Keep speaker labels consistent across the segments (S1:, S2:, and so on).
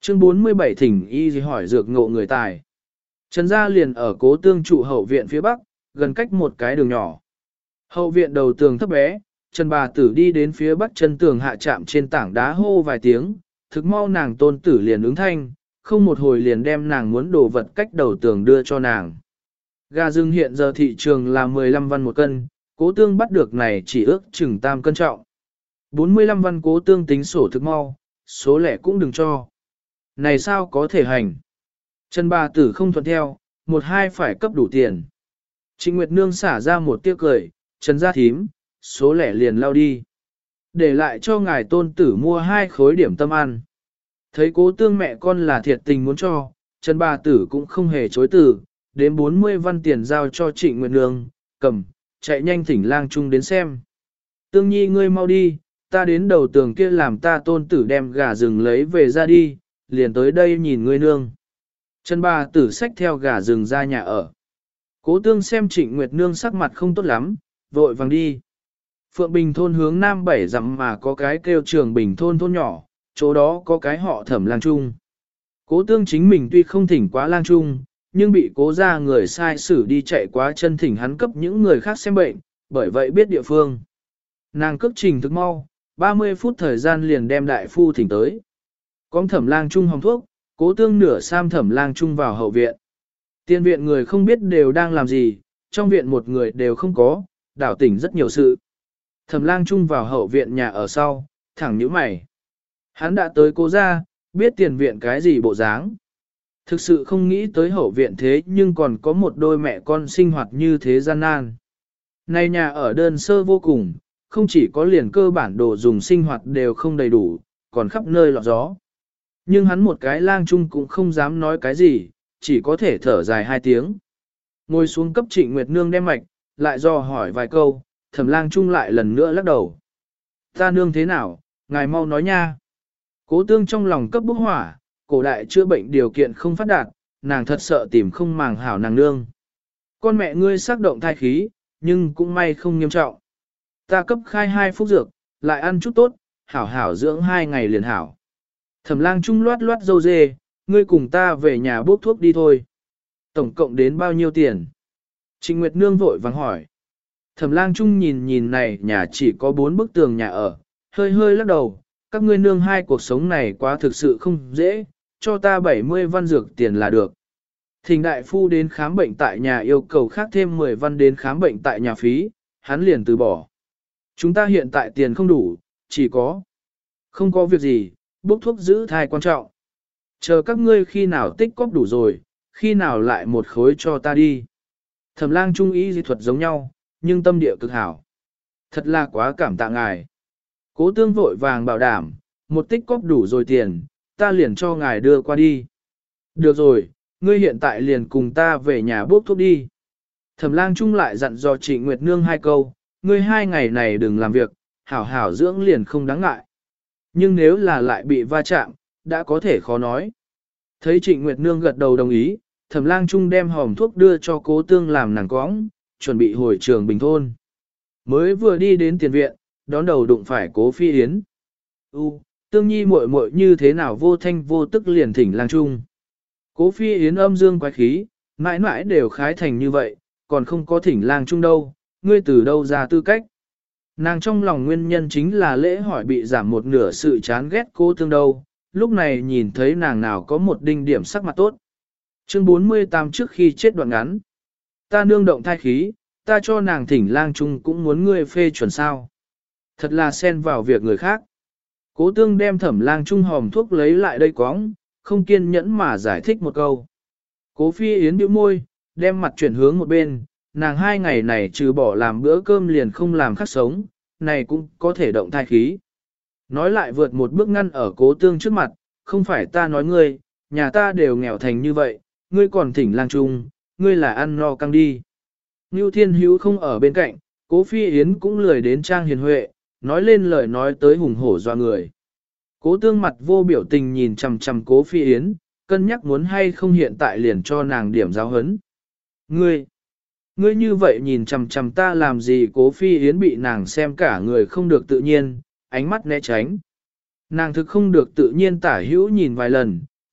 S1: Chương 47 thỉnh y hỏi dược ngộ người tài. Trần gia liền ở Cố Tương trụ hậu viện phía bắc, gần cách một cái đường nhỏ. Hậu viện đầu tường thấp bé, Trần bà tử đi đến phía bắc chân tường hạ chạm trên tảng đá hô vài tiếng, thực mau nàng tôn tử liền ứng thanh, không một hồi liền đem nàng muốn đồ vật cách đầu tường đưa cho nàng. Gà rừng hiện giờ thị trường là 15 văn một cân, Cố Tương bắt được này chỉ ước chừng tam cân trọng. 45 văn Cố Tương tính sổ thực mau, số lẻ cũng đừng cho. Này sao có thể hành? Trần bà tử không thuận theo, một hai phải cấp đủ tiền. Trịnh Nguyệt Nương xả ra một tiếc cười, Trần gia thím, số lẻ liền lao đi. Để lại cho ngài tôn tử mua 2 khối điểm tâm ăn. Thấy Cố Tương mẹ con là thiệt tình muốn cho, Trần bà tử cũng không hề chối từ, đến 40 văn tiền giao cho Trịnh Nguyệt Nương, cầm, chạy nhanh thỉnh lang trung đến xem. Tương nhi ngươi mau đi, ta đến đầu tường kia làm ta tôn tử đem gà rừng lấy về ra đi, liền tới đây nhìn ngươi nương. Trần bà tử xách theo gà rừng ra nhà ở. Cố Tương xem Trịnh Nguyệt Nương sắc mặt không tốt lắm, vội vàng đi. Phượng Bình thôn hướng nam 7 dặm mà có cái kêu Trường Bình thôn thôn nhỏ, chỗ đó có cái họ Thẩm lang trung. Cố Tương chính mình tuy không thỉnh quá lang trung, nhưng bị cố ra người sai xử đi chạy quá chân thỉnh hắn cấp những người khác xem bệnh, bởi vậy biết địa phương. Nàng cước trình thức mau, 30 phút thời gian liền đem đại phu thỉnh tới. Con Thẩm lang trung hồng thuốc, Cố Tương nửa sam Thẩm lang trung vào hậu viện. Tiên viện người không biết đều đang làm gì, trong viện một người đều không có, đảo tỉnh rất nhiều sự. Thẩm lang trung vào hậu viện nhà ở sau, thẳng nhíu mày. Hắn đã tới cố ra, biết tiền viện cái gì bộ dáng. Thực sự không nghĩ tới hậu viện thế nhưng còn có một đôi mẹ con sinh hoạt như thế gian nan. Này nhà ở đơn sơ vô cùng, không chỉ có liền cơ bản đồ dùng sinh hoạt đều không đầy đủ, còn khắp nơi lọt gió. Nhưng hắn một cái lang trung cũng không dám nói cái gì, chỉ có thể thở dài 2 tiếng. Ngồi xuống cấp Trịnh Nguyệt Nương đem mạch, lại dò hỏi vài câu, Thẩm lang trung lại lần nữa lắc đầu. Ta nương thế nào, ngài mau nói nha. Cố Tương trong lòng cấp bốc hỏa, cổ đại chữa bệnh điều kiện không phát đạt, nàng thật sợ tìm không màng hảo nàng nương. Con mẹ ngươi xác động thai khí, nhưng cũng may không nghiêm trọng. Ta cấp khai 2 phút dược, lại ăn chút tốt, hảo hảo dưỡng 2 ngày liền hảo. Thẩm lang trung loát loát dâu dê, ngươi cùng ta về nhà bốc thuốc đi thôi. Tổng cộng đến bao nhiêu tiền? Trịnh Nguyệt Nương vội vàng hỏi. Thẩm lang trung nhìn nhìn này nhà chỉ có 4 bức tường nhà ở, hơi hơi lắc đầu, các ngươi nương hai cuộc sống này quá thực sự không dễ, cho ta 70 văn dược tiền là được. Thỉnh đại phu đến khám bệnh tại nhà yêu cầu khác thêm 10 văn đến khám bệnh tại nhà phí, hắn liền từ bỏ. Chúng ta hiện tại tiền không đủ, chỉ có. Không có việc gì, bốc thuốc giữ thai quan trọng. Chờ các ngươi khi nào tích cóp đủ rồi, khi nào lại một khối cho ta đi. Thẩm lang trung ý dị thuật giống nhau, nhưng tâm địa cực hảo. Thật là quá cảm tạ ngài. Cố Tương vội vàng bảo đảm, một tích cóp đủ rồi tiền, ta liền cho ngài đưa qua đi. Được rồi, ngươi hiện tại liền cùng ta về nhà bốc thuốc đi. Thẩm lang trung lại dặn dò Trịnh Nguyệt Nương 2 câu, ngươi 2 ngày này đừng làm việc, hảo hảo dưỡng liền không đáng ngại. Nhưng nếu là lại bị va chạm, đã có thể khó nói. Thấy Trịnh Nguyệt Nương gật đầu đồng ý, Thẩm lang trung đem hòm thuốc đưa cho Cố Tương làm nàng cõng, chuẩn bị hồi Trường Bình thôn. Mới vừa đi đến tiền viện, đón đầu đụng phải Cố Phi Yến. Tương nhi muội muội như thế nào vô thanh vô tức liền thỉnh lang trung. Cố Phi Yến âm dương quái khí, mãi mãi đều khái thành như vậy, còn không có thỉnh lang trung đâu, ngươi từ đâu ra tư cách. Nàng trong lòng nguyên nhân chính là lễ hỏi bị giảm một nửa sự chán ghét Cố Tương đâu, lúc này nhìn thấy nàng nào có một đinh điểm sắc mặt tốt. Chương 48 trước khi chết đoạn ngắn. Ta nương động thai khí, ta cho nàng thỉnh lang trung cũng muốn ngươi phê chuẩn sao. Thật là xen vào việc người khác. Cố Tương đem Thẩm lang trung hòm thuốc lấy lại đây quóng, không kiên nhẫn mà giải thích một câu. Cố Phi Yến bĩu môi, đem mặt chuyển hướng một bên, nàng 2 ngày này trừ bỏ làm bữa cơm liền không làm khác sống, này cũng có thể động thai khí. Nói lại vượt một bước ngăn ở Cố Tương trước mặt, không phải ta nói ngươi, nhà ta đều nghèo thành như vậy, ngươi còn thỉnh lang trung, ngươi là ăn no căng đi. Ngưu Thiên Hữu không ở bên cạnh, Cố Phi Yến cũng lười đến trang hiền huệ, nói lên lời nói tới hùng hổ dọa người. Cố Tương mặt vô biểu tình nhìn chằm chằm Cố Phi Yến, cân nhắc muốn hay không hiện tại liền cho nàng điểm giáo hấn. Ngươi như vậy nhìn chằm chằm ta làm gì? Cố Phi Yến bị nàng xem cả người không được tự nhiên, ánh mắt né tránh. Nàng thực không được tự nhiên tả hữu nhìn vài lần,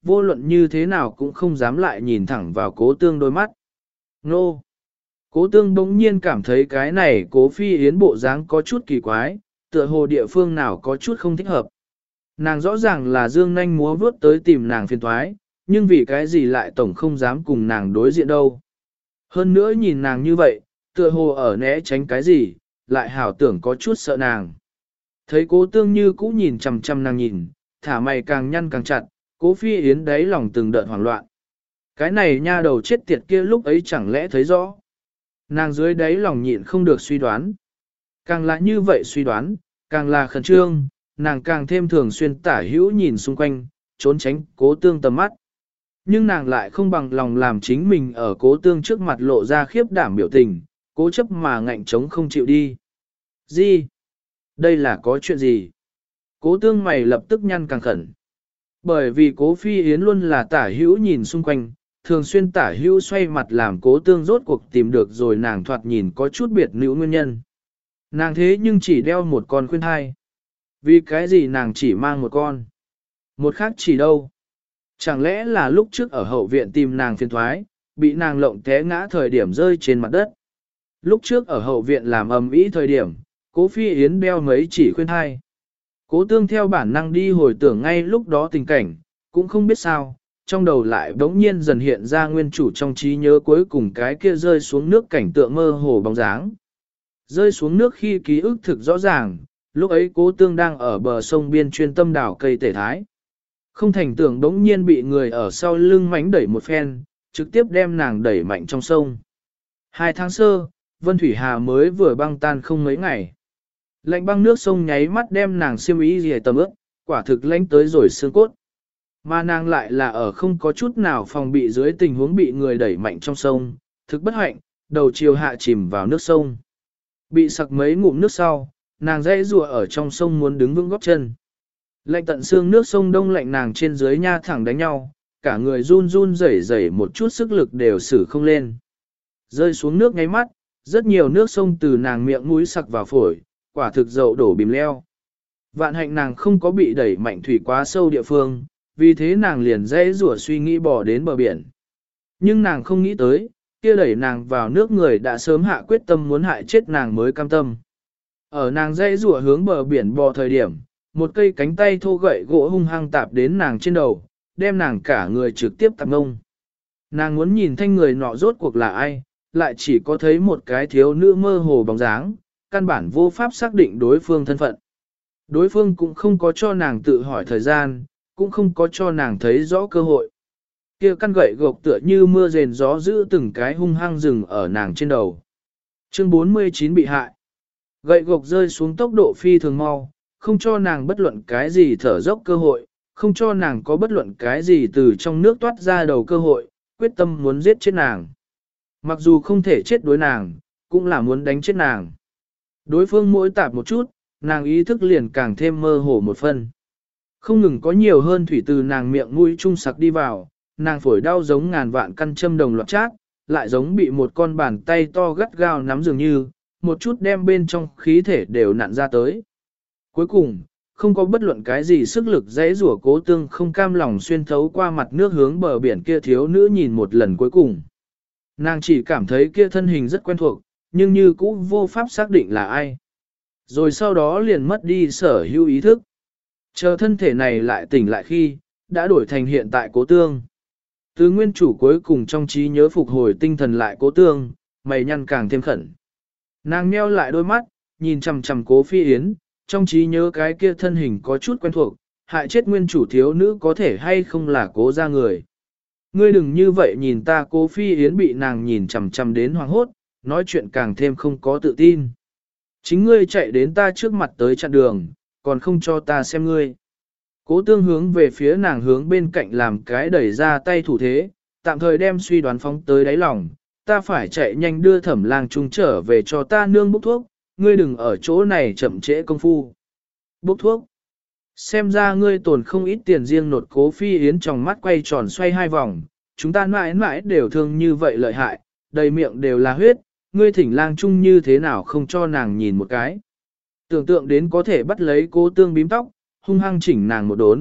S1: vô luận như thế nào cũng không dám lại nhìn thẳng vào cố tương đôi mắt. Nô! Cố tương bỗng nhiên cảm thấy cái này cố phi yến bộ dáng có chút kỳ quái, tựa hồ địa phương nào có chút không thích hợp. Nàng rõ ràng là dương nanh múa vướt tới tìm nàng phiền thoái, nhưng vì cái gì lại tổng không dám cùng nàng đối diện đâu. Hơn nữa nhìn nàng như vậy, tựa hồ ở né tránh cái gì, lại hảo tưởng có chút sợ nàng. Thấy cố tương như cũ nhìn chằm chằm nàng nhìn, thả mày càng nhăn càng chặt, cố phi yến đáy lòng từng đợt hoảng loạn. Cái này nha đầu chết tiệt kia lúc ấy chẳng lẽ thấy rõ. Nàng dưới đáy lòng nhịn không được suy đoán. Càng là như vậy suy đoán, càng là khẩn trương, nàng càng thêm thường xuyên tả hữu nhìn xung quanh, trốn tránh cố tương tầm mắt. Nhưng nàng lại không bằng lòng làm chính mình ở cố tương trước mặt lộ ra khiếp đảm biểu tình, cố chấp mà ngạnh chống không chịu đi. Gì? Đây là có chuyện gì? Cố tương mày lập tức nhăn càng khẩn. Bởi vì cố phi yến luôn là tả hữu nhìn xung quanh, thường xuyên tả hữu xoay mặt làm cố tương rốt cuộc tìm được rồi nàng thoạt nhìn có chút biệt nữ nguyên nhân. Nàng thế nhưng chỉ đeo một con khuyên thai. Vì cái gì nàng chỉ mang một con? Một khác chỉ đâu? Chẳng lẽ là lúc trước ở hậu viện tìm nàng phiền thoái, bị nàng lộng té ngã thời điểm rơi trên mặt đất. Lúc trước ở hậu viện làm ầm ĩ thời điểm, cố phi yến đeo mấy chỉ khuyên thai. Cố tương theo bản năng đi hồi tưởng ngay lúc đó tình cảnh, cũng không biết sao, trong đầu lại bỗng nhiên dần hiện ra nguyên chủ trong trí nhớ cuối cùng cái kia rơi xuống nước cảnh tượng mơ hồ bóng dáng. Rơi xuống nước khi ký ức thực rõ ràng, lúc ấy cố tương đang ở bờ sông biên chuyên tâm đảo cây tể thái. Không thành tưởng bỗng nhiên bị người ở sau lưng mánh đẩy một phen, trực tiếp đem nàng đẩy mạnh trong sông. 2 tháng sơ, Vân Thủy Hà mới vừa băng tan không mấy ngày. Lạnh băng nước sông nháy mắt đem nàng xiêm y rìa tầm ướt, quả thực lạnh tới rồi xương cốt. Mà nàng lại là ở không có chút nào phòng bị dưới tình huống bị người đẩy mạnh trong sông, thực bất hạnh, đầu chiều hạ chìm vào nước sông. Bị sặc mấy ngụm nước sau, nàng dãy rùa ở trong sông muốn đứng vững góp chân. Lạnh tận xương nước sông đông lạnh nàng trên dưới nha thẳng đánh nhau, cả người run run rẩy rẩy một chút sức lực đều xử không lên. Rơi xuống nước ngay mắt, rất nhiều nước sông từ nàng miệng mũi sặc vào phổi, quả thực dậu đổ bìm leo. Vạn hạnh nàng không có bị đẩy mạnh thủy quá sâu địa phương, vì thế nàng liền dãy rủa suy nghĩ bỏ đến bờ biển. Nhưng nàng không nghĩ tới, kia đẩy nàng vào nước người đã sớm hạ quyết tâm muốn hại chết nàng mới cam tâm. Ở nàng dãy rủa hướng bờ biển bò thời điểm, một cây cánh tay thô gậy gỗ hung hăng tạp đến nàng trên đầu, đem nàng cả người trực tiếp tạp ngông. Nàng muốn nhìn thanh người nọ rốt cuộc là ai, lại chỉ có thấy một cái thiếu nữ mơ hồ bóng dáng, căn bản vô pháp xác định đối phương thân phận. Đối phương cũng không có cho nàng tự hỏi thời gian, cũng không có cho nàng thấy rõ cơ hội. Kia căn gậy gộc tựa như mưa rền gió giữ từng cái hung hăng rừng ở nàng trên đầu. Chương 49 bị hại. Gậy gộc rơi xuống tốc độ phi thường mau, không cho nàng bất luận cái gì thở dốc cơ hội, không cho nàng có bất luận cái gì từ trong nước toát ra đầu cơ hội, quyết tâm muốn giết chết nàng. Mặc dù không thể chết đối nàng, cũng là muốn đánh chết nàng. Đối phương mỗi tạp một chút, nàng ý thức liền càng thêm mơ hồ một phân. Không ngừng có nhiều hơn thủy từ nàng miệng mũi trung sặc đi vào, nàng phổi đau giống ngàn vạn căn châm đồng loạt chát, lại giống bị một con bàn tay to gắt gao nắm dường như, một chút đem bên trong khí thể đều nặn ra tới. Cuối cùng, không có bất luận cái gì sức lực dãy rủa cố tương không cam lòng xuyên thấu qua mặt nước hướng bờ biển kia thiếu nữ nhìn một lần cuối cùng. Nàng chỉ cảm thấy kia thân hình rất quen thuộc, nhưng như cũ vô pháp xác định là ai. Rồi sau đó liền mất đi sở hữu ý thức. Chờ thân thể này lại tỉnh lại khi, đã đổi thành hiện tại cố tương. Từ nguyên chủ cuối cùng trong trí nhớ phục hồi tinh thần lại cố tương, mày nhăn càng thêm khẩn. Nàng nheo lại đôi mắt, nhìn chằm chằm cố phi yến, trong trí nhớ cái kia thân hình có chút quen thuộc, hại chết nguyên chủ thiếu nữ có thể hay không là cố ra người. Ngươi đừng như vậy nhìn ta. Cố phi yến bị nàng nhìn chằm chằm đến hoàng hốt, nói chuyện càng thêm không có tự tin. Chính ngươi chạy đến ta trước mặt tới chặn đường, còn không cho ta xem ngươi. Cố tương hướng về phía nàng hướng bên cạnh làm cái đẩy ra tay thủ thế, tạm thời đem suy đoán phóng tới đáy lòng, ta phải chạy nhanh đưa Thẩm Lang Trung trở về cho ta nương bốc thuốc, ngươi đừng ở chỗ này chậm trễ công phu. Bốc thuốc. Xem ra ngươi tồn không ít tiền riêng. Nột Cố phi yến trong mắt quay tròn xoay 2 vòng, chúng ta mãi mãi đều thương như vậy lợi hại, đầy miệng đều là huyết, ngươi Thỉnh Lang Trung như thế nào không cho nàng nhìn một cái. Tưởng tượng đến có thể bắt lấy Cố tương bím tóc, hung hăng chỉnh nàng một đốn,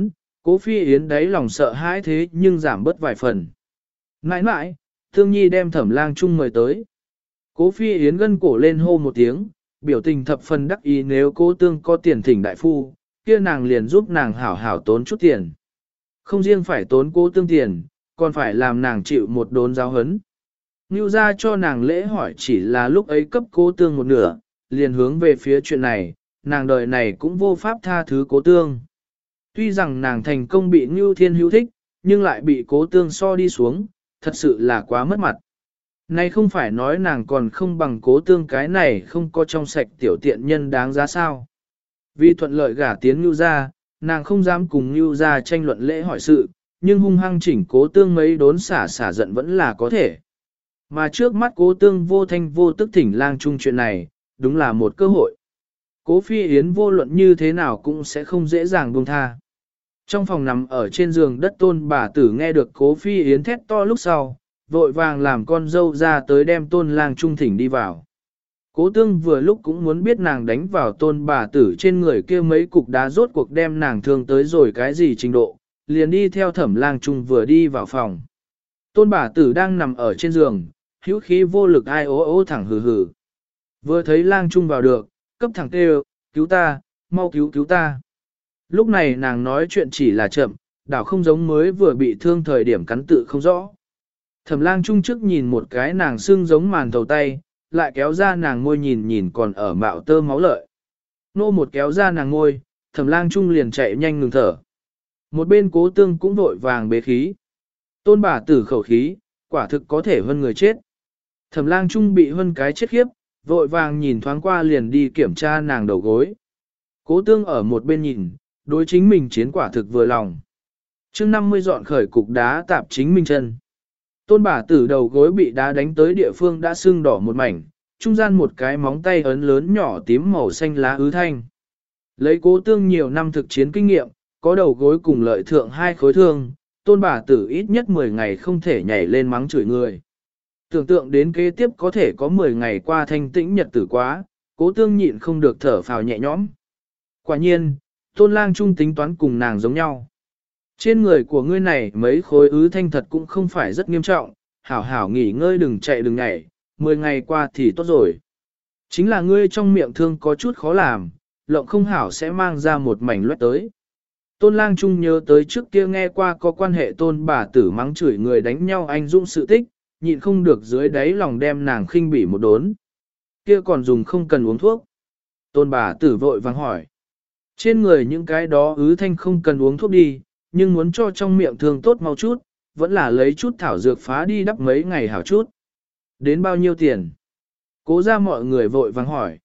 S1: Cố Phi Yến đáy lòng sợ hãi thế nhưng giảm bớt vài phần. Nãi nãi, Thương Nhi đem Thẩm Lang Trung mời tới. Cố Phi Yến gân cổ lên hô một tiếng, biểu tình thập phần đắc ý nếu Cố Tương có tiền thỉnh đại phu, kia nàng liền giúp nàng hảo hảo tốn chút tiền. Không riêng phải tốn Cố Tương tiền, còn phải làm nàng chịu một đốn giáo hấn. Ngưu ra cho nàng lễ hỏi chỉ là lúc ấy cấp Cố Tương một nửa, liền hướng về phía chuyện này, nàng đời này cũng vô pháp tha thứ Cố Tương. Tuy rằng nàng thành công bị Ngưu Thiên Hữu thích, nhưng lại bị Cố Tương so đi xuống, thật sự là quá mất mặt. Này không phải nói nàng còn không bằng Cố Tương cái này không có trong sạch tiểu tiện nhân đáng giá sao. Vì thuận lợi gả tiến Ngưu ra, nàng không dám cùng Ngưu ra tranh luận lễ hỏi sự, nhưng hung hăng chỉnh Cố Tương mấy đốn xả giận vẫn là có thể. Mà trước mắt Cố Tương vô thanh vô tức thỉnh Lang Trung chuyện này, đúng là một cơ hội. Cố Phi Yến vô luận như thế nào cũng sẽ không dễ dàng buông tha. Trong phòng nằm ở trên giường đất Tôn bà tử nghe được Cố Phi Yến thét to lúc sau, vội vàng làm con dâu ra tới đem Tôn Lang Trung thỉnh đi vào. Cố Tương vừa lúc cũng muốn biết nàng đánh vào Tôn bà tử trên người kia mấy cục đá rốt cuộc đem nàng thương tới rồi cái gì trình độ, liền đi theo Thẩm Lang Trung vừa đi vào phòng. Tôn bà tử đang nằm ở trên giường, hữu khí vô lực ai ố ố thẳng hừ hừ. Vừa thấy Lang Trung vào được, cấp thẳng kêu, cứu ta, mau cứu cứu ta. Lúc này nàng nói chuyện chỉ là chậm, đảo không giống mới vừa bị thương thời điểm cắn tự không rõ. Thẩm Lang Trung trước nhìn một cái nàng xương giống màn thầu tay, lại kéo ra nàng môi nhìn nhìn còn ở mạo tơ máu lợi. Nô một kéo ra nàng môi, Thẩm Lang Trung liền chạy nhanh ngừng thở. Một bên Cố Tương cũng vội vàng bế khí. Tôn bà tử khẩu khí, quả thực có thể hơn người chết. Thẩm Lang Trung bị hơn cái chết khiếp, vội vàng nhìn thoáng qua liền đi kiểm tra nàng đầu gối. Cố Tương ở một bên nhìn, đối chính mình chiến quả thực vừa lòng. Chương 50 dọn khởi cục đá tạp chính mình chân. Tôn bà tử đầu gối bị đá đánh tới địa phương đã sưng đỏ một mảnh, trung gian một cái móng tay ấn lớn nhỏ tím màu xanh lá ứ thanh. Lấy Cố Tương nhiều năm thực chiến kinh nghiệm, có đầu gối cùng lợi thượng hai khối thương, tôn bà tử ít nhất 10 ngày không thể nhảy lên mắng chửi người. Tưởng tượng đến kế tiếp có thể có 10 ngày qua thanh tĩnh nhật tử quá, Cố Tương nhịn không được thở phào nhẹ nhõm. Quả nhiên, Tôn Lang Trung tính toán cùng nàng giống nhau. Trên người của ngươi này mấy khối ứ thanh thật cũng không phải rất nghiêm trọng, hảo hảo nghỉ ngơi đừng chạy đừng nhảy, 10 ngày qua thì tốt rồi. Chính là ngươi trong miệng thương có chút khó làm, lộng không hảo sẽ mang ra một mảnh loét tới. Tôn Lang Trung nhớ tới trước kia nghe qua có quan hệ tôn bà tử mắng chửi người đánh nhau anh dũng sự tích, nhịn không được dưới đáy lòng đem nàng khinh bỉ một đốn. Kia còn dùng không cần uống thuốc. Tôn bà tử vội vàng hỏi. Trên người những cái đó ứ thanh không cần uống thuốc đi, nhưng muốn cho trong miệng thương tốt mau chút, vẫn là lấy chút thảo dược phá đi đắp mấy ngày hảo chút. Đến bao nhiêu tiền? Cố ra mọi người vội vàng hỏi.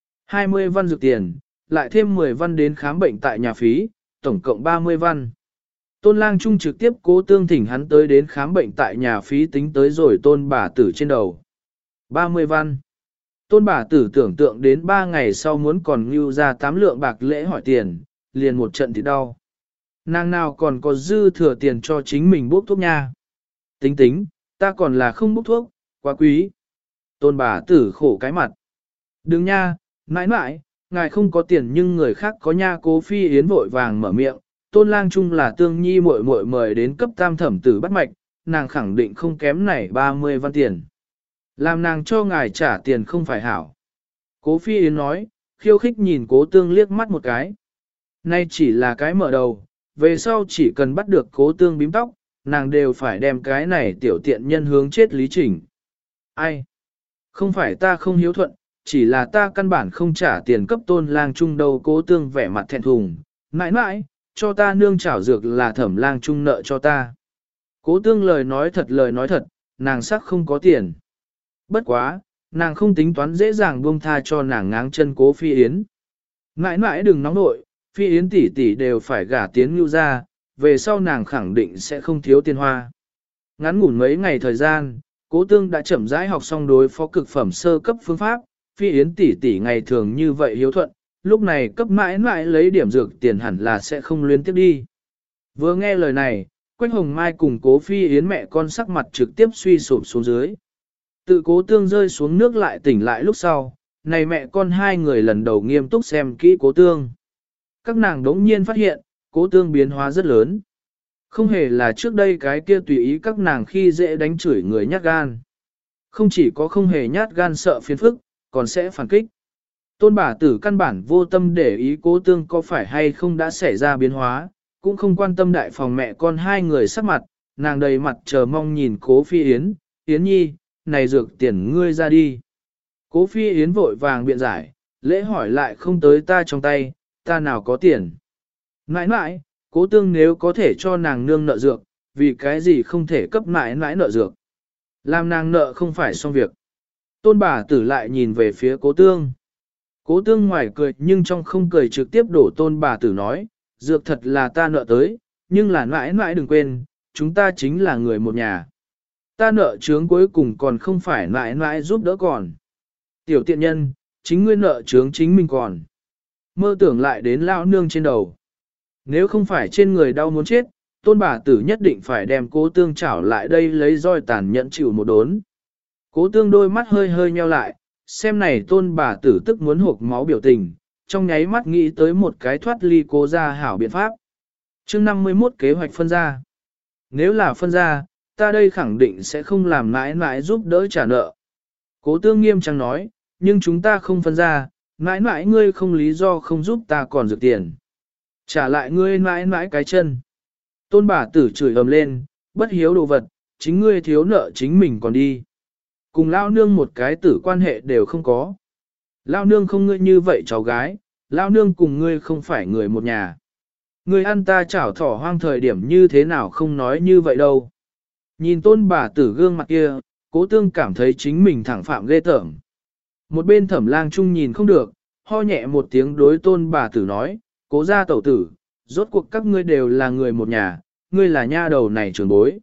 S1: 20 văn dược tiền, lại thêm 10 văn đến khám bệnh tại nhà phí, tổng cộng 30 văn. Tôn Lang Trung trực tiếp Cố Tương thỉnh hắn tới đến khám bệnh tại nhà phí tính tới rồi tôn bà tử trên đầu. 30 văn. Tôn bà tử tưởng tượng đến 3 ngày sau muốn còn ngưu ra 8 lượng bạc lễ hỏi tiền, liền một trận thì đau. Nàng nào còn có dư thừa tiền cho chính mình bốc thuốc nha. Tính tính, ta còn là không bốc thuốc, quá quý. Tôn bà tử khổ cái mặt. Đừng nha, mãi mãi, ngài không có tiền nhưng người khác có nha. Cố Phi Yến vội vàng mở miệng. Tôn Lang Trung là Tương Nhi muội muội mời đến cấp tam thẩm tử bắt mạch, nàng khẳng định không kém này 30 văn tiền. Làm nàng cho ngài trả tiền không phải hảo. Cố Phi Yến nói, khiêu khích nhìn Cố Tương liếc mắt một cái. Nay chỉ là cái mở đầu, về sau chỉ cần bắt được Cố Tương bím tóc, nàng đều phải đem cái này tiểu tiện nhân hướng chết lý chỉnh. Ai? Không phải ta không hiếu thuận, chỉ là ta căn bản không trả tiền cấp Tôn Lang Trung đâu. Cố Tương vẻ mặt thẹn thùng, mãi mãi, cho ta nương chảo dược là Thẩm Lang Trung nợ cho ta. Cố Tương lời nói thật, nàng sắc không có tiền. Bất quá, nàng không tính toán dễ dàng buông tha cho nàng ngáng chân Cố Phi Yến. Mãi mãi đừng nóng nội, Phi Yến tỷ tỷ đều phải gả tiến Ngưu ra, về sau nàng khẳng định sẽ không thiếu tiền hoa. Ngắn ngủn mấy ngày thời gian, Cố Tương đã chậm rãi học xong đối phó cực phẩm sơ cấp phương pháp, Phi Yến tỷ tỷ ngày thường như vậy hiếu thuận, lúc này cấp mãi mãi lấy điểm dược tiền hẳn là sẽ không luyến tiếp đi. Vừa nghe lời này, Quách Hồng Mai cùng Cố Phi Yến mẹ con sắc mặt trực tiếp suy sụp xuống dưới. Tự Cố Tương rơi xuống nước lại tỉnh lại lúc sau, này mẹ con hai người lần đầu nghiêm túc xem kỹ Cố Tương. Các nàng đống nhiên phát hiện, cố tương biến hóa rất lớn. Không hề là trước đây cái kia tùy ý các nàng khi dễ đánh chửi người nhát gan. Không chỉ có không hề nhát gan sợ phiền phức, còn sẽ phản kích. Tôn bà tử căn bản vô tâm để ý cố tương có phải hay không đã xảy ra biến hóa, cũng không quan tâm đại phòng mẹ con hai người sắc mặt, nàng đầy mặt chờ mong nhìn cố phi yến, yến nhi, này dược tiền ngươi ra đi. Cố phi yến vội vàng biện giải, lễ hỏi lại không tới ta trong tay, ta nào có tiền. Mãi mãi, cố tương nếu có thể cho nàng nương nợ dược, vì cái gì không thể cấp mãi mãi nợ dược. Làm nàng nợ không phải xong việc. Tôn bà tử lại nhìn về phía cố tương. Cố tương ngoài cười nhưng trong không cười trực tiếp đổ tôn bà tử nói, dược thật là ta nợ tới, nhưng là mãi mãi đừng quên, chúng ta chính là người một nhà. Ta nợ chướng cuối cùng còn không phải mãi mãi giúp đỡ còn. Tiểu tiện nhân, chính ngươi nợ chướng chính mình còn. Mơ tưởng lại đến lao nương trên đầu. Nếu không phải trên người đau muốn chết, tôn bà tử nhất định phải đem cố tương chảo lại đây lấy roi tàn nhẫn chịu một đốn. Cố tương đôi mắt hơi hơi nheo lại, xem này tôn bà tử tức muốn hộp máu biểu tình, trong nháy mắt nghĩ tới một cái thoát ly cố gia hảo biện pháp. Chương 51 kế hoạch phân ra. Nếu là phân ra, ta đây khẳng định sẽ không làm mãi mãi giúp đỡ trả nợ. Cố tương nghiêm trang nói, nhưng chúng ta không phân ra, mãi mãi ngươi không lý do không giúp ta còn dược tiền. Trả lại ngươi mãi mãi cái chân. Tôn bà tử chửi ầm lên, bất hiếu đồ vật, chính ngươi thiếu nợ chính mình còn đi. Cùng lao nương một cái tử quan hệ đều không có. Lao nương không ngươi như vậy cháu gái, lao nương cùng ngươi không phải người một nhà. Ngươi ăn ta chảo thỏ hoang thời điểm như thế nào không nói như vậy đâu. Nhìn tôn bà tử gương mặt kia, cố tương cảm thấy chính mình thẳng phạm ghê tởm. Một bên thẩm lang trung nhìn không được, ho nhẹ một tiếng đối tôn bà tử nói, cố gia tẩu tử, rốt cuộc các ngươi đều là người một nhà, ngươi là nha đầu này trưởng bối.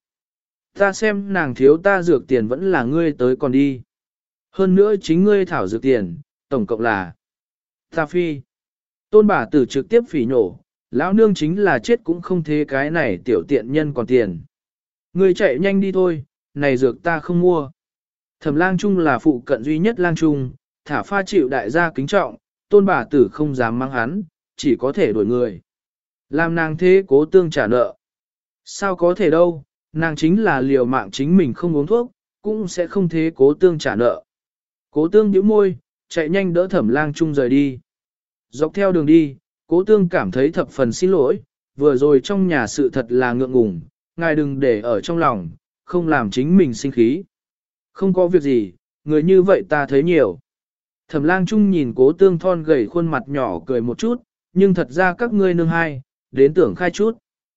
S1: Ta xem nàng thiếu ta dược tiền vẫn là ngươi tới còn đi. Hơn nữa chính ngươi thảo dược tiền, tổng cộng là ta phi. Tôn bà tử trực tiếp phỉ nhổ, lão nương chính là chết cũng không thế cái này tiểu tiện nhân còn tiền. Ngươi chạy nhanh đi thôi, này dược ta không mua. Thẩm lang trung là phụ cận duy nhất lang trung, thả pha chịu đại gia kính trọng, tôn bà tử không dám mang hắn, chỉ có thể đuổi người. Làm nàng thế cố tương trả nợ. Sao có thể đâu, nàng chính là liều mạng chính mình không uống thuốc, cũng sẽ không thế cố tương trả nợ. Cố tương nhíu môi, chạy nhanh đỡ thẩm lang trung rời đi. Dọc theo đường đi, cố tương cảm thấy thập phần xin lỗi, vừa rồi trong nhà sự thật là ngượng ngùng, ngài đừng để ở trong lòng, không làm chính mình sinh khí. Không có việc gì, người như vậy ta thấy nhiều. Thẩm lang trung nhìn cố tương thon gầy khuôn mặt nhỏ cười một chút, nhưng thật ra các ngươi nương hai, đến tưởng khai chút.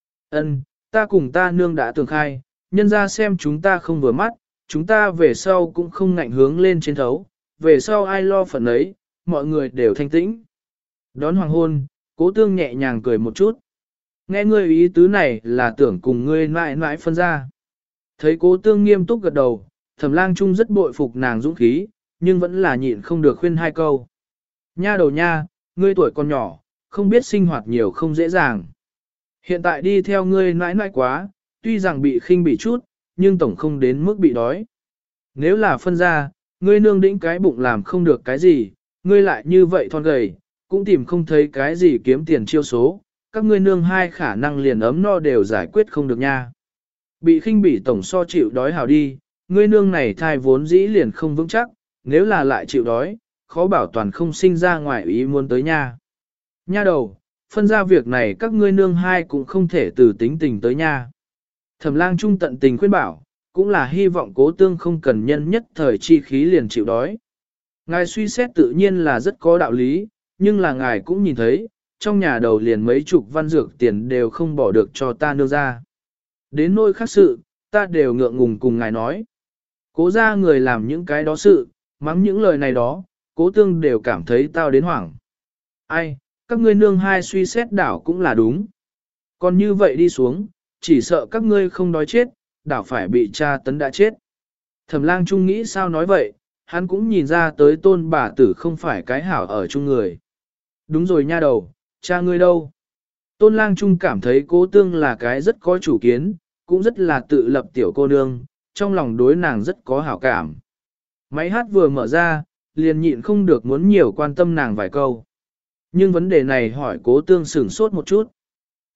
S1: Ân, ta cùng ta nương đã tưởng khai, nhân ra xem chúng ta không vừa mắt, chúng ta về sau cũng không ngạnh hướng lên trên thấu, về sau ai lo phần ấy, mọi người đều thanh tĩnh. Đón hoàng hôn, cố tương nhẹ nhàng cười một chút. Nghe ngươi ý tứ này là tưởng cùng ngươi mãi mãi phân ra. Thấy cố tương nghiêm túc gật đầu, thẩm lang trung rất bội phục nàng dũng khí, nhưng vẫn là nhịn không được khuyên hai câu. Nha đầu nha, ngươi tuổi còn nhỏ, không biết sinh hoạt nhiều không dễ dàng. Hiện tại đi theo ngươi mãi mãi quá, tuy rằng bị khinh bị chút, nhưng tổng không đến mức bị đói. Nếu là phân ra, ngươi nương đĩnh cái bụng làm không được cái gì, ngươi lại như vậy thon gầy, cũng tìm không thấy cái gì kiếm tiền chiêu số, các ngươi nương hai khả năng liền ấm no đều giải quyết không được nha. Bị khinh bỉ tổng so chịu đói hảo đi, ngươi nương này thai vốn dĩ liền không vững chắc, nếu là lại chịu đói, khó bảo toàn không sinh ra ngoài ý muốn tới nha. Nha đầu, phân ra việc này các ngươi nương hai cũng không thể từ tính tình tới nha. Thẩm lang trung tận tình khuyên bảo, cũng là hy vọng cố tương không cần nhân nhất thời chi khí liền chịu đói. Ngài suy xét tự nhiên là rất có đạo lý, nhưng là ngài cũng nhìn thấy, trong nhà đầu liền mấy chục văn dược tiền đều không bỏ được cho ta nương ra. Đến nỗi khác sự, ta đều ngượng ngùng cùng ngài nói. Cố ra người làm những cái đó sự, mắng những lời này đó, cố tương đều cảm thấy tao đến hoảng. Ai, các ngươi nương hai suy xét đảo cũng là đúng. Còn như vậy đi xuống, chỉ sợ các ngươi không đói chết, đảo phải bị cha tấn đã chết. Thẩm lang trung nghĩ sao nói vậy, hắn cũng nhìn ra tới tôn bà tử không phải cái hảo ở chung người. Đúng rồi nha đầu, cha ngươi đâu? Tôn lang trung cảm thấy cố tương là cái rất có chủ kiến, cũng rất là tự lập tiểu cô nương, trong lòng đối nàng rất có hảo cảm. Máy hát vừa mở ra, liền nhịn không được muốn nhiều quan tâm nàng vài câu. Nhưng vấn đề này hỏi cố tương sửng sốt một chút.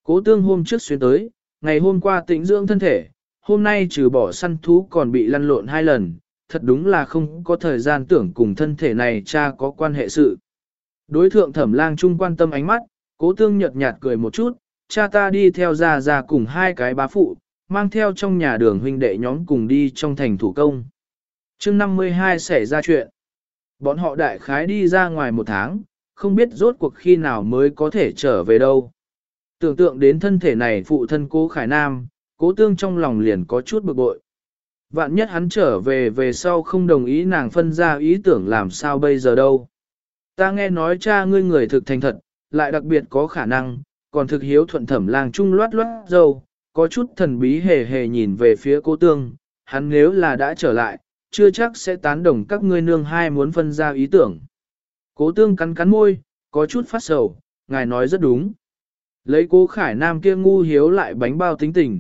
S1: Cố tương hôm trước xuyên tới, ngày hôm qua tĩnh dưỡng thân thể, hôm nay trừ bỏ săn thú còn bị lăn lộn 2 lần, thật đúng là không có thời gian tưởng cùng thân thể này cha có quan hệ sự. Đối thượng Thẩm Lang Trung quan tâm ánh mắt, cố tương nhợt nhạt cười một chút, cha ta đi theo ra cùng 2 cái bá phụ, mang theo trong nhà đường huynh đệ nhóm cùng đi trong thành thủ công. Chương 52 xảy ra chuyện. Bọn họ đại khái đi ra ngoài 1 tháng, không biết rốt cuộc khi nào mới có thể trở về đâu. Tưởng tượng đến thân thể này phụ thân cố Khải Nam, cố tương trong lòng liền có chút bực bội. Vạn nhất hắn trở về sau không đồng ý nàng phân ra ý tưởng làm sao bây giờ đâu. Ta nghe nói cha ngươi người thực thành thật, lại đặc biệt có khả năng, còn thực hiếu thuận Thẩm Lang Trung loát dâu, có chút thần bí hề hề nhìn về phía cố tương, hắn nếu là đã trở lại, chưa chắc sẽ tán đồng các ngươi nương hai muốn phân ra ý tưởng. Cố tương cắn môi, có chút phát sầu, ngài nói rất đúng. Lấy cố Khải Nam kia ngu hiếu lại bánh bao tính tình,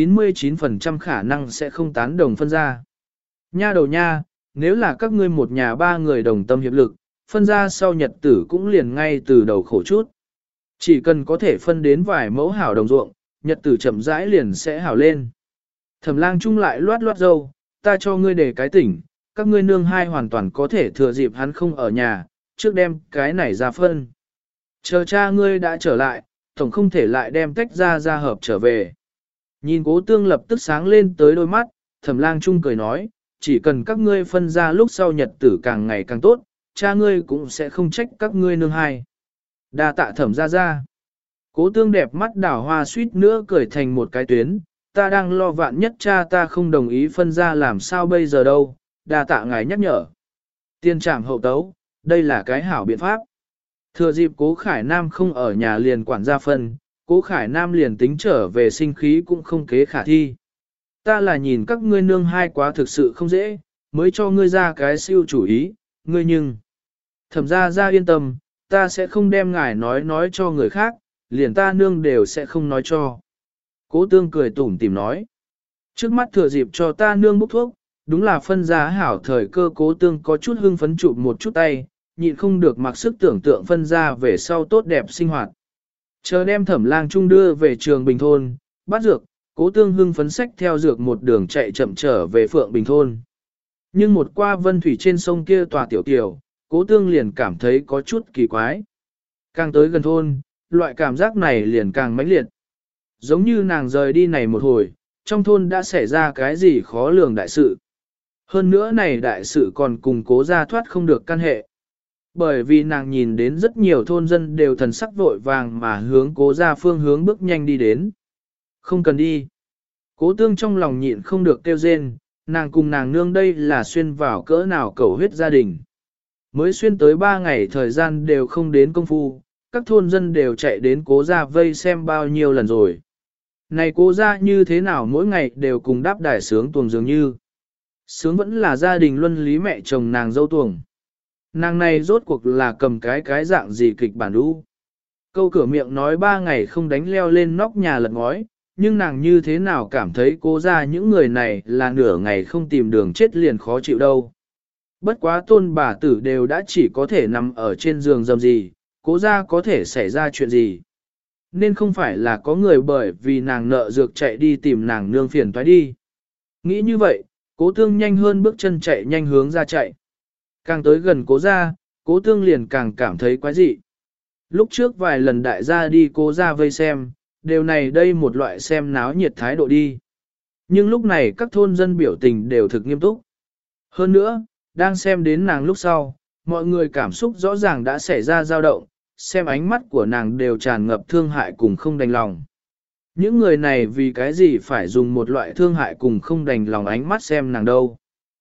S1: 99% khả năng sẽ không tán đồng phân ra. Nha đầu nha, nếu là các ngươi một nhà 3 người đồng tâm hiệp lực, phân ra sau nhật tử cũng liền ngay từ đầu khổ chút. Chỉ cần có thể phân đến vài mẫu hảo đồng ruộng, nhật tử chậm rãi liền sẽ hảo lên. Thẩm Lang Trung lại loát dâu, ta cho ngươi để cái tỉnh, các ngươi nương hai hoàn toàn có thể thừa dịp hắn không ở nhà, trước đem cái này ra phân. Chờ cha ngươi đã trở lại, tổng không thể lại đem tách ra hợp trở về. Nhìn cố tương lập tức sáng lên tới đôi mắt, Thẩm Lang Trung cười nói, chỉ cần các ngươi phân ra lúc sau nhật tử càng ngày càng tốt, cha ngươi cũng sẽ không trách các ngươi nương hai. Đa tạ Thẩm ra. Cố tương đẹp mắt đảo hoa suýt nữa cười thành một cái tuyến, ta đang lo vạn nhất cha ta không đồng ý phân ra làm sao bây giờ đâu, đa tạ ngài nhắc nhở. Tiên trảm hậu tấu, đây là cái hảo biện pháp. Thừa dịp cố Khải Nam không ở nhà liền quản gia phân, cố Khải Nam liền tính trở về sinh khí cũng không kế khả thi. Ta là nhìn các ngươi nương hai quá thực sự không dễ, mới cho ngươi ra cái siêu chủ ý, ngươi nhưng. Thẩm ra yên tâm, ta sẽ không đem ngài nói cho người khác, liền ta nương đều sẽ không nói cho. Cố tương cười tủm tỉm nói. Trước mắt thừa dịp cho ta nương bốc thuốc, đúng là phân ra hảo thời cơ. Cố tương có chút hưng phấn chụp một chút tay, nhịn không được mặc sức tưởng tượng phân ra về sau tốt đẹp sinh hoạt. Chờ đem Thẩm Lang Trung đưa về trường Bình Thôn, bắt dược, cố tương hưng phấn sách theo dược một đường chạy chậm trở về Phượng Bình Thôn. Nhưng một qua vân thủy trên sông kia tòa tiểu, cố tương liền cảm thấy có chút kỳ quái. Càng tới gần thôn, loại cảm giác này liền càng mãnh liệt. Giống như nàng rời đi này một hồi, trong thôn đã xảy ra cái gì khó lường đại sự. Hơn nữa này đại sự còn cùng cố gia thoát không được căn hệ. Bởi vì nàng nhìn đến rất nhiều thôn dân đều thần sắc vội vàng mà hướng cố gia phương hướng bước nhanh đi đến. Không cần đi. Cố tương trong lòng nhịn không được kêu rên, nàng cùng nàng nương đây là xuyên vào cỡ nào cầu huyết gia đình. Mới xuyên tới 3 ngày thời gian đều không đến công phu, các thôn dân đều chạy đến cố gia vây xem bao nhiêu lần rồi. Này cố gia như thế nào mỗi ngày đều cùng đáp đài sướng tuồng dường như. Sướng vẫn là gia đình luân lý mẹ chồng nàng dâu tuồng. Nàng này rốt cuộc là cầm cái dạng gì kịch bản đu. Câu cửa miệng nói 3 ngày không đánh leo lên nóc nhà lật ngói, nhưng nàng như thế nào cảm thấy cố gia những người này là nửa ngày không tìm đường chết liền khó chịu đâu. Bất quá tôn bà tử đều đã chỉ có thể nằm ở trên giường dầm gì, cố gia có thể xảy ra chuyện gì. Nên không phải là có người bởi vì nàng nợ dược chạy đi tìm nàng nương phiền toái đi. Nghĩ như vậy, cố tương nhanh hơn bước chân chạy nhanh hướng ra chạy. Càng tới gần cố gia, cố tương liền càng cảm thấy quái dị. Lúc trước vài lần đại gia đi cố gia vây xem, đều này đây một loại xem náo nhiệt thái độ đi. Nhưng lúc này các thôn dân biểu tình đều thực nghiêm túc. Hơn nữa, đang xem đến nàng lúc sau, mọi người cảm xúc rõ ràng đã xảy ra dao động, xem ánh mắt của nàng đều tràn ngập thương hại cùng không đành lòng. Những người này vì cái gì phải dùng một loại thương hại cùng không đành lòng ánh mắt xem nàng đâu.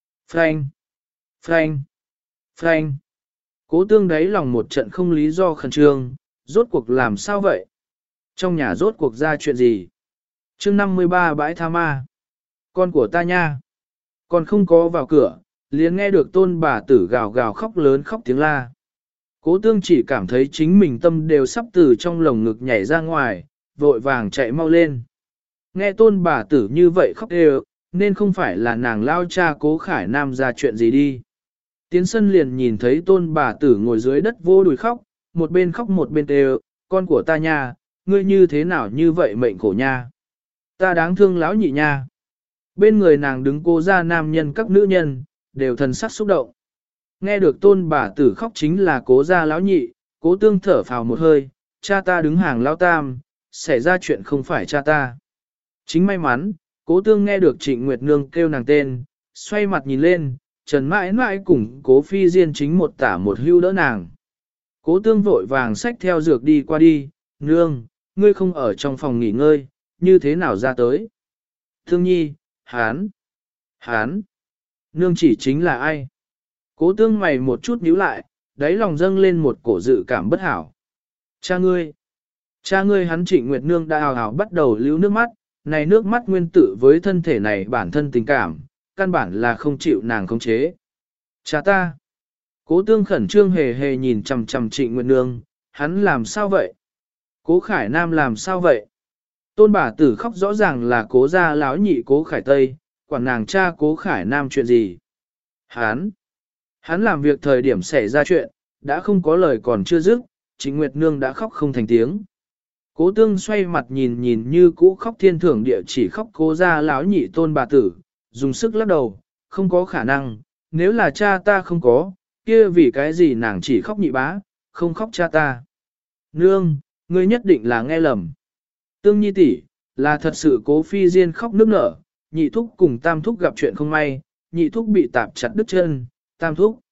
S1: Frank. Cố tương đáy lòng một trận không lý do khẩn trương, rốt cuộc làm sao vậy? Trong nhà rốt cuộc ra chuyện gì? Chương 53 bãi tha ma. Con của ta nha. Còn không có vào cửa, liền nghe được tôn bà tử gào gào khóc lớn khóc tiếng la. Cố tương chỉ cảm thấy chính mình tâm đều sắp từ trong lồng ngực nhảy ra ngoài, vội vàng chạy mau lên. Nghe tôn bà tử như vậy khóc đều, nên không phải là nàng lao cha cố Khải Nam ra chuyện gì đi. Tiến sân liền nhìn thấy tôn bà tử ngồi dưới đất vô đùi khóc, một bên khóc một bên đều, con của ta nha, ngươi như thế nào như vậy mệnh khổ nha. Ta đáng thương lão nhị nha. Bên người nàng đứng Cố gia nam nhân các nữ nhân, đều thần sắc xúc động. Nghe được tôn bà tử khóc chính là Cố gia lão nhị, Cố Tương thở phào một hơi, cha ta đứng hàng lão tam, xảy ra chuyện không phải cha ta. Chính may mắn, Cố Tương nghe được Trịnh Nguyệt Nương kêu nàng tên, xoay mặt nhìn lên, Trần mãi mãi cùng Cố Phi Diên chính một tả một hưu đỡ nàng. Cố Tương vội vàng xách theo dược đi qua đi, nương, ngươi không ở trong phòng nghỉ ngơi, như thế nào ra tới? Thương nhi, hán, nương chỉ chính là ai? Cố Tương mày một chút nhíu lại, đáy lòng dâng lên một cổ dự cảm bất hảo. Cha ngươi hắn Trịnh Nguyệt Nương đã hào hào bắt đầu lưu nước mắt, này nước mắt nguyên tử với thân thể này bản thân tình cảm, căn bản là không chịu nàng khống chế. Cha ta! Cố Tương khẩn trương hề hề nhìn chằm chằm Trịnh Nguyệt Nương, hắn làm sao vậy? Cố Khải Nam làm sao vậy? Tôn bà tử khóc rõ ràng là Cố gia lão nhị Cố Khải Tây, quản nàng cha Cố Khải Nam chuyện gì? Hắn làm việc thời điểm xảy ra chuyện, đã không có lời còn chưa dứt, Trịnh Nguyệt Nương đã khóc không thành tiếng. Cố Tương xoay mặt nhìn như cũ khóc thiên thưởng địa chỉ khóc Cố gia lão nhị tôn bà tử, dùng sức lắc đầu, không có khả năng, nếu là cha ta không có, kia vì cái gì nàng chỉ khóc nhị bá, không khóc cha ta. Nương, ngươi nhất định là nghe lầm. Tương nhi tỷ là thật sự Cố Phi Diên khóc nức nở, nhị thúc cùng tam thúc gặp chuyện không may, nhị thúc bị tạp chặt đứt chân, tam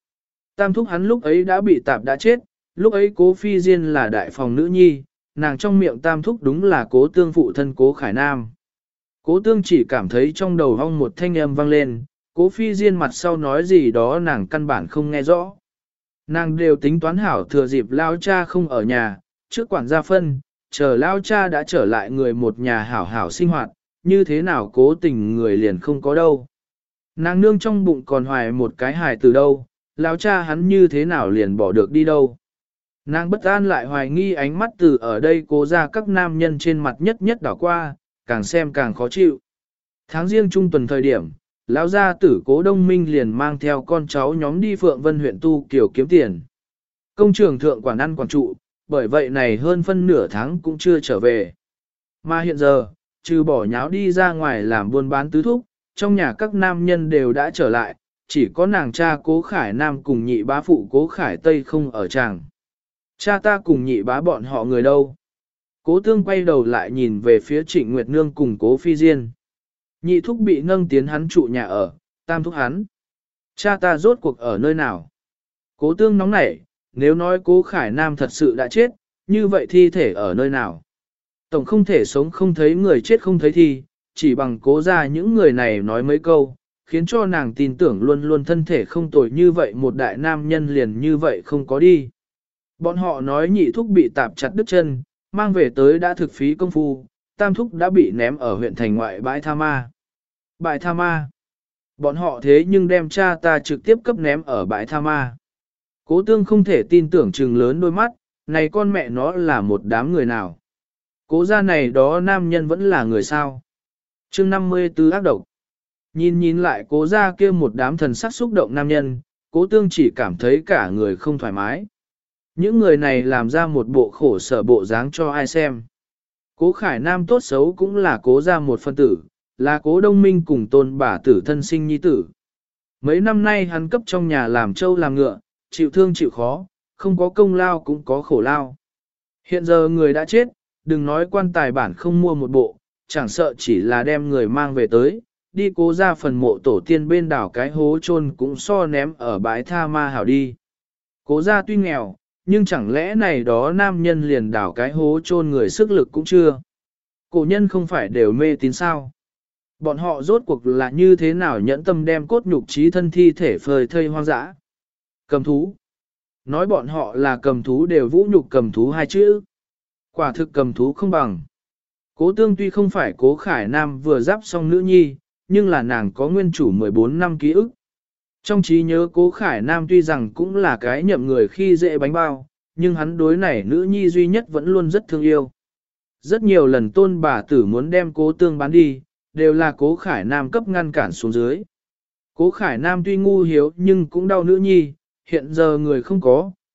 S1: thúc hắn lúc ấy đã bị tạp đã chết, lúc ấy Cố Phi Diên là đại phòng nữ nhi, nàng trong miệng tam thúc đúng là Cố Tương phụ thân Cố Khải Nam. Cố Tương chỉ cảm thấy trong đầu hong một thanh âm vang lên, Cố Phi Diên mặt sau nói gì đó nàng căn bản không nghe rõ. Nàng đều tính toán hảo thừa dịp lao cha không ở nhà, trước quản gia phân, chờ lao cha đã trở lại người một nhà hảo hảo sinh hoạt, như thế nào cố tình người liền không có đâu. Nàng nương trong bụng còn hoài một cái hài từ đâu, lao cha hắn như thế nào liền bỏ được đi đâu. Nàng bất an lại hoài nghi ánh mắt từ ở đây cố ra các nam nhân trên mặt nhất nhất đảo qua, càng xem càng khó chịu. Tháng riêng trung tuần thời điểm, lão gia tử Cố Đông Minh liền mang theo con cháu nhóm đi Phượng Vân huyện Tu Kiều kiếm tiền. Công trường thượng quản ăn quản trụ, bởi vậy này hơn phân nửa tháng cũng chưa trở về. Mà hiện giờ, trừ bỏ nháo đi ra ngoài làm buôn bán tứ thúc, trong nhà các nam nhân đều đã trở lại, chỉ có nàng cha Cố Khải Nam cùng nhị bá phụ Cố Khải Tây không ở tràng. Cha ta cùng nhị bá bọn họ người đâu? Cố Tương quay đầu lại nhìn về phía Trịnh Nguyệt Nương cùng Cố Phi Diên. Nhị thúc bị nâng tiến hắn trụ nhà ở, tam thúc hắn. Cha ta rốt cuộc ở nơi nào? Cố Tương nóng nảy, nếu nói Cố Khải Nam thật sự đã chết, như vậy thi thể ở nơi nào? Tổng không thể sống không thấy người chết không thấy thi, chỉ bằng Cố ra những người này nói mấy câu, khiến cho nàng tin tưởng luôn luôn thân thể không tồi như vậy một đại nam nhân liền như vậy không có đi. Bọn họ nói nhị thúc bị tạp chặt đứt chân, mang về tới đã thực phí công phu, tam thúc đã bị ném ở huyện thành ngoại bãi tha ma. Bãi tha ma. Bọn họ thế nhưng đem cha ta trực tiếp cấp ném ở bãi tha ma. Cố Tương không thể tin tưởng trừng lớn đôi mắt, này con mẹ nó là một đám người nào. Cố gia này đó nam nhân vẫn là người sao. Chương 54 ác độc. Nhìn lại Cố gia kia một đám thần sắc xúc động nam nhân, Cố Tương chỉ cảm thấy cả người không thoải mái. Những người này làm ra một bộ khổ sở bộ dáng cho ai xem. Cố Khải Nam tốt xấu cũng là Cố gia một phân tử, là Cố Đông Minh cùng tôn bà tử thân sinh nhi tử. Mấy năm nay hắn cấp trong nhà làm trâu làm ngựa, chịu thương chịu khó, không có công lao cũng có khổ lao. Hiện giờ người đã chết, đừng nói quan tài bản không mua một bộ, chẳng sợ chỉ là đem người mang về tới, đi Cố ra phần mộ tổ tiên bên đảo cái hố chôn cũng so ném ở bãi tha ma hảo đi. Cố ra tuy nghèo, nhưng chẳng lẽ này đó nam nhân liền đảo cái hố chôn người sức lực cũng chưa. Cổ nhân không phải đều mê tín sao. Bọn họ rốt cuộc là như thế nào nhẫn tâm đem cốt nhục trí thân thi thể phơi thây hoang dã. Cầm thú. Nói bọn họ là cầm thú đều vũ nhục cầm thú hai chữ. Quả thực cầm thú không bằng. Cố Tương tuy không phải Cố Khải Nam vừa giáp xong nữ nhi, nhưng là nàng có nguyên chủ 14 năm ký ức. Trong trí nhớ Cố Khải Nam tuy rằng cũng là cái nhậm người khi dễ bánh bao, nhưng hắn đối này nữ nhi duy nhất vẫn luôn rất thương yêu. Rất nhiều lần tôn bà tử muốn đem Cố Tương bán đi, đều là Cố Khải Nam cấp ngăn cản xuống dưới. Cố Khải Nam tuy ngu hiếu nhưng cũng đau nữ nhi, hiện giờ người không có,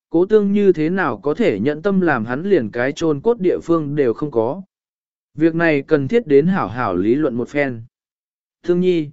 S1: cố tương như thế nào có thể nhận tâm làm hắn liền cái chôn cốt địa phương đều không có. Việc này cần thiết đến hảo hảo lý luận một phen. Thương nhi,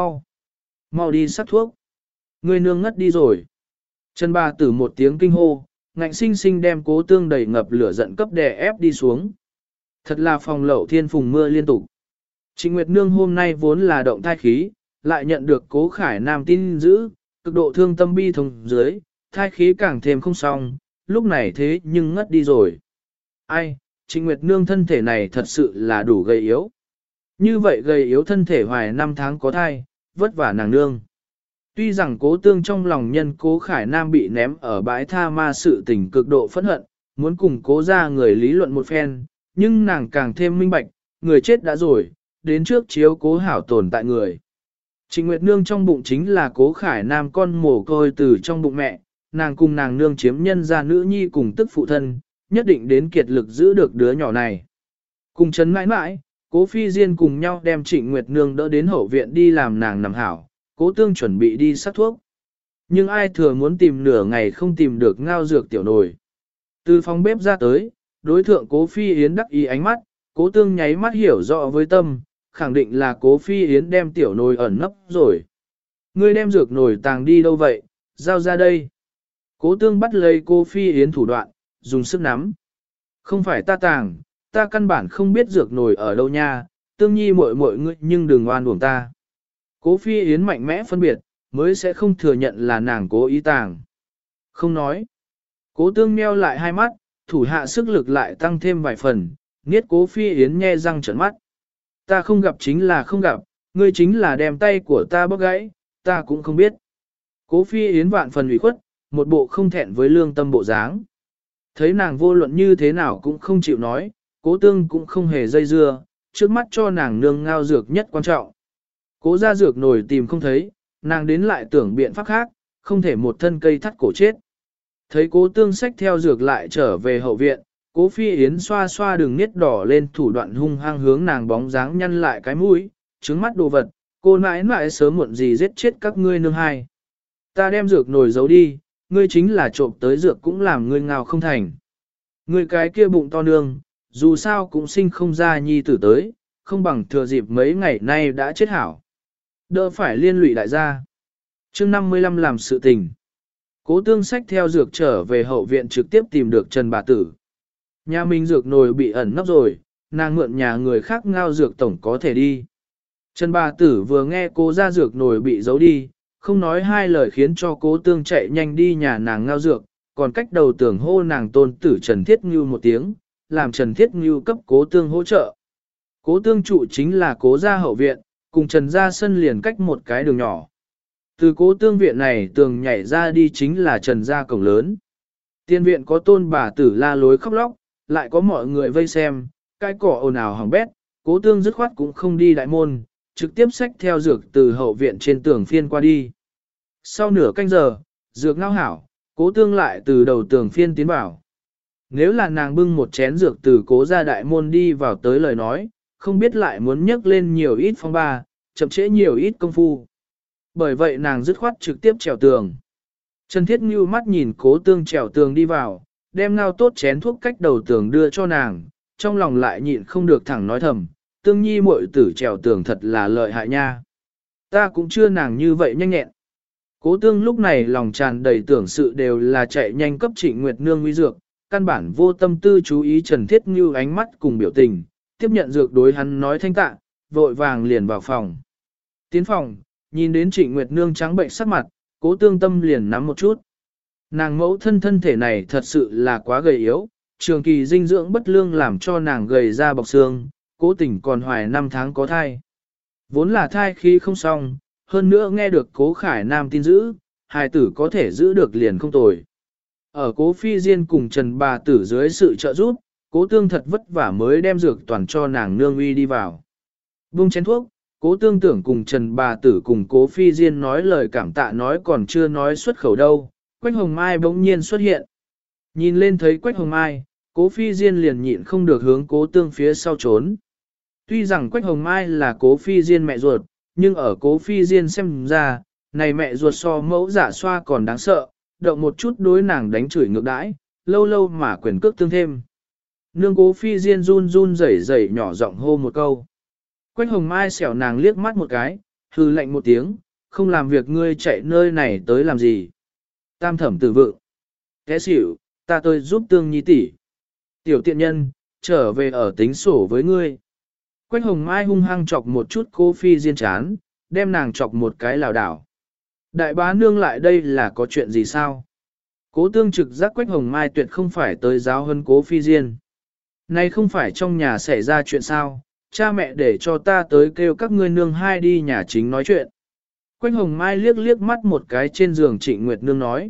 S1: mau đi sắc thuốc. Ngươi nương ngất đi rồi. Trần bà tử một tiếng kinh hô, ngạnh sinh sinh đem cố tương đầy ngập lửa giận cấp đè ép đi xuống. Thật là phòng lậu thiên phùng mưa liên tục. Trịnh Nguyệt Nương hôm nay vốn là động thai khí, lại nhận được cố khải nam tin giữ, cực độ thương tâm bi thống dưới, thai khí càng thêm không xong, lúc này thế nhưng ngất đi rồi. Ai, Trịnh Nguyệt Nương thân thể này thật sự là đủ gầy yếu. Như vậy gầy yếu thân thể hoài 5 tháng có thai, vất vả nàng nương. Tuy rằng cố tương trong lòng nhân cố khải nam bị ném ở bãi tha ma sự tình cực độ phẫn hận, muốn cùng cố ra người lý luận một phen, nhưng nàng càng thêm minh bạch, người chết đã rồi, đến trước chiếu cố hảo tồn tại người. Trịnh Nguyệt Nương trong bụng chính là cố khải nam con mồ côi từ trong bụng mẹ, nàng cùng nàng nương chiếm nhân ra nữ nhi cùng tức phụ thân, nhất định đến kiệt lực giữ được đứa nhỏ này. Cùng chấn mãi mãi, cố phi diên cùng nhau đem Trịnh Nguyệt Nương đỡ đến hậu viện đi làm nàng nằm hảo, cố tương chuẩn bị đi sát thuốc. Nhưng ai thừa muốn tìm nửa ngày không tìm được ngao dược tiểu nồi. Từ phòng bếp ra tới, đối thượng cố phi yến đắc ý ánh mắt, cố tương nháy mắt hiểu rõ với tâm, khẳng định là cố phi yến đem tiểu nồi ẩn nấp rồi. Ngươi đem dược nồi tàng đi đâu vậy, giao ra đây. Cố tương bắt lấy cố phi yến thủ đoạn, dùng sức nắm. Không phải ta tàng, ta căn bản không biết dược nồi ở đâu nha, tương nhi muội muội ngươi nhưng đừng oan uổng ta. Cố phi yến mạnh mẽ phân biệt, mới sẽ không thừa nhận là nàng cố ý tàng. Không nói. Cố tương meo lại hai mắt, thủ hạ sức lực lại tăng thêm vài phần, niết cố phi yến nhe răng trợn mắt. Ta không gặp chính là không gặp, ngươi chính là đem tay của ta bóc gãy, ta cũng không biết. Cố phi yến vạn phần ủy khuất, một bộ không thẹn với lương tâm bộ dáng. Thấy nàng vô luận như thế nào cũng không chịu nói, cố tương cũng không hề dây dưa, trước mắt cho nàng nương ngao dược nhất quan trọng. Cố ra dược nổi tìm không thấy, nàng đến lại tưởng biện pháp khác, không thể một thân cây thắt cổ chết. Thấy cố tương sách theo dược lại trở về hậu viện, cố phi yến xoa xoa đường niết đỏ lên thủ đoạn hung hăng hướng nàng bóng dáng nhăn lại cái mũi, trứng mắt đồ vật, cô nãi nãi sớm muộn gì giết chết các ngươi nương hai. Ta đem dược nổi giấu đi, ngươi chính là trộm tới dược cũng làm ngươi ngào không thành. Ngươi cái kia bụng to nương, dù sao cũng sinh không ra nhi tử tới, không bằng thừa dịp mấy ngày nay đã chết hảo. Đỡ phải liên lụy đại gia. Chương 55 làm sự tình. Cố tương sách theo dược trở về hậu viện trực tiếp tìm được Trần bà tử. Nhà mình dược nồi bị ẩn nấp rồi, nàng mượn nhà người khác ngao dược tổng có thể đi. Trần bà tử vừa nghe cố ra dược nồi bị giấu đi, không nói hai lời khiến cho cố tương chạy nhanh đi nhà nàng ngao dược, còn cách đầu tưởng hô nàng tôn tử Trần Thiết Ngưu một tiếng, làm Trần Thiết Ngưu cấp cố tương hỗ trợ. Cố tương trụ chính là cố gia hậu viện, cùng Trần gia sân liền cách một cái đường nhỏ. Từ cố tương viện này tường nhảy ra đi chính là Trần gia cổng lớn. Tiên viện có tôn bà tử la lối khóc lóc, lại có mọi người vây xem, cái cỏ ồn ào hỏng bét, cố tương dứt khoát cũng không đi đại môn, trực tiếp xách theo dược từ hậu viện trên tường phiên qua đi. Sau nửa canh giờ, dược ngao hảo, cố tương lại từ đầu tường phiên tiến vào. Nếu là nàng bưng một chén dược từ cố gia đại môn đi vào tới lời nói, không biết lại muốn nhấc lên nhiều ít phong ba, chậm trễ nhiều ít công phu. Bởi vậy nàng dứt khoát trực tiếp trèo tường. Trần Thiết Ngưu mắt nhìn cố tương trèo tường đi vào, đem ngao tốt chén thuốc cách đầu tường đưa cho nàng, trong lòng lại nhịn không được thẳng nói thầm, tương nhi muội tử trèo tường thật là lợi hại nha. Ta cũng chưa nàng như vậy nhanh nhẹn. Cố tương lúc này lòng tràn đầy tưởng sự đều là chạy nhanh cấp Trịnh Nguyệt Nương nguy dược, căn bản vô tâm tư chú ý Trần Thiết Ngưu ánh mắt cùng biểu tình, tiếp nhận dược đối hắn nói thanh tạ, vội vàng liền vào phòng. Tiến phòng, nhìn đến Trịnh Nguyệt Nương trắng bệnh sắc mặt, cố tương tâm liền nắm một chút. Nàng mẫu thân thể này thật sự là quá gầy yếu, trường kỳ dinh dưỡng bất lương làm cho nàng gầy ra bọc xương, cố tình còn hoài 5 tháng có thai. Vốn là thai khi không xong, hơn nữa nghe được cố khải nam tin giữ, hài tử có thể giữ được liền không tồi. Ở cố phi diên cùng Trần bà tử dưới sự trợ giúp, cố tương thật vất vả mới đem dược toàn cho nàng nương uy đi vào. Bung chén thuốc, cố tương tưởng cùng Trần bà tử cùng cố phi diên nói lời cảm tạ nói còn chưa nói xuất khẩu đâu, Quách Hồng Mai bỗng nhiên xuất hiện. Nhìn lên thấy Quách Hồng Mai, cố phi diên liền nhịn không được hướng cố tương phía sau trốn. Tuy rằng Quách Hồng Mai là cố phi diên mẹ ruột, nhưng ở cố phi diên xem ra, này mẹ ruột so mẫu giả xoa còn đáng sợ, động một chút đối nàng đánh chửi ngược đãi, lâu lâu mà quyền cước tương thêm. Nương Cố Phi Diên run run rẩy rẩy nhỏ giọng hô một câu. Quách Hồng Mai xẻo nàng liếc mắt một cái, hừ lạnh một tiếng, không làm việc ngươi chạy nơi này tới làm gì. Tam Thẩm Tử vượng. Thế xỉu, ta tôi giúp Tương Nhi tỷ. Tiểu tiện nhân, trở về ở tính sổ với ngươi. Quách Hồng Mai hung hăng chọc một chút Cố Phi Diên chán, đem nàng chọc một cái lảo đảo. Đại bá nương lại đây là có chuyện gì sao? Cố Tương trực giác Quách Hồng Mai tuyệt không phải tới giáo hơn Cố Phi Diên. Này không phải trong nhà xảy ra chuyện sao, cha mẹ để cho ta tới kêu các ngươi nương hai đi nhà chính nói chuyện. Quách Hồng Mai liếc liếc mắt một cái trên giường Trịnh Nguyệt Nương nói.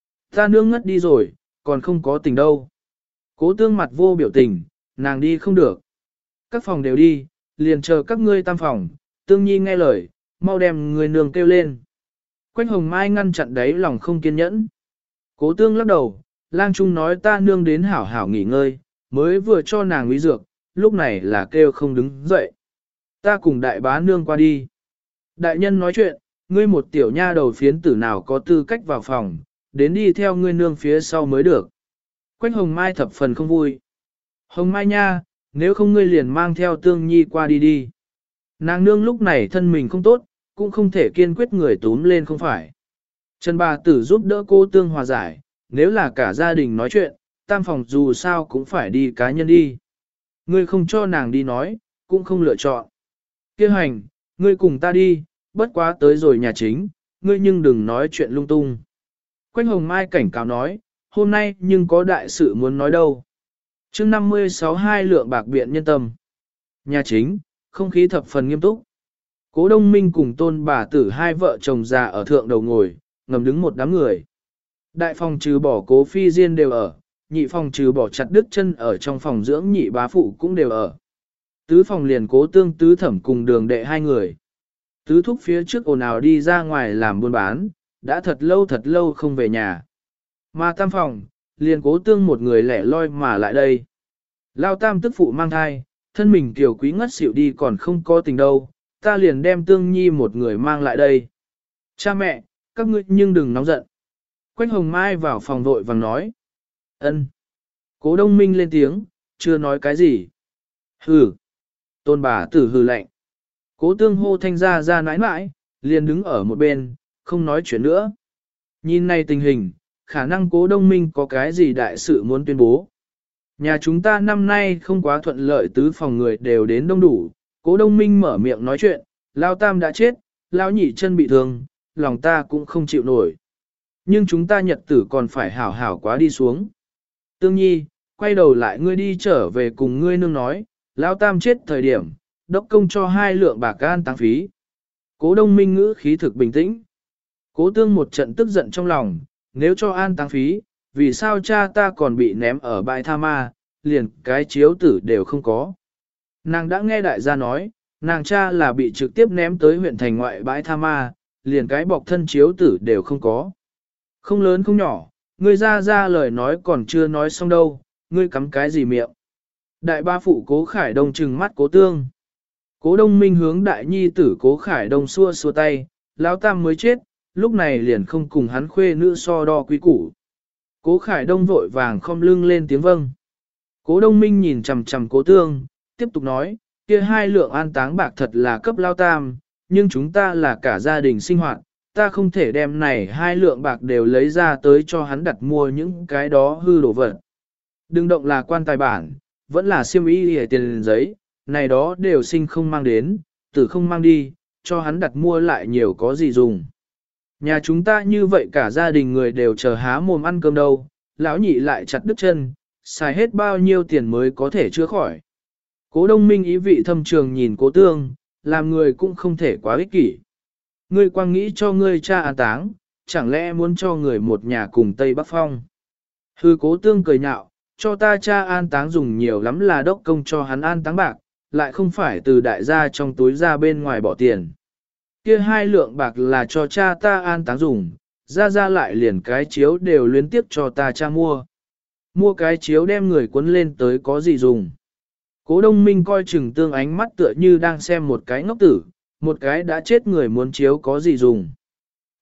S1: Ta nương ngất đi rồi, còn không có tình đâu. Cố Tương mặt vô biểu tình, nàng đi không được. Các phòng đều đi, liền chờ các ngươi tam phòng, Tương Nhi nghe lời, mau đem người nương kêu lên. Quách Hồng Mai ngăn chặn đấy lòng không kiên nhẫn. Cố Tương lắc đầu, lang trung nói ta nương đến hảo hảo nghỉ ngơi, mới vừa cho nàng uy dược, lúc này là kêu không đứng dậy. Ta cùng đại bá nương qua đi. Đại nhân nói chuyện, ngươi một tiểu nha đầu phiến tử nào có tư cách vào phòng, đến đi theo ngươi nương phía sau mới được. Quách Hồng Mai thập phần không vui. Hồng Mai nha, nếu không ngươi liền mang theo Tương Nhi qua đi đi. Nàng nương lúc này thân mình không tốt, cũng không thể kiên quyết người túm lên không phải. Trần bà tử giúp đỡ cô Tương hòa giải, nếu là cả gia đình nói chuyện, tam phòng dù sao cũng phải đi cá nhân đi. Ngươi không cho nàng đi nói, cũng không lựa chọn. Kêu hành, ngươi cùng ta đi, bất quá tới rồi nhà chính, ngươi nhưng đừng nói chuyện lung tung. Quách Hồng Mai cảnh cáo nói, hôm nay nhưng có đại sự muốn nói đâu. Chương 56 hai lượng bạc biện nhân tâm. Nhà chính, không khí thập phần nghiêm túc. Cố Đông Minh cùng Tôn bà tử hai vợ chồng già ở thượng đầu ngồi, ngầm đứng một đám người. Đại phòng trừ bỏ Cố Phi Diên đều ở, nhị phòng trừ bỏ chặt đứt chân ở trong phòng dưỡng nhị bá phụ cũng đều ở. Tứ phòng liền Cố Tương tứ thẩm cùng đường đệ hai người. Tứ thúc phía trước ồn ào đi ra ngoài làm buôn bán, đã thật lâu không về nhà. Mà tam phòng, liền Cố Tương một người lẻ loi mà lại đây. Lao tam tức phụ mang thai, thân mình tiểu quý ngất xỉu đi còn không có tình đâu, ta liền đem Tương Nhi một người mang lại đây. Cha mẹ, các ngươi nhưng đừng nóng giận. Quách Hồng Mai vào phòng vội vàng nói. Ân. Cố Đông Minh lên tiếng, chưa nói cái gì. Hừ. Tôn bà tử hừ lạnh. Cố Tương hô thanh ra ra nãi nãi, liền đứng ở một bên, không nói chuyện nữa. Nhìn này tình hình, khả năng Cố Đông Minh có cái gì đại sự muốn tuyên bố. Nhà chúng ta năm nay không quá thuận lợi, tứ phòng người đều đến đông đủ. Cố Đông Minh mở miệng nói chuyện, Lao Tam đã chết, Lao Nhị chân bị thương, lòng ta cũng không chịu nổi. Nhưng chúng ta nhật tử còn phải hảo hảo quá đi xuống. Tương Nhi, quay đầu lại ngươi đi trở về cùng ngươi nương nói, Lao Tam chết thời điểm, đốc công cho 2 lượng bạc an táng phí. Cố Đông Minh ngữ khí thực bình tĩnh. Cố Tương một trận tức giận trong lòng, nếu cho an táng phí, vì sao cha ta còn bị ném ở bãi tha ma, liền cái chiếu tử đều không có. Nàng đã nghe đại gia nói, nàng cha là bị trực tiếp ném tới huyện thành ngoại bãi tha ma, liền cái bọc thân chiếu tử đều không có. Không lớn không nhỏ, ngươi ra lời nói còn chưa nói xong đâu, ngươi cắm cái gì miệng. Đại ba phụ Cố Khải Đông trừng mắt Cố Tương. Cố Đông Minh hướng đại nhi tử Cố Khải Đông xua xua tay, lão tam mới chết, lúc này liền không cùng hắn khuê nữ so đo quý củ. Cố Khải Đông vội vàng khom lưng lên tiếng vâng. Cố Đông Minh nhìn chằm chằm Cố Tương, tiếp tục nói, kia 2 lượng an táng bạc thật là cấp lao tam, nhưng chúng ta là cả gia đình sinh hoạt, ta không thể đem này 2 lượng bạc đều lấy ra tới cho hắn đặt mua những cái đó hư đồ vật. Đừng động là quan tài bản, vẫn là xiêm y hề tiền giấy, này đó đều sinh không mang đến, tử không mang đi, cho hắn đặt mua lại nhiều có gì dùng. Nhà chúng ta như vậy cả gia đình người đều chờ há mồm ăn cơm đâu, lão nhị lại chặt đứt chân, xài hết bao nhiêu tiền mới có thể chữa khỏi. Cố Đông Minh ý vị thâm trường nhìn Cố Tương, làm người cũng không thể quá ích kỷ. Ngươi quang nghĩ cho ngươi cha an táng, chẳng lẽ muốn cho người một nhà cùng Tây Bắc Phong. Hư Cố Tương cười nhạo, cho ta cha an táng dùng nhiều lắm là đốc công cho hắn an táng bạc, lại không phải từ đại gia trong túi ra bên ngoài bỏ tiền. Kia 2 lượng bạc là cho cha ta an táng dùng, ra lại liền cái chiếu đều luyến tiếp cho ta cha mua. Mua cái chiếu đem người cuốn lên tới có gì dùng. Cố Đông Minh coi chừng Tương ánh mắt tựa như đang xem một cái ngốc tử, một cái đã chết người muốn chiếu có gì dùng.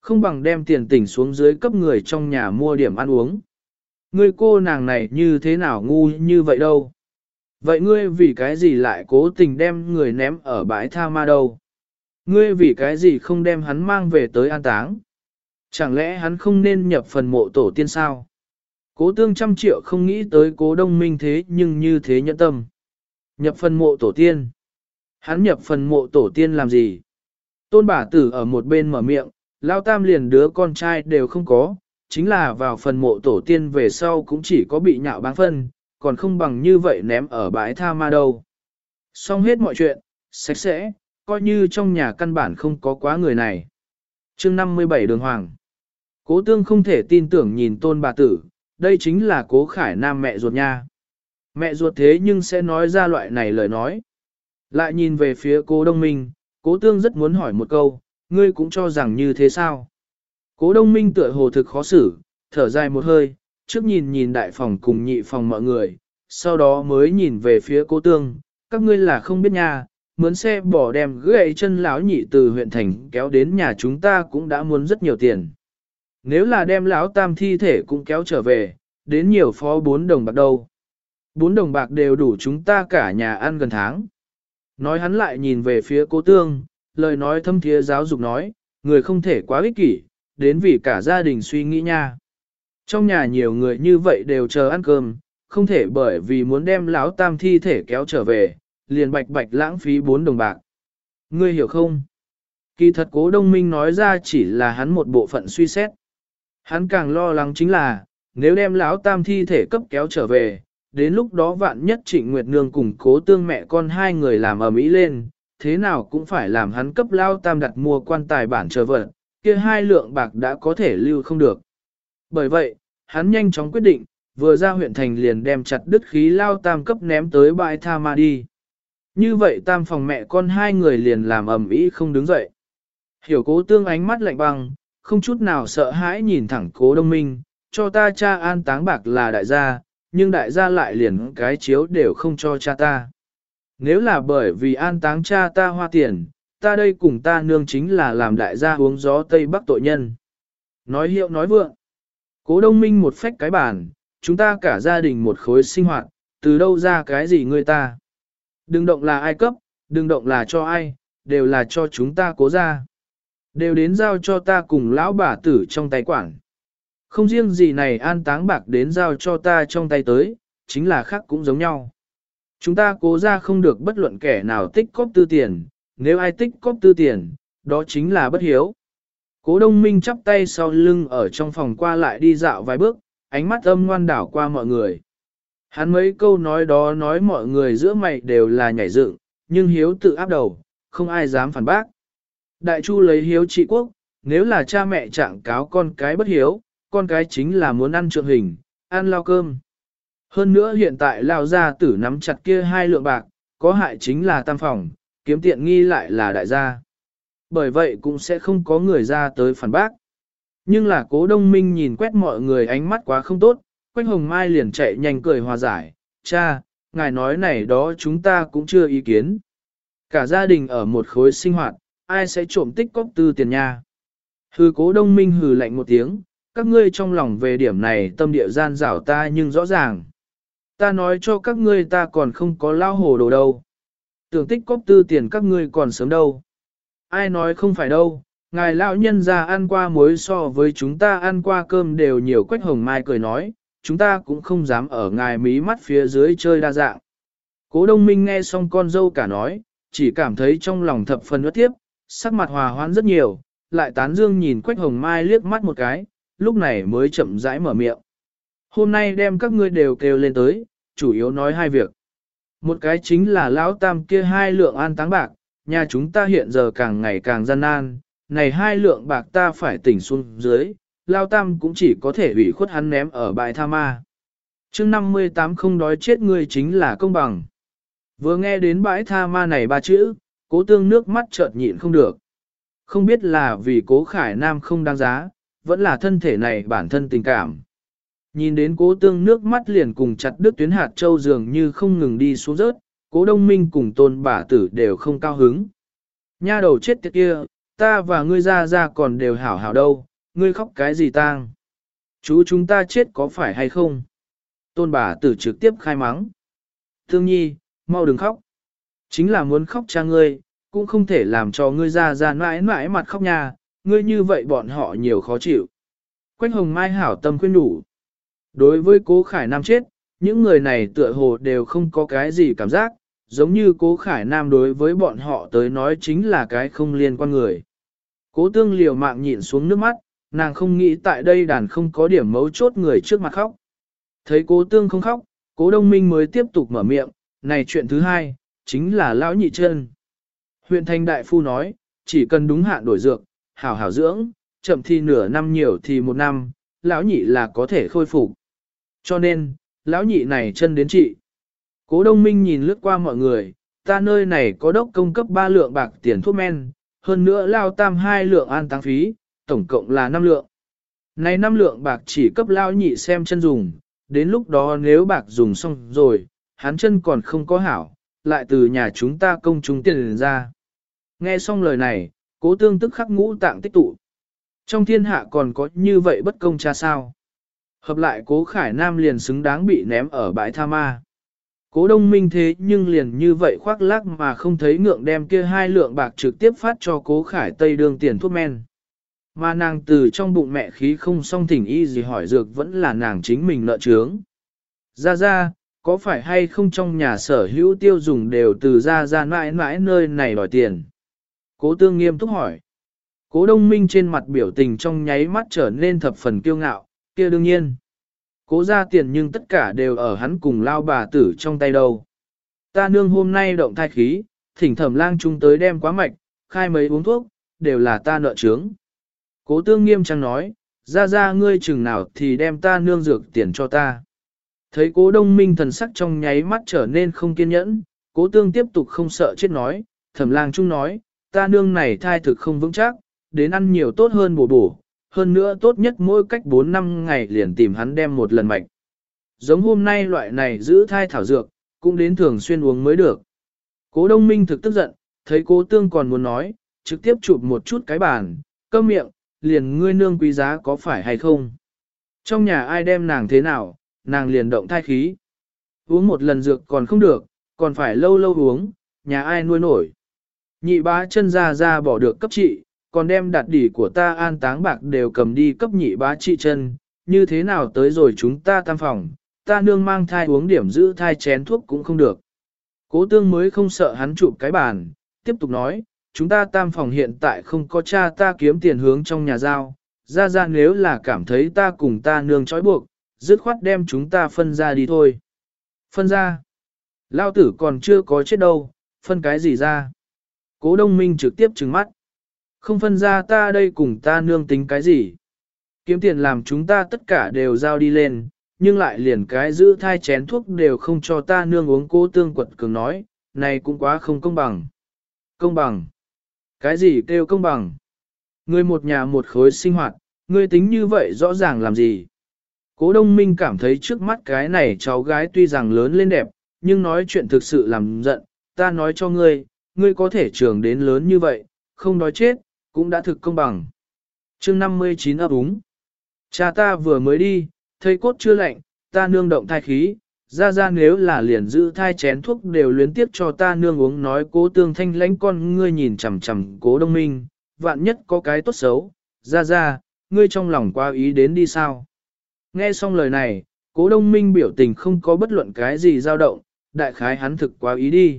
S1: Không bằng đem tiền tỉnh xuống dưới cấp người trong nhà mua điểm ăn uống. Ngươi cô nàng này như thế nào ngu như vậy đâu. Vậy ngươi vì cái gì lại cố tình đem người ném ở bãi tha ma đâu? Ngươi vì cái gì không đem hắn mang về tới an táng? Chẳng lẽ hắn không nên nhập phần mộ tổ tiên sao? Cố tương 100 triệu không nghĩ tới Cố Đông Minh thế nhưng như thế nhẫn tâm. Nhập phần mộ tổ tiên. Hắn nhập phần mộ tổ tiên làm gì? Tôn bà tử ở một bên mở miệng, Lao Tam liền đứa con trai đều không có, chính là vào phần mộ tổ tiên về sau cũng chỉ có bị nhạo báng phân, còn không bằng như vậy ném ở bãi tha ma đâu. Xong hết mọi chuyện, sạch sẽ, coi như trong nhà căn bản không có quá người này. Chương 57 Đường Hoàng. Cố tương không thể tin tưởng nhìn tôn bà tử, đây chính là Cố Khải Nam mẹ ruột nha. Mẹ ruột thế nhưng sẽ nói ra loại này lời nói. Lại nhìn về phía Cố Đông Minh, Cố tương rất muốn hỏi một câu, ngươi cũng cho rằng như thế sao? Cố Đông Minh tựa hồ thực khó xử, thở dài một hơi, trước nhìn đại phòng cùng nhị phòng mọi người, sau đó mới nhìn về phía Cố tương, các ngươi là không biết nha, mướn xe bỏ đem gãy chân lão nhị từ huyện thành kéo đến nhà chúng ta cũng đã muốn rất nhiều tiền. Nếu là đem lão tam thi thể cũng kéo trở về, đến nhiều phó 4 đồng bạc đâu. 4 đồng bạc đều đủ chúng ta cả nhà ăn gần tháng. Nói hắn lại nhìn về phía Cố tương, lời nói thâm thiế giáo dục nói, người không thể quá ích kỷ, đến vì cả gia đình suy nghĩ nha. Trong nhà nhiều người như vậy đều chờ ăn cơm, không thể bởi vì muốn đem lão tam thi thể kéo trở về, liền bạch bạch lãng phí 4 đồng bạc. Ngươi hiểu không? Kỳ thật Cố Đông Minh nói ra chỉ là hắn một bộ phận suy xét. Hắn càng lo lắng chính là, nếu đem lão tam thi thể cấp kéo trở về, đến lúc đó vạn nhất Trịnh Nguyệt Nương cùng Cố tương mẹ con hai người làm ầm ĩ lên, thế nào cũng phải làm hắn cấp lão tam đặt mua quan tài bản chờ vật, kia 2 lượng bạc đã có thể lưu không được. Bởi vậy, hắn nhanh chóng quyết định, vừa ra huyện thành liền đem chặt đứt khí lao tam cấp ném tới bãi tha ma đi. Như vậy tam phòng mẹ con hai người liền làm ầm ĩ không đứng dậy. Hiểu Cố tương ánh mắt lạnh băng, không chút nào sợ hãi nhìn thẳng Cố Đông Minh, cho ta cha an táng bạc là đại gia, nhưng đại gia lại liền cái chiếu đều không cho cha ta. Nếu là bởi vì an táng cha ta hoa tiền, ta đây cùng ta nương chính là làm đại gia uống gió Tây Bắc tội nhân. Nói hiệu nói vượng. Cố Đông Minh một phách cái bàn, chúng ta cả gia đình một khối sinh hoạt, từ đâu ra cái gì người ta. Đừng động là ai cấp, đừng động là cho ai, đều là cho chúng ta Cố ra. Đều đến giao cho ta cùng lão bà tử trong tay quản. Không riêng gì này an táng bạc đến giao cho ta trong tay tới, chính là khác cũng giống nhau. Chúng ta Cố ra không được bất luận kẻ nào tích cóp tư tiền, nếu ai tích cóp tư tiền, đó chính là bất hiếu. Cố Đông Minh chắp tay sau lưng ở trong phòng qua lại đi dạo vài bước, ánh mắt âm ngoan đảo qua mọi người. Hắn mấy câu nói đó nói mọi người giữa mày đều là nhảy dựng, nhưng hiếu tự áp đầu, không ai dám phản bác. Đại Chu lấy hiếu trị quốc, nếu là cha mẹ trạng cáo con cái bất hiếu, con cái chính là muốn ăn trượng hình, ăn lao cơm. Hơn nữa hiện tại lao gia tử nắm chặt kia 2 lượng bạc, có hại chính là tam phòng, kiếm tiện nghi lại là đại gia. Bởi vậy cũng sẽ không có người ra tới phản bác. Nhưng là Cố Đông Minh nhìn quét mọi người ánh mắt quá không tốt, Quách Hồng Mai liền chạy nhanh cười hòa giải, cha, ngài nói này đó chúng ta cũng chưa ý kiến. Cả gia đình ở một khối sinh hoạt, ai sẽ trộm tích cóp tư tiền nha. Hừ Cố Đông Minh hừ lạnh một tiếng, các ngươi trong lòng về điểm này tâm địa gian rảo ta nhưng rõ ràng. Ta nói cho các ngươi ta còn không có lao hồ đồ đâu. Tưởng tích cóp tư tiền các ngươi còn sớm đâu. Ai nói không phải đâu, ngài lão nhân ra ăn qua muối so với chúng ta ăn qua cơm đều nhiều. Quách Hồng Mai cười nói, chúng ta cũng không dám ở ngài mí mắt phía dưới chơi đa dạng. Cố Đông Minh nghe xong con dâu cả nói, chỉ cảm thấy trong lòng thập phần uất tiếp, sắc mặt hòa hoãn rất nhiều, lại tán dương nhìn Quách Hồng Mai liếc mắt một cái, lúc này mới chậm rãi mở miệng. Hôm nay đem các ngươi đều kêu lên tới, chủ yếu nói 2 việc. Một cái chính là lão tam kia 2 lượng an táng bạc, nhà chúng ta hiện giờ càng ngày càng gian nan, này 2 lượng bạc ta phải tỉnh xuống dưới, lão tam cũng chỉ có thể ủy khuất hắn ném ở bãi tha ma. Chương 58 không đói chết ngươi chính là công bằng. Vừa nghe đến bãi tha ma này 3 chữ, Cố tương nước mắt chợt nhịn không được. Không biết là vì Cố Khải Nam không đáng giá, vẫn là thân thể này bản thân tình cảm. Nhìn đến Cố tương nước mắt liền cùng chặt đứt tuyến hạt châu dường như không ngừng đi xuống rớt, Cố Đông Minh cùng tôn bà tử đều không cao hứng. Nha đầu chết tiệt kia, ta và ngươi ra ra còn đều hảo hảo đâu, ngươi khóc cái gì tang? Chú chúng ta chết có phải hay không? Tôn bà tử trực tiếp khai mắng. Thương nhi, mau đừng khóc. Chính là muốn khóc cha ngươi, cũng không thể làm cho ngươi ra ra mãi mãi mặt khóc nha, ngươi như vậy bọn họ nhiều khó chịu. Quách Hồng Mai hảo tâm khuyên đủ. Đối với Cố Khải Nam chết, những người này tựa hồ đều không có cái gì cảm giác, giống như Cố Khải Nam đối với bọn họ tới nói chính là cái không liên quan người. Cố Tương liều mạng nhịn xuống nước mắt, nàng không nghĩ tại đây đàn không có điểm mấu chốt người trước mặt khóc. Thấy Cố Tương không khóc, Cố Đông Minh mới tiếp tục mở miệng, này chuyện thứ hai, chính là lão nhị chân. Huyện Thành Đại Phu nói, chỉ cần đúng hạn đổi dược, hảo hảo dưỡng, chậm thì nửa năm nhiều thì một năm, lão nhị là có thể khôi phục. Cho nên, lão nhị này chân đến trị. Cố Đông Minh nhìn lướt qua mọi người, ta nơi này có đốc công cấp 3 lượng bạc tiền thuốc men, hơn nữa lao tam 2 lượng an táng phí, tổng cộng là 5 lượng. Này 5 lượng bạc chỉ cấp lão nhị xem chân dùng, đến lúc đó nếu bạc dùng xong rồi, hắn chân còn không có hảo, lại từ nhà chúng ta công chúng tiền ra. Nghe xong lời này, Cố Tương tức khắc ngũ tạng tích tụ. Trong thiên hạ còn có như vậy bất công cha sao? Hợp lại Cố Khải Nam liền xứng đáng bị ném ở bãi tha ma. Cố Đông Minh thế nhưng liền như vậy khoác lác mà không thấy ngượng đem kia 2 lượng bạc trực tiếp phát cho Cố Khải Tây đương tiền thuốc men. Mà nàng từ trong bụng mẹ khí không xong thỉnh y gì hỏi dược vẫn là nàng chính mình nợ trướng. Ra, có phải hay không trong nhà sở hữu tiêu dùng đều từ ra mãi mãi nơi này đòi tiền? Cố Tương nghiêm túc hỏi. Cố Đông Minh trên mặt biểu tình trong nháy mắt trở nên thập phần kiêu ngạo, kia đương nhiên. Cố ra tiền nhưng tất cả đều ở hắn cùng lao bà tử trong tay đâu. Ta nương hôm nay động thai khí, thỉnh Thẩm Lang chúng tới đem quá mạch, khai mấy uống thuốc, đều là ta nợ trướng. Cố Tương nghiêm trang nói, ra ngươi chừng nào thì đem ta nương dược tiền cho ta. Thấy Cố Đông Minh thần sắc trong nháy mắt trở nên không kiên nhẫn, Cố Tương tiếp tục không sợ chết nói, Thẩm Lang Trung nói, ta nương này thai thực không vững chắc, đến ăn nhiều tốt hơn bổ, hơn nữa tốt nhất mỗi cách 4 năm ngày liền tìm hắn đem một lần mạch. Giống hôm nay loại này giữ thai thảo dược, cũng đến thường xuyên uống mới được. Cố Đông Minh thực tức giận, thấy Cố Tương còn muốn nói, trực tiếp chụp một chút cái bàn, câm miệng, liền ngươi nương quý giá có phải hay không. Trong nhà ai đem nàng thế nào, nàng liền động thai khí. Uống một lần dược còn không được, còn phải lâu lâu uống, nhà ai nuôi nổi. Nhị bá chân ra bỏ được cấp trị, còn đem đặt đỉ của ta an táng bạc đều cầm đi cấp nhị bá trị chân, như thế nào tới rồi chúng ta tam phòng, ta nương mang thai uống điểm giữ thai chén thuốc cũng không được. Cố Tương mới không sợ hắn chụp cái bàn, tiếp tục nói, chúng ta tam phòng hiện tại không có cha ta kiếm tiền hướng trong nhà giao, ra nếu là cảm thấy ta cùng ta nương trói buộc, dứt khoát đem chúng ta phân ra đi thôi. Phân ra? Lao tử còn chưa có chết đâu, phân cái gì ra? Cố Đông Minh trực tiếp trừng mắt. Không phân ra ta đây cùng ta nương tính cái gì? Kiếm tiền làm chúng ta tất cả đều giao đi lên, nhưng lại liền cái giữ thai chén thuốc đều không cho ta nương uống. Cố Tương quật cường nói, này cũng quá không công bằng. Công bằng? Cái gì kêu công bằng? Ngươi một nhà một khối sinh hoạt, ngươi tính như vậy rõ ràng làm gì? Cố Đông Minh cảm thấy trước mắt cái này cháu gái tuy rằng lớn lên đẹp, nhưng nói chuyện thực sự làm giận, ta nói cho ngươi, ngươi có thể trưởng đến lớn như vậy, không đói chết, cũng đã thực công bằng. Chương 59 ấp úng. Cha ta vừa mới đi, thấy cốt chưa lạnh, ta nương động thai khí, ra nếu là liền giữ thai chén thuốc đều luyến tiếp cho ta nương uống. Nói Cố Tương thanh lãnh con ngươi nhìn chằm chằm Cố Đông Minh, vạn nhất có cái tốt xấu, ra, ngươi trong lòng qua ý đến đi sao? Nghe xong lời này, Cố Đông Minh biểu tình không có bất luận cái gì dao động, đại khái hắn thực quá ý đi.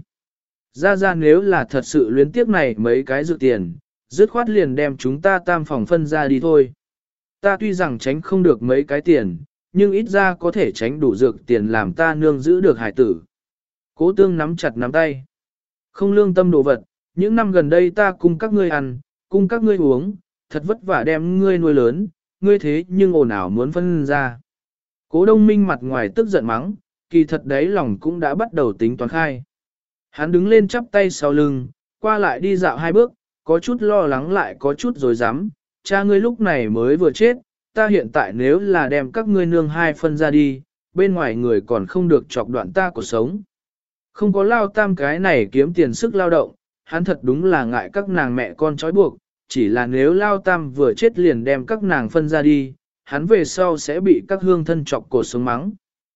S1: Ra nếu là thật sự luyến tiếc này mấy cái dự tiền, dứt khoát liền đem chúng ta tam phòng phân ra đi thôi. Ta tuy rằng tránh không được mấy cái tiền, nhưng ít ra có thể tránh đủ dược tiền làm ta nương giữ được hải tử. Cố Tương nắm chặt nắm tay. Không lương tâm đồ vật, những năm gần đây ta cung các ngươi ăn, cung các ngươi uống, thật vất vả đem ngươi nuôi lớn, ngươi thế nhưng ồn ào muốn phân ra. Cố Đông Minh mặt ngoài tức giận mắng, kỳ thật đấy lòng cũng đã bắt đầu tính toán khai. Hắn đứng lên chắp tay sau lưng, qua lại đi dạo 2 bước, có chút lo lắng lại có chút rồi dám. Cha ngươi lúc này mới vừa chết, ta hiện tại nếu là đem các ngươi nương 2 phân ra đi, bên ngoài người còn không được chọc đoạn ta cuộc sống. Không có lao tam cái này kiếm tiền sức lao động, hắn thật đúng là ngại các nàng mẹ con trói buộc, chỉ là nếu Lao Tam vừa chết liền đem các nàng phân ra đi, hắn về sau sẽ bị các hương thân chọc cổ sống mắng.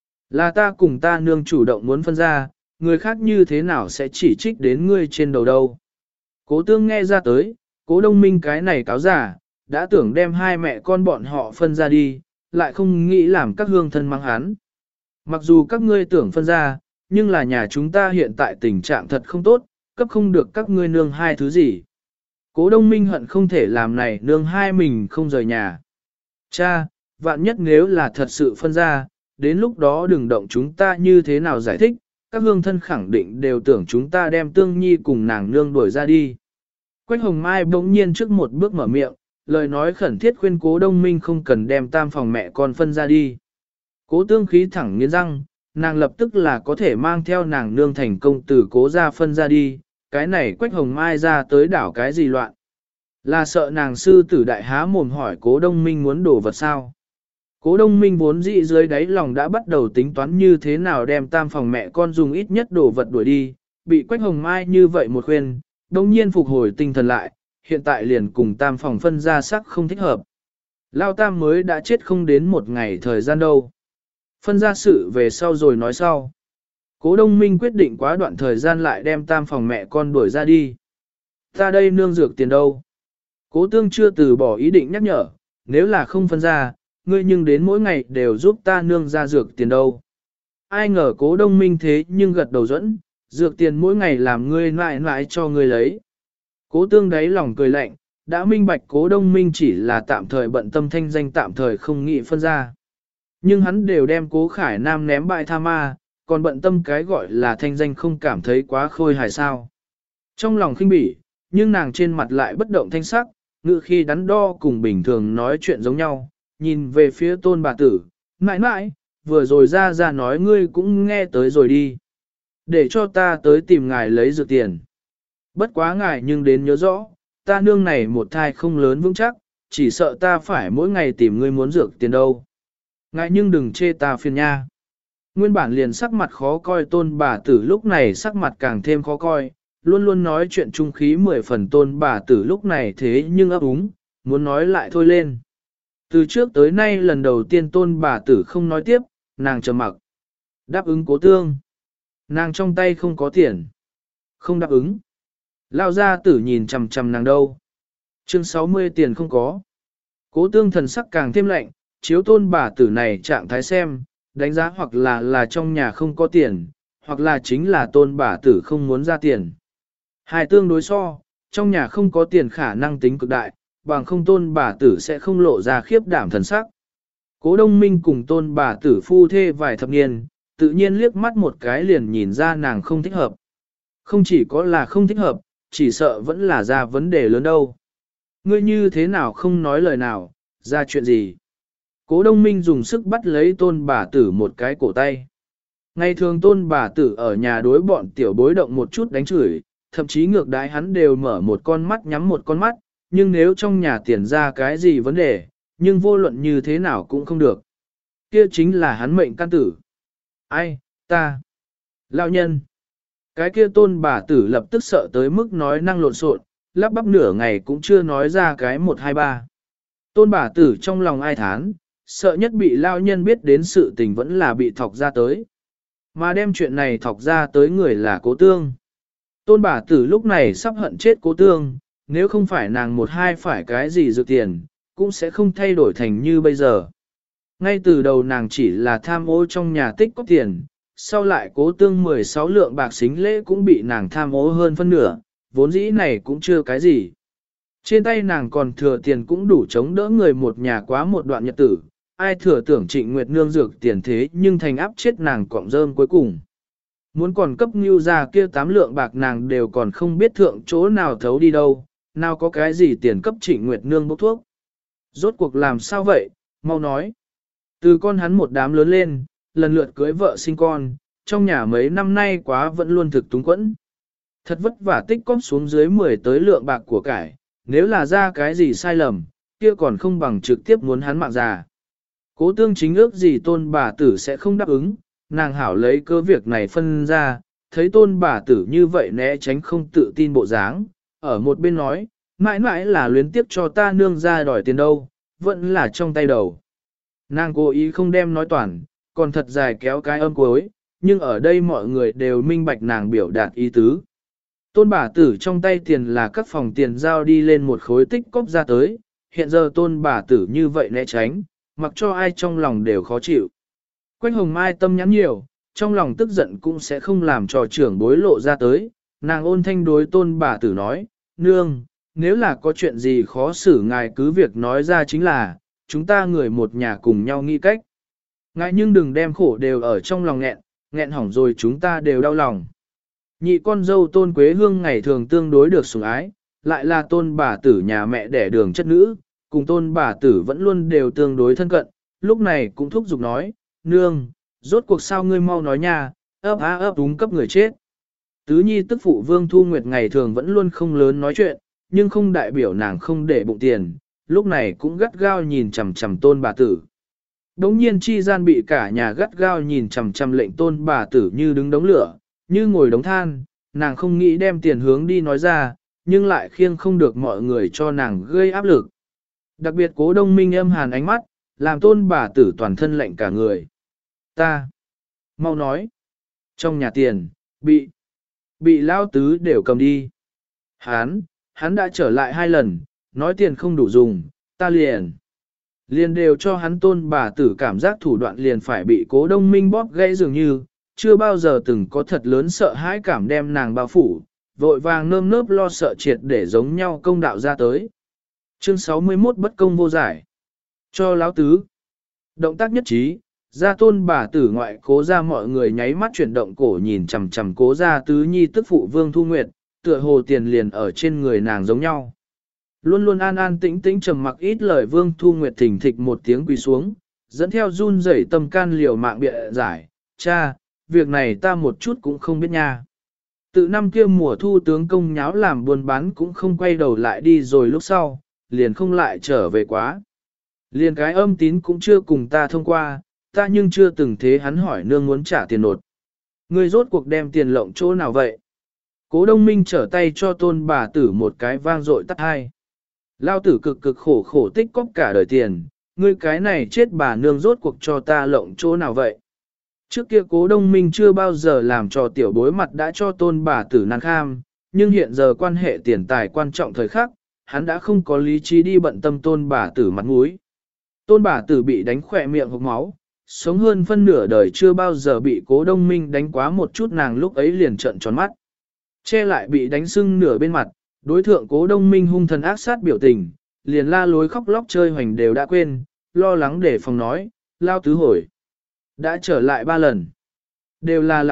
S1: Là ta cùng ta nương chủ động muốn phân ra, người khác như thế nào sẽ chỉ trích đến ngươi trên đầu đâu. Cố Tương nghe ra tới, Cố Đông Minh cái này cáo giả, đã tưởng đem hai mẹ con bọn họ phân ra đi, lại không nghĩ làm các hương thân mắng hắn. Mặc dù các ngươi tưởng phân ra, nhưng là nhà chúng ta hiện tại tình trạng thật không tốt, cấp không được các ngươi nương hai thứ gì. Cố Đông Minh hận không thể làm này nương hai mình không rời nhà. Cha, vạn nhất nếu là thật sự phân ra, đến lúc đó đừng động chúng ta như thế nào giải thích, các hương thân khẳng định đều tưởng chúng ta đem Tương Nhi cùng nàng nương đuổi ra đi. Quách Hồng Mai bỗng nhiên trước một bước mở miệng, lời nói khẩn thiết khuyên Cố Đông Minh không cần đem tam phòng mẹ con phân ra đi. Cố Tương khí thẳng nghiến răng, nàng lập tức là có thể mang theo nàng nương thành công từ Cố gia phân ra đi, cái này Quách Hồng Mai ra tới đảo cái gì loạn. Là sợ nàng sư tử đại há mồm hỏi Cố Đông Minh muốn đổ vật sao. Cố Đông Minh vốn dĩ dưới đáy lòng đã bắt đầu tính toán như thế nào đem tam phòng mẹ con dùng ít nhất đổ vật đuổi đi, bị Quách Hồng Mai như vậy một khuyên, đồng nhiên phục hồi tinh thần lại, hiện tại liền cùng tam phòng phân ra sắc không thích hợp. Lao tam mới đã chết không đến một ngày thời gian đâu. Phân ra sự về sau rồi nói sau. Cố Đông Minh quyết định quá đoạn thời gian lại đem tam phòng mẹ con đuổi ra đi. Ta đây nương dược tiền đâu? Cố Tương chưa từ bỏ ý định nhắc nhở, nếu là không phân ra, ngươi nhưng đến mỗi ngày đều giúp ta nương ra dược tiền đâu. Ai ngờ Cố Đông Minh thế nhưng gật đầu dẫn, dược tiền mỗi ngày làm ngươi mãi mãi cho ngươi lấy. Cố Tương đáy lòng cười lạnh, đã minh bạch Cố Đông Minh chỉ là tạm thời bận tâm thanh danh tạm thời không nghĩ phân ra. Nhưng hắn đều đem Cố Khải Nam ném bại tha ma, còn bận tâm cái gọi là thanh danh không cảm thấy quá khôi hài sao. Trong lòng khinh bỉ, nhưng nàng trên mặt lại bất động thanh sắc, ngự khi đắn đo cùng bình thường nói chuyện giống nhau, nhìn về phía Tôn bà tử, mãi mãi, vừa rồi ra nói ngươi cũng nghe tới rồi đi. Để cho ta tới tìm ngài lấy dược tiền. Bất quá ngài nhưng đến nhớ rõ, ta nương này một thai không lớn vững chắc, chỉ sợ ta phải mỗi ngày tìm ngươi muốn dược tiền đâu. Ngài nhưng đừng chê ta phiền nha. Nguyên bản liền sắc mặt khó coi Tôn bà tử lúc này sắc mặt càng thêm khó coi, luôn luôn nói chuyện trung khí 10 phần Tôn bà tử lúc này thế nhưng ấp úng, muốn nói lại thôi lên. Từ trước tới nay lần đầu tiên Tôn bà tử không nói tiếp, nàng trầm mặc. Đáp ứng Cố Tương. Nàng trong tay không có tiền. Không đáp ứng. Lao gia tử nhìn chằm chằm nàng đâu. Chương 60 tiền không có. Cố Tương thần sắc càng thêm lạnh, chiếu Tôn bà tử này trạng thái xem, đánh giá hoặc là trong nhà không có tiền, hoặc là chính là Tôn bà tử không muốn ra tiền. Hai tương đối so, trong nhà không có tiền khả năng tính cực đại, bằng không Tôn bà tử sẽ không lộ ra khiếp đảm thần sắc. Cố Đông Minh cùng Tôn bà tử phu thê vài thập niên, tự nhiên liếc mắt một cái liền nhìn ra nàng không thích hợp. Không chỉ có là không thích hợp, chỉ sợ vẫn là ra vấn đề lớn đâu. Ngươi như thế nào không nói lời nào, ra chuyện gì? Cố Đông Minh dùng sức bắt lấy Tôn bà tử một cái cổ tay. Ngày thường Tôn bà tử ở nhà đối bọn tiểu bối động một chút đánh chửi, thậm chí ngược đái hắn đều mở một con mắt nhắm một con mắt, nhưng nếu trong nhà tiền ra cái gì vấn đề, nhưng vô luận như thế nào cũng không được. Kia chính là hắn mệnh căn tử. Ai, ta, lão nhân. Cái kia Tôn bà tử lập tức sợ tới mức nói năng lộn xộn, lắp bắp nửa ngày cũng chưa nói ra cái 1 2 3. Tôn bà tử trong lòng ai thán, sợ nhất bị lão nhân biết đến sự tình vẫn là bị thọc ra tới. Mà đem chuyện này thọc ra tới người là Cố Tương. Tôn bà tử lúc này sắp hận chết Cố Tương, nếu không phải nàng 1 2 phải cái gì dự tiền, cũng sẽ không thay đổi thành như bây giờ. Ngay từ đầu nàng chỉ là tham ô trong nhà tích có tiền, sau lại Cố Tương 16 lượng bạc xính lễ cũng bị nàng tham ô hơn phân nửa, vốn dĩ này cũng chưa cái gì. Trên tay nàng còn thừa tiền cũng đủ chống đỡ người một nhà quá một đoạn nhật tử, ai thừa tưởng Trịnh Nguyệt Nương dược tiền thế nhưng thành áp chết nàng cọng rơm cuối cùng. Muốn còn cấp Ngưu ra kia 8 lượng bạc nàng đều còn không biết thượng chỗ nào thấu đi đâu, nào có cái gì tiền cấp Trịnh Nguyệt Nương bốc thuốc. Rốt cuộc làm sao vậy, mau nói. Từ con hắn một đám lớn lên, lần lượt cưới vợ sinh con, trong nhà mấy năm nay quá vẫn luôn thực túng quẫn. Thật vất vả tích cóp xuống dưới 10 tới lượng bạc của cải, nếu là ra cái gì sai lầm, kia còn không bằng trực tiếp muốn hắn mạng già. Cố Tương chính ước gì Tôn bà tử sẽ không đáp ứng, nàng hảo lấy cơ việc này phân ra, thấy Tôn bà tử như vậy né tránh không tự tin bộ dáng, ở một bên nói, mãi mãi là luyến tiếp cho ta nương ra đòi tiền đâu, vẫn là trong tay đầu. Nàng cố ý không đem nói toàn, còn thật dài kéo cái âm cuối, nhưng ở đây mọi người đều minh bạch nàng biểu đạt ý tứ. Tôn bà tử trong tay tiền là các phòng tiền giao đi lên một khối tích cóp ra tới, hiện giờ tôn bà tử như vậy né tránh, mặc cho ai trong lòng đều khó chịu. Quách hồng mai tâm nhắn nhiều, trong lòng tức giận cũng sẽ không làm cho trưởng bối lộ ra tới, nàng ôn thanh đối tôn bà tử nói, nương, nếu là có chuyện gì khó xử ngài cứ việc nói ra chính là, chúng ta người một nhà cùng nhau nghĩ cách. Ngài nhưng đừng đem khổ đều ở trong lòng nghẹn hỏng rồi chúng ta đều đau lòng. Nhị con dâu tôn Quế Hương ngày thường tương đối được sủng ái, lại là tôn bà tử nhà mẹ đẻ đường chất nữ, cùng tôn bà tử vẫn luôn đều tương đối thân cận, lúc này cũng thúc giục nói, nương, rốt cuộc sao ngươi mau nói nha, ấp á ấp đúng cấp người chết. Tứ nhi tức phụ Vương Thu Nguyệt ngày thường vẫn luôn không lớn nói chuyện, nhưng không đại biểu nàng không để bụng tiền, lúc này cũng gắt gao nhìn chằm chằm tôn bà tử. Đống nhiên chi gian bị cả nhà gắt gao nhìn chằm chằm lệnh tôn bà tử như đứng đống lửa, như ngồi đống than, nàng không nghĩ đem tiền hướng đi nói ra, nhưng lại khiêng không được mọi người cho nàng gây áp lực. Đặc biệt Cố Đông Minh âm hàn ánh mắt, làm tôn bà tử toàn thân lệnh cả người. Ta, mau nói, trong nhà tiền, bị lao tứ đều cầm đi. Hắn đã trở lại 2 lần, nói tiền không đủ dùng, ta liền đều cho hắn tôn bà tử cảm giác thủ đoạn liền phải bị Cố Đông Minh bóp gãy dường như, chưa bao giờ từng có thật lớn sợ hãi cảm đem nàng bao phủ, vội vàng nơm nớp lo sợ triệt để giống nhau công đạo ra tới. Chương 61 bất công vô giải. Cho láo tứ. Động tác nhất trí, gia tôn bà tử ngoại Cố ra mọi người nháy mắt chuyển động cổ nhìn chằm chằm Cố ra tứ nhi tức phụ Vương Thu Nguyệt, tựa hồ tiền liền ở trên người nàng giống nhau. Luôn luôn an an tĩnh tĩnh trầm mặc ít lời Vương Thu Nguyệt thình thịch một tiếng quỳ xuống, dẫn theo run rẩy tâm can liều mạng bịa giải, cha, việc này ta một chút cũng không biết nha. Tự năm kia mùa thu tướng công nháo làm buôn bán cũng không quay đầu lại đi rồi lúc sau, liền không lại trở về quá. Liền cái âm tín cũng chưa cùng ta thông qua, ta nhưng chưa từng thế hắn hỏi nương muốn trả tiền nột. Ngươi rốt cuộc đem tiền lộng chỗ nào vậy? Cố Đông Minh trở tay cho tôn bà tử một cái vang dội tắt hai. Lao tử cực khổ tích cóp cả đời tiền, ngươi cái này chết bà nương rốt cuộc cho ta lộng chỗ nào vậy? Trước kia Cố Đông Minh chưa bao giờ làm cho tiểu bối mặt đã cho tôn bà tử nan kham, nhưng hiện giờ quan hệ tiền tài quan trọng thời khắc, hắn đã không có lý trí đi bận tâm tôn bà tử mặt mũi. Tôn bà tử bị đánh khỏe miệng hộc máu, sống hơn phân nửa đời chưa bao giờ bị Cố Đông Minh đánh quá một chút nàng lúc ấy liền trợn tròn mắt. Che lại bị đánh sưng nửa bên mặt, đối thượng Cố Đông Minh hung thần ác sát biểu tình, liền la lối khóc lóc chơi hoành đều đã quên, lo lắng để phòng nói, lao tứ hồi. Đã trở lại 3 lần. Đều là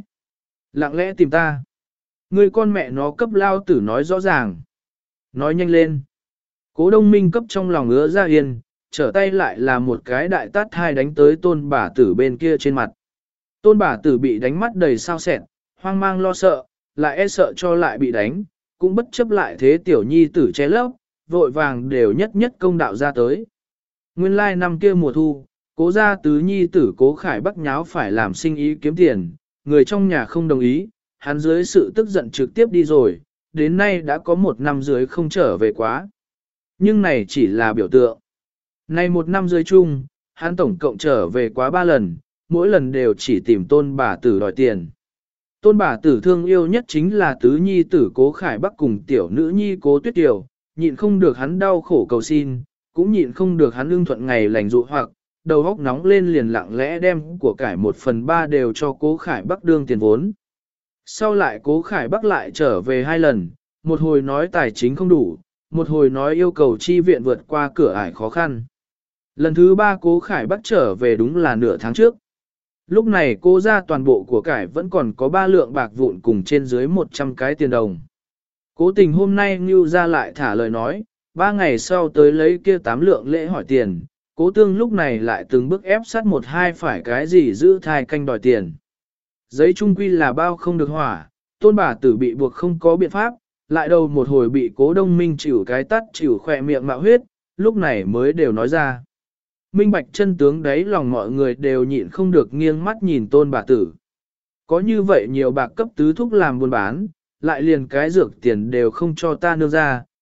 S1: lặng lẽ tìm ta. Người con mẹ nó cấp lao tử nói rõ ràng. Nói nhanh lên. Cố Đông Minh cấp trong lòng ứa ra yên, trở tay lại là một cái đại tát hai đánh tới tôn bà tử bên kia trên mặt. Tôn bà tử bị đánh mắt đầy sao sẹn, hoang mang lo sợ, lại e sợ cho lại bị đánh, cũng bất chấp lại thế tiểu nhi tử che lấp, vội vàng đều nhất công đạo ra tới. Nguyên lai năm kia mùa thu, Cố gia tứ nhi tử Cố Khải Bắc nháo phải làm sinh ý kiếm tiền, người trong nhà không đồng ý, hắn dưới sự tức giận trực tiếp đi rồi, đến nay đã có 1 năm dưới không trở về quá. Nhưng này chỉ là biểu tượng. Nay 1 năm dưới chung, hắn tổng cộng trở về quá 3 lần, mỗi lần đều chỉ tìm tôn bà tử đòi tiền. Tôn bà tử thương yêu nhất chính là tứ nhi tử Cố Khải Bắc cùng tiểu nữ nhi Cố Tuyết Tiểu, nhịn không được hắn đau khổ cầu xin, cũng nhịn không được hắn ưng thuận ngày lành dụ hoặc, đầu óc nóng lên liền lặng lẽ đem của cải 1/3 đều cho Cố Khải Bắc đương tiền vốn. Sau lại Cố Khải Bắc lại trở về 2 lần, một hồi nói tài chính không đủ, một hồi nói yêu cầu chi viện vượt qua cửa ải khó khăn. Lần thứ 3 Cố Khải Bắc trở về đúng là nửa tháng trước. Lúc này cô ra toàn bộ của cải vẫn còn có 3 lượng bạc vụn cùng trên dưới 100 cái tiền đồng. Cố tình hôm nay Ngưu ra lại thả lời nói, 3 ngày sau tới lấy kia 8 lượng lễ hỏi tiền, Cố Tương lúc này lại từng bước ép sát 1-2 phải cái gì giữ thai canh đòi tiền. Giấy trung quy là bao không được hỏa, tôn bà tử bị buộc không có biện pháp, lại đầu một hồi bị Cố Đông Minh chịu cái tắt chịu khỏe miệng mạo huyết, lúc này mới đều nói ra. Minh bạch chân tướng đấy lòng mọi người đều nhịn không được nghiêng mắt nhìn tôn bà tử. Có như vậy nhiều bạc cấp tứ thúc làm buôn bán, lại liền cái dược tiền đều không cho ta nương ra,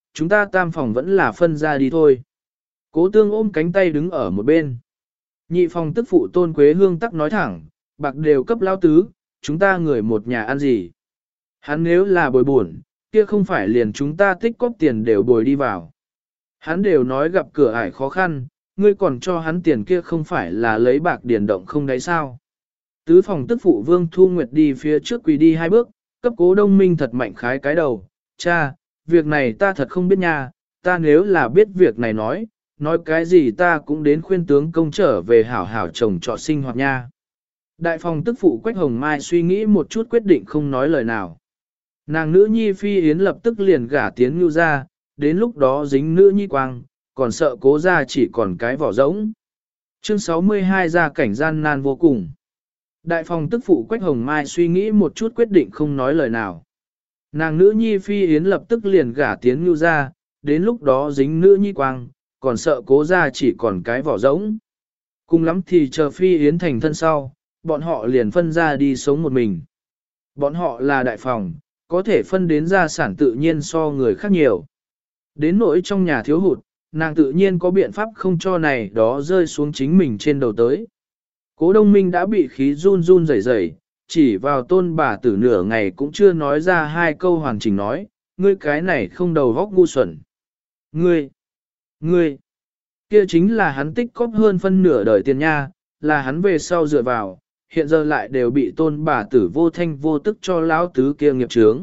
S1: chúng ta tam phòng vẫn là phân ra đi thôi. Cố tương ôm cánh tay đứng ở một bên. Nhị phòng tức phụ Tôn Quế Hương tắc nói thẳng, bạc đều cấp lao tứ, chúng ta người một nhà ăn gì. Hắn nếu là bồi buồn, kia không phải liền chúng ta tích cóp tiền đều bồi đi vào. Hắn đều nói gặp cửa ải khó khăn, ngươi còn cho hắn tiền kia không phải là lấy bạc điền động không đấy sao. Tứ phòng tức phụ Vương Thu Nguyệt đi phía trước quỳ đi 2 bước, cấp Cố Đông Minh thật mạnh khái cái đầu. Cha, việc này ta thật không biết nha, ta nếu là biết việc này nói cái gì ta cũng đến khuyên tướng công trở về hảo hảo chồng trọ sinh hoạt nha. Đại phòng tức phụ Quách Hồng Mai suy nghĩ một chút quyết định không nói lời nào. Nàng nữ nhi Phi Yến lập tức liền gả tiến Nưu ra, đến lúc đó dính nữ nhi quang, còn sợ Cố ra chỉ còn cái vỏ rỗng. Chương 62 ra cảnh gian nan vô cùng. Đại phòng tức phụ Quách Hồng Mai suy nghĩ một chút quyết định không nói lời nào. Nàng nữ nhi Phi Yến lập tức liền gả tiến Nưu ra, đến lúc đó dính nữ nhi quang, còn sợ Cố ra chỉ còn cái vỏ rỗng. Cùng lắm thì chờ Phi Yến thành thân sau, bọn họ liền phân ra đi sống một mình. Bọn họ là đại phòng, có thể phân đến gia sản tự nhiên so người khác nhiều. Đến nỗi trong nhà thiếu hụt, nàng tự nhiên có biện pháp không cho này đó rơi xuống chính mình trên đầu tới. Cố Đông Minh đã bị khí run run rẩy rẩy, chỉ vào Tôn bà tử nửa ngày cũng chưa nói ra 2 câu hoàn chỉnh nói, ngươi cái này không đầu vóc ngu xuẩn. Ngươi, kia chính là hắn tích cóp hơn phân nửa đời tiền nha, là hắn về sau dựa vào, hiện giờ lại đều bị Tôn bà tử vô thanh vô tức cho lão tứ kia nghiệp chướng.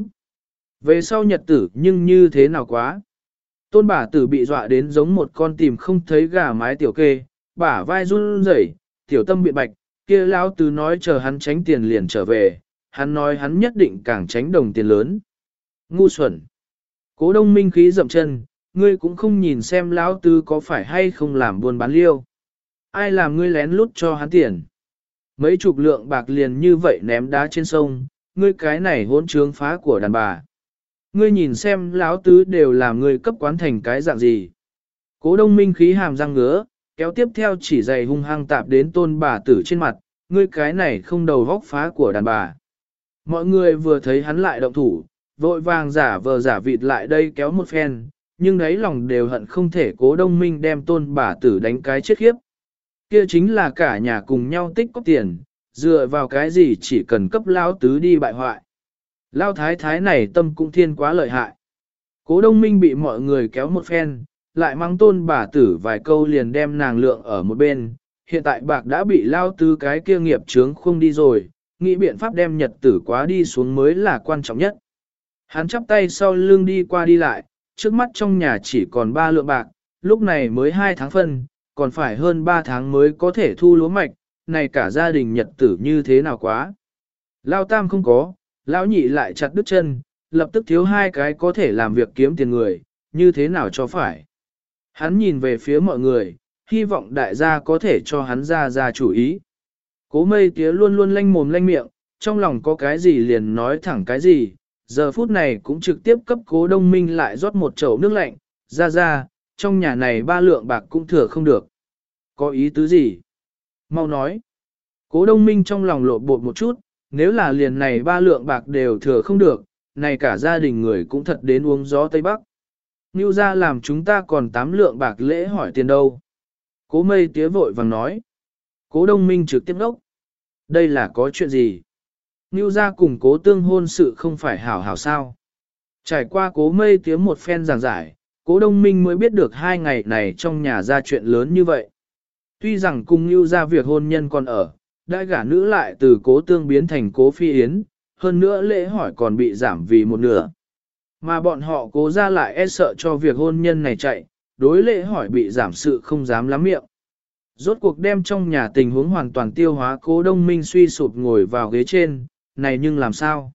S1: Về sau nhật tử nhưng như thế nào quá. Tôn bà tử bị dọa đến giống một con tìm không thấy gà mái tiểu kê, bả vai run rẩy, tiểu tâm biện bạch, kia lão tứ nói chờ hắn tránh tiền liền trở về, hắn nói hắn nhất định càng tránh đồng tiền lớn. Ngu xuẩn. Cố Đông Minh khí dậm chân, ngươi cũng không nhìn xem lão tứ có phải hay không làm buôn bán liêu. Ai làm ngươi lén lút cho hắn tiền. Mấy chục lượng bạc liền như vậy ném đá trên sông, ngươi cái này hỗn trướng phá của đàn bà. Ngươi nhìn xem lão tứ đều làm ngươi cấp quán thành cái dạng gì. Cố Đông Minh khí hàm răng ngứa, kéo tiếp theo chỉ giày hung hăng tạp đến Tôn bà tử trên mặt, ngươi cái này không đầu vóc phá của đàn bà. Mọi người vừa thấy hắn lại động thủ, vội vàng giả vờ giả vịt lại đây kéo một phen, nhưng đấy lòng đều hận không thể Cố Đông Minh đem Tôn bà tử đánh cái chết khiếp. Kia chính là cả nhà cùng nhau tích cóp tiền, dựa vào cái gì chỉ cần cấp lão tứ đi bại hoại. Lão thái thái này tâm cũng thiên quá lợi hại. Cố Đông Minh bị mọi người kéo một phen, lại mắng Tôn bà tử vài câu liền đem nàng lượng ở một bên. Hiện tại bạc đã bị lão tứ cái kia nghiệp chướng không đi rồi, nghĩ biện pháp đem nhật tử quá đi xuống mới là quan trọng nhất. Hắn chắp tay sau lưng đi qua đi lại, trước mắt trong nhà chỉ còn 3 lượng bạc, lúc này mới 2 tháng phân, còn phải hơn 3 tháng mới có thể thu lúa mạch, này cả gia đình nhật tử như thế nào quá. Lao tam không có, lão nhị lại chặt đứt chân, lập tức thiếu 2 cái có thể làm việc kiếm tiền người, như thế nào cho phải. Hắn nhìn về phía mọi người, hy vọng đại gia có thể cho hắn ra chủ ý. Cố Mây Tía luôn luôn lanh mồm lanh miệng, trong lòng có cái gì liền nói thẳng cái gì, giờ phút này cũng trực tiếp cấp Cố Đông Minh lại rót một chậu nước lạnh, ra, trong nhà này 3 lượng bạc cũng thừa không được. Có ý tứ gì? Mau nói. Cố Đông Minh trong lòng lộ bột một chút, nếu là liền này 3 lượng bạc đều thừa không được, này cả gia đình người cũng thật đến uống gió Tây Bắc. Nưu ra làm chúng ta còn 8 lượng bạc lễ hỏi tiền đâu. Cố Mây Tía vội vàng nói. Cố Đông Minh trực tiếp đốc. Đây là có chuyện gì? Nưu ra cùng Cố Tương hôn sự không phải hảo hảo sao? Trải qua Cố Mây Tía một phen giảng giải, Cố Đông Minh mới biết được 2 ngày này trong nhà ra chuyện lớn như vậy. Tuy rằng cùng Nưu ra việc hôn nhân còn ở, đại gả nữ lại từ Cố Tương biến thành Cố Phi Yến, hơn nữa lễ hỏi còn bị giảm vì một nửa. Mà bọn họ Cố ra lại e sợ cho việc hôn nhân này chạy, đối lễ hỏi bị giảm sự không dám lắm miệng. Rốt cuộc đem trong nhà tình huống hoàn toàn tiêu hóa, Cố Đông Minh suy sụp ngồi vào ghế trên, này nhưng làm sao?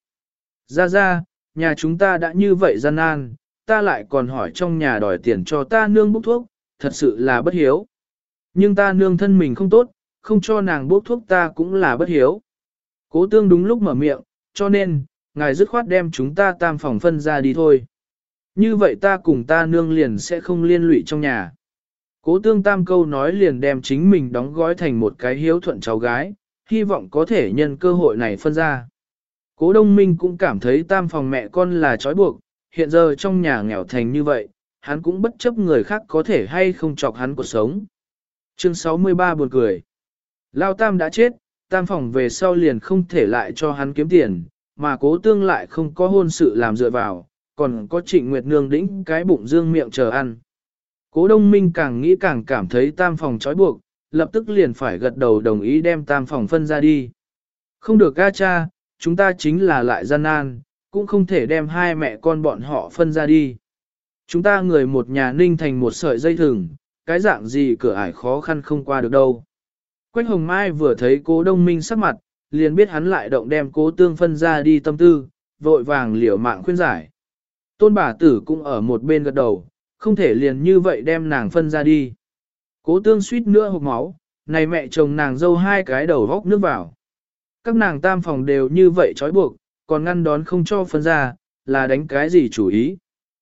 S1: Ra, nhà chúng ta đã như vậy gian nan, ta lại còn hỏi trong nhà đòi tiền cho ta nương bốc thuốc, thật sự là bất hiếu. Nhưng ta nương thân mình không tốt, không cho nàng bốc thuốc ta cũng là bất hiếu. Cố Tương đúng lúc mở miệng, cho nên, ngài dứt khoát đem chúng ta tam phòng phân ra đi thôi. Như vậy ta cùng ta nương liền sẽ không liên lụy trong nhà. Cố Tương tam câu nói liền đem chính mình đóng gói thành một cái hiếu thuận cháu gái, hy vọng có thể nhân cơ hội này phân ra. Cố Đông Minh cũng cảm thấy tam phòng mẹ con là trói buộc, hiện giờ trong nhà nghèo thành như vậy, hắn cũng bất chấp người khác có thể hay không chọc hắn cuộc sống. Chương 63 buồn cười. Lao Tam đã chết, Tam phòng về sau liền không thể lại cho hắn kiếm tiền, mà Cố Tương lại không có hôn sự làm dựa vào, còn có Trịnh Nguyệt Nương đĩnh cái bụng dương miệng chờ ăn. Cố Đông Minh càng nghĩ càng cảm thấy Tam phòng trói buộc, lập tức liền phải gật đầu đồng ý đem Tam phòng phân ra đi. Không được ca cha, chúng ta chính là lại gian nan, cũng không thể đem hai mẹ con bọn họ phân ra đi. Chúng ta người một nhà ninh thành một sợi dây thừng, cái dạng gì cửa ải khó khăn không qua được đâu. Quách Hồng Mai vừa thấy Cố Đông Minh sắc mặt, liền biết hắn lại động đem Cố Tương phân ra đi tâm tư, vội vàng liều mạng khuyên giải. Tôn bà tử cũng ở một bên gật đầu, không thể liền như vậy đem nàng phân ra đi. Cố Tương suýt nữa hộc máu, này mẹ chồng nàng dâu hai cái đầu góc nước vào. Các nàng Tam phòng đều như vậy trói buộc, còn ngăn đón không cho phân ra, là đánh cái gì chủ ý.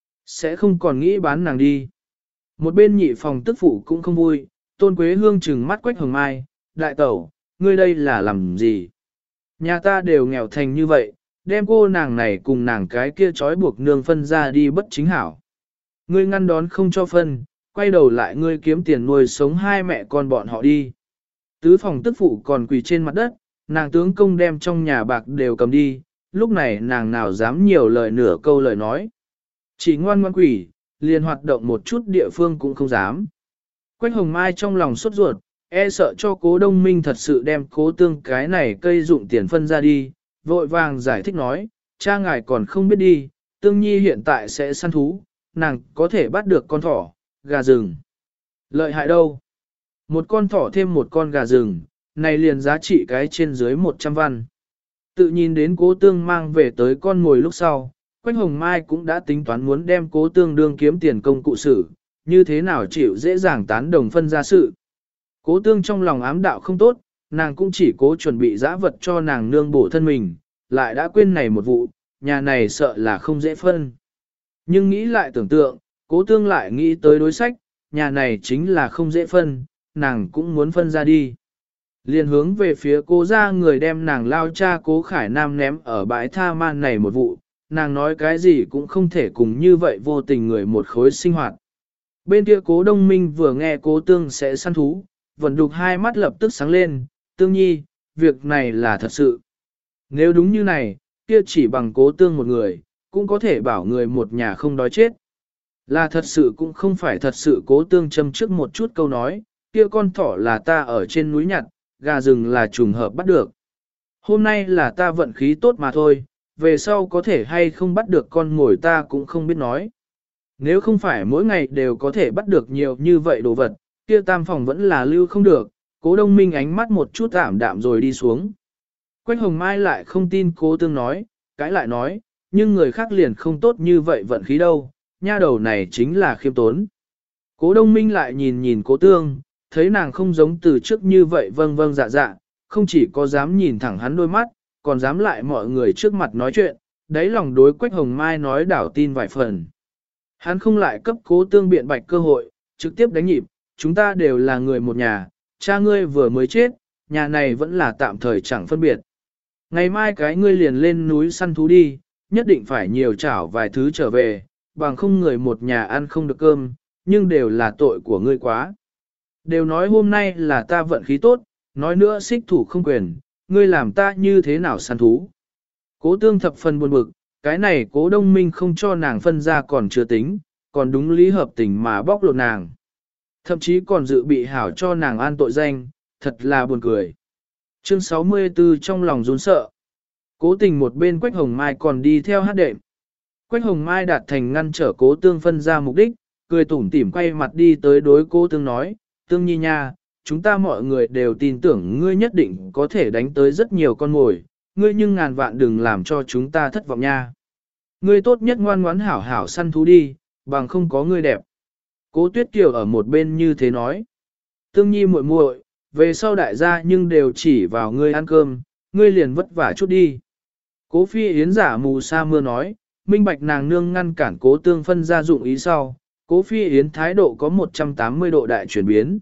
S1: Sẽ không còn nghĩ bán nàng đi. Một bên nhị phòng tức phụ cũng không vui, Tôn Quế Hương trừng mắt Quách Hồng Mai, đại tẩu, ngươi đây là làm gì? Nhà ta đều nghèo thành như vậy, đem cô nàng này cùng nàng cái kia trói buộc nương phân ra đi bất chính hảo. Ngươi ngăn đón không cho phân, quay đầu lại ngươi kiếm tiền nuôi sống hai mẹ con bọn họ đi. Tứ phòng tức phụ còn quỳ trên mặt đất, nàng tướng công đem trong nhà bạc đều cầm đi, lúc này nàng nào dám nhiều lời nửa câu lời nói. Chỉ ngoan ngoan quỷ, liền hoạt động một chút địa phương cũng không dám. Quách Hồng Mai trong lòng sốt ruột, e sợ cho Cố Đông Minh thật sự đem Cố Tương cái này cây dụng tiền phân ra đi, vội vàng giải thích nói, cha ngài còn không biết đi, Tương Nhi hiện tại sẽ săn thú, nàng có thể bắt được con thỏ, gà rừng. Lợi hại đâu? Một con thỏ thêm một con gà rừng, này liền giá trị cái trên dưới 100 văn. Tự nhìn đến Cố Tương mang về tới con ngồi lúc sau, Quách Hồng Mai cũng đã tính toán muốn đem Cố Tương đương kiếm tiền công cụ sử, như thế nào chịu dễ dàng tán đồng phân ra sự. Cố Tương trong lòng ám đạo không tốt, nàng cũng chỉ cố chuẩn bị dã vật cho nàng nương bổ thân mình, lại đã quên này một vụ, nhà này sợ là không dễ phân. Nhưng nghĩ lại tưởng tượng, Cố Tương lại nghĩ tới đối sách, nhà này chính là không dễ phân, nàng cũng muốn phân ra đi. Liền hướng về phía Cố ra người đem nàng lao cha Cố Khải Nam ném ở bãi tha man này một vụ, nàng nói cái gì cũng không thể cùng như vậy vô tình người một khối sinh hoạt. Bên kia Cố Đông Minh vừa nghe Cố Tương sẽ săn thú, vẫn đục hai mắt lập tức sáng lên, Tương Nhi, việc này là thật sự. Nếu đúng như này, kia chỉ bằng Cố Tương một người, cũng có thể bảo người một nhà không đói chết. Là thật sự cũng không phải thật sự. Cố Tương châm trước một chút câu nói, kia con thỏ là ta ở trên núi nhặt, gà rừng là trùng hợp bắt được. Hôm nay là ta vận khí tốt mà thôi, về sau có thể hay không bắt được con mồi ta cũng không biết nói. Nếu không phải mỗi ngày đều có thể bắt được nhiều như vậy đồ vật, kia Tam phòng vẫn là lưu không được. Cố Đông Minh ánh mắt một chút ảm đạm rồi đi xuống. Quách Hồng Mai lại không tin Cố Tương nói, cãi lại nói, nhưng người khác liền không tốt như vậy vận khí đâu, nha đầu này chính là khiêm tốn. Cố Đông Minh lại nhìn nhìn Cố Tương, thấy nàng không giống từ trước như vậy vâng vâng dạ dạ, không chỉ có dám nhìn thẳng hắn đôi mắt, còn dám lại mọi người trước mặt nói chuyện, đáy lòng đối Quách Hồng Mai nói đảo tin vài phần. Hắn không lại cấp Cố Tương biện bạch cơ hội, trực tiếp đánh nhịp, chúng ta đều là người một nhà, cha ngươi vừa mới chết, nhà này vẫn là tạm thời chẳng phân biệt. Ngày mai cái ngươi liền lên núi săn thú đi, nhất định phải nhiều chảo vài thứ trở về, bằng không người một nhà ăn không được cơm, nhưng đều là tội của ngươi quá. Đều nói hôm nay là ta vận khí tốt, nói nữa xích thủ không quyền, ngươi làm ta như thế nào săn thú. Cố Tương thập phần buồn bực, cái này Cố Đông Minh không cho nàng phân ra còn chưa tính, còn đúng lý hợp tình mà bóc lột nàng. Thậm chí còn dự bị hảo cho nàng an tội danh, thật là buồn cười. Chương 64 trong lòng run sợ. Cố Tình một bên Quách Hồng Mai còn đi theo hát đệm. Quách Hồng Mai đạt thành ngăn trở Cố Tương phân ra mục đích, cười tủm tỉm quay mặt đi tới đối Cố Tương nói, Tương Nhi nha, chúng ta mọi người đều tin tưởng ngươi nhất định có thể đánh tới rất nhiều con mồi, ngươi nhưng ngàn vạn đừng làm cho chúng ta thất vọng nha. Ngươi tốt nhất ngoan ngoãn hảo hảo săn thú đi, bằng không có ngươi đẹp. Cố Tuyết Kiều ở một bên như thế nói. Tương Nhi muội muội, về sau đại gia nhưng đều chỉ vào ngươi ăn cơm, ngươi liền vất vả chút đi. Cố Phi Yến giả mù sa mưa nói, minh bạch nàng nương ngăn cản Cố Tương phân ra dụng ý sau, Cố Phi Yến thái độ có 180 độ đại chuyển biến.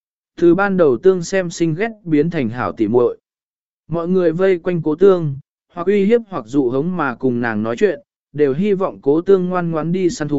S1: Từ ban đầu Tương xem sinh ghét biến thành hảo tỉ muội. Mọi người vây quanh Cố Tương, hoặc uy hiếp hoặc dụ hống mà cùng nàng nói chuyện, đều hy vọng Cố Tương ngoan ngoãn đi săn thú,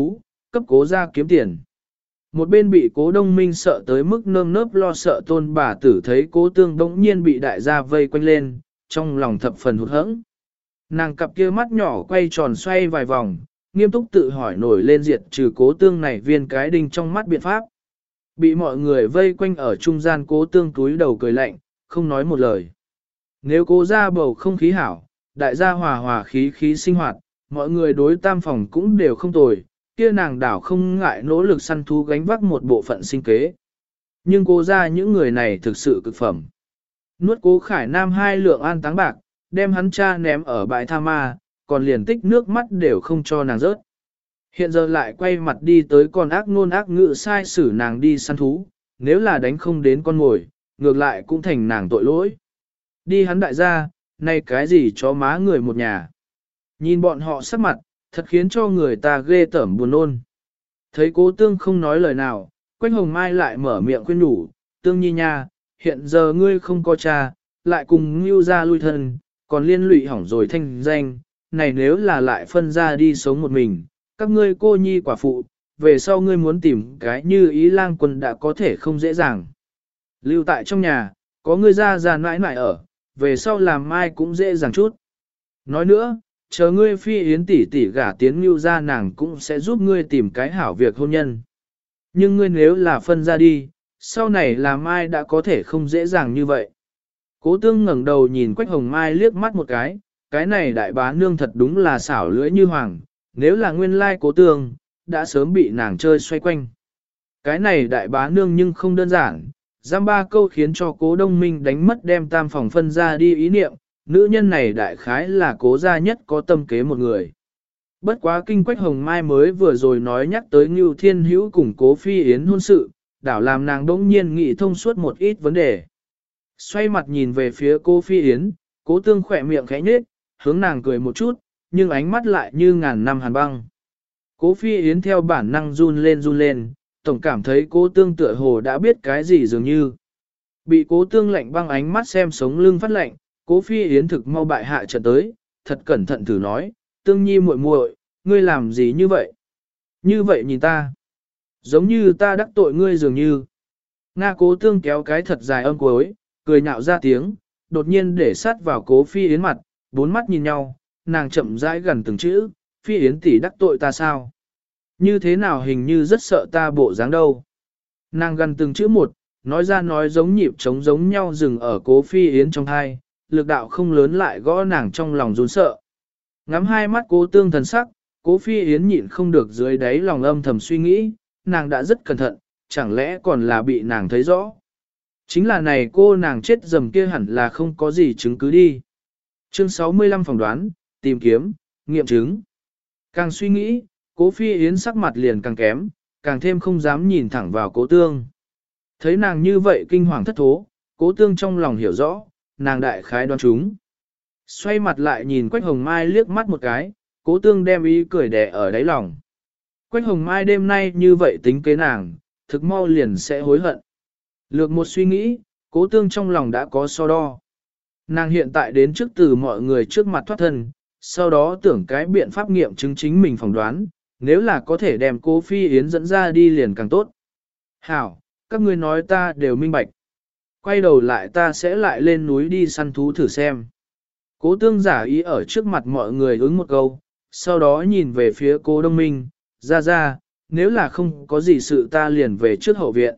S1: cấp cố ra kiếm tiền. Một bên bị cố Đông Minh sợ tới mức nơm nớp lo sợ tôn bà tử thấy cố tương bỗng nhiên bị đại gia vây quanh lên, trong lòng thập phần hụt hẫng. Nàng cặp kia mắt nhỏ quay tròn xoay vài vòng, nghiêm túc tự hỏi nổi lên diệt trừ cố tương này viên cái đinh trong mắt biện pháp. Bị mọi người vây quanh ở trung gian cố tương túi đầu cười lạnh, không nói một lời. Nếu cố ra bầu không khí hảo, đại gia hòa hòa khí khí sinh hoạt, mọi người đối tam phòng cũng đều không tồi, kia nàng đảo không ngại nỗ lực săn thú gánh vác một bộ phận sinh kế. Nhưng cố ra những người này thực sự cực phẩm. Nuốt cố Khải Nam 2 lượng an táng bạc, đem hắn cha ném ở bãi tha ma, còn liền tích nước mắt đều không cho nàng rớt. Hiện giờ lại quay mặt đi tới con ác ngôn ác ngữ sai xử nàng đi săn thú, nếu là đánh không đến con ngồi, ngược lại cũng thành nàng tội lỗi. Đi hắn đại gia, nay cái gì cho má người một nhà. Nhìn bọn họ sắc mặt, thật khiến cho người ta ghê tởm buồn nôn. Thấy cố tương không nói lời nào, Quách Hồng Mai lại mở miệng khuyên nhủ, tương nhi nha, hiện giờ ngươi không có cha, lại cùng Ngưu ra lui thân, còn liên lụy hỏng rồi thanh danh, này nếu là lại phân ra đi sống một mình, các ngươi cô nhi quả phụ, về sau ngươi muốn tìm cái như ý lang quân đã có thể không dễ dàng. Lưu tại trong nhà, có ngươi ra mãi mãi ở, về sau làm mai cũng dễ dàng chút. Nói nữa, chờ ngươi phi yến tỷ tỷ gả tiến Ngưu ra nàng cũng sẽ giúp ngươi tìm cái hảo việc hôn nhân. Nhưng ngươi nếu là phân ra đi, sau này làm mai đã có thể không dễ dàng như vậy. Cố tương ngẩng đầu nhìn Quách Hồng Mai liếc mắt một cái này đại bá nương thật đúng là xảo lưỡi như hoàng, nếu là nguyên lai cố tương, đã sớm bị nàng chơi xoay quanh. Cái này đại bá nương nhưng không đơn giản, giam 3 câu khiến cho cố Đông Minh đánh mất đem tam phòng phân ra đi ý niệm, nữ nhân này đại khái là cố gia nhất có tâm kế một người. Bất quá kinh Quách Hồng Mai mới vừa rồi nói nhắc tới Ngưu Thiên Hữu cùng cố Phi Yến hôn sự, đảo làm nàng đỗng nhiên nghĩ thông suốt một ít vấn đề. Xoay mặt nhìn về phía cô Phi Yến, cố tương khỏe miệng khẽ nhếch, hướng nàng cười một chút, nhưng ánh mắt lại như ngàn năm hàn băng. Cố Phi Yến theo bản năng run lên, tổng cảm thấy cố tương tựa hồ đã biết cái gì dường như. Bị cố tương lạnh băng ánh mắt xem sống lưng phát lạnh, cố Phi Yến thực mau bại hạ trận tới, thật cẩn thận thử nói, tương nhi muội muội, ngươi làm gì như vậy? Như vậy nhìn ta, giống như ta đắc tội ngươi dường như. Nga cố tương kéo cái thật dài âm cuối, cười nhạo ra tiếng, đột nhiên để sát vào cố Phi Yến mặt, 4 mắt nhìn nhau, nàng chậm rãi gần từng chữ, Phi Yến tỷ đắc tội ta sao? Như thế nào hình như rất sợ ta bộ dáng đâu. Nàng gần từng chữ một, nói ra nói giống nhịp trống giống nhau dừng ở cố Phi Yến trong hai, lực đạo không lớn lại gõ nàng trong lòng run sợ. Ngắm 2 mắt cố tương thần sắc, cố Phi Yến nhịn không được dưới đáy lòng âm thầm suy nghĩ, nàng đã rất cẩn thận, chẳng lẽ còn là bị nàng thấy rõ. Chính là này cô nàng chết dầm kia hẳn là không có gì chứng cứ đi. Chương 65 phỏng đoán, tìm kiếm, nghiệm chứng. Càng suy nghĩ, cố Phi Yến sắc mặt liền càng kém, càng thêm không dám nhìn thẳng vào cố tương. Thấy nàng như vậy kinh hoàng thất thố, cố tương trong lòng hiểu rõ, nàng đại khái đoán chúng. Xoay mặt lại nhìn Quách Hồng Mai liếc mắt một cái, cố tương đem ý cười đè ở đáy lòng. Quách Hồng Mai đêm nay như vậy tính kế nàng, thực mau liền sẽ hối hận. Lược một suy nghĩ, cố tương trong lòng đã có so đo. Nàng hiện tại đến trước từ mọi người trước mặt thoát thân, sau đó tưởng cái biện pháp nghiệm chứng chính mình phỏng đoán, nếu là có thể đem cố Phi Yến dẫn ra đi liền càng tốt. Hảo, các ngươi nói ta đều minh bạch. Quay đầu lại ta sẽ lại lên núi đi săn thú thử xem. Cố tương giả ý ở trước mặt mọi người ứng một câu, sau đó nhìn về phía cố Đông Minh, ra, nếu là không có gì sự ta liền về trước hậu viện.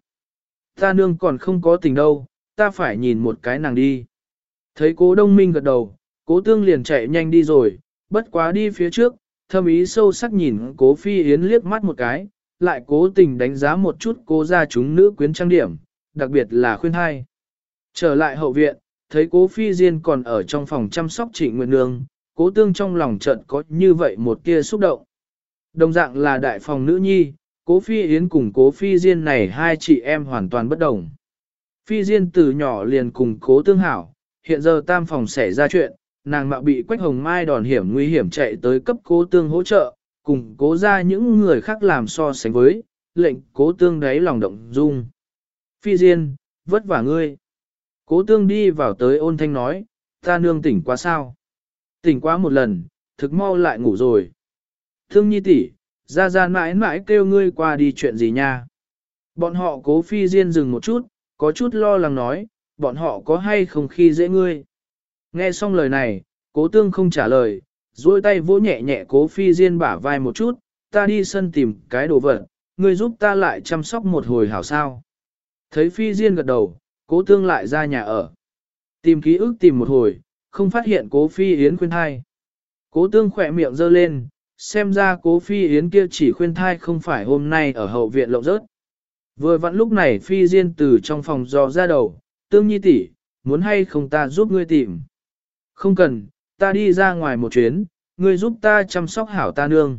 S1: Ta nương còn không có tình đâu, ta phải nhìn một cái nàng đi. Thấy cố Đông Minh gật đầu, cố tương liền chạy nhanh đi rồi, bất quá đi phía trước, thâm ý sâu sắc nhìn cố Phi Yến liếc mắt một cái, lại cố tình đánh giá một chút cố gia chúng nữ quyến trang điểm, đặc biệt là khuyên hai. Trở lại hậu viện, thấy cố Phi Diên còn ở trong phòng chăm sóc Trịnh Nguyệt Nương, cố tương trong lòng trận có như vậy một tia xúc động. Đồng dạng là đại phòng nữ nhi, cố Phi Yến cùng cố Phi Diên này 2 chị em hoàn toàn bất đồng. Phi Diên từ nhỏ liền cùng cố tương hảo, hiện giờ tam phòng xảy ra chuyện, nàng mạo bị Quách Hồng Mai đòn hiểm nguy hiểm chạy tới cấp cố tương hỗ trợ, cùng cố ra những người khác làm so sánh với, lệnh cố tương đáy lòng động dung. Phi Diên, vất vả ngươi. Cố tương đi vào tới ôn thanh nói, ta nương tỉnh quá sao? Tỉnh quá một lần, thực mau lại ngủ rồi. Thương nhi tỷ, Ra ra mãi mãi kêu ngươi qua đi chuyện gì nha. Bọn họ Cố Phi Diên dừng một chút, có chút lo lắng nói, bọn họ có hay không khi dễ ngươi. Nghe xong lời này, Cố Tương không trả lời, duỗi tay vỗ nhẹ nhẹ Cố Phi Diên bả vai một chút, ta đi sân tìm cái đồ vật, ngươi giúp ta lại chăm sóc một hồi hảo sao. Thấy Phi Diên gật đầu, Cố Tương lại ra nhà ở. Tìm ký ức tìm một hồi, không phát hiện Cố Phi Yến khuyên thai. Cố Tương khỏe miệng giơ lên, xem ra Cố Phi Yến kia chỉ khuyên thai không phải hôm nay ở hậu viện lộng rớt. Vừa vặn lúc này Phi Diên từ trong phòng dò ra đầu, Tương Nhi tỷ, muốn hay không ta giúp ngươi tìm. Không cần, ta đi ra ngoài một chuyến, ngươi giúp ta chăm sóc hảo ta nương.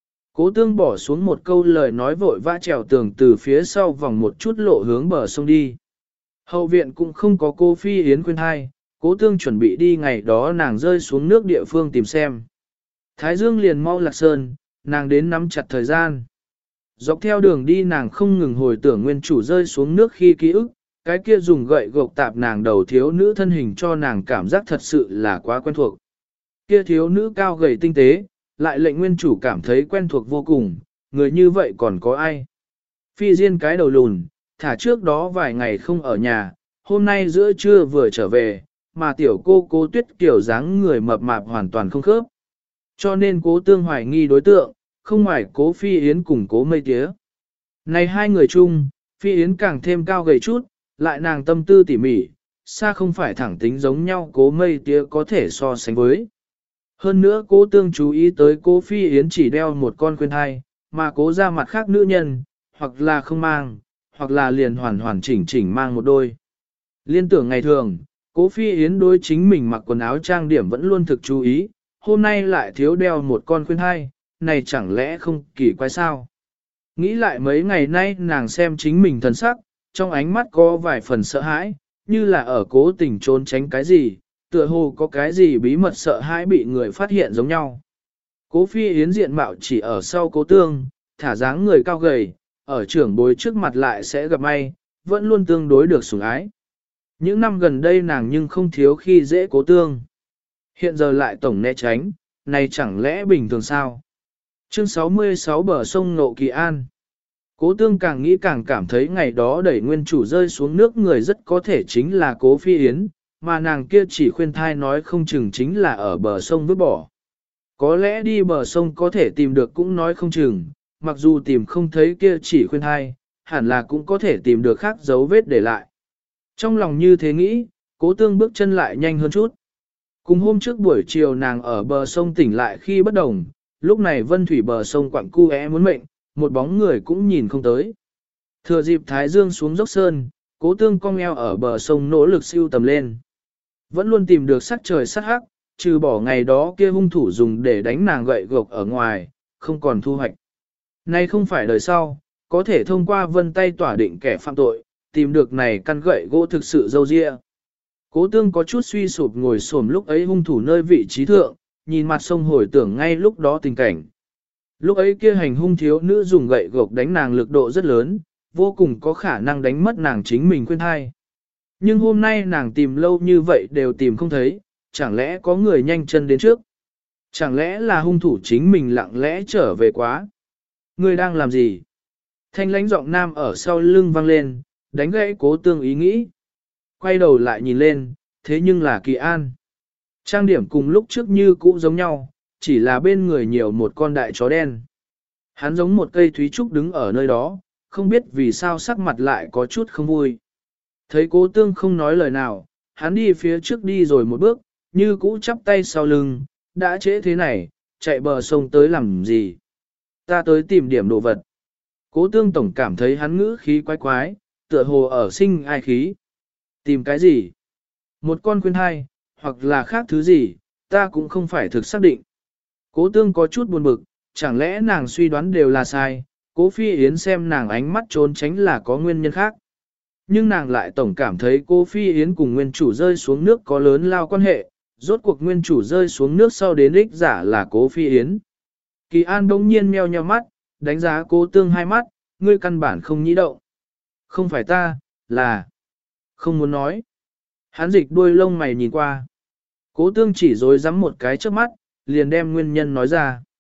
S1: Cố Tương bỏ xuống một câu lời nói vội vã trèo tường từ phía sau vòng một chút lộ hướng bờ sông đi. Hậu viện cũng không có cô Phi Yến khuyên thai, Cố Tương chuẩn bị đi ngày đó nàng rơi xuống nước địa phương tìm xem. Thái Dương liền mau lạc sơn, nàng đến nắm chặt thời gian. Dọc theo đường đi nàng không ngừng hồi tưởng nguyên chủ rơi xuống nước khi ký ức, cái kia dùng gậy gộc tạp nàng đầu thiếu nữ thân hình cho nàng cảm giác thật sự là quá quen thuộc. Kia thiếu nữ cao gầy tinh tế, lại lệnh nguyên chủ cảm thấy quen thuộc vô cùng, người như vậy còn có ai. Phi Diên cái đầu lùn, thả trước đó vài ngày không ở nhà, hôm nay giữa trưa vừa trở về, mà tiểu cô Tuyết kiểu dáng người mập mạp hoàn toàn không khớp. Cho nên Cố Tương hoài nghi đối tượng, không ngoài Cố Phi Yến cùng Cố Mây Tía. Này hai người chung, Phi Yến càng thêm cao gầy chút, lại nàng tâm tư tỉ mỉ, xa không phải thẳng tính giống nhau Cố Mây Tía có thể so sánh với. Hơn nữa Cố Tương chú ý tới Cố Phi Yến chỉ đeo một con khuyên thai, mà Cố ra mặt khác nữ nhân, hoặc là không mang, hoặc là liền hoàn hoàn chỉnh chỉnh mang một đôi. Liên tưởng ngày thường, Cố Phi Yến đối chính mình mặc quần áo trang điểm vẫn luôn thực chú ý, hôm nay lại thiếu đeo một con khuyên thai, này chẳng lẽ không kỳ quái sao? Nghĩ lại mấy ngày nay nàng xem chính mình thần sắc, trong ánh mắt có vài phần sợ hãi, như là ở cố tình trốn tránh cái gì, tựa hồ có cái gì bí mật sợ hãi bị người phát hiện giống nhau. Cố Phi Yến diện mạo chỉ ở sau Cố Tương, thả dáng người cao gầy, ở trưởng bối trước mặt lại sẽ gặp may, vẫn luôn tương đối được sủng ái. Những năm gần đây nàng nhưng không thiếu khi dễ Cố Tương. Hiện giờ lại tổng né tránh, này chẳng lẽ bình thường sao? Chương 66 bờ sông Nộ Kỳ An. Cố Tương càng nghĩ càng cảm thấy ngày đó đẩy nguyên chủ rơi xuống nước người rất có thể chính là Cố Phi Yến, mà nàng kia chỉ khuyên thai nói không chừng chính là ở bờ sông vứt bỏ. Có lẽ đi bờ sông có thể tìm được cũng nói không chừng, mặc dù tìm không thấy kia chỉ khuyên thai, hẳn là cũng có thể tìm được khác dấu vết để lại. Trong lòng như thế nghĩ, Cố Tương bước chân lại nhanh hơn chút. Cùng hôm trước buổi chiều nàng ở bờ sông tỉnh lại khi bất đồng, lúc này vân thủy bờ sông quặng cu muốn mệnh, một bóng người cũng nhìn không tới. Thừa dịp Thái Dương xuống dốc sơn, Cố Tương cong eo ở bờ sông nỗ lực siêu tầm lên. Vẫn luôn tìm được sắc trời sắc hắc, trừ bỏ ngày đó kia hung thủ dùng để đánh nàng gậy gộc ở ngoài, không còn thu hoạch. Nay không phải đời sau, có thể thông qua vân tay tỏa định kẻ phạm tội, tìm được này căn gậy gỗ thực sự dâu dịa. Cố Tương có chút suy sụp ngồi xổm lúc ấy hung thủ nơi vị trí thượng, nhìn mặt sông hồi tưởng ngay lúc đó tình cảnh. Lúc ấy kia hành hung thiếu nữ dùng gậy gộc đánh nàng lực độ rất lớn, vô cùng có khả năng đánh mất nàng chính mình khuyên thai. Nhưng hôm nay nàng tìm lâu như vậy đều tìm không thấy, chẳng lẽ có người nhanh chân đến trước? Chẳng lẽ là hung thủ chính mình lặng lẽ trở về quá? Người đang làm gì? Thanh lãnh giọng nam ở sau lưng vang lên, đánh gãy Cố Tương ý nghĩ. Quay đầu lại nhìn lên, thế nhưng là Kỳ An. Trang điểm cùng lúc trước như cũ giống nhau, chỉ là bên người nhiều một con đại chó đen. Hắn giống một cây thúy trúc đứng ở nơi đó, không biết vì sao sắc mặt lại có chút không vui. Thấy Cố Tương không nói lời nào, hắn đi phía trước đi rồi một bước, như cũ chắp tay sau lưng, đã trễ thế này, chạy bờ sông tới làm gì? Ta tới tìm điểm đồ vật. Cố Tương tổng cảm thấy hắn ngữ khí quái quái, tựa hồ ở sinh ai khí. Tìm cái gì? Một con khuyên thai, hoặc là khác thứ gì, ta cũng không phải thực xác định. Cố Tương có chút buồn bực, chẳng lẽ nàng suy đoán đều là sai, Cố Phi Yến xem nàng ánh mắt trốn tránh là có nguyên nhân khác. Nhưng nàng lại tổng cảm thấy Cố Phi Yến cùng nguyên chủ rơi xuống nước có lớn lao quan hệ, rốt cuộc nguyên chủ rơi xuống nước sau đến ích giả là Cố Phi Yến. Kỳ An đông nhiên meo nheo mắt, đánh giá Cố Tương hai mắt, ngươi căn bản không nhĩ động. Không phải ta, là... Không muốn nói. Hắn dịch đuôi lông mày nhìn qua. Cố Tương chỉ dối rắm một cái trước mắt, liền đem nguyên nhân nói ra.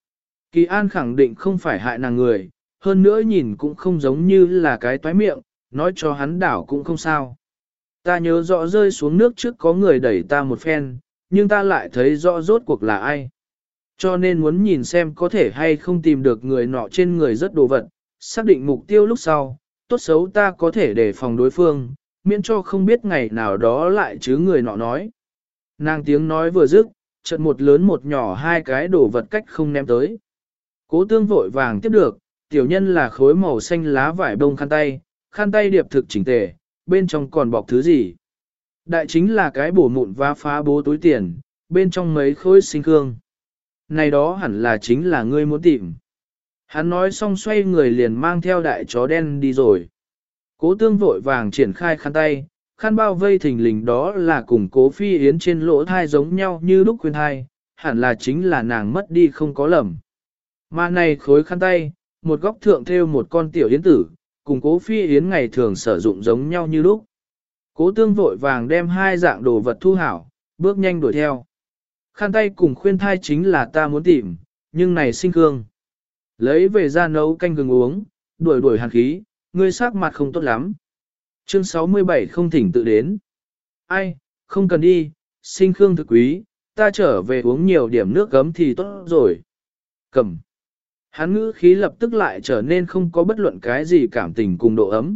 S1: Kỳ An khẳng định không phải hại nàng người, hơn nữa nhìn cũng không giống như là cái toái miệng, nói cho hắn đảo cũng không sao. Ta nhớ rõ rơi xuống nước trước có người đẩy ta một phen, nhưng ta lại thấy rõ rốt cuộc là ai. Cho nên muốn nhìn xem có thể hay không tìm được người nọ trên người rất đồ vật, xác định mục tiêu lúc sau, tốt xấu ta có thể đề phòng đối phương, miễn cho không biết ngày nào đó lại chứ người nọ nói. Nàng tiếng nói vừa dứt, chợt một lớn một nhỏ hai cái đồ vật cách không ném tới. Cố tương vội vàng tiếp được, tiểu nhân là khối màu xanh lá vải bông khăn tay điệp thực chỉnh tề, bên trong còn bọc thứ gì. Đại chính là cái bổ mụn và phá bố túi tiền, bên trong mấy khối sinh khương. Này đó hẳn là chính là ngươi muốn tìm. Hắn nói xong xoay người liền mang theo đại chó đen đi rồi. Cố tương vội vàng triển khai khăn tay, khăn bao vây thình lình đó là cùng Cố Phi Yến trên lỗ thai giống nhau như lúc khuyên thai, hẳn là chính là nàng mất đi không có lầm. Mà này khối khăn tay, một góc thượng thêu một con tiểu yến tử, cùng Cố Phi Yến ngày thường sử dụng giống nhau như lúc. Cố tương vội vàng đem hai dạng đồ vật thu hảo, bước nhanh đuổi theo. Khăn tay cùng khuyên thai chính là ta muốn tìm, nhưng này sinh cương. Lấy về ra nấu canh gừng uống, đuổi hàn khí, ngươi sắc mặt không tốt lắm. Chương 67 không thỉnh tự đến. Ai, không cần đi, sinh khương thực quý, ta trở về uống nhiều điểm nước gấm thì tốt rồi. Cầm. Hắn ngữ khí lập tức lại trở nên không có bất luận cái gì cảm tình cùng độ ấm.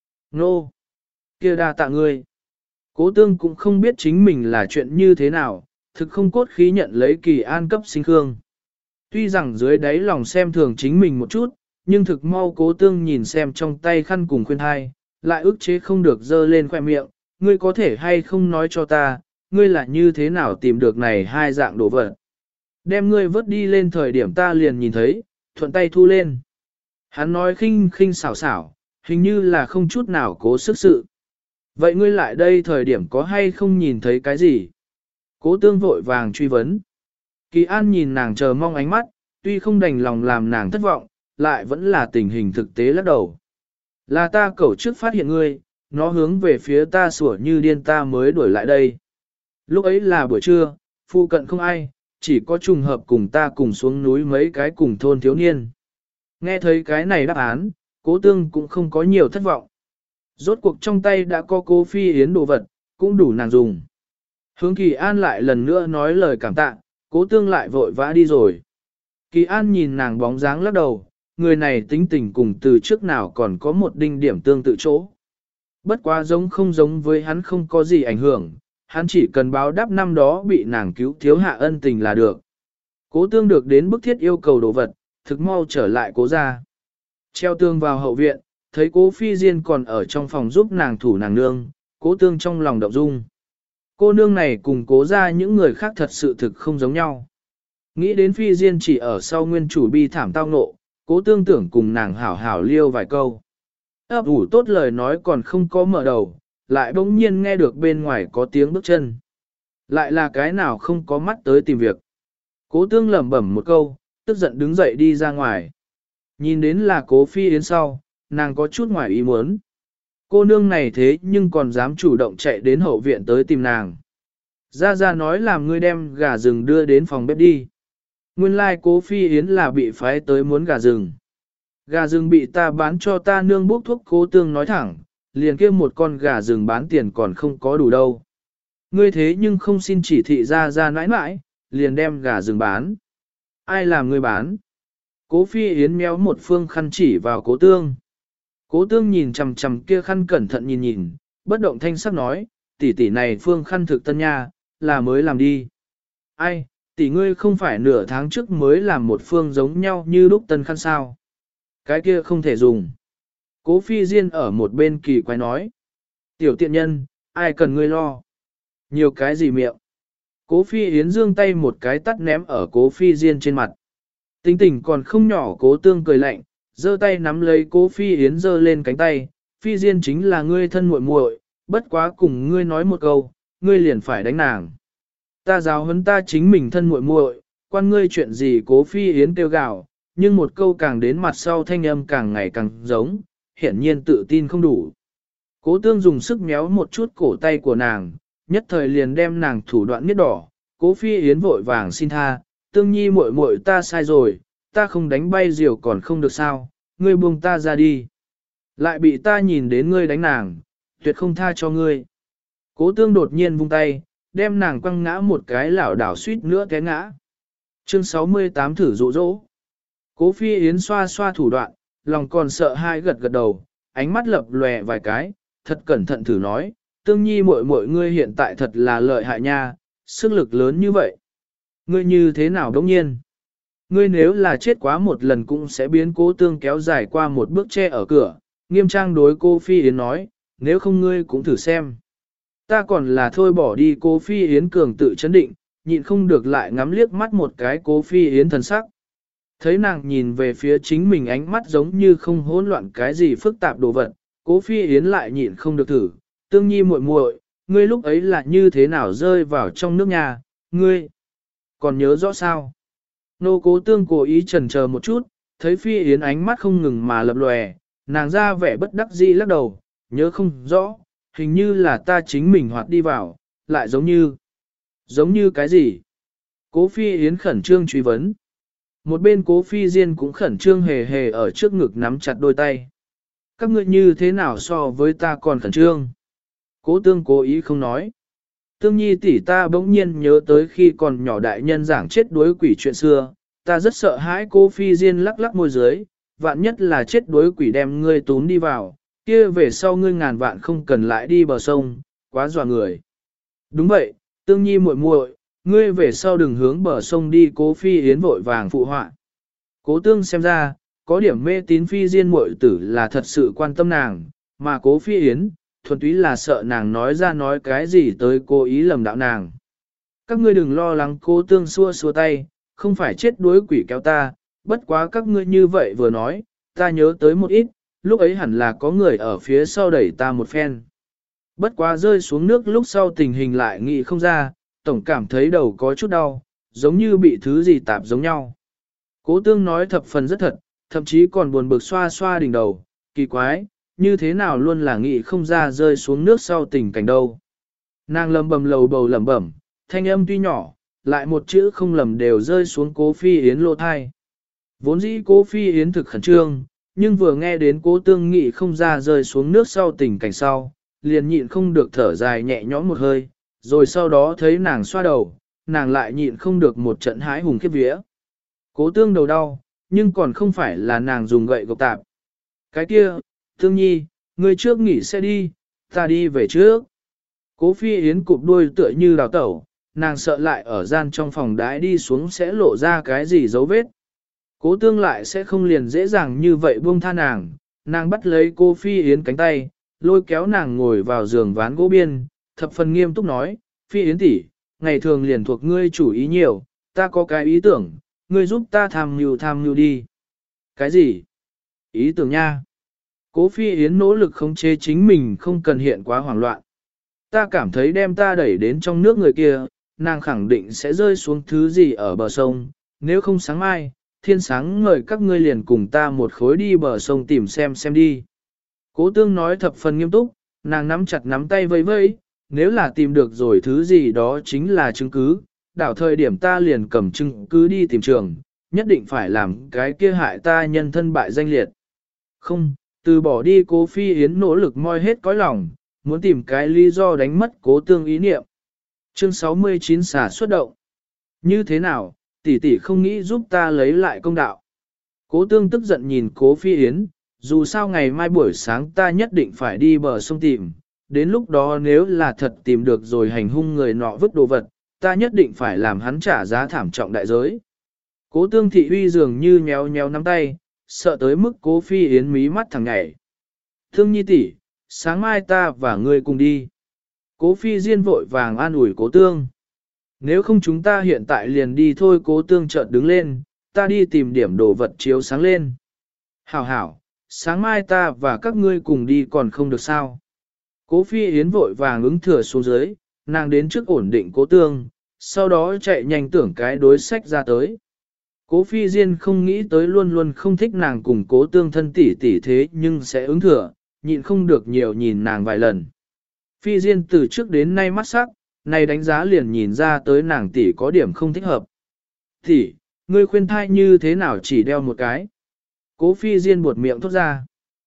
S1: Nô. Kia đa tạ ngươi. Cố tương cũng không biết chính mình là chuyện như thế nào, thực không cốt khí nhận lấy Kỳ An cấp sinh khương. Tuy rằng dưới đáy lòng xem thường chính mình một chút, nhưng thực mau Cố tương nhìn xem trong tay khăn cùng khuyên thai, lại ức chế không được dơ lên khoẻ miệng, ngươi có thể hay không nói cho ta, ngươi là như thế nào tìm được này hai dạng đồ vật. Đem ngươi vớt đi lên thời điểm ta liền nhìn thấy, thuận tay thu lên. Hắn nói khinh khinh xảo xảo, hình như là không chút nào cố sức sự. Vậy ngươi lại đây thời điểm có hay không nhìn thấy cái gì? Cố tương vội vàng truy vấn. Kỳ An nhìn nàng chờ mong ánh mắt, tuy không đành lòng làm nàng thất vọng, lại vẫn là tình hình thực tế lắc đầu. Là ta cẩu trước phát hiện ngươi, nó hướng về phía ta sủa như điên ta mới đuổi lại đây. Lúc ấy là buổi trưa, phụ cận không ai, chỉ có trùng hợp cùng ta cùng xuống núi mấy cái cùng thôn thiếu niên. Nghe thấy cái này đáp án, Cố tương cũng không có nhiều thất vọng. Rốt cuộc trong tay đã có Cố Phi Yến đồ vật, cũng đủ nàng dùng. Hướng Kỳ An lại lần nữa nói lời cảm tạ, Cố tương lại vội vã đi rồi. Kỳ An nhìn nàng bóng dáng lắc đầu, người này tính tình cùng từ trước nào còn có một đinh điểm tương tự chỗ. Bất quá giống không giống với hắn không có gì ảnh hưởng, hắn chỉ cần báo đáp năm đó bị nàng cứu thiếu hạ ân tình là được. Cố tương được đến bức thiết yêu cầu đồ vật, thực mau trở lại Cố ra. Treo tương vào hậu viện, thấy Cố Phi Diên còn ở trong phòng giúp nàng thủ nàng nương, Cố tương trong lòng động dung. Cô nương này cùng Cố ra những người khác thật sự thực không giống nhau. Nghĩ đến Phi Diên chỉ ở sau nguyên chủ bi thảm tao ngộ, Cố tương tưởng cùng nàng hảo hảo liêu vài câu. Ấp ủ tốt lời nói còn không có mở đầu, lại bỗng nhiên nghe được bên ngoài có tiếng bước chân. Lại là cái nào không có mắt tới tìm việc. Cố tương lẩm bẩm một câu, tức giận đứng dậy đi ra ngoài. Nhìn đến là Cố Phi Yến sau, nàng có chút ngoài ý muốn. Cô nương này thế nhưng còn dám chủ động chạy đến hậu viện tới tìm nàng. Ra nói làm ngươi đem gà rừng đưa đến phòng bếp đi. Nguyên lai Cố Phi Yến là bị phái tới muốn gà rừng. Gà rừng bị ta bán cho ta nương bốc thuốc. Cố tương nói thẳng, liền kia một con gà rừng bán tiền còn không có đủ đâu. Ngươi thế nhưng không xin chỉ thị ra nãi nãi, liền đem gà rừng bán. Ai làm ngươi bán? Cố Phi Yến méo một phương khăn chỉ vào Cố tương. Cố tương nhìn chằm chằm kia khăn cẩn thận nhìn, bất động thanh sắc nói, tỷ tỷ này phương khăn thực tân nha, là mới làm đi. Ai, tỷ ngươi không phải nửa tháng trước mới làm một phương giống nhau như lúc tân khăn sao? Cái kia không thể dùng. Cố Phi Diên ở một bên kỳ quái nói. Tiểu tiện nhân, ai cần ngươi lo? Nhiều cái gì miệng? Cố Phi Yến giương tay một cái tắt ném ở Cố Phi Diên trên mặt. Tính tình còn không nhỏ Cố tương cười lạnh, giơ tay nắm lấy Cố Phi Yến giơ lên cánh tay. Phi Diên chính là ngươi thân muội muội, bất quá cùng ngươi nói một câu, ngươi liền phải đánh nàng. Ta giáo huấn ta chính mình thân muội muội, quan ngươi chuyện gì? Cố Phi Yến kêu gào, nhưng một câu càng đến mặt sau thanh âm càng ngày càng giống, hiển nhiên tự tin không đủ. Cố tương dùng sức méo một chút cổ tay của nàng, nhất thời liền đem nàng thủ đoạn miết đỏ. Cố Phi Yến vội vàng xin tha, tương nhi muội muội ta sai rồi, ta không đánh bay diều còn không được sao, ngươi buông ta ra đi. Lại bị ta nhìn đến ngươi đánh nàng, tuyệt không tha cho ngươi. Cố tương đột nhiên vung tay, đem nàng quăng ngã một cái lảo đảo suýt nữa té ngã. Chương 68 thử dụ dỗ. Cố Phi Yến xoa xoa thủ đoạn, lòng còn sợ hai gật gật đầu, ánh mắt lập lòe vài cái, thật cẩn thận thử nói, tương nhi muội muội ngươi hiện tại thật là lợi hại nha, sức lực lớn như vậy. Ngươi như thế nào đống nhiên? Ngươi nếu là chết quá một lần cũng sẽ biến Cố Tương kéo dài qua một bước che ở cửa, nghiêm trang đối cô Phi Yến nói, nếu không ngươi cũng thử xem. Ta còn là thôi bỏ đi. Cô Phi Yến cường tự chấn định, nhịn không được lại ngắm liếc mắt một cái Cố Phi Yến thần sắc. Thấy nàng nhìn về phía chính mình ánh mắt giống như không hỗn loạn cái gì phức tạp đồ vật, Cố Phi Yến lại nhịn không được thử, tương nhi muội muội, ngươi lúc ấy là như thế nào rơi vào trong nước nhà, ngươi còn nhớ rõ sao? Nô Cố Tương cố ý chần chờ một chút, thấy Phi Yến ánh mắt không ngừng mà lập lòe, nàng ra vẻ bất đắc dĩ lắc đầu, nhớ không rõ, hình như là ta chính mình hoạt đi vào, lại giống như cái gì? Cố Phi Yến khẩn trương truy vấn. Một bên Cố Phi Diên cũng khẩn trương hề hề ở trước ngực nắm chặt đôi tay. Các ngươi như thế nào so với ta còn khẩn trương? Cố Tương cố ý không nói. Tương nhi tỷ ta bỗng nhiên nhớ tới khi còn nhỏ đại nhân giảng chết đuối quỷ chuyện xưa, ta rất sợ hãi. Cố Phi Diên lắc lắc môi dưới, vạn nhất là chết đuối quỷ đem ngươi tún đi vào, kia về sau ngươi ngàn vạn không cần lại đi bờ sông, quá dọa người. Đúng vậy, Tương nhi muội muội, ngươi về sau đừng hướng bờ sông đi. Cố Phi Yến vội vàng phụ họa. Cố Tương xem ra, có điểm mê tín Phi Diên muội tử là thật sự quan tâm nàng, mà Cố Phi Yến, thuần túy là sợ nàng nói ra nói cái gì tới cố ý lầm đạo nàng. Các ngươi đừng lo lắng. Cố Tương xua xua tay, không phải chết đuối quỷ kéo ta, bất quá các ngươi như vậy vừa nói, ta nhớ tới một ít, lúc ấy hẳn là có người ở phía sau đẩy ta một phen. Bất quá rơi xuống nước lúc sau tình hình lại nghĩ không ra, tổng cảm thấy đầu có chút đau, giống như bị thứ gì tạp giống nhau. Cố Tương nói thập phần rất thật, thậm chí còn buồn bực xoa xoa đỉnh đầu, kỳ quái, như thế nào luôn là nghĩ không ra rơi xuống nước sau tình cảnh đâu. Nàng lầm bầm lầu bầu lẩm bẩm, thanh âm tuy nhỏ, lại một chữ không lầm đều rơi xuống Cố Phi Yến lỗ thai. Vốn dĩ Cố Phi Yến thực khẩn trương, nhưng vừa nghe đến Cố Tương nghĩ không ra rơi xuống nước sau tình cảnh sau, liền nhịn không được thở dài nhẹ nhõm một hơi, rồi sau đó thấy nàng xoa đầu, nàng lại nhịn không được một trận hãi hùng khiếp vía. Cố Tương đầu đau, nhưng còn không phải là nàng dùng gậy gộc tạp. Cái kia, Tương nhi, ngươi trước nghỉ xe đi, ta đi về trước. Cố Phi Yến cụp đuôi tựa như đào tẩu, nàng sợ lại ở gian trong phòng đái đi xuống sẽ lộ ra cái gì dấu vết. Cố Tương lại sẽ không liền dễ dàng như vậy buông tha nàng, nàng bắt lấy cô Phi Yến cánh tay, lôi kéo nàng ngồi vào giường ván gỗ biên, thập phần nghiêm túc nói, Phi Yến tỷ, ngày thường liền thuộc ngươi chủ ý nhiều, ta có cái ý tưởng, ngươi giúp ta tham mưu đi. Cái gì? Ý tưởng nha. Cố Phi Yến nỗ lực khống chế chính mình không cần hiện quá hoảng loạn. Ta cảm thấy đem ta đẩy đến trong nước người kia, nàng khẳng định sẽ rơi xuống thứ gì ở bờ sông, nếu không sáng mai, thiên sáng ngời các ngươi liền cùng ta một khối đi bờ sông tìm xem đi. Cố Tương nói thập phần nghiêm túc, nàng nắm chặt nắm tay vẫy vẫy, nếu là tìm được rồi thứ gì đó chính là chứng cứ, đảo thời điểm ta liền cầm chứng cứ đi tìm trường, nhất định phải làm cái kia hại ta nhân thân bại danh liệt. Không, từ bỏ đi. Cố Phi Yến nỗ lực moi hết cõi lòng, muốn tìm cái lý do đánh mất Cố Tương ý niệm. Chương 69 xả xuất động. Như thế nào, tỷ tỷ không nghĩ giúp ta lấy lại công đạo. Cố Tương tức giận nhìn Cố Phi Yến, dù sao ngày mai buổi sáng ta nhất định phải đi bờ sông tìm, đến lúc đó nếu là thật tìm được rồi hành hung người nọ vứt đồ vật, ta nhất định phải làm hắn trả giá thảm trọng đại giới. Cố Tương thị uy dường như nhéo nhéo nắm tay, sợ tới mức Cố Phi Yến mí mắt thằng nhảy. Thương nhi tỷ, sáng mai ta và ngươi cùng đi. Cố Phi Diên vội vàng an ủi Cố Tương. Nếu không chúng ta hiện tại liền đi thôi. Cố Tương chợt đứng lên, ta đi tìm điểm đồ vật chiếu sáng lên. Hảo hảo, sáng mai ta và các ngươi cùng đi còn không được sao. Cố Phi Yến vội vàng ứng thừa xuống dưới, nàng đến trước ổn định Cố Tương, sau đó chạy nhanh tưởng cái đối sách ra tới. Cố Phi Diên không nghĩ tới luôn luôn không thích nàng cùng Cố Tương thân tỷ tỷ thế nhưng sẽ ứng thừa, nhịn không được nhiều nhìn nàng vài lần. Phi Diên từ trước đến nay mắt sắc, này đánh giá liền nhìn ra tới nàng tỷ có điểm không thích hợp. Tỷ, Ngươi khuyên thai như thế nào chỉ đeo một cái? Cố Phi Diên buột miệng thốt ra.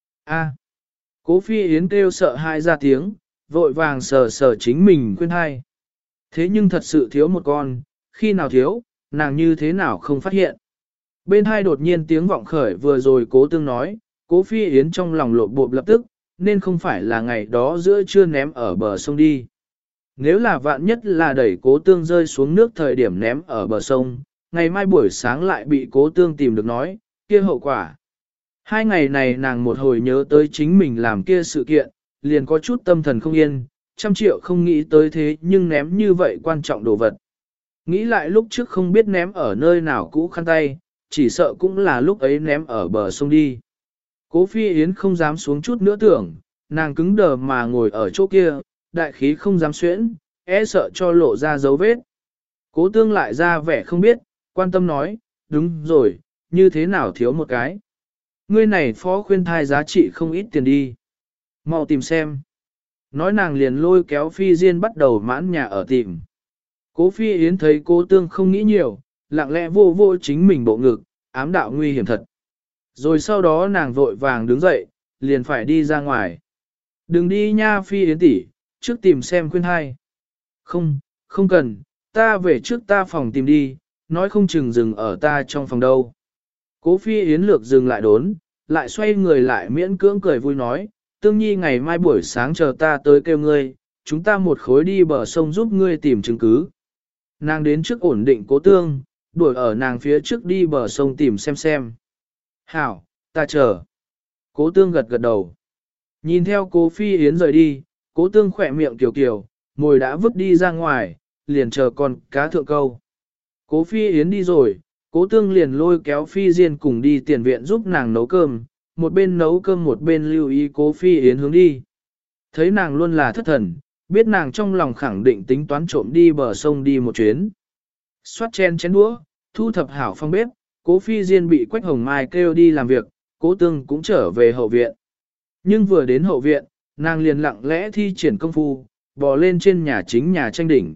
S1: A. Cố Phi Yến kêu sợ hãi ra tiếng, vội vàng sờ sờ chính mình khuyên thai. Thế nhưng thật sự thiếu một con, khi nào thiếu, nàng như thế nào không phát hiện. Bên hai đột nhiên tiếng vọng khởi vừa rồi Cố Tương nói, Cố Phi Yến trong lòng lộp bộp lập tức, nên không phải là ngày đó giữa trưa ném ở bờ sông đi. Nếu là vạn nhất là đẩy Cố Tương rơi xuống nước thời điểm ném ở bờ sông, ngày mai buổi sáng lại bị Cố Tương tìm được nói, kia hậu quả. Hai ngày này nàng một hồi nhớ tới chính mình làm kia sự kiện, liền có chút tâm thần không yên, 100 triệu không nghĩ tới thế nhưng ném như vậy quan trọng đồ vật. Nghĩ lại lúc trước không biết ném ở nơi nào cũ khăn tay, chỉ sợ cũng là lúc ấy ném ở bờ sông đi. Cố Phi Yến không dám xuống chút nữa tưởng, nàng cứng đờ mà ngồi ở chỗ kia, đại khí không dám xuyễn, e sợ cho lộ ra dấu vết. Cố Tương lại ra vẻ không biết, quan tâm nói, đúng rồi, như thế nào thiếu một cái. Ngươi này phó khuyên thai giá trị không ít tiền đi. Mau tìm xem. Nói nàng liền lôi kéo Phi Diên bắt đầu mãn nhà ở tìm. Cố Phi Yến thấy Cố Tương không nghĩ nhiều, lặng lẽ vô vô chính mình bộ ngực, ám đạo nguy hiểm thật. Rồi sau đó nàng vội vàng đứng dậy, liền phải đi ra ngoài. Đừng đi nha Phi Yến tỷ, trước tìm xem khuyên thai. Không, không cần, ta về trước ta phòng tìm đi, nói không chừng dừng ở ta trong phòng đâu. Cố Phi Yến lược dừng lại đốn, lại xoay người lại miễn cưỡng cười vui nói, Tương Nhi ngày mai buổi sáng chờ ta tới kêu ngươi, chúng ta một khối đi bờ sông giúp ngươi tìm chứng cứ. Nàng đến trước ổn định Cố Tương, đuổi ở nàng phía trước đi bờ sông tìm xem. Hảo, ta chờ. Cố Tương gật gật đầu. Nhìn theo Cố Phi Yến rời đi, Cố Tương khỏe miệng kiều, mồi đã vứt đi ra ngoài, liền chờ con cá thượng câu. Cố Phi Yến đi rồi, Cố Tương liền lôi kéo Phi Diên cùng đi tiền viện giúp nàng nấu cơm, một bên nấu cơm một bên lưu ý Cố Phi Yến hướng đi. Thấy nàng luôn là thất thần, biết nàng trong lòng khẳng định tính toán trộm đi bờ sông đi một chuyến. Xoát chén đũa, thu thập hảo phong bếp, Cố Phi Diên bị Quách Hồng Mai kêu đi làm việc, Cố Tương cũng trở về hậu viện. Nhưng vừa đến hậu viện, nàng liền lặng lẽ thi triển công phu, bò lên trên nhà chính nhà tranh đỉnh.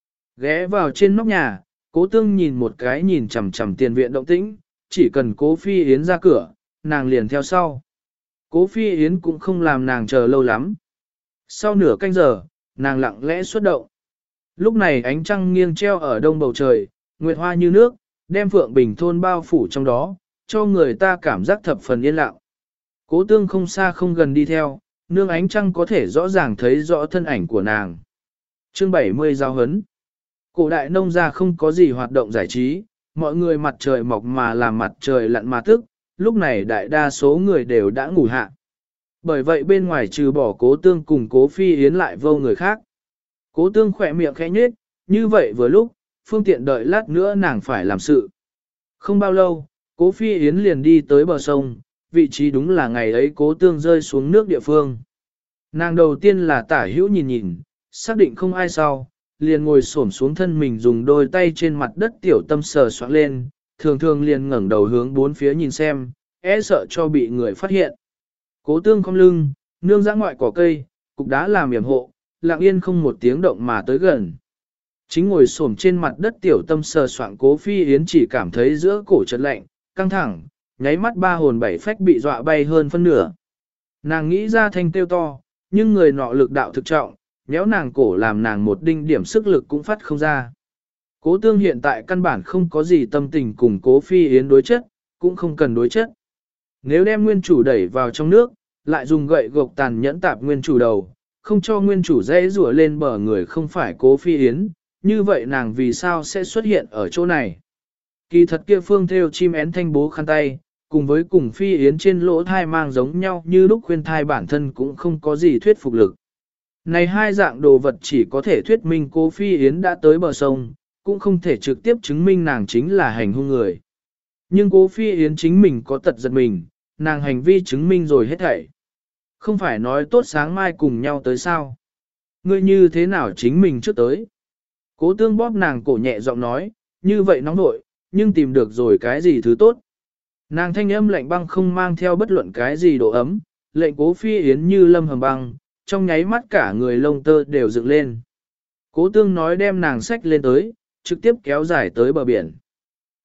S1: Ghé vào trên nóc nhà, Cố Tương nhìn một cái nhìn chằm chằm tiền viện động tĩnh, chỉ cần Cố Phi Yến ra cửa, nàng liền theo sau. Cố Phi Yến cũng không làm nàng chờ lâu lắm. Sau nửa canh giờ, nàng lặng lẽ xuất động. Lúc này ánh trăng nghiêng treo ở đông bầu trời, nguyệt hoa như nước, đem Phượng Bình thôn bao phủ trong đó, cho người ta cảm giác thập phần yên lặng. Cố Tương không xa không gần đi theo, nương ánh trăng có thể rõ ràng thấy rõ thân ảnh của nàng. Chương 70 giao hấn. Cổ đại nông gia không có gì hoạt động giải trí, mọi người mặt trời mọc mà làm mặt trời lặn mà thức, lúc này đại đa số người đều đã ngủ hạ. Bởi vậy bên ngoài trừ bỏ Cố Tương cùng Cố Phi Yến lại vô người khác. Cố Tương khỏe miệng khẽ nhếch, như vậy vừa lúc, phương tiện đợi lát nữa nàng phải làm sự. Không bao lâu, Cố Phi Yến liền đi tới bờ sông, vị trí đúng là ngày ấy Cố Tương rơi xuống nước địa phương. Nàng đầu tiên là tả hữu nhìn, xác định không ai sau, liền ngồi xổm xuống thân mình dùng đôi tay trên mặt đất tiểu tâm sờ soạn lên, thường thường liền ngẩng đầu hướng bốn phía nhìn xem, e sợ cho bị người phát hiện. Cố Tương cong lưng, nương dã ngoại cỏ cây, cục đá làm yểm hộ, lặng yên không một tiếng động mà tới gần. Chính ngồi xổm trên mặt đất tiểu tâm sờ soạn Cố Phi Yến chỉ cảm thấy giữa cổ chợt lạnh, căng thẳng, nháy mắt ba hồn bảy phách bị dọa bay hơn phân nửa. Nàng nghĩ ra thanh kêu to, nhưng người nọ lực đạo thực trọng, nhéo nàng cổ làm nàng một đinh điểm sức lực cũng phát không ra. Cố Tương hiện tại căn bản không có gì tâm tình cùng Cố Phi Yến đối chất, cũng không cần đối chất. Nếu đem nguyên chủ đẩy vào trong nước, lại dùng gậy gộc tàn nhẫn tạp nguyên chủ đầu, không cho nguyên chủ dễ rủa lên bờ người không phải Cố Phi Yến, như vậy nàng vì sao sẽ xuất hiện ở chỗ này? Kỳ thật kia phương theo chim én thanh bố khăn tay, cùng với cùng Phi Yến trên lỗ thai mang giống nhau như lúc khuyên thai bản thân cũng không có gì thuyết phục lực. Này hai dạng đồ vật chỉ có thể thuyết minh Cố Phi Yến đã tới bờ sông, cũng không thể trực tiếp chứng minh nàng chính là hành hung người. Nhưng Cố Phi Yến chính mình có tật giật mình, nàng hành vi chứng minh rồi hết thảy. Không phải nói tốt sáng mai cùng nhau tới sao? Ngươi như thế nào chính mình trước tới? Cố Tương bóp nàng cổ nhẹ giọng nói, như vậy nóng nội, nhưng tìm được rồi cái gì thứ tốt. Nàng thanh âm lạnh băng không mang theo bất luận cái gì độ ấm, lệnh Cố Phi Yến như lâm hầm băng, trong nháy mắt cả người lông tơ đều dựng lên. Cố Tương nói đem nàng xách lên tới, trực tiếp kéo dài tới bờ biển.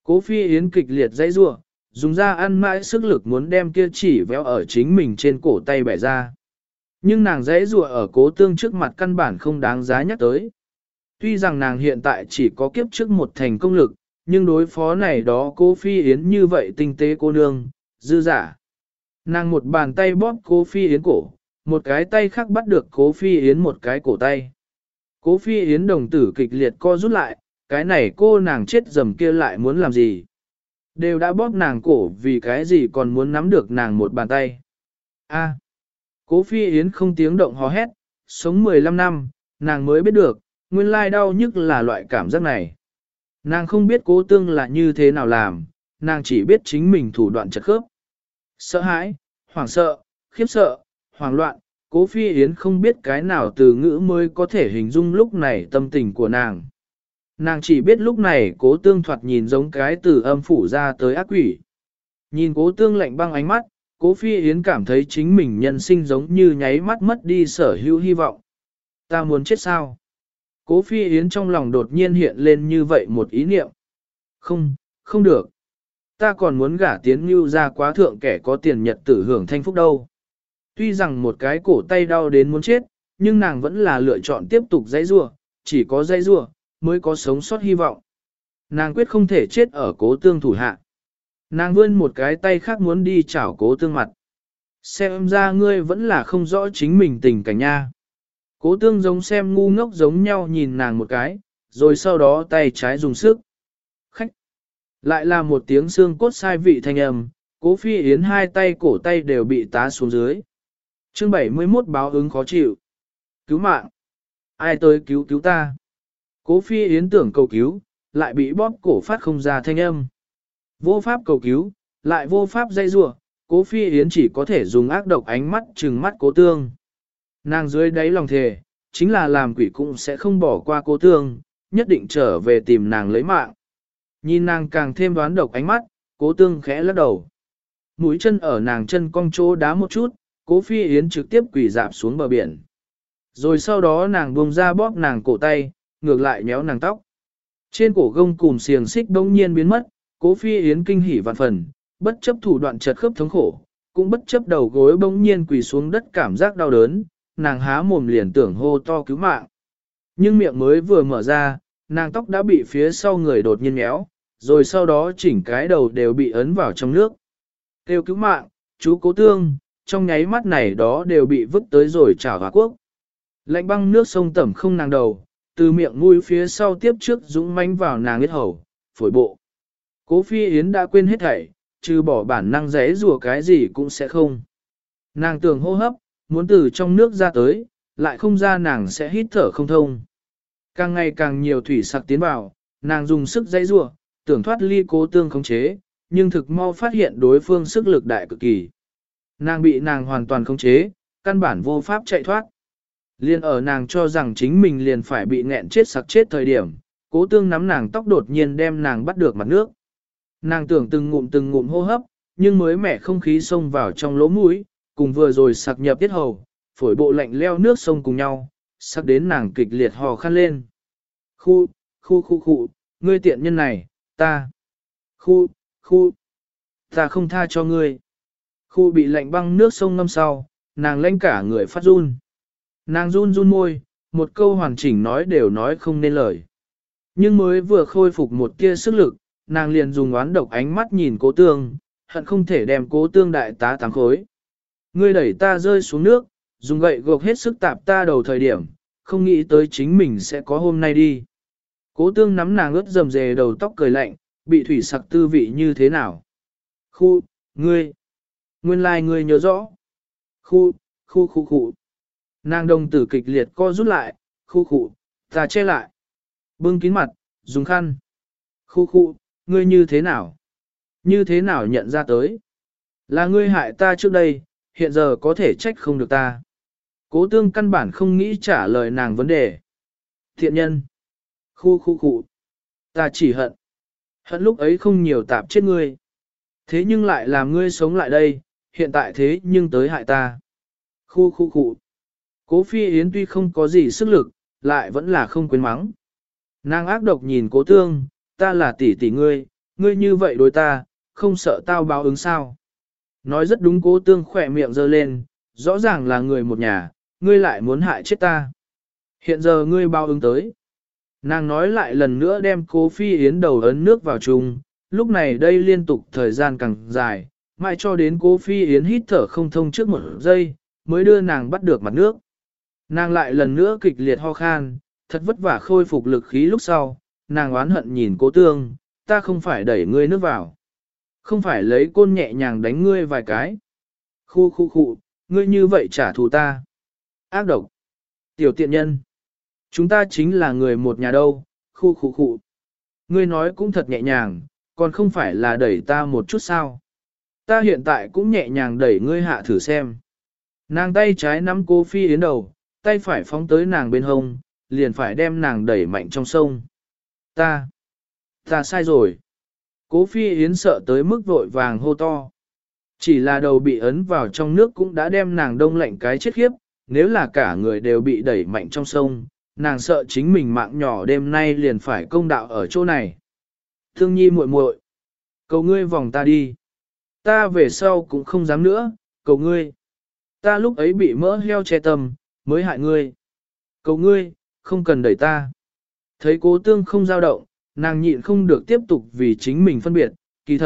S1: Cố Phi Yến kịch liệt dãy rủa, dùng ra ăn mãi sức lực muốn đem kia chỉ véo ở chính mình trên cổ tay bẻ ra. Nhưng nàng dãy rủa ở Cố Tương trước mặt căn bản không đáng giá nhắc tới. Tuy rằng nàng hiện tại chỉ có kiếp trước một thành công lực, nhưng đối phó này đó Cố Phi Yến như vậy tinh tế cô nương, dư giả. Nàng một bàn tay bóp Cố Phi Yến cổ, một cái tay khác bắt được Cố Phi Yến một cái cổ tay. Cố Phi Yến đồng tử kịch liệt co rút lại, cái này cô nàng chết dầm kia lại muốn làm gì? Đều đã bóp nàng cổ vì cái gì còn muốn nắm được nàng một bàn tay. A. Cố Phi Yến không tiếng động hò hét, sống 15 năm, nàng mới biết được, nguyên lai đau nhức là loại cảm giác này. Nàng không biết Cố Tương là như thế nào làm, nàng chỉ biết chính mình thủ đoạn chật khớp. Sợ hãi, hoảng sợ, khiếp sợ, hoảng loạn, Cố Phi Yến không biết cái nào từ ngữ mới có thể hình dung lúc này tâm tình của nàng. Nàng chỉ biết lúc này Cố Tương thoạt nhìn giống cái từ âm phủ ra tới ác quỷ. Nhìn Cố Tương lạnh băng ánh mắt, Cố Phi Yến cảm thấy chính mình nhân sinh giống như nháy mắt mất đi sở hữu hy vọng. Ta muốn chết sao? Cố Phi Yến trong lòng đột nhiên hiện lên như vậy một ý niệm. Không, không được. Ta còn muốn gả tiến Nưu ra quá thượng kẻ có tiền nhật tử hưởng thanh phúc đâu. Tuy rằng một cái cổ tay đau đến muốn chết, nhưng nàng vẫn là lựa chọn tiếp tục dãy rua, chỉ có dãy rua mới có sống sót hy vọng. Nàng quyết không thể chết ở Cố Tương thủ hạ. Nàng vươn một cái tay khác muốn đi chảo Cố Tương mặt. Xem ra ngươi vẫn là không rõ chính mình tình cảnh nha. Cố Tương giống xem ngu ngốc giống nhau nhìn nàng một cái, rồi sau đó tay trái dùng sức. Khách! Lại là một tiếng xương cốt sai vị thanh âm, Cố Phi Yến hai tay cổ tay đều bị tá xuống dưới. Chương 71 báo ứng khó chịu. Cứu mạng! Ai tới cứu cứu ta? Cố Phi Yến tưởng cầu cứu, lại bị bóp cổ phát không ra thanh âm. Vô pháp cầu cứu, lại vô pháp dây rủa, Cố Phi Yến chỉ có thể dùng ác độc ánh mắt trừng mắt Cố Tương. Nàng dưới đáy lòng thề, chính là làm quỷ cũng sẽ không bỏ qua Cố Tương, nhất định trở về tìm nàng lấy mạng. Nhìn nàng càng thêm đoán độc ánh mắt, Cố Tương khẽ lắc đầu. Mũi chân ở nàng chân cong chỗ đá một chút, Cố Phi Yến trực tiếp quỳ dạp xuống bờ biển. Rồi sau đó nàng buông ra bóp nàng cổ tay, ngược lại méo nàng tóc. Trên cổ gông cùm xiềng xích đông nhiên biến mất, Cố Phi Yến kinh hỉ vạn phần, bất chấp thủ đoạn chật khớp thống khổ, cũng bất chấp đầu gối bỗng nhiên quỳ xuống đất cảm giác đau đớn, nàng há mồm liền tưởng hô to cứu mạng. Nhưng miệng mới vừa mở ra, nàng tóc đã bị phía sau người đột nhiên méo, rồi sau đó chỉnh cái đầu đều bị ấn vào trong nước. Kêu cứu mạng, chú Cố Tương, trong nháy mắt này đó đều bị vứt tới rồi chảo Hòa Quốc. Lạnh băng nước sông tẩm không nàng đầu, từ miệng mũi phía sau tiếp trước dũng mãnh vào nàng huyết hầu, phổi bộ. Cố Phi Yến đã quên hết thảy, trừ bỏ bản năng rẽ rùa cái gì cũng sẽ không. Nàng tưởng hô hấp, muốn từ trong nước ra tới, lại không ra nàng sẽ hít thở không thông. Càng ngày càng nhiều thủy sặc tiến vào, nàng dùng sức dãy rùa, tưởng thoát ly Cố Tương khống chế, nhưng thực mau phát hiện đối phương sức lực đại cực kỳ. Nàng bị nàng hoàn toàn khống chế, căn bản vô pháp chạy thoát. Liên ở nàng cho rằng chính mình liền phải bị nghẹn chết sặc chết thời điểm, Cố Tương nắm nàng tóc đột nhiên đem nàng bắt được mặt nước. Nàng tưởng từng ngụm hô hấp, nhưng mới mẻ không khí xông vào trong lỗ mũi, cùng vừa rồi sặc nhập tiết hầu, phổi bộ lạnh leo nước sông cùng nhau, sặc đến nàng kịch liệt hò khăn lên. Khu, ngươi tiện nhân này, ta. Ta không tha cho ngươi. Khu bị lạnh băng nước sông ngâm sau, nàng lãnh cả người phát run. Nàng run run môi, một câu hoàn chỉnh nói đều nói không nên lời. Nhưng mới vừa khôi phục một tia sức lực, nàng liền dùng oán độc ánh mắt nhìn Cố Tương, hận không thể đem Cố Tương đại tá tám khối. Ngươi đẩy ta rơi xuống nước, dùng gậy gộc hết sức tạp ta đầu thời điểm, không nghĩ tới chính mình sẽ có hôm nay đi. Cố Tương nắm nàng ướt rầm rề đầu tóc cười lạnh, bị thủy sặc tư vị như thế nào? Ngươi, nguyên lai ngươi nhớ rõ. Khu. Nàng đồng tử kịch liệt co rút lại, ta che lại. Bưng kín mặt, dùng khăn. Ngươi như thế nào? Như thế nào nhận ra tới? Là ngươi hại ta trước đây, hiện giờ có thể trách không được ta. Cố Tương căn bản không nghĩ trả lời nàng vấn đề. Thiện nhân. Ta chỉ hận. Hận lúc ấy không nhiều tạp chết ngươi. Thế nhưng lại làm ngươi sống lại đây, hiện tại thế nhưng tới hại ta. Cố Phi Yến tuy không có gì sức lực, lại vẫn là không quên mắng. Nàng ác độc nhìn Cố Tương, ta là tỷ tỷ ngươi, ngươi như vậy đối ta, không sợ tao báo ứng sao? Nói rất đúng, Cố Tương khỏe miệng giơ lên, rõ ràng là người một nhà, ngươi lại muốn hại chết ta. Hiện giờ ngươi báo ứng tới. Nàng nói lại lần nữa đem Cố Phi Yến đầu ấn nước vào chung, lúc này đây liên tục thời gian càng dài, mãi cho đến Cố Phi Yến hít thở không thông trước một giây, mới đưa nàng bắt được mặt nước. Nàng lại lần nữa kịch liệt ho khan, thật vất vả khôi phục lực khí lúc sau, nàng oán hận nhìn Cố Tương, ta không phải đẩy ngươi nước vào. Không phải lấy côn nhẹ nhàng đánh ngươi vài cái. Khu, ngươi như vậy trả thù ta. Ác độc. Tiểu tiện nhân. Chúng ta chính là người một nhà đâu, khu. Ngươi nói cũng thật nhẹ nhàng, còn không phải là đẩy ta một chút sao. Ta hiện tại cũng nhẹ nhàng đẩy ngươi hạ thử xem. Nàng tay trái nắm Cố Phi Yến đầu, tay phải phóng tới nàng bên hông, liền phải đem nàng đẩy mạnh trong sông. Ta sai rồi. Cố Phi Yến sợ tới mức vội vàng hô to. Chỉ là đầu bị ấn vào trong nước cũng đã đem nàng đông lạnh cái chết khiếp, nếu là cả người đều bị đẩy mạnh trong sông, nàng sợ chính mình mạng nhỏ đêm nay liền phải công đạo ở chỗ này. Thương Nhi muội muội, cầu ngươi vòng ta đi. Ta về sau cũng không dám nữa, cầu ngươi. Ta lúc ấy bị mỡ heo che tâm, mới hại ngươi. Cầu ngươi, không cần đẩy ta. Thấy Cố Tương không dao động, nàng nhịn không được tiếp tục vì chính mình phân biệt,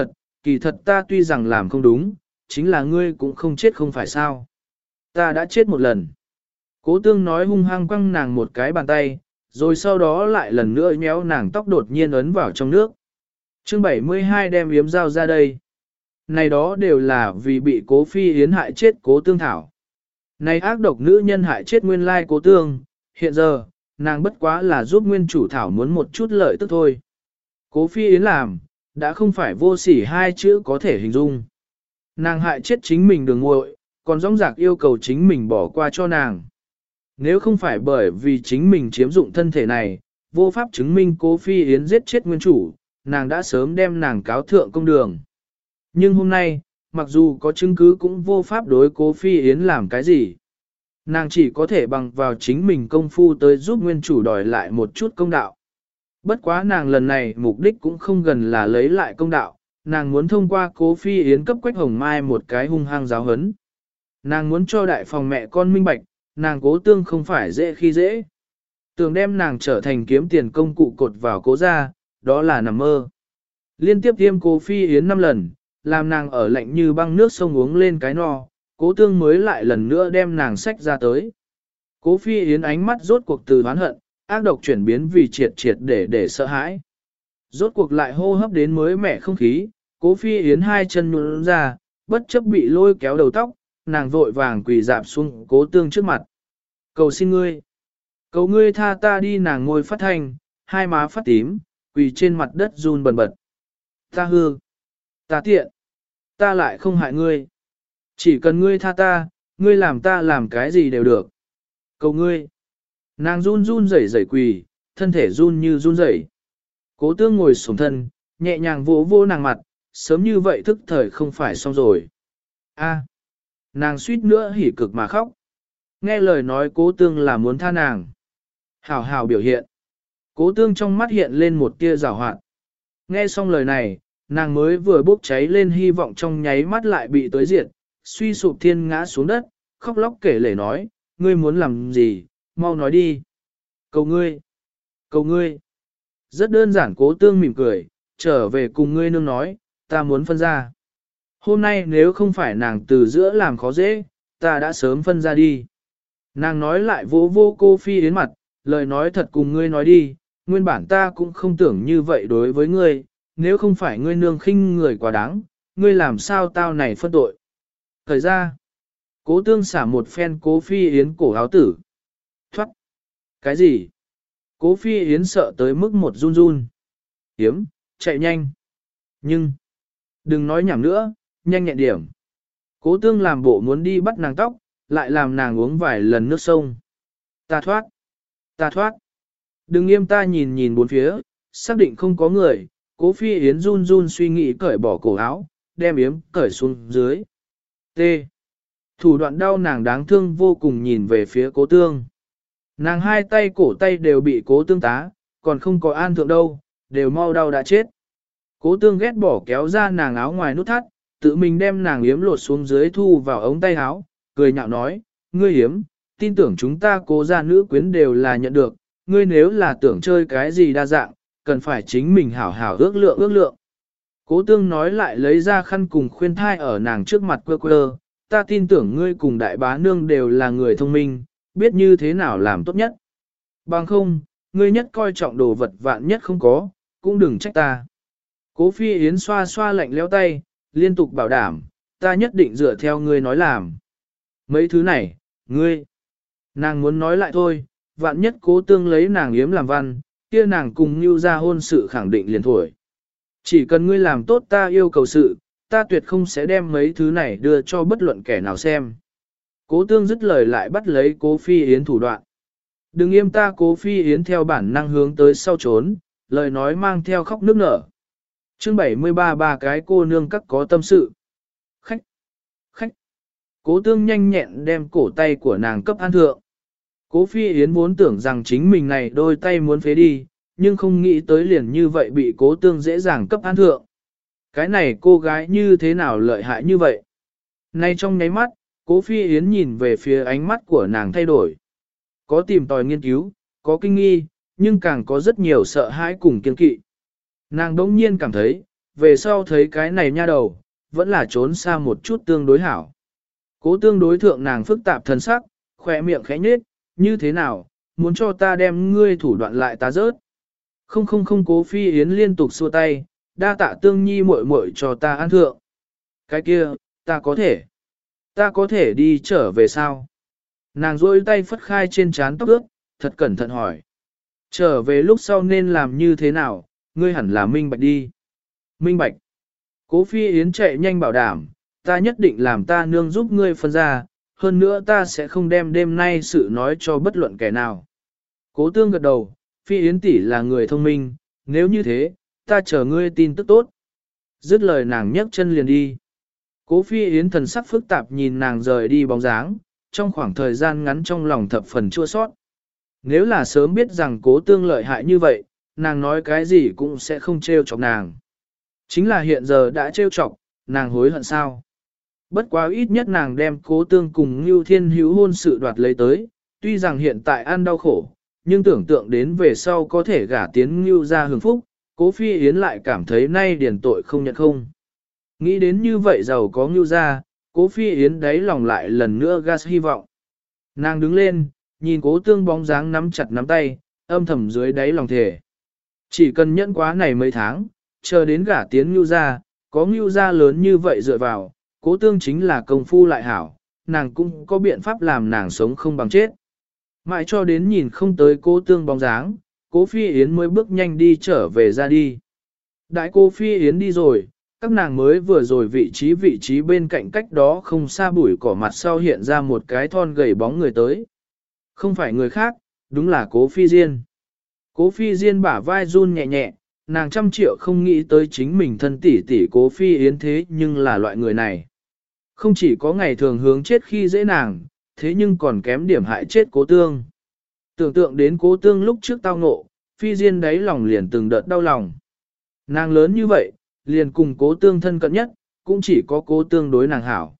S1: kỳ thật ta tuy rằng làm không đúng, chính là ngươi cũng không chết không phải sao. Ta đã chết một lần. Cố Tương nói hung hăng quăng nàng một cái bàn tay, rồi sau đó lại lần nữa nhéo nàng tóc đột nhiên ấn vào trong nước. Chương 72 đem yếm dao ra đây. Này đó đều là vì bị Cố Phi Yến hại chết Cố Tương thảo. Này ác độc nữ nhân hại chết nguyên lai Cố Tương, hiện giờ, nàng bất quá là giúp nguyên chủ thảo muốn một chút lợi tức thôi. Cố Phi Yến làm, đã không phải vô sỉ hai chữ có thể hình dung. Nàng hại chết chính mình đường muội, còn rõng rạc yêu cầu chính mình bỏ qua cho nàng. Nếu không phải bởi vì chính mình chiếm dụng thân thể này, vô pháp chứng minh Cố Phi Yến giết chết nguyên chủ, nàng đã sớm đem nàng cáo thượng công đường. Nhưng hôm nay, mặc dù có chứng cứ cũng vô pháp đối Cố Phi Yến làm cái gì. Nàng chỉ có thể bằng vào chính mình công phu tới giúp nguyên chủ đòi lại một chút công đạo. Bất quá nàng lần này mục đích cũng không gần là lấy lại công đạo, nàng muốn thông qua Cố Phi Yến cấp Quách Hồng Mai một cái hung hăng giáo hấn. Nàng muốn cho đại phòng mẹ con minh bạch, nàng Cố Tương không phải dễ khi dễ. Tưởng đem nàng trở thành kiếm tiền công cụ cột vào Cố gia, đó là nằm mơ. Liên tiếp tiêm Cố Phi Yến 5 lần, làm nàng ở lạnh như băng nước sông uống lên cái no, Cố Tương mới lại lần nữa đem nàng xách ra tới. Cố Phi Yến ánh mắt rốt cuộc từ oán hận, ác độc chuyển biến vì triệt để sợ hãi. Rốt cuộc lại hô hấp đến mới mẻ không khí, Cố Phi Yến hai chân nhún ra, bất chấp bị lôi kéo đầu tóc, nàng vội vàng quỳ dạp xuống Cố Tương trước mặt. Cầu xin ngươi, cầu ngươi tha ta đi, nàng ngồi phát thanh, hai má phát tím, quỳ trên mặt đất run bần bật. Ta hư, ta tiện, ta lại không hại ngươi. Chỉ cần ngươi tha ngươi làm ta làm cái gì đều được. Cầu ngươi. Nàng run rẩy quỳ, thân thể run như run rẩy. Cố Tương ngồi xổm thân, nhẹ nhàng vỗ vỗ nàng mặt, sớm như vậy thức thời không phải xong rồi. A, nàng suýt nữa hỉ cực mà khóc. Nghe lời nói Cố Tương là muốn tha nàng. Hảo hảo biểu hiện. Cố Tương trong mắt hiện lên một tia giảo hoạt. Nghe xong lời này, nàng mới vừa bốc cháy lên hy vọng trong nháy mắt lại bị tới diệt, suy sụp thiên ngã xuống đất, khóc lóc kể lể nói, ngươi muốn làm gì, mau nói đi. Cầu ngươi, cầu ngươi. Rất đơn giản. Cố Tương mỉm cười, trở về cùng ngươi nương nói, ta muốn phân ra. Hôm nay nếu không phải nàng từ giữa làm khó dễ, ta đã sớm phân ra đi. Nàng nói lại vỗ vô Cố Phi Yến mặt, lời nói thật cùng ngươi nói đi, nguyên bản ta cũng không tưởng như vậy đối với ngươi, nếu không phải ngươi nương khinh người quá đáng, ngươi làm sao tao này phân tội. Thời ra, Cố Tương xả một phen Cố Phi Yến cổ áo tử. Thoát! Cái gì? Cố Phi Yến sợ tới mức một run run. Yếm, chạy nhanh. Nhưng, đừng nói nhảm nữa, nhanh nhẹn điểm. Cố Tương làm bộ muốn đi bắt nàng tóc, lại làm nàng uống vài lần nước sông. Ta thoát! Ta thoát! Đừng im, ta nhìn bốn phía, xác định không có người. Cố Phi Yến run run suy nghĩ cởi bỏ cổ áo, đem yếm cởi xuống dưới. T. Thủ đoạn đau nàng đáng thương vô cùng nhìn về phía Cố Tương. Nàng hai tay cổ tay đều bị Cố Tương tá, còn không có an thượng đâu, đều mau đau đã chết. Cố tương ghét bỏ kéo ra nàng áo ngoài nút thắt, tự mình đem nàng yếm lột xuống dưới thu vào ống tay áo, cười nhạo nói, ngươi yếm, tin tưởng chúng ta cố gia nữ quyến đều là nhận được, ngươi nếu là tưởng chơi cái gì đa dạng, cần phải chính mình hảo hảo ước lượng ước lượng. Cố tương nói lại lấy ra khăn cùng khuyên thai ở nàng trước mặt quơ quơ, ta tin tưởng ngươi cùng đại bá nương đều là người thông minh, biết như thế nào làm tốt nhất. Bằng không, ngươi nhất coi trọng đồ vật vạn nhất không có, cũng đừng trách ta. Cố Phi Yến xoa xoa lạnh leo tay, liên tục bảo đảm, ta nhất định dựa theo ngươi nói làm. Mấy thứ này, ngươi, nàng muốn nói lại thôi, vạn nhất Cố tương lấy nàng yếm làm văn, kia nàng cùng Nưu ra hôn sự khẳng định liền thổi. Chỉ cần ngươi làm tốt ta yêu cầu sự, ta tuyệt không sẽ đem mấy thứ này đưa cho bất luận kẻ nào xem. Cố tương dứt lời lại bắt lấy Cố Phi Yến thủ đoạn. Đừng im ta. Cố Phi Yến theo bản năng hướng tới sau trốn, lời nói mang theo khóc nức nở. Chương 73 ba cái cô nương các có tâm sự. Khách! Khách! Cố tương nhanh nhẹn đem cổ tay của nàng cấp an thượng. Cố Phi Yến vốn tưởng rằng chính mình này đôi tay muốn phế đi, nhưng không nghĩ tới liền như vậy bị cố tương dễ dàng cấp an thượng. Cái này cô gái như thế nào lợi hại như vậy? Nay trong nháy mắt, Cố Phi Yến nhìn về phía ánh mắt của nàng thay đổi. Có tìm tòi nghiên cứu, có kinh nghi, nhưng càng có rất nhiều sợ hãi cùng kiên kỵ. Nàng đống nhiên cảm thấy, về sau thấy cái này nha đầu, vẫn là trốn xa một chút tương đối hảo. Cố tương đối thượng nàng phức tạp thần sắc, khỏe miệng khẽ nhếch, như thế nào, muốn cho ta đem ngươi thủ đoạn lại ta rớt. Không. Cố Phi Yến liên tục xua tay, đa tạ tương nhi muội muội cho ta ăn thượng. Cái kia, ta có thể đi trở về sao? Nàng rôi tay phất khai trên trán tóc ướt, thật cẩn thận hỏi. Trở về lúc sau nên làm như thế nào, ngươi hẳn là minh bạch đi. Minh bạch. Cố Phi Yến chạy nhanh bảo đảm, ta nhất định làm ta nương giúp ngươi phân ra, hơn nữa ta sẽ không đem đêm nay sự nói cho bất luận kẻ nào. Cố tương gật đầu, Phi Yến tỷ là người thông minh, nếu như thế, ta chờ ngươi tin tức tốt. Dứt lời nàng nhấc chân liền đi. Cố Phi Yến thần sắc phức tạp nhìn nàng rời đi bóng dáng, trong khoảng thời gian ngắn trong lòng thập phần chua sót. Nếu là sớm biết rằng cố tương lợi hại như vậy, nàng nói cái gì cũng sẽ không trêu chọc nàng. Chính là hiện giờ đã trêu chọc, nàng hối hận sao? Bất quá ít nhất nàng đem cố tương cùng Ngưu Thiên Hữu hôn sự đoạt lấy tới, tuy rằng hiện tại ăn đau khổ, nhưng tưởng tượng đến về sau có thể gả tiến Ngưu ra hưởng phúc, Cố Phi Yến lại cảm thấy nay điển tội không nhận không. Nghĩ đến như vậy giàu có Ngưu ra, Cố Phi Yến đáy lòng lại lần nữa gas hy vọng. Nàng đứng lên, nhìn cố tương bóng dáng nắm chặt nắm tay, âm thầm dưới đáy lòng thề. Chỉ cần nhẫn quá này mấy tháng, chờ đến gả tiến Ngưu ra, có Ngưu ra lớn như vậy dựa vào, cố tương chính là công phu lại hảo, nàng cũng có biện pháp làm nàng sống không bằng chết. Mãi cho đến nhìn không tới cố tương bóng dáng, Cố Phi Yến mới bước nhanh đi trở về ra đi. Đại Cố Phi Yến đi rồi, các nàng mới vừa rồi vị trí bên cạnh cách đó không xa bụi cỏ mặt sau hiện ra một cái thon gầy bóng người tới. Không phải người khác, đúng là Cố Phi Diên. Cố Phi Diên bả vai run nhẹ nhẹ, nàng trăm triệu không nghĩ tới chính mình thân tỷ tỷ Cố Phi Yến thế nhưng là loại người này. Không chỉ có ngày thường hướng chết khi dễ nàng, thế nhưng còn kém điểm hại chết Cố Tương. Tưởng tượng đến Cố Tương lúc trước tao ngộ, Phi Diên đáy lòng liền từng đợt đau lòng. Nàng lớn như vậy, liền cùng Cố Tương thân cận nhất, cũng chỉ có Cố Tương đối nàng hảo.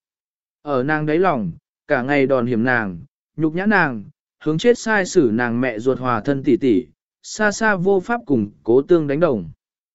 S1: Ở nàng đáy lòng, cả ngày đòn hiểm nàng, nhục nhã nàng, hướng chết sai xử nàng mẹ ruột hòa thân tỷ tỷ, xa xa vô pháp cùng Cố Tương đánh đồng.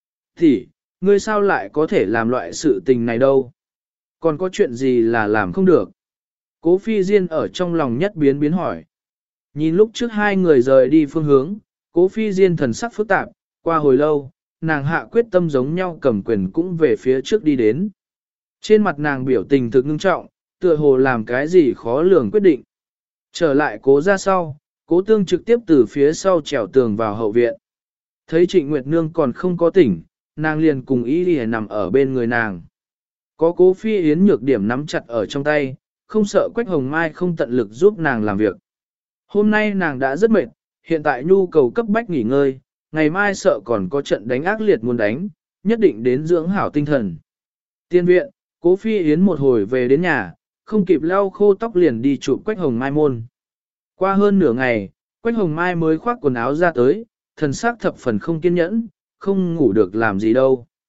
S1: Tỷ, ngươi sao lại có thể làm loại sự tình này đâu? Còn có chuyện gì là làm không được? Cố Phi Diên ở trong lòng nhất biến hỏi. Nhìn lúc trước hai người rời đi phương hướng, Cố Phi Diên thần sắc phức tạp, qua hồi lâu, nàng hạ quyết tâm giống nhau cầm quyền cũng về phía trước đi đến. Trên mặt nàng biểu tình thực ngưng trọng, tựa hồ làm cái gì khó lường quyết định. Trở lại Cố ra sau, Cố Tương trực tiếp từ phía sau trèo tường vào hậu viện. Thấy Trịnh Nguyệt Nương còn không có tỉnh, nàng liền cùng ý đi nằm ở bên người nàng. Có Cố Phi Yến nhược điểm nắm chặt ở trong tay, không sợ Quách Hồng Mai không tận lực giúp nàng làm việc. Hôm nay nàng đã rất mệt, hiện tại nhu cầu cấp bách nghỉ ngơi, ngày mai sợ còn có trận đánh ác liệt muốn đánh, nhất định đến dưỡng hảo tinh thần. Tiên viện, Cố Phi Yến một hồi về đến nhà, không kịp lau khô tóc liền đi chụp Quách Hồng Mai môn. Qua hơn nửa ngày, Quách Hồng Mai mới khoác quần áo ra tới, thần sắc thập phần không kiên nhẫn, không ngủ được làm gì đâu.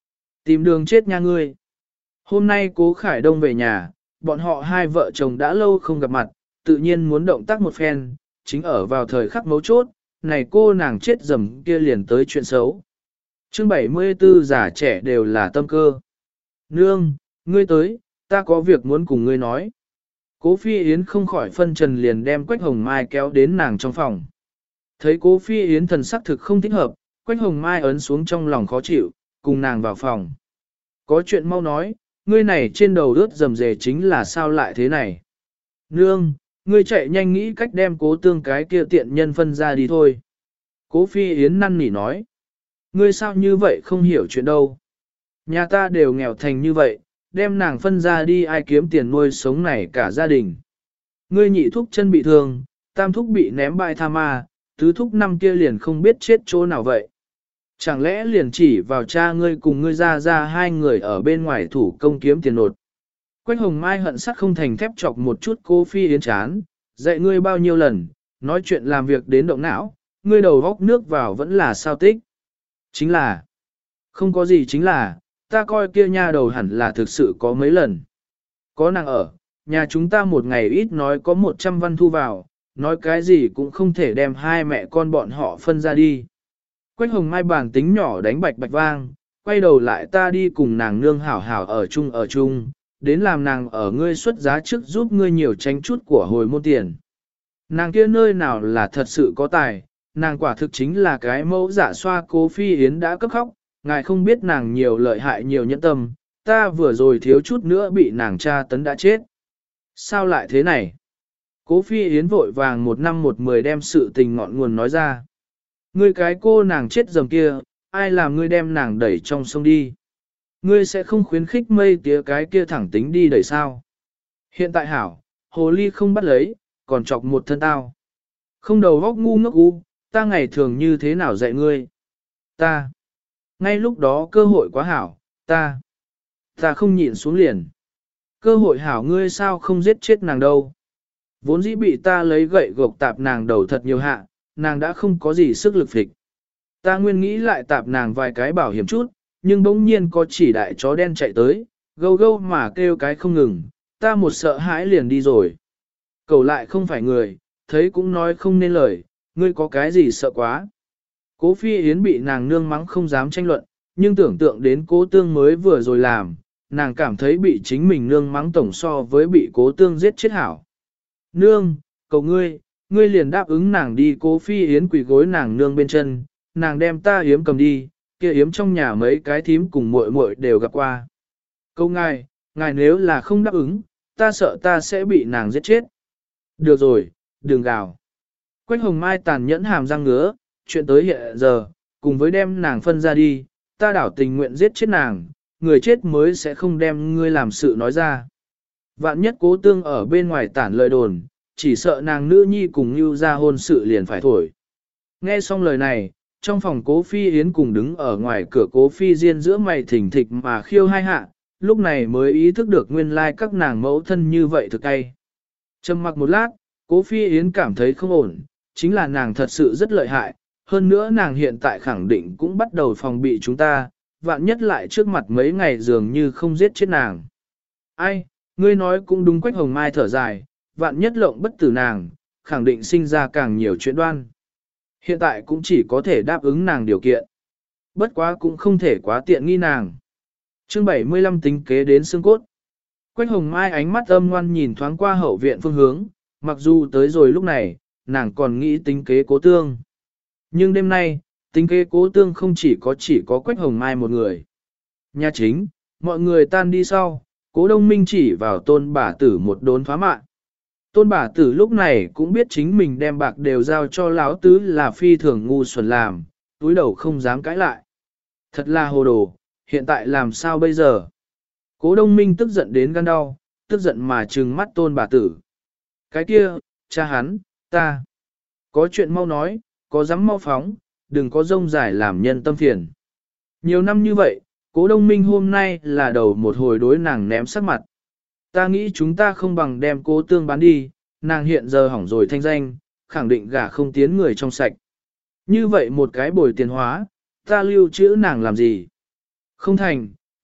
S1: Tìm đường chết nha ngươi. Hôm nay Cố Khải Đông về nhà, bọn họ hai vợ chồng đã lâu không gặp mặt, tự nhiên muốn động tác một phen, chính ở vào thời khắc mấu chốt, này cô nàng chết dầm kia liền tới chuyện xấu. Chương 74 già trẻ đều là tâm cơ. Nương, ngươi tới, ta có việc muốn cùng ngươi nói. Cố Phi Yến không khỏi phân trần liền đem Quách Hồng Mai kéo đến nàng trong phòng. Thấy Cố Phi Yến thần sắc thực không thích hợp, Quách Hồng Mai ấn xuống trong lòng khó chịu, cùng nàng vào phòng. Có chuyện mau nói, ngươi này trên đầu ướt rầm rề chính là sao lại thế này. Nương, ngươi chạy nhanh nghĩ cách đem Cố Tương cái kia tiện nhân phân ra đi thôi. Cố Phi Yến năn nỉ nói. Ngươi sao như vậy không hiểu chuyện đâu. Nhà ta đều nghèo thành như vậy, đem nàng phân ra đi ai kiếm tiền nuôi sống này cả gia đình. Ngươi nhị thúc chân bị thương, tam thúc bị ném bại tha ma, tứ thúc năm kia liền không biết chết chỗ nào vậy. Chẳng lẽ liền chỉ vào cha ngươi cùng ngươi ra hai người ở bên ngoài thủ công kiếm tiền nột. Quách Hồng Mai hận sắt không thành thép chọc một chút Cố Phi Yến chán, dạy ngươi bao nhiêu lần, nói chuyện làm việc đến động não, ngươi đầu góc nước vào vẫn là sao tích. Chính là, không có gì chính là, ta coi kia nha đầu hẳn là thực sự có mấy lần. Có nàng ở, nhà chúng ta một ngày ít nói có 100 văn thu vào, nói cái gì cũng không thể đem hai mẹ con bọn họ phân ra đi. Quách Hồng Mai bản tính nhỏ đánh bạch bạch vang, quay đầu lại ta đi cùng nàng nương hảo hảo ở chung, đến làm nàng ở ngươi xuất giá trước giúp ngươi nhiều tránh chút của hồi môn tiền. Nàng kia nơi nào là thật sự có tài, nàng quả thực chính là cái mẫu giả xoa. Cố Phi Yến đã cấp khóc, ngài không biết nàng nhiều lợi hại nhiều nhẫn tâm, ta vừa rồi thiếu chút nữa bị nàng tra tấn đã chết. Sao lại thế này? Cố Phi Yến vội vàng một năm một mười đem sự tình ngọn nguồn nói ra. Ngươi cái cô nàng chết dầm kia, ai làm ngươi đem nàng đẩy trong sông đi? Ngươi sẽ không khuyến khích mây tía cái kia thẳng tính đi đẩy sao? Hiện tại hảo, hồ ly không bắt lấy, còn chọc một thân tao. Không đầu góc ngu ngốc u, ta ngày thường như thế nào dạy ngươi? Ta. Ngay lúc đó cơ hội quá hảo, ta không nhịn xuống liền. Cơ hội hảo ngươi sao không giết chết nàng đâu. Vốn dĩ bị ta lấy gậy gộc tạp nàng đầu thật nhiều hạ, nàng đã không có gì sức lực phịch. Ta nguyên nghĩ lại tạp nàng vài cái bảo hiểm chút, nhưng bỗng nhiên có chỉ đại chó đen chạy tới, gâu gâu mà kêu cái không ngừng, ta một sợ hãi liền đi rồi. Cầu lại không phải người, thấy cũng nói không nên lời, ngươi có cái gì sợ quá. Cố Phi Yến bị nàng nương mắng không dám tranh luận, nhưng tưởng tượng đến Cố Tương mới vừa rồi làm, nàng cảm thấy bị chính mình nương mắng tổng so với bị Cố Tương giết chết hảo. Nương, cầu ngươi liền đáp ứng nàng đi. Cố Phi Yến quỳ gối nàng nương bên chân, nàng đem ta yếm cầm đi, kia yếm trong nhà mấy cái thím cùng muội muội đều gặp qua. Câu ngài nếu là không đáp ứng, ta sợ ta sẽ bị nàng giết chết. Được rồi, đừng gào. Quách Hồng Mai tàn nhẫn hàm răng ngứa, chuyện tới hiện giờ, cùng với đem nàng phân ra đi, ta đảo tình nguyện giết chết nàng, người chết mới sẽ không đem ngươi làm sự nói ra. Vạn nhất Cố Tương ở bên ngoài tản lời đồn, chỉ sợ nàng nữ nhi cùng Nưu ra hôn sự liền phải thổi. Nghe xong lời này, trong phòng Cố Phi Yến cùng đứng ở ngoài cửa Cố Phi Diên giữa mày thỉnh thịch mà khiêu hai hạ, lúc này mới ý thức được nguyên lai các nàng mẫu thân như vậy thực cay. Trầm mặc một lát, Cố Phi Yến cảm thấy không ổn, chính là nàng thật sự rất lợi hại, hơn nữa nàng hiện tại khẳng định cũng bắt đầu phòng bị chúng ta, vạn nhất lại trước mặt mấy ngày dường như không giết chết nàng. Ai, ngươi nói cũng đúng. Quách Hồng Mai thở dài, vạn nhất lộng bất tử nàng, khẳng định sinh ra càng nhiều chuyện đoan. Hiện tại cũng chỉ có thể đáp ứng nàng điều kiện. Bất quá cũng không thể quá tiện nghi nàng. Chương 75 tính kế đến xương cốt. Quách Hồng Mai ánh mắt âm ngoan nhìn thoáng qua hậu viện phương hướng, mặc dù tới rồi lúc này, nàng còn nghĩ tính kế Cố Tương. Nhưng đêm nay, tính kế Cố Tương không chỉ có Quách Hồng Mai một người. Nhà chính, mọi người tan đi sau, Cố Đông Minh chỉ vào Tôn bà tử một đốn phá mạng. Tôn bà tử lúc này cũng biết chính mình đem bạc đều giao cho lão tứ là phi thường ngu xuẩn làm, túi đầu không dám cãi lại. Thật là hồ đồ, hiện tại làm sao bây giờ? Cố Đông Minh tức giận đến gan đau, tức giận mà trừng mắt Tôn bà tử. Cái kia, cha hắn, ta. Có chuyện mau nói, có dám mau phóng, đừng có rông dài làm nhân tâm phiền. Nhiều năm như vậy, Cố Đông Minh hôm nay là đầu một hồi đối nàng ném sắc mặt. Ta nghĩ chúng ta không bằng đem Cố Tương bán đi, nàng hiện giờ hỏng rồi thanh danh, khẳng định gả không tiến người trong sạch. Như vậy một cái bồi tiền hóa, ta lưu trữ nàng làm gì? Không thành,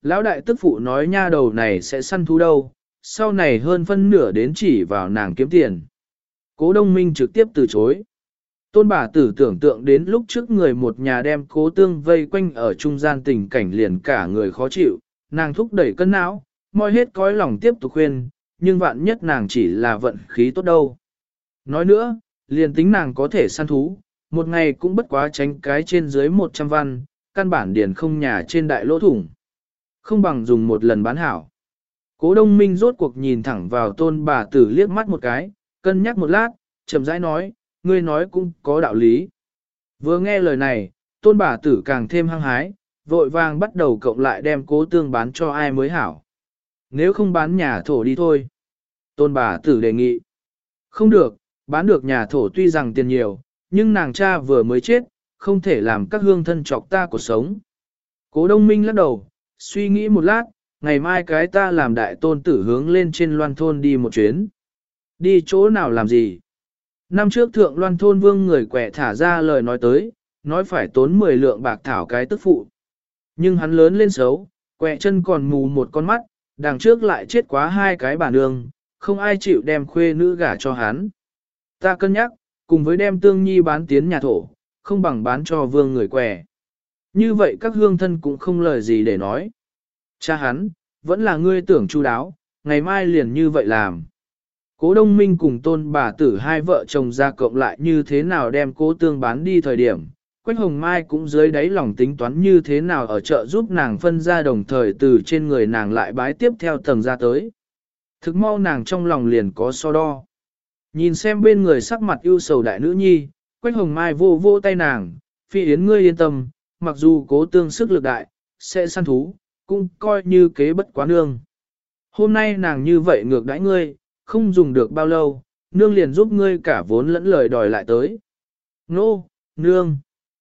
S1: Lão đại tức phụ nói nha đầu này sẽ săn thú đâu, sau này hơn phân nửa đến chỉ vào nàng kiếm tiền. Cố Đông Minh trực tiếp từ chối. Tôn bà tử tưởng tượng đến lúc trước người một nhà đem Cố Tương vây quanh ở trung gian tình cảnh liền cả người khó chịu, nàng thúc đẩy cân não, moi hết cõi lòng tiếp tục khuyên, nhưng vạn nhất nàng chỉ là vận khí tốt đâu. Nói nữa, liền tính nàng có thể săn thú, một ngày cũng bất quá tránh cái trên dưới 100 văn, căn bản điền không nhà trên đại lỗ thủng. Không bằng dùng một lần bán hảo. Cố Đông Minh rốt cuộc nhìn thẳng vào tôn bà tử liếc mắt một cái, cân nhắc một lát, chậm rãi nói, ngươi nói cũng có đạo lý. Vừa nghe lời này, tôn bà tử càng thêm hăng hái, vội vàng bắt đầu cộng lại đem Cố Tương bán cho ai mới hảo. Nếu không bán nhà thổ đi thôi. Tôn bà tử đề nghị. Không được, bán được nhà thổ tuy rằng tiền nhiều, nhưng nàng cha vừa mới chết, không thể làm các hương thân chọc ta cuộc sống. Cố Đông Minh lắc đầu, suy nghĩ một lát, ngày mai cái ta làm đại tôn tử hướng lên trên Loan thôn đi một chuyến. Đi chỗ nào làm gì? Năm trước thượng Loan thôn vương người quẻ thả ra lời nói tới, nói phải tốn 10 lượng bạc thảo cái tức phụ. Nhưng hắn lớn lên xấu, quẹ chân còn mù một con mắt, đằng trước lại chết quá 2 cái bà nương, không ai chịu đem khuê nữ gả cho hắn. Ta cân nhắc, cùng với đem tương nhi bán tiến nhà thổ, không bằng bán cho vương người quẻ. Như vậy các hương thân cũng không lời gì để nói. Cha hắn, vẫn là ngươi tưởng chu đáo, ngày mai liền như vậy làm. Cố Đông Minh cùng tôn bà tử hai vợ chồng ra cộng lại như thế nào đem Cố Tương bán đi thời điểm. Quách Hồng Mai cũng dưới đáy lòng tính toán như thế nào ở chợ giúp nàng phân ra đồng thời từ trên người nàng lại bái tiếp theo tầng ra tới. Thực mau nàng trong lòng liền có so đo. Nhìn xem bên người sắc mặt ưu sầu đại nữ nhi, Quách Hồng Mai vô vô tay nàng, Phi Yến ngươi yên tâm, mặc dù Cố Tương sức lực đại, sẽ săn thú, cũng coi như kế bất quá nương. Hôm nay nàng như vậy ngược đãi ngươi, không dùng được bao lâu, nương liền giúp ngươi cả vốn lẫn lời đòi lại tới. Nô, nương.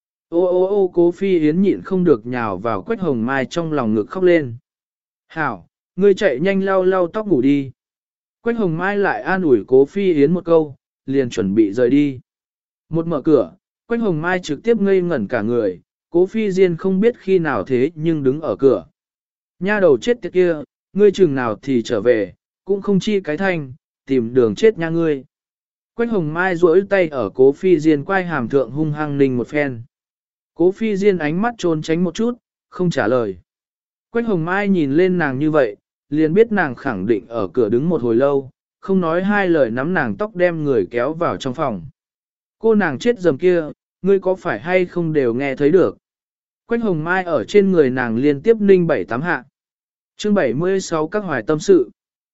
S1: Ô Cố Phi Yến nhịn không được nhào vào Quách Hồng Mai trong lòng ngực khóc lên. Hảo, ngươi chạy nhanh lau lau tóc ngủ đi. Quách Hồng Mai lại an ủi Cố Phi Yến một câu, liền chuẩn bị rời đi. Một mở cửa, Quách Hồng Mai trực tiếp ngây ngẩn cả người, Cố Phi Diên không biết khi nào thế nhưng đứng ở cửa. Nha đầu chết tiệt kia, ngươi chừng nào thì trở về, cũng không chi cái thanh, tìm đường chết nha ngươi. Quách Hồng Mai duỗi tay ở Cố Phi Diên quay hàm thượng hung hăng ninh một phen. Cố Phi Diên ánh mắt trốn tránh một chút, không trả lời. Quách Hồng Mai nhìn lên nàng như vậy, liền biết nàng khẳng định ở cửa đứng một hồi lâu, không nói hai lời nắm nàng tóc đem người kéo vào trong phòng. Cô nàng chết dầm kia, ngươi có phải hay không đều nghe thấy được. Quách Hồng Mai ở trên người nàng liên tiếp ninh 7-8 hạ. Chương 76 các hoài tâm sự.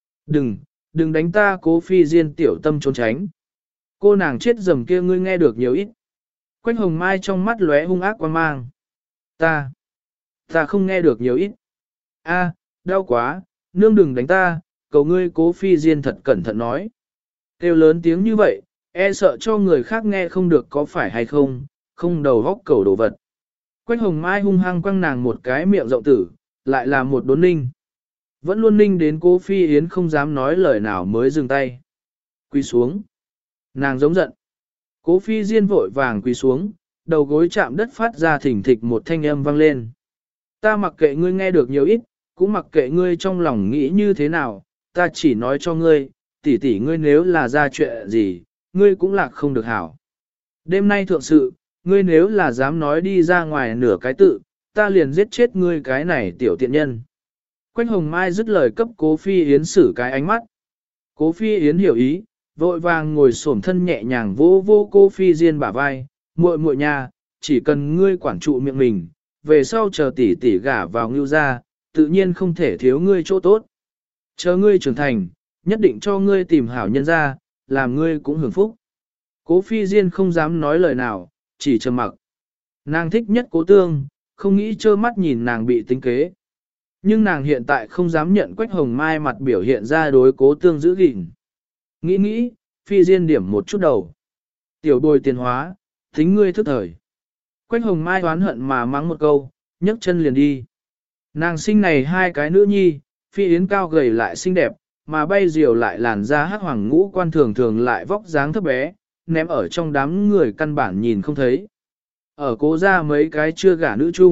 S1: Đừng đánh ta. Cố Phi Diên tiểu tâm trốn tránh. Cô nàng chết dầm kia ngươi nghe được nhiều ít. Quách Hồng Mai trong mắt lóe hung ác quan mang. Ta không nghe được nhiều ít. A, đau quá, nương đừng đánh ta, cầu ngươi. Cố Phi Diên thật cẩn thận nói. Kêu lớn tiếng như vậy, e sợ cho người khác nghe không được có phải hay không, không đầu góc cầu đồ vật. Quách Hồng Mai hung hăng quăng nàng một cái miệng rộng tử, lại là một đốn ninh. Vẫn luôn ninh đến Cố Phi Yến không dám nói lời nào mới dừng tay. Quỳ xuống. Nàng giống giận. Cố Phi Diên vội vàng quỳ xuống, đầu gối chạm đất phát ra thỉnh thịch một thanh âm vang lên. Ta mặc kệ ngươi nghe được nhiều ít, cũng mặc kệ ngươi trong lòng nghĩ như thế nào, ta chỉ nói cho ngươi, tỷ tỷ ngươi nếu là ra chuyện gì, ngươi cũng lạc không được hảo. Đêm nay thượng sự, ngươi nếu là dám nói đi ra ngoài nửa cái tự, ta liền giết chết ngươi cái này tiểu tiện nhân. Quách Hồng Mai dứt lời cấp Cố Phi Yến xử cái ánh mắt. Cố Phi Yến hiểu ý, vội vàng ngồi xổm thân nhẹ nhàng vô vô Cố Phi Diên bả vai, muội muội nha, chỉ cần ngươi quản trụ miệng mình, về sau chờ tỷ tỷ gả vào Ngưu gia, tự nhiên không thể thiếu ngươi chỗ tốt. Chờ ngươi trưởng thành, nhất định cho ngươi tìm hảo nhân gia, làm ngươi cũng hưởng phúc. Cố Phi Diên không dám nói lời nào, chỉ trầm mặc. Nàng thích nhất Cố Tương, không nghĩ trơ mắt nhìn nàng bị tính kế. Nhưng nàng hiện tại không dám nhận Quách Hồng Mai mặt biểu hiện ra đối Cố Tương giữ gìn. Nghĩ, Phi Diên điểm một chút đầu. Tiểu bồi tiền hóa, tính ngươi thức thời. Quách Hồng Mai oán hận mà mắng một câu, nhấc chân liền đi. Nàng sinh này 2 cái nữ nhi, Phi Yến cao gầy lại xinh đẹp, mà bay diều lại làn da hắc hoàng ngũ quan thường thường lại vóc dáng thấp bé, ném ở trong đám người căn bản nhìn không thấy. Ở Cố gia mấy cái chưa gả nữ chung,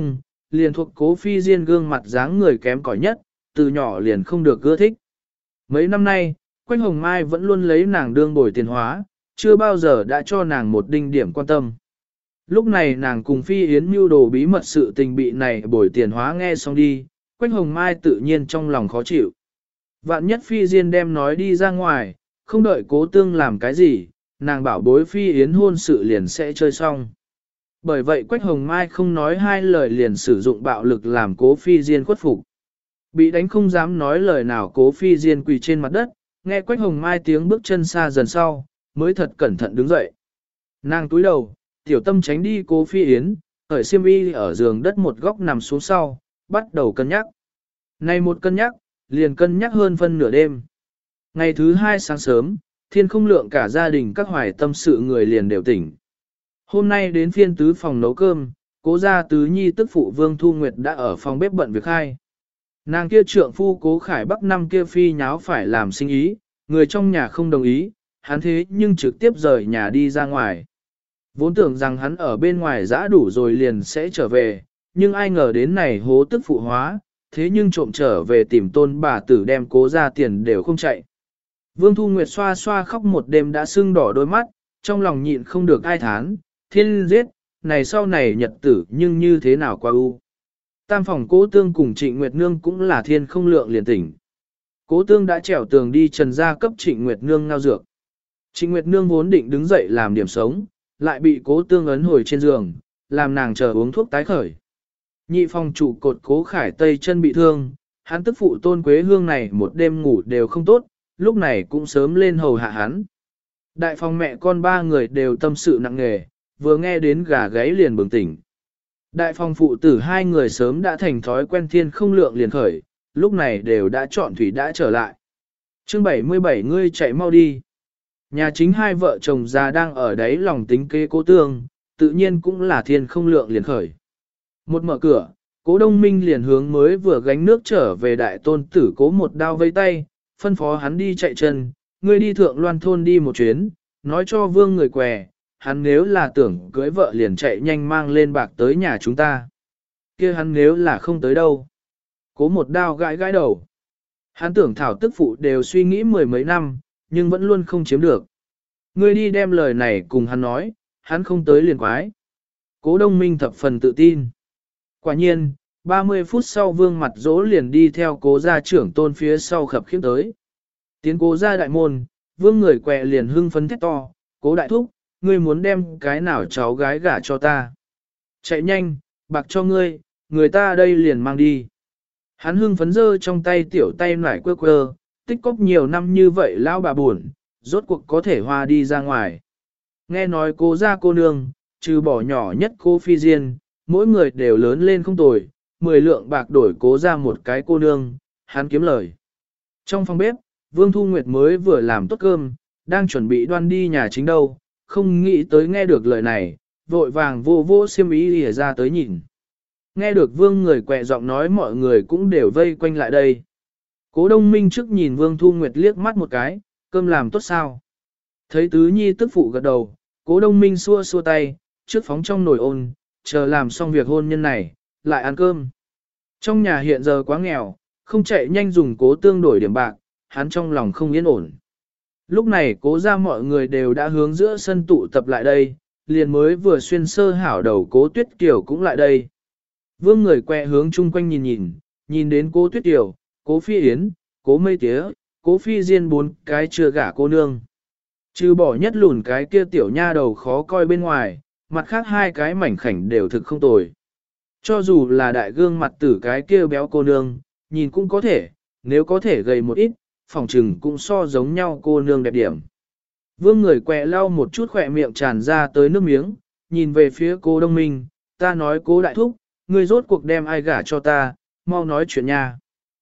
S1: liền thuộc Cố Phi Diên gương mặt dáng người kém cỏi nhất, từ nhỏ liền không được ưa thích. Mấy năm nay, Quách Hồng Mai vẫn luôn lấy nàng đương bồi tiền hóa, chưa bao giờ đã cho nàng một đinh điểm quan tâm. Lúc này nàng cùng Phi Yến mưu đồ bí mật sự tình bị này bồi tiền hóa nghe xong đi, Quách Hồng Mai tự nhiên trong lòng khó chịu. Vạn nhất Phi Diên đem nói đi ra ngoài, không đợi Cố Tương làm cái gì, nàng bảo bối Phi Yến hôn sự liền sẽ chơi xong. Bởi vậy Quách Hồng Mai không nói hai lời liền sử dụng bạo lực làm Cố Phi Diên khuất phục. Bị đánh không dám nói lời nào, Cố Phi Diên quỳ trên mặt đất, nghe Quách Hồng Mai tiếng bước chân xa dần sau, mới thật cẩn thận đứng dậy. Nàng túi đầu, tiểu tâm tránh đi Cố Phi Yến, ở xiêm y ở giường đất một góc nằm xuống sau, bắt đầu cân nhắc. Này một cân nhắc, liền cân nhắc hơn phân nửa đêm. Ngày thứ hai sáng sớm, Thiên Không Lượng cả gia đình các hoài tâm sự người liền đều tỉnh. Hôm nay đến phiên tứ phòng nấu cơm, Cố gia tứ nhi tức phụ Vương Thu Nguyệt đã ở phòng bếp bận việc khai. Nàng kia trượng phu Cố Khải Bắc năm kia phi nháo phải làm sinh ý, người trong nhà không đồng ý, hắn thế nhưng trực tiếp rời nhà đi ra ngoài. Vốn tưởng rằng hắn ở bên ngoài dã đủ rồi liền sẽ trở về, nhưng ai ngờ đến này hố tức phụ hóa, thế nhưng trộm trở về tìm tôn bà tử đem Cố gia tiền đều không chạy. Vương Thu Nguyệt xoa xoa khóc một đêm đã sưng đỏ đôi mắt, trong lòng nhịn không được ai thán, thiên giết, này sau này nhật tử nhưng như thế nào qua u. Tam phòng Cố Tương cùng Trịnh Nguyệt Nương cũng là Thiên Không Lượng liền tỉnh. Cố Tương đã trèo tường đi Trần gia cấp Trịnh Nguyệt Nương ngao dược. Trịnh Nguyệt Nương vốn định đứng dậy làm điểm sống, lại bị Cố Tương ấn hồi trên giường, làm nàng chờ uống thuốc tái khởi. Nhị phòng trụ cột Cố Khải Tây chân bị thương, hắn tức phụ Tôn Quế Hương này một đêm ngủ đều không tốt, lúc này cũng sớm lên hầu hạ hắn. Đại phòng mẹ con ba người đều tâm sự nặng nề, vừa nghe đến gà gáy liền bừng tỉnh. Đại phòng phụ tử hai người sớm đã thành thói quen Thiên Không Lượng liền khởi, lúc này đều đã chọn thủy đã trở lại. Chương 77 ngươi chạy mau đi. Nhà chính hai vợ chồng già đang ở đấy lòng tính kế Cố Tương, tự nhiên cũng là Thiên Không Lượng liền khởi. Một mở cửa, Cố Đông Minh liền hướng mới vừa gánh nước trở về đại tôn tử Cố một đao vây tay, phân phó hắn đi chạy chân, ngươi đi Thượng Loan thôn đi một chuyến, nói cho Vương người què, hắn nếu là tưởng cưới vợ liền chạy nhanh mang lên bạc tới nhà chúng ta. Kia hắn nếu là không tới đâu. Cố một đao gãi gãi đầu. Hắn tưởng thảo tức phụ đều suy nghĩ mười mấy năm, nhưng vẫn luôn không chiếm được. Ngươi đi đem lời này cùng hắn nói, hắn không tới liền quái. Cố Đông Minh thập phần tự tin. Quả nhiên, 30 phút sau Vương Mặt Dỗ liền đi theo Cố gia trưởng tôn phía sau khập khiễng tới. Tiến Cố gia đại môn, Vương người què liền hưng phấn thét to, Cố đại thúc, ngươi muốn đem cái nào cháu gái gả cho ta. Chạy nhanh, bạc cho ngươi, người ta đây liền mang đi. Hắn hưng phấn giơ trong tay tiểu tay nải quơ quơ, tích cóp nhiều năm như vậy lão bà buồn, rốt cuộc có thể hoa đi ra ngoài. Nghe nói Cố gia cô nương, trừ bỏ nhỏ nhất cô Phi Diên, mỗi người đều lớn lên không tồi, 10 lượng bạc đổi Cố gia một cái cô nương, hắn kiếm lời. Trong phòng bếp, Vương Thu Nguyệt mới vừa làm tốt cơm, đang chuẩn bị đoan đi nhà chính đâu, không nghĩ tới nghe được lời này, vội vàng vô vô xiêm ý lìa ra tới nhìn. Nghe được Vương người quẹ giọng nói mọi người cũng đều vây quanh lại đây. Cố Đông Minh trước nhìn Vương Thu Nguyệt liếc mắt một cái, cơm làm tốt sao? Thấy tứ nhi tức phụ gật đầu, Cố Đông Minh xua xua tay, trước phóng trong nồi ôn, chờ làm xong việc hôn nhân này, lại ăn cơm. Trong nhà hiện giờ quá nghèo, không chạy nhanh dùng Cố Tương đổi điểm bạc, hắn trong lòng không yên ổn. Lúc này Cố ra mọi người đều đã hướng giữa sân tụ tập lại đây, liền mới vừa xuyên sơ hảo đầu Cố Tuyết Kiều cũng lại đây. Vương người quẹ hướng chung quanh nhìn đến Cố Tuyết Kiều, Cố Phi Yến, Cố Mây Tía, Cố Phi Diên bốn cái chưa gả cô nương. Trừ bỏ nhất lùn cái kia tiểu nha đầu khó coi bên ngoài, mặt khác hai cái mảnh khảnh đều thực không tồi. Cho dù là đại gương mặt tử cái kia béo cô nương, nhìn cũng có thể, nếu có thể gầy một ít, phòng trừng cũng so giống nhau cô nương đẹp điểm. Vương người quẹ lau một chút khỏe miệng tràn ra tới nước miếng, nhìn về phía Cố Đông Minh, ta nói Cố đại thúc, ngươi rốt cuộc đem ai gả cho ta, mau nói chuyện nha.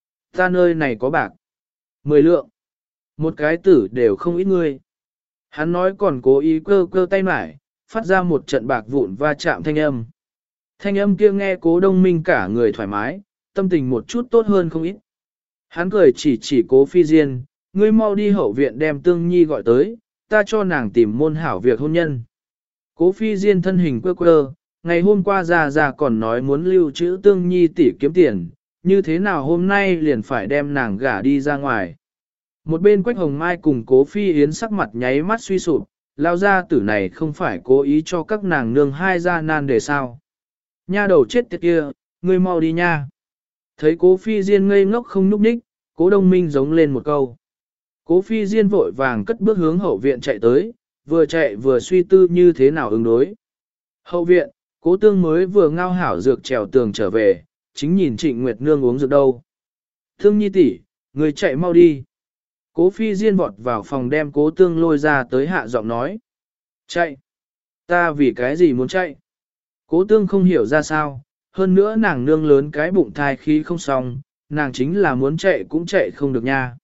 S1: Ta nơi này có bạc. 10 lượng. Một cái tử đều không ít ngươi. Hắn nói còn cố ý cơ cơ tay mải, phát ra một trận bạc vụn va chạm thanh âm. Thanh âm kia nghe Cố Đông Minh cả người thoải mái, tâm tình một chút tốt hơn không ít. Hắn cười chỉ Cố Phi Diên, ngươi mau đi hậu viện đem Tương Nhi gọi tới, ta cho nàng tìm môn hảo việc hôn nhân. Cố Phi Diên thân hình quơ quơ, ngày hôm qua ra còn nói muốn lưu trữ Tương Nhi tỷ kiếm tiền, như thế nào hôm nay liền phải đem nàng gả đi ra ngoài. Một bên Quách Hồng Mai cùng Cố Phi Yến sắc mặt nháy mắt suy sụp, lao gia tử này không phải cố ý cho các nàng nương hai ra nan để sao. Nha đầu chết tiệt kia, ngươi mau đi nha. Thấy Cố Phi Diên ngây ngốc không nhúc nhích, Cố Đông Minh giống lên một câu. Cố Phi Diên vội vàng cất bước hướng hậu viện chạy tới, vừa chạy vừa suy tư như thế nào ứng đối. Hậu viện, Cố Tương mới vừa ngao hảo dược trèo tường trở về, chính nhìn Trịnh Nguyệt Nương uống dược đâu. Thương Nhi tỷ, người chạy mau đi. Cố Phi Diên vọt vào phòng đem Cố Tương lôi ra tới hạ giọng nói. Chạy? Ta vì cái gì muốn chạy? Cố Tương không hiểu ra sao, hơn nữa nàng nương lớn cái bụng thai khí không xong, nàng chính là muốn chạy cũng chạy không được nha.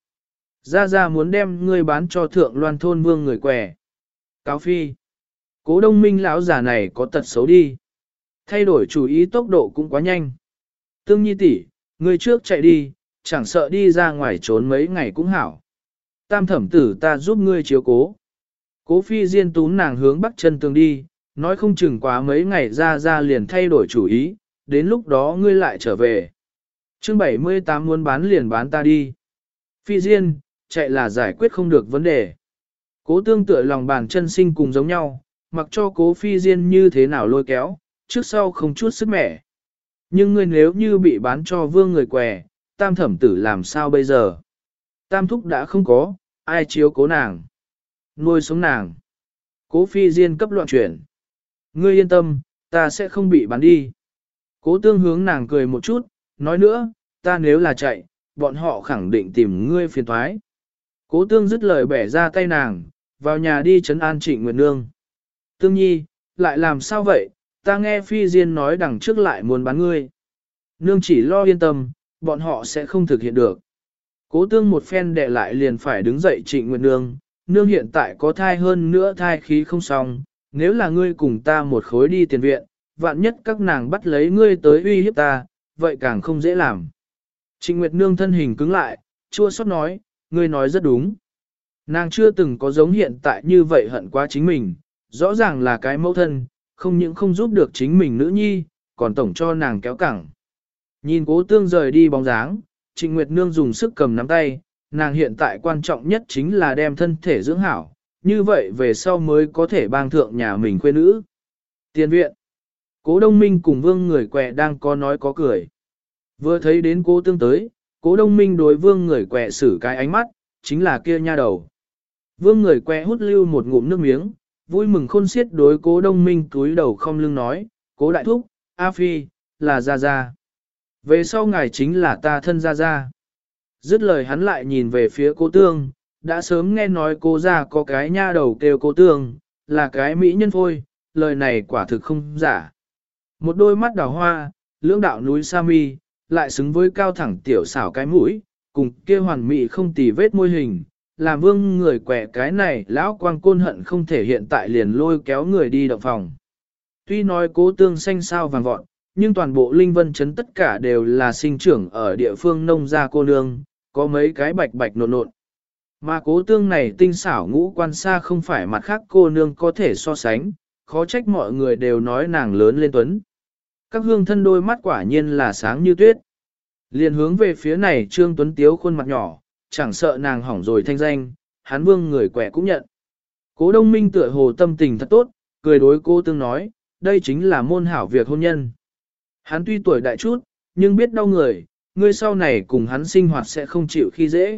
S1: Ra muốn đem ngươi bán cho thượng loan thôn vương người quẻ. Cáo Phi. Cố Đông Minh lão già này có tật xấu đi. Thay đổi chủ ý tốc độ cũng quá nhanh. Tương Nhi tỷ, ngươi trước chạy đi, chẳng sợ đi ra ngoài trốn mấy ngày cũng hảo. Tam thẩm tử ta giúp ngươi chiếu cố. Cố Phi Diên túm nàng hướng bắc chân tường đi, nói không chừng quá mấy ngày ra liền thay đổi chủ ý, đến lúc đó ngươi lại trở về. Chương 78 muốn bán liền bán ta đi. Phi Diên, chạy là giải quyết không được vấn đề. Cố Tương tựa lòng bàn chân sinh cùng giống nhau, mặc cho Cố Phi Diên như thế nào lôi kéo, trước sau không chút sức mẻ. Nhưng ngươi nếu như bị bán cho vương người què, tam thẩm tử làm sao bây giờ? Tam thúc đã không có, ai chiếu cố nàng? Nuôi sống nàng. Cố Phi Diên cấp loạn chuyển. Ngươi yên tâm, ta sẽ không bị bán đi. Cố Tương hướng nàng cười một chút, nói nữa, ta nếu là chạy, bọn họ khẳng định tìm ngươi phiền toái. Cố Tương dứt lời bẻ ra tay nàng, vào nhà đi trấn an Trịnh Nguyệt Nương. Tương Nhi, lại làm sao vậy, ta nghe Phi Diên nói đằng trước lại muốn bán ngươi. Nương chỉ lo yên tâm, bọn họ sẽ không thực hiện được. Cố Tương một phen đè lại liền phải đứng dậy Trịnh Nguyệt Nương, nương hiện tại có thai hơn nữa thai khí không xong, nếu là ngươi cùng ta một khối đi tiền viện, vạn nhất các nàng bắt lấy ngươi tới uy hiếp ta, vậy càng không dễ làm. Trịnh Nguyệt Nương thân hình cứng lại, chua xót nói, ngươi nói rất đúng. Nàng chưa từng có giống hiện tại như vậy hận quá chính mình, rõ ràng là cái mẫu thân, không những không giúp được chính mình nữ nhi, còn tổng cho nàng kéo cẳng. Nhìn Cố Tương rời đi bóng dáng, Trịnh Nguyệt Nương dùng sức cầm nắm tay, nàng hiện tại quan trọng nhất chính là đem thân thể dưỡng hảo, như vậy về sau mới có thể bang thượng nhà mình khuê nữ. Tiền viện, Cố Đông Minh cùng vương người quẹ đang có nói có cười. Vừa thấy đến Cố Tương tới, Cố Đông Minh đối vương người quẹ xử cái ánh mắt, chính là kia nha đầu. Vương người quẹ hút lưu một ngụm nước miếng, vui mừng khôn xiết đối Cố Đông Minh cúi đầu không lưng nói, Cố đại thúc, A Phi, là Gia Gia. Về sau ngài chính là ta thân Gia Gia. Dứt lời hắn lại nhìn về phía Cố Tương, đã sớm nghe nói Cố gia có cái nha đầu kêu Cố Tương, là cái mỹ nhân phôi, lời này quả thực không giả. Một đôi mắt đào hoa, lưỡng đạo núi sa mi, lại xứng với cao thẳng tiểu xảo cái mũi, cùng kia hoàn mỹ không tì vết môi hình, làm vương người quẻ cái này lão quang côn hận không thể hiện tại liền lôi kéo người đi động phòng. Tuy nói Cố Tương xanh sao vàng vọt, nhưng toàn bộ Linh Vân Trấn tất cả đều là sinh trưởng ở địa phương nông gia cô nương, có mấy cái bạch bạch nộn nộn. Mà Cố Tương này tinh xảo ngũ quan xa không phải mặt khác cô nương có thể so sánh, khó trách mọi người đều nói nàng lớn lên tuấn. Các hương thân đôi mắt quả nhiên là sáng như tuyết. Liền hướng về phía này Trương Tuấn Tiếu khuôn mặt nhỏ, chẳng sợ nàng hỏng rồi thanh danh, hắn vương người quẻ cũng nhận. Cố Đông Minh tựa hồ tâm tình thật tốt, cười đối Cố Tương nói, đây chính là môn hảo việc hôn nhân. Hắn tuy tuổi đại chút, nhưng biết đau người, ngươi sau này cùng hắn sinh hoạt sẽ không chịu khi dễ.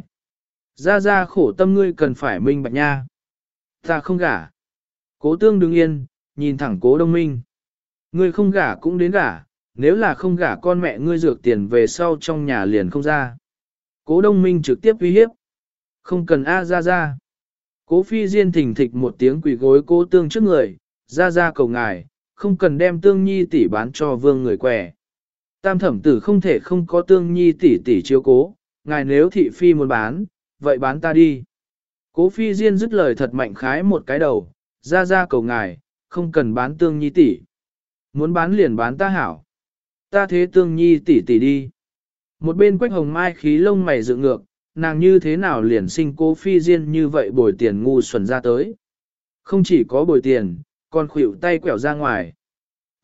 S1: Ra khổ tâm ngươi cần phải minh bạch nha. Ta không gả. Cố Tương đứng yên, nhìn thẳng Cố Đông Minh. Ngươi không gả cũng đến gả, nếu là không gả con mẹ ngươi dược tiền về sau trong nhà liền không ra. Cố Đông Minh trực tiếp uy hiếp. Không cần ra. Cố Phi Diên thỉnh thịch một tiếng quỳ gối Cố Tương trước người, ra cầu ngài, không cần đem Tương Nhi tỷ bán cho vương người què. Tam thẩm tử không thể không có Tương Nhi tỷ chiếu cố, ngài nếu thị phi muốn bán, vậy bán ta đi. Cố Phi Diên dứt lời thật mạnh khái một cái đầu, ra cầu ngài, không cần bán Tương Nhi tỷ. Muốn bán liền bán ta hảo. Ta thế Tương Nhi tỷ đi. Một bên Quách Hồng Mai khí lông mày dựng ngược, nàng như thế nào liền sinh Cố Phi Diên như vậy bồi tiền ngu xuẩn ra tới. Không chỉ có bồi tiền, còn khuỷu tay quẹo ra ngoài.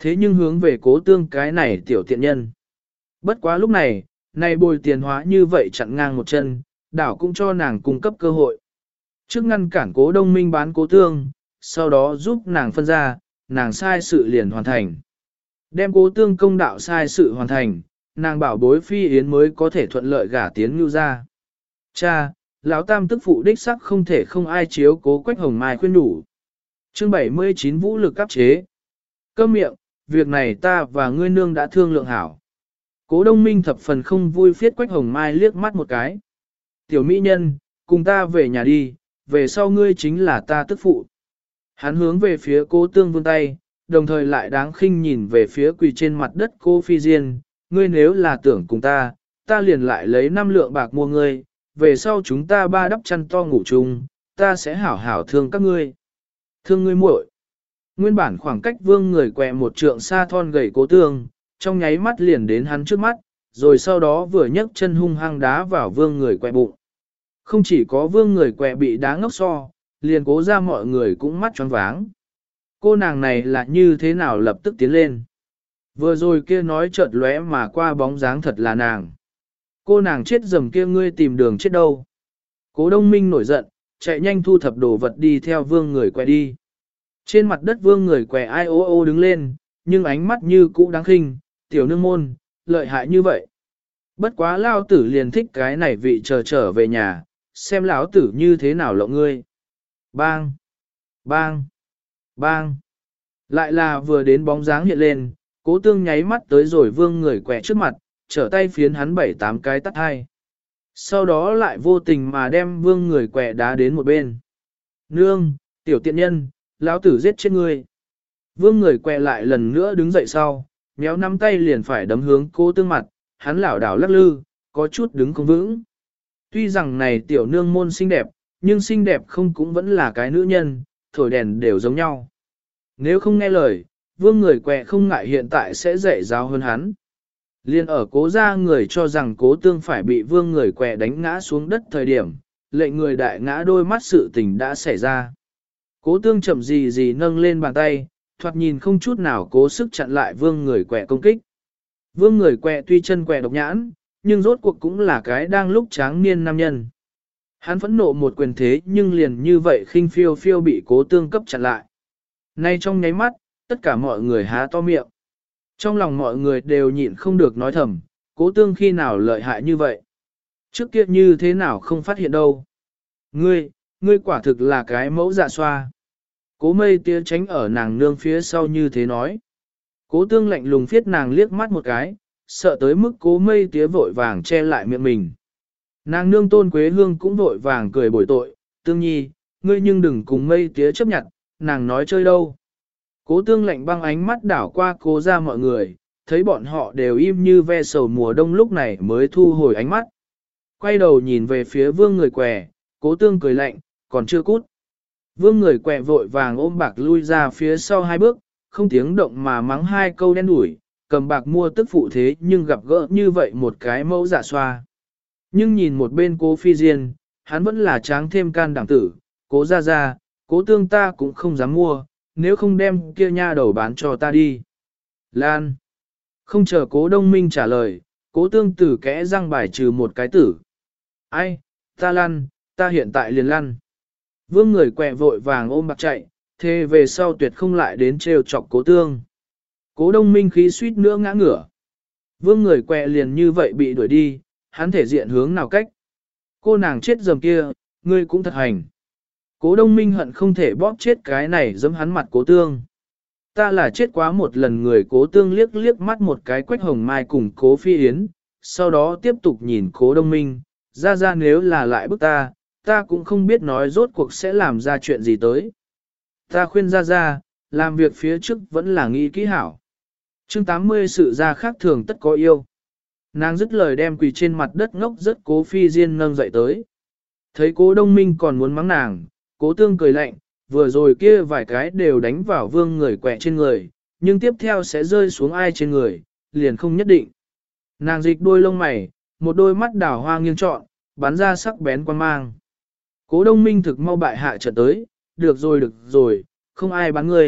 S1: Thế nhưng hướng về cố tương cái này tiểu tiện nhân. Bất quá lúc này, này bồi tiền hóa như vậy chặn ngang một chân, đảo cũng cho nàng cung cấp cơ hội. Trước ngăn cản cố đông minh bán cố tương, sau đó giúp nàng phân ra, nàng sai sự liền hoàn thành. Đem cố tương công đạo sai sự hoàn thành, nàng bảo bối phi yến mới có thể thuận lợi gả tiến ngưu ra. Cha, lão tam tức phụ đích sắc không thể không ai chiếu cố Quách Hồng Mai khuyên đủ. Chương 79 vũ lực áp chế. Câm miệng, việc này ta và ngươi nương đã thương lượng hảo. Cố Đông Minh thập phần không vui phiết Quách Hồng Mai liếc mắt một cái. Tiểu mỹ nhân, cùng ta về nhà đi, về sau ngươi chính là ta tức phụ. Hắn hướng về phía cố tương vươn tay, đồng thời lại đáng khinh nhìn về phía quỳ trên mặt đất cô Phi Diên. Ngươi nếu là tưởng cùng ta, ta liền lại lấy 5 lượng bạc mua ngươi, về sau chúng ta ba đắp chăn to ngủ chung, ta sẽ hảo hảo thương các ngươi. Thương ngươi muội. Nguyên bản khoảng cách vương người quẹ một trượng xa thon gầy cố tương, trong nháy mắt liền đến hắn trước mắt, rồi sau đó vừa nhấc chân hung hăng đá vào vương người quẹ bụng. Không chỉ có vương người quẹ bị đá ngốc so, liền cố ra mọi người cũng mắt choáng váng. Cô nàng này là như thế nào lập tức tiến lên. Vừa rồi kia nói chợt lóe mà qua bóng dáng thật là nàng. Cô nàng chết dầm kia ngươi tìm đường chết đâu. Cố Đông Minh nổi giận, chạy nhanh thu thập đồ vật đi theo vương người quẹ đi. Trên mặt đất vương người quẹ ai ô ô đứng lên, nhưng ánh mắt như cũ đáng khinh, tiểu nương môn, lợi hại như vậy. Bất quá lao tử liền thích cái này vị chờ trở về nhà, xem lão tử như thế nào lộng ngươi. Bang! Bang! Bang! Lại là vừa đến bóng dáng hiện lên, cố tương nháy mắt tới rồi vương người quẹ trước mặt, trở tay phiến hắn 7-8 cái tắt hai. Sau đó lại vô tình mà đem vương người quẹ đá đến một bên. Nương, tiểu tiện nhân, lão tử giết chết ngươi. Vương người quẹ lại lần nữa đứng dậy sau, méo nắm tay liền phải đấm hướng cố tương mặt, hắn lảo đảo lắc lư, có chút đứng không vững. Tuy rằng này tiểu nương môn xinh đẹp, nhưng xinh đẹp không cũng vẫn là cái nữ nhân, thổi đèn đều giống nhau. Nếu không nghe lời, vương người quẹ không ngại hiện tại sẽ dạy giáo hơn hắn. Liên ở cố gia người cho rằng cố tương phải bị vương người quẹ đánh ngã xuống đất thời điểm, lệnh người đại ngã đôi mắt sự tình đã xảy ra. Cố tương chậm gì gì nâng lên bàn tay, thoạt nhìn không chút nào cố sức chặn lại vương người quẹ công kích. Vương người quẹ tuy chân quẹ độc nhãn, nhưng rốt cuộc cũng là cái đang lúc tráng niên nam nhân. Hắn phẫn nộ một quyền thế nhưng liền như vậy khinh phiêu phiêu bị cố tương cấp chặn lại. Nay trong nháy mắt, tất cả mọi người há to miệng. Trong lòng mọi người đều nhịn không được nói thầm, cố tương khi nào lợi hại như vậy. Trước kia như thế nào không phát hiện đâu. Ngươi quả thực là cái mẫu dạ xoa. Cố mây tía tránh ở nàng nương phía sau như thế nói. Cố tương lạnh lùng phiết nàng liếc mắt một cái, sợ tới mức cố mây tía vội vàng che lại miệng mình. Nàng nương Tôn Quế Hương cũng vội vàng cười bồi tội, tương nhi, ngươi nhưng đừng cùng mây tía chấp nhận, nàng nói chơi đâu. Cố tương lạnh băng ánh mắt đảo qua cố ra mọi người, thấy bọn họ đều im như ve sầu mùa đông lúc này mới thu hồi ánh mắt. Quay đầu nhìn về phía vương người què, cố tương cười lạnh, còn chưa cút. Vương người què vội vàng ôm bạc lui ra phía sau 2 bước, không tiếng động mà mắng 2 câu đen đủi, cầm bạc mua tức phụ thế nhưng gặp gỡ như vậy một cái mẫu dạ xoa. Nhưng nhìn một bên cố Phi Diên, hắn vẫn là tráng thêm can đảm tử, cố ra, cố tương ta cũng không dám mua, nếu không đem kia nha đầu bán cho ta đi. Lan. Không chờ cố Đông Minh trả lời, cố tương tử kẽ răng bài trừ một cái tử. Ai, ta lăn, ta hiện tại liền lăn. Vương người quẹ vội vàng ôm bạc chạy, thế về sau tuyệt không lại đến trêu chọc cố tương. Cố Đông Minh khí suýt nữa ngã ngửa. Vương người quẹ liền như vậy bị đuổi đi, hắn thể diện hướng nào cách. Cô nàng chết dầm kia, ngươi cũng thật hành. Cố Đông Minh hận không thể bóp chết cái này giẫm hắn mặt cố tương. Ta là chết quá một lần người cố tương liếc liếc mắt một cái Quách Hồng Mai cùng cố Phi Yến, sau đó tiếp tục nhìn cố Đông Minh, ra nếu là lại bức ta cũng không biết nói rốt cuộc sẽ làm ra chuyện gì tới. Ta khuyên ra, làm việc phía trước vẫn là nghĩ kỹ hảo. Chương 80 sự ra khác thường tất có yêu. Nàng dứt lời đem quỳ trên mặt đất ngốc rất cố Phi Diên nâng dậy tới. Thấy cố Đông Minh còn muốn mắng nàng, cố tương cười lạnh, vừa rồi kia vài cái đều đánh vào vương người quẹ trên người, nhưng tiếp theo sẽ rơi xuống ai trên người, liền không nhất định. Nàng dịch đôi lông mày, một đôi mắt đảo hoa nghiêng trọn, bắn ra sắc bén quan mang. Cố Đông Minh thực mau bại hạ trận tới, được rồi, không ai bắn ngươi,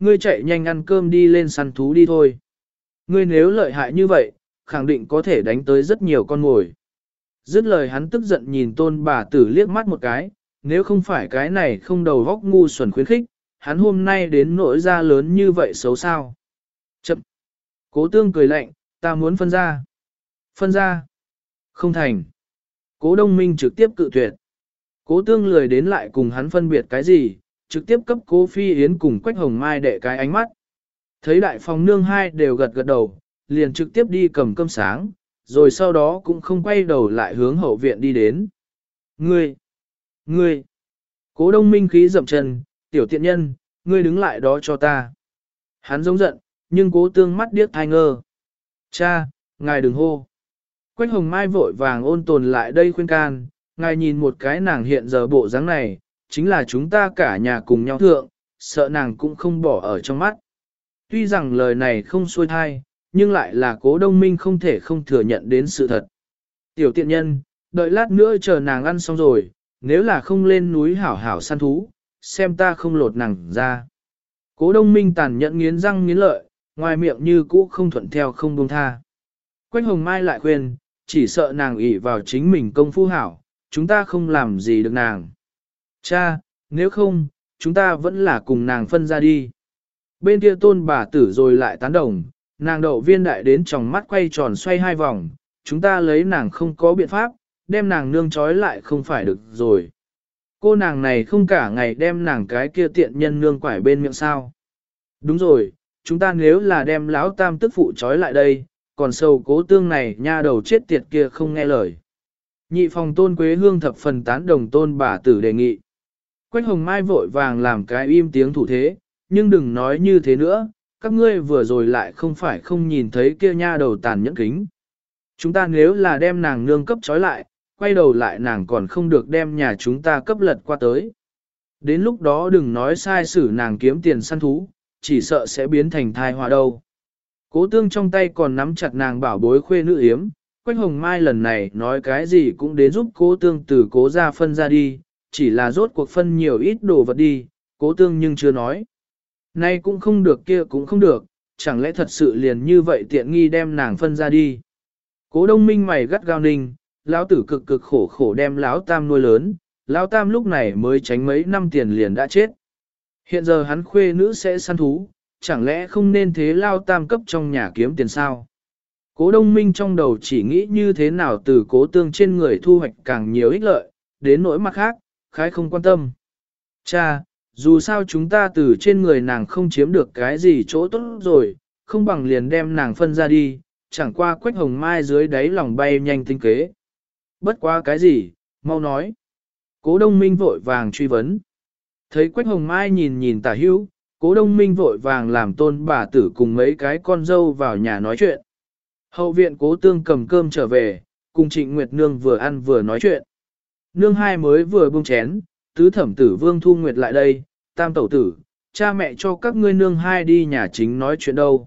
S1: ngươi chạy nhanh ăn cơm đi lên săn thú đi thôi. Ngươi nếu lợi hại như vậy, khẳng định có thể đánh tới rất nhiều con mồi. Dứt lời hắn tức giận nhìn tôn bà tử liếc mắt một cái, nếu không phải cái này không đầu vóc ngu xuẩn khuyến khích, hắn hôm nay đến nỗi ra lớn như vậy xấu sao. Chậm! Cố tương cười lạnh, ta muốn phân ra. Phân ra! Không thành. Cố Đông Minh trực tiếp cự tuyệt. Cố tương lười đến lại cùng hắn phân biệt cái gì, trực tiếp cấp Cố Phi Yến cùng Quách Hồng Mai đệ cái ánh mắt. Thấy đại phòng nương hai đều gật gật đầu, liền trực tiếp đi cầm cơm sáng, rồi sau đó cũng không quay đầu lại hướng hậu viện đi đến. Ngươi! Ngươi! Cố Đông Minh khí dậm chân, tiểu tiện nhân, ngươi đứng lại đó cho ta. Hắn giống giận, nhưng Cố tương mắt điếc thai ngơ. Cha, ngài đừng hô. Quách Hồng Mai vội vàng ôn tồn lại đây khuyên can, ngài nhìn một cái nàng hiện giờ bộ dáng này, chính là chúng ta cả nhà cùng nhau thượng, sợ nàng cũng không bỏ ở trong mắt. Tuy rằng lời này không xuôi thai, nhưng lại là Cố Đông Minh không thể không thừa nhận đến sự thật. Tiểu tiện nhân, đợi lát nữa chờ nàng ăn xong rồi, nếu là không lên núi hảo hảo săn thú, xem ta không lột nàng ra. Cố Đông Minh tàn nhẫn nghiến răng nghiến lợi, ngoài miệng như cũ không thuận theo không buông tha. Quách Hồng Mai lại khuyên, chỉ sợ nàng ỷ vào chính mình công phu hảo, chúng ta không làm gì được nàng. Cha, nếu không, chúng ta vẫn là cùng nàng phân ra đi. Bên kia tôn bà tử rồi lại tán đồng, nàng đậu viên đại đến tròng mắt quay tròn xoay hai vòng, chúng ta lấy nàng không có biện pháp, đem nàng nương trói lại không phải được rồi. Cô nàng này không cả ngày đem nàng cái kia tiện nhân nương quải bên miệng sao. Đúng rồi, chúng ta nếu là đem lão tam tức phụ trói lại đây, còn sầu Cố tương này nha đầu chết tiệt kia không nghe lời. Nhị phòng tôn Quế Hương thập phần tán đồng tôn bà tử đề nghị. Quách Hồng Mai vội vàng làm cái im tiếng thủ thế, nhưng đừng nói như thế nữa, các ngươi vừa rồi lại không phải không nhìn thấy kia nha đầu tàn nhẫn kính. Chúng ta nếu là đem nàng nương cấp trói lại, quay đầu lại nàng còn không được đem nhà chúng ta cấp lật qua tới. Đến lúc đó đừng nói sai xử nàng kiếm tiền săn thú, chỉ sợ sẽ biến thành thai họa đâu. Cố tương trong tay còn nắm chặt nàng bảo bối khuê nữ yếm, Quách Hồng Mai lần này nói cái gì cũng đến giúp cố tương từ cố ra phân ra đi, chỉ là rốt cuộc phân nhiều ít đồ vật đi, cố tương nhưng chưa nói. Nay cũng không được kia cũng không được, chẳng lẽ thật sự liền như vậy tiện nghi đem nàng phân ra đi. Cố Đông Minh mày gắt gao ninh, lão tử cực cực khổ khổ đem lão tam nuôi lớn, lão tam lúc này mới tránh mấy năm tiền liền đã chết. Hiện giờ hắn khuê nữ sẽ săn thú, chẳng lẽ không nên thế lao tam cấp trong nhà kiếm tiền sao? Cố Đông Minh trong đầu chỉ nghĩ như thế nào từ cố tương trên người thu hoạch càng nhiều ích lợi, đến nỗi mặt khác, khái không quan tâm. Cha, dù sao chúng ta từ trên người nàng không chiếm được cái gì chỗ tốt rồi, không bằng liền đem nàng phân ra đi, chẳng qua Quách Hồng Mai dưới đáy lòng bay nhanh tinh kế. Bất quá cái gì, mau nói. Cố Đông Minh vội vàng truy vấn. Thấy Quách Hồng Mai nhìn nhìn tả hữu, Cố Đông Minh vội vàng làm tôn bà tử cùng mấy cái con dâu vào nhà nói chuyện. Hậu viện Cố Tương cầm cơm trở về, cùng Trịnh Nguyệt Nương vừa ăn vừa nói chuyện. Nương hai mới vừa buông chén, tứ thẩm tử Vương Thu Nguyệt lại đây, tam tẩu tử, cha mẹ cho các ngươi nương hai đi nhà chính nói chuyện đâu.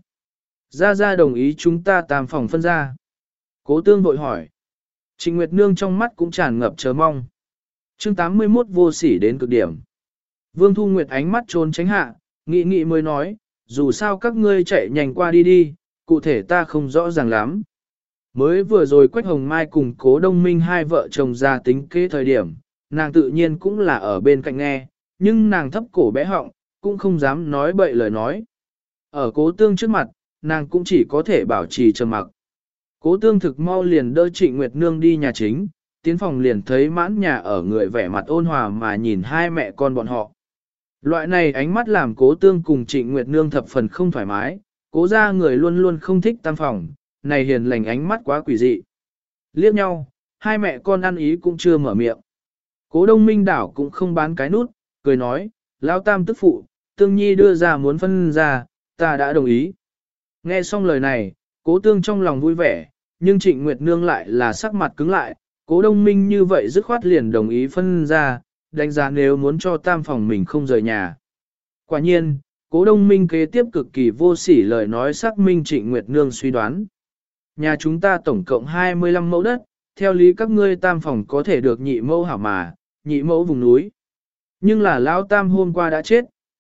S1: Ra đồng ý chúng ta tam phòng phân ra. Cố Tương vội hỏi. Trịnh Nguyệt Nương trong mắt cũng tràn ngập chờ mong. Chương 81 vô sỉ đến cực điểm. Vương Thu Nguyệt ánh mắt trốn tránh hạ, nghĩ nghĩ mới nói, dù sao các ngươi chạy nhanh qua đi đi, cụ thể ta không rõ ràng lắm. Mới vừa rồi Quách Hồng Mai cùng Cố Đông Minh hai vợ chồng ra tính kế thời điểm, nàng tự nhiên cũng là ở bên cạnh nghe, nhưng nàng thấp cổ bé họng, cũng không dám nói bậy lời nói. Ở Cố Tương trước mặt, nàng cũng chỉ có thể bảo trì trầm mặc. Cố Tương thực mau liền đỡ Trịnh Nguyệt Nương đi nhà chính, tiến phòng liền thấy mãn nhà ở người vẻ mặt ôn hòa mà nhìn hai mẹ con bọn họ. Loại này ánh mắt làm Cố Tương cùng Trịnh Nguyệt Nương thập phần không thoải mái, Cố ra người luôn luôn không thích tam phòng, này hiền lành ánh mắt quá quỷ dị. Liếc nhau, hai mẹ con ăn ý cũng chưa mở miệng. Cố Đông Minh đảo cũng không bán cái nút, cười nói, lão tam tức phụ, Tương Nhi đưa ra muốn phân ra, ta đã đồng ý. Nghe xong lời này, Cố Tương trong lòng vui vẻ, nhưng Trịnh Nguyệt Nương lại là sắc mặt cứng lại, Cố Đông Minh như vậy dứt khoát liền đồng ý phân ra, đánh giá nếu muốn cho tam phòng mình không rời nhà. Quả nhiên, Cố Đông Minh kế tiếp cực kỳ vô sỉ lời nói xác minh Trịnh Nguyệt Nương suy đoán. Nhà chúng ta tổng cộng 25 mẫu đất, theo lý các ngươi tam phòng có thể được nhị mẫu hảo mà, nhị mẫu vùng núi. Nhưng là lão tam hôm qua đã chết,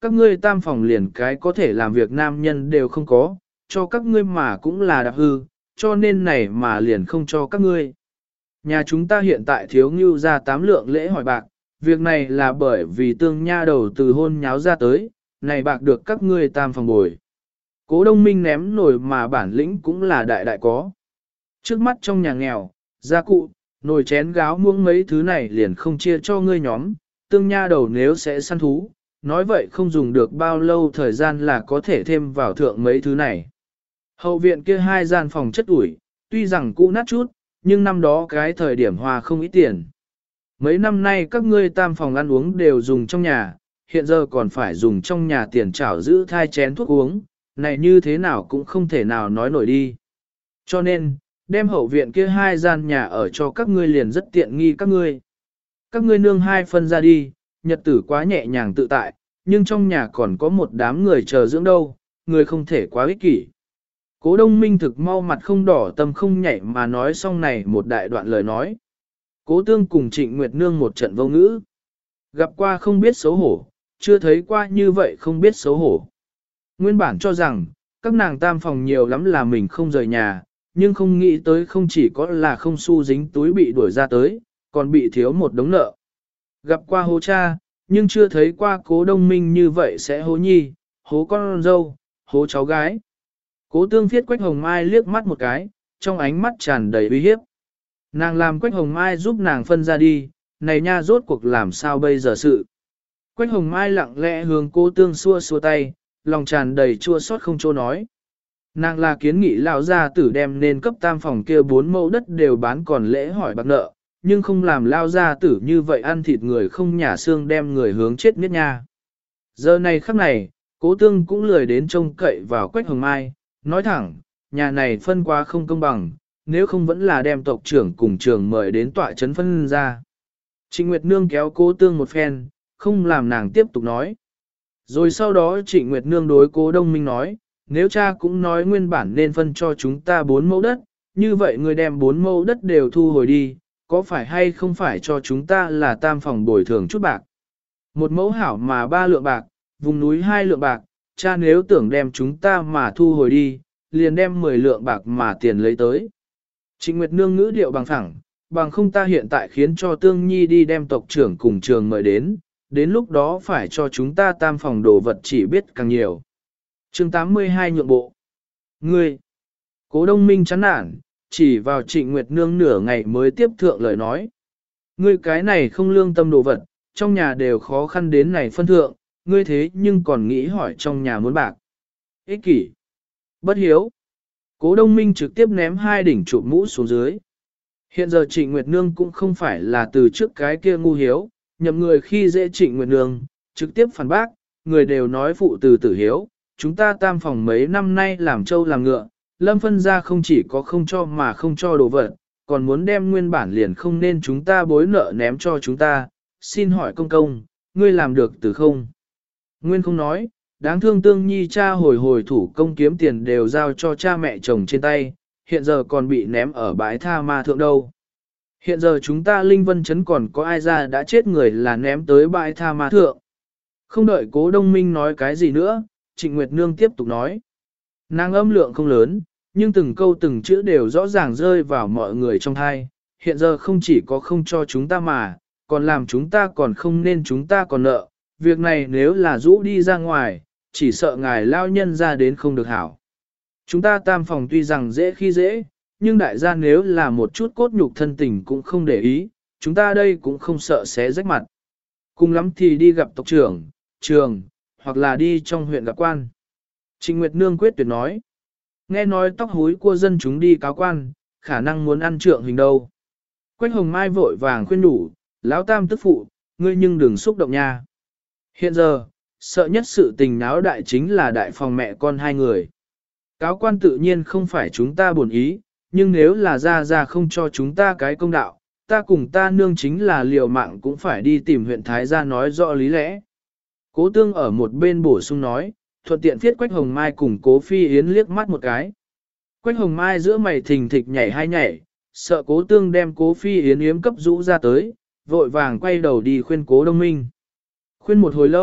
S1: Các ngươi tam phòng liền cái có thể làm việc nam nhân đều không có, cho các ngươi mà cũng là đạp hư, cho nên này mà liền không cho các ngươi. Nhà chúng ta hiện tại thiếu ngưu ra 8 lượng lễ hỏi bạc, việc này là bởi vì tương nha đầu từ hôn nháo ra tới, này bạc được các ngươi tam phòng bồi. Cố Đông Minh ném nổi mà bản lĩnh cũng là đại đại có. Trước mắt trong nhà nghèo, gia cụ, nồi chén gáo muỗng mấy thứ này liền không chia cho ngươi nhóm, tương nha đầu nếu sẽ săn thú, nói vậy không dùng được bao lâu thời gian là có thể thêm vào thượng mấy thứ này. Hậu viện kia 2 gian phòng chất ủi, tuy rằng cũ nát chút, nhưng năm đó cái thời điểm hòa không ít tiền. Mấy năm nay các ngươi tam phòng ăn uống đều dùng trong nhà, hiện giờ còn phải dùng trong nhà tiền trảo giữ thai chén thuốc uống, này như thế nào cũng không thể nào nói nổi đi. Cho nên, đem hậu viện kia 2 gian nhà ở cho các ngươi liền rất tiện nghi các ngươi. Các ngươi nương 2 phân ra đi, nhật tử quá nhẹ nhàng tự tại, nhưng trong nhà còn có một đám người chờ dưỡng đâu, người không thể quá ích kỷ. Cố Đông Minh thực mau mặt không đỏ tâm không nhảy mà nói xong này một đại đoạn lời nói. Cố Tương cùng Trịnh Nguyệt Nương một trận vô ngữ. Gặp qua không biết xấu hổ, chưa thấy qua như vậy không biết xấu hổ. Nguyên bản cho rằng, các nàng tam phòng nhiều lắm là mình không rời nhà, nhưng không nghĩ tới không chỉ có là không xu dính túi bị đuổi ra tới, còn bị thiếu một đống nợ. Gặp qua hố cha, nhưng chưa thấy qua Cố Đông Minh như vậy sẽ hố nhi, hố con dâu, hố cháu gái. Cố Tương phiết Quách Hồng Mai liếc mắt một cái, trong ánh mắt tràn đầy uy hiếp. Nàng làm Quách Hồng Mai giúp nàng phân ra đi, này nha rốt cuộc làm sao bây giờ sự. Quách Hồng Mai lặng lẽ hướng Cố Tương xua xua tay, lòng tràn đầy chua xót không chỗ nói. Nàng là kiến nghị lão gia tử đem nên cấp tam phòng kia 4 mẫu đất đều bán còn lễ hỏi bạc nợ, nhưng không làm lao gia tử như vậy ăn thịt người không nhả xương đem người hướng chết miết nha. Giờ này khắc này, Cố Tương cũng lười đến trông cậy vào Quách Hồng Mai, nói thẳng, nhà này phân quá không công bằng, nếu không vẫn là đem tộc trưởng cùng trường mời đến tọa trấn phân ra. Trịnh Nguyệt Nương kéo Cố Tương một phen, không làm nàng tiếp tục nói. Rồi sau đó Trịnh Nguyệt Nương đối Cố Đông Minh nói, nếu cha cũng nói nguyên bản nên phân cho chúng ta 4 mẫu đất, như vậy người đem 4 mẫu đất đều thu hồi đi, có phải hay không phải cho chúng ta là tam phòng bồi thường chút bạc. 1 mẫu hảo mà 3 lượng bạc, vùng núi 2 lượng bạc, cha nếu tưởng đem chúng ta mà thu hồi đi, liền đem 10 lượng bạc mà tiền lấy tới. Trịnh Nguyệt Nương ngữ điệu bằng phẳng, bằng không ta hiện tại khiến cho Tương Nhi đi đem tộc trưởng cùng trường mời đến lúc đó phải cho chúng ta tam phòng đồ vật chỉ biết càng nhiều. Chương 82 nhượng bộ. Ngươi! Cố Đông Minh chán nản, chỉ vào Trịnh Nguyệt Nương nửa ngày mới tiếp thượng lời nói. Ngươi cái này không lương tâm đồ vật, trong nhà đều khó khăn đến này phân thượng, ngươi thế nhưng còn nghĩ hỏi trong nhà muốn bạc. Ích kỷ! Bất hiếu! Cố Đông Minh trực tiếp ném 2 đỉnh chụp mũ xuống dưới. Hiện giờ Trịnh Nguyệt Nương cũng không phải là từ trước cái kia ngu hiếu, nhậm người khi dễ Trịnh Nguyệt Nương, trực tiếp phản bác, người đều nói phụ từ tử hiếu, chúng ta tam phòng mấy năm nay làm trâu làm ngựa, Lâm phân ra không chỉ có không cho mà không cho đồ vật, còn muốn đem nguyên bản liền không nên chúng ta bối nợ ném cho chúng ta, xin hỏi công công, ngươi làm được từ không? Nguyên không nói, đáng thương Tương Nhi cha hồi thủ công kiếm tiền đều giao cho cha mẹ chồng trên tay, hiện giờ còn bị ném ở bãi tha ma thượng đâu. Hiện giờ chúng ta Linh Vân Trấn còn có ai ra đã chết người là ném tới bãi tha ma thượng. Không đợi Cố Đông Minh nói cái gì nữa, Trịnh Nguyệt Nương tiếp tục nói. Nàng âm lượng không lớn, nhưng từng câu từng chữ đều rõ ràng rơi vào mọi người trong thai. Hiện giờ không chỉ có không cho chúng ta mà, còn làm chúng ta còn không nên chúng ta còn nợ. Việc này nếu là rũ đi ra ngoài, chỉ sợ ngài lao nhân ra đến không được hảo. Chúng ta tam phòng tuy rằng dễ khi dễ, nhưng đại gia nếu là một chút cốt nhục thân tình cũng không để ý, chúng ta đây cũng không sợ xé rách mặt. Cùng lắm thì đi gặp tộc trưởng, trường, hoặc là đi trong huyện gặp quan. Trịnh Nguyệt Nương quyết tuyệt nói. Nghe nói tóc húi của dân chúng đi cáo quan, khả năng muốn ăn trượng hình đâu. Quách Hồng Mai vội vàng khuyên đủ, lão tam tức phụ, ngươi nhưng đừng xúc động nha. Hiện giờ, sợ nhất sự tình náo đại chính là đại phòng mẹ con 2 người. Cáo quan tự nhiên không phải chúng ta buồn ý, nhưng nếu là ra không cho chúng ta cái công đạo, ta cùng ta nương chính là liều mạng cũng phải đi tìm huyện Thái gia nói rõ lý lẽ. Cố Tương ở một bên bổ sung nói, thuận tiện viết Quách Hồng Mai cùng Cố Phi Yến liếc mắt một cái. Quách Hồng Mai giữa mày thình thịch nhảy 2 nhảy, sợ Cố Tương đem Cố Phi Yến yếm cấp rũ ra tới, vội vàng quay đầu đi khuyên Cố Đông Minh. Khuyên một hồi lâu,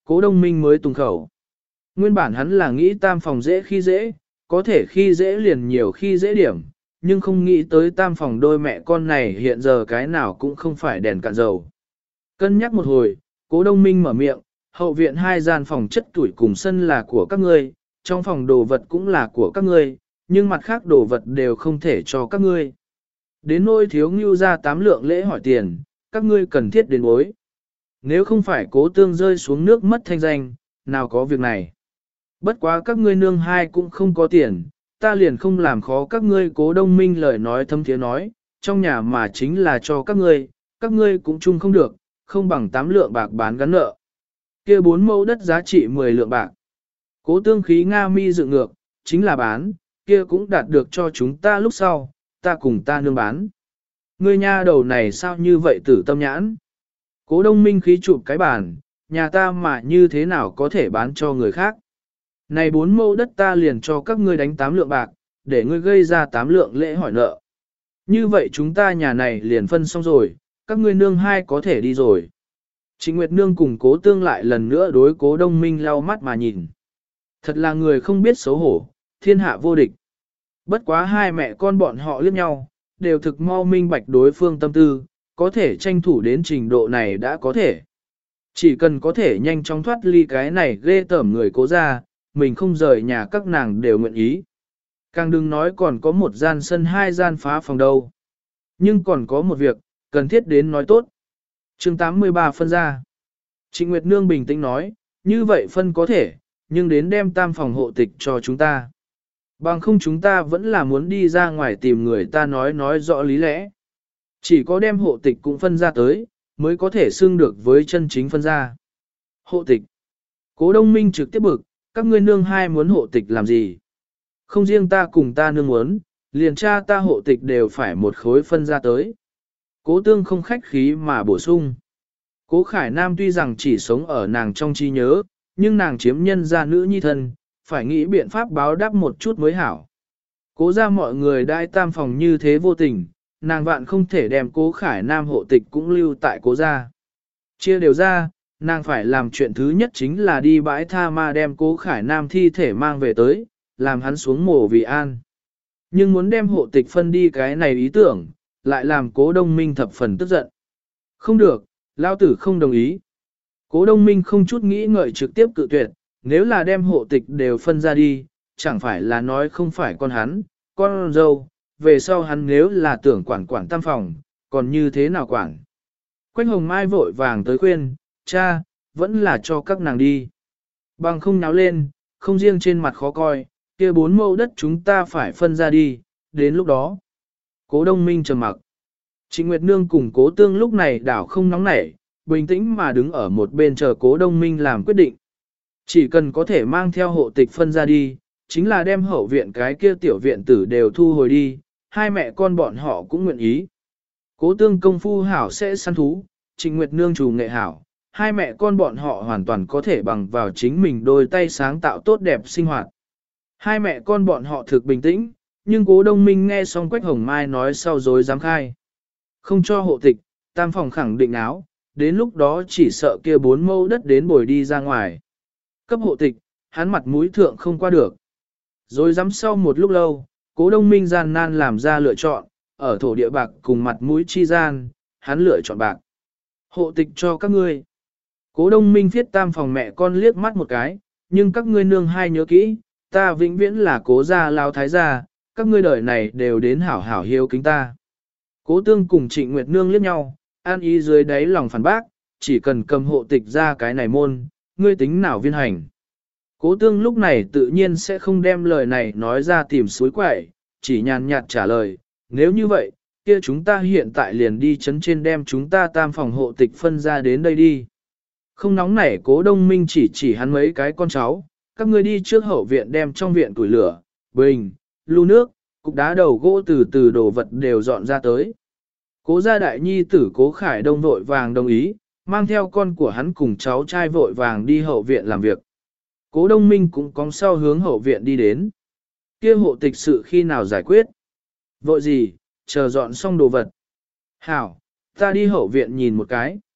S1: Cố Đông Minh mới tùng khẩu. Nguyên bản hắn là nghĩ tam phòng dễ khi dễ, có thể khi dễ liền nhiều khi dễ điểm, nhưng không nghĩ tới tam phòng đôi mẹ con này hiện giờ cái nào cũng không phải đèn cạn dầu. Cân nhắc một hồi, Cố Đông Minh mở miệng, hậu viện 2 gian phòng chất tuổi cùng sân là của các ngươi, trong phòng đồ vật cũng là của các ngươi, nhưng mặt khác đồ vật đều không thể cho các ngươi. Đến nỗi thiếu ngưu ra 8 lượng lễ hỏi tiền, các ngươi cần thiết đến bối. Nếu không phải Cố Tương rơi xuống nước mất thanh danh, nào có việc này. Bất quá các ngươi nương hai cũng không có tiền, ta liền không làm khó các ngươi. Cố Đông Minh lời nói thâm thiế nói, trong nhà mà chính là cho các ngươi cũng chung không được, không bằng 8 lượng bạc bán gắn nợ. Kia 4 mẫu đất giá trị 10 lượng bạc. Cố Tương khí Nga mi dựng ngược, chính là bán, kia cũng đạt được cho chúng ta lúc sau, ta cùng ta nương bán. Ngươi nha đầu này sao như vậy tử tâm nhãn? Cố Đông Minh khí chụp cái bàn, nhà ta mà như thế nào có thể bán cho người khác? Này 4 mẫu đất ta liền cho các ngươi đánh 8 lượng bạc, để ngươi gây ra 8 lượng lễ hỏi nợ. Như vậy chúng ta nhà này liền phân xong rồi, các ngươi nương hai có thể đi rồi. Trịnh Nguyệt Nương cùng Cố Tương lại lần nữa đối Cố Đông Minh lau mắt mà nhìn. Thật là người không biết xấu hổ, thiên hạ vô địch. Bất quá hai mẹ con bọn họ liếc nhau, đều thực mau minh bạch đối phương tâm tư, có thể tranh thủ đến trình độ này đã có thể. Chỉ cần có thể nhanh chóng thoát ly cái này ghê tởm người Cố ra, mình không rời nhà các nàng đều nguyện ý. Càng đừng nói còn có một gian sân 2 gian phá phòng đâu. Nhưng còn có một việc, cần thiết đến nói tốt. Chương 83 phân ra. Trịnh Nguyệt Nương bình tĩnh nói, như vậy phân có thể, nhưng đến đem tam phòng hộ tịch cho chúng ta. Bằng không chúng ta vẫn là muốn đi ra ngoài tìm người ta nói rõ lý lẽ. Chỉ có đem hộ tịch cũng phân ra tới, mới có thể xưng được với chân chính phân ra. Hộ tịch. Cố Đông Minh trực tiếp bực, các ngươi nương hai muốn hộ tịch làm gì? Không riêng ta cùng ta nương muốn, liền cha ta hộ tịch đều phải một khối phân ra tới. Cố Tương không khách khí mà bổ sung. Cố Khải Nam tuy rằng chỉ sống ở nàng trong trí nhớ, nhưng nàng chiếm nhân gia nữ nhi thân, phải nghĩ biện pháp báo đáp một chút mới hảo. Cố ra mọi người đai tam phòng như thế vô tình, nàng vạn không thể đem Cố Khải Nam hộ tịch cũng lưu tại Cố gia. Chia đều ra, nàng phải làm chuyện thứ nhất chính là đi bãi tha ma đem Cố Khải Nam thi thể mang về tới, làm hắn xuống mồ vì an. Nhưng muốn đem hộ tịch phân đi cái này ý tưởng, lại làm Cố Đông Minh thập phần tức giận. Không được, lao tử không đồng ý. Cố Đông Minh không chút nghĩ ngợi trực tiếp cự tuyệt, nếu là đem hộ tịch đều phân ra đi, chẳng phải là nói không phải con hắn, con dâu, về sau hắn nếu là tưởng quản tam phòng, còn như thế nào quản. Quách Hồng Mai vội vàng tới khuyên, cha, vẫn là cho các nàng đi. Bằng không náo lên, không riêng trên mặt khó coi, kia 4 mẫu đất chúng ta phải phân ra đi, đến lúc đó. Cố Đông Minh trầm mặc. Trịnh Nguyệt Nương cùng Cố Tương lúc này đảo không nóng nảy, bình tĩnh mà đứng ở một bên chờ Cố Đông Minh làm quyết định. Chỉ cần có thể mang theo hộ tịch phân ra đi, chính là đem hậu viện cái kia tiểu viện tử đều thu hồi đi, hai mẹ con bọn họ cũng nguyện ý. Cố Tương công phu hảo sẽ săn thú, Trịnh Nguyệt Nương chủ nghệ hảo, hai mẹ con bọn họ hoàn toàn có thể bằng vào chính mình đôi tay sáng tạo tốt đẹp sinh hoạt. Hai mẹ con bọn họ thực bình tĩnh, nhưng Cố Đông Minh nghe xong Quách Hồng Mai nói sau dối dám khai. Không cho hộ tịch, tam phòng khẳng định áo, đến lúc đó chỉ sợ kia 4 mẫu đất đến bồi đi ra ngoài. Cấp hộ tịch, hắn mặt mũi thượng không qua được. Rồi dám sau một lúc lâu, Cố Đông Minh gian nan làm ra lựa chọn, ở thổ địa bạc cùng mặt mũi chi gian, hắn lựa chọn bạc. Hộ tịch cho các ngươi. Cố Đông Minh viết tam phòng mẹ con liếc mắt một cái, nhưng các ngươi nương hai nhớ kỹ, ta vĩnh viễn là Cố gia lao thái gia, các ngươi đời này đều đến hảo hảo hiếu kính ta. Cố Tương cùng Trịnh Nguyệt Nương liếc nhau, an ý dưới đáy lòng phản bác, chỉ cần cầm hộ tịch ra cái này môn, ngươi tính nào viên hành. Cố Tương lúc này tự nhiên sẽ không đem lời này nói ra tìm suối quậy, chỉ nhàn nhạt trả lời, nếu như vậy, kia chúng ta hiện tại liền đi chấn trên đem chúng ta tam phòng hộ tịch phân ra đến đây đi. Không nóng nảy Cố Đông Minh chỉ hắn mấy cái con cháu, các ngươi đi trước hậu viện đem trong viện củi lửa, bình, lu nước, cục đá đầu gỗ từ từ đồ vật đều dọn ra tới. Cố gia đại nhi tử Cố Khải Đông vội vàng đồng ý, mang theo con của hắn cùng cháu trai vội vàng đi hậu viện làm việc. Cố Đông Minh cũng cong sau hướng hậu viện đi đến. Kia hộ tịch sự khi nào giải quyết? Vội gì, chờ dọn xong đồ vật. Hảo, ta đi hậu viện nhìn một cái.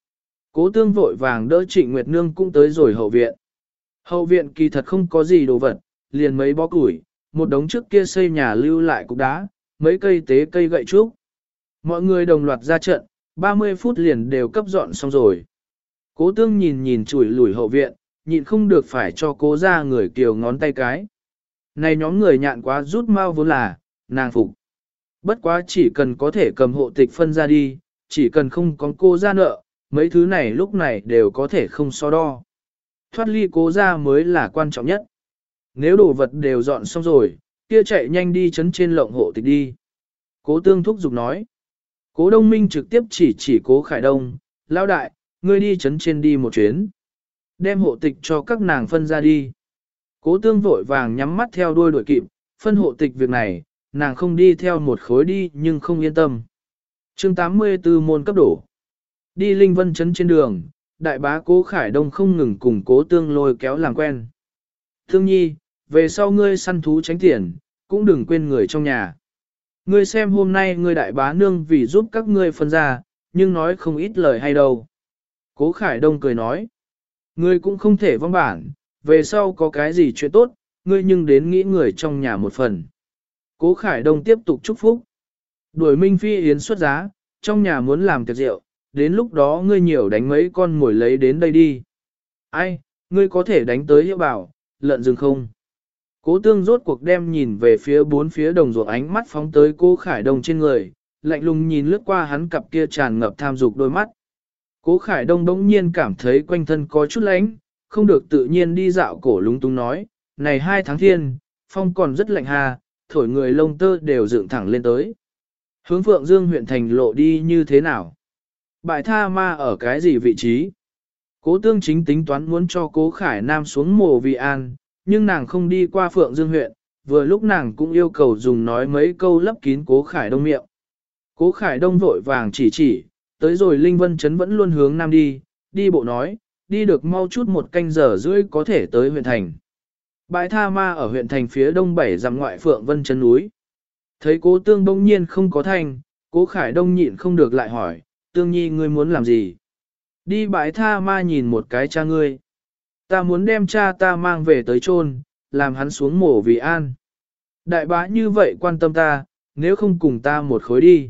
S1: Cố tương vội vàng đỡ Trịnh Nguyệt Nương cũng tới rồi hậu viện. Hậu viện kỳ thật không có gì đồ vật, liền mấy bó củi, một đống trước kia xây nhà lưu lại cục đá, mấy cây tế cây gậy trúc. Mọi người đồng loạt ra trận, 30 phút liền đều cấp dọn xong rồi. Cố tương nhìn nhìn chủi lủi hậu viện, nhịn không được phải cho cố ra người kiều ngón tay cái. Này nhóm người nhạn quá rút mau vốn là, nàng phục. Bất quá chỉ cần có thể cầm hộ tịch phân ra đi, chỉ cần không có cô ra nợ, mấy thứ này lúc này đều có thể không so đo. Thoát ly cố ra mới là quan trọng nhất. Nếu đồ vật đều dọn xong rồi, kia chạy nhanh đi chấn trên lộng hộ tịch đi. Cố tương thúc giục nói. Cố Đông Minh trực tiếp chỉ Cố Khải Đông, lão đại, ngươi đi chấn trên đi một chuyến. Đem hộ tịch cho các nàng phân ra đi. Cố tương vội vàng nhắm mắt theo đuôi đuổi kịp, phân hộ tịch việc này, nàng không đi theo một khối đi nhưng không yên tâm. Chương 84 môn cấp đổ. Đi Linh Vân chấn trên đường, đại bá Cố Khải Đông không ngừng cùng Cố tương lôi kéo làm quen. Thương nhi, về sau ngươi săn thú tránh tiền, cũng đừng quên người trong nhà. Ngươi xem hôm nay ngươi đại bá nương vì giúp các ngươi phân ra, nhưng nói không ít lời hay đâu. Cố Khải Đông cười nói, ngươi cũng không thể vong bản, về sau có cái gì chuyện tốt, ngươi nhưng đến nghĩ người trong nhà một phần. Cố Khải Đông tiếp tục chúc phúc. Đuổi Minh Phi Yến xuất giá, trong nhà muốn làm tiệc rượu, đến lúc đó ngươi nhiều đánh mấy con mồi lấy đến đây đi. Ai, ngươi có thể đánh tới hiệu bảo, lợn rừng không? Cố tương rốt cuộc đem nhìn về phía bốn phía đồng ruộng ánh mắt phóng tới Cố Khải Đông trên người, lạnh lùng nhìn lướt qua hắn cặp kia tràn ngập tham dục đôi mắt. Cố Khải Đông bỗng nhiên cảm thấy quanh thân có chút lạnh, không được tự nhiên đi dạo cổ lúng túng nói, này 2 tháng thiên, phong còn rất lạnh hà, thổi người lông tơ đều dựng thẳng lên tới. Hướng Phượng Dương huyện thành lộ đi như thế nào? Bại Tha Ma ở cái gì vị trí? Cố tương chính tính toán muốn cho Cố Khải Nam xuống mồ vì an, nhưng nàng không đi qua Phượng Dương huyện, vừa lúc nàng cũng yêu cầu dùng nói mấy câu lấp kín Cố Khải Đông miệng. Cố Khải Đông vội vàng chỉ, tới rồi Linh Vân Trấn vẫn luôn hướng nam đi bộ nói, đi được mau chút 1 canh giờ rưỡi có thể tới huyện thành. Bãi Tha Ma ở huyện thành phía đông 7 dặm ngoại Phượng Vân Trấn núi. Thấy Cố tương bỗng nhiên không có thành, Cố Khải Đông nhịn không được lại hỏi, tương nhi ngươi muốn làm gì? Đi Bãi Tha Ma nhìn một cái cha ngươi. Ta muốn đem cha ta mang về tới chôn, làm hắn xuống mổ vì an. Đại bá như vậy quan tâm ta, nếu không cùng ta một khối đi.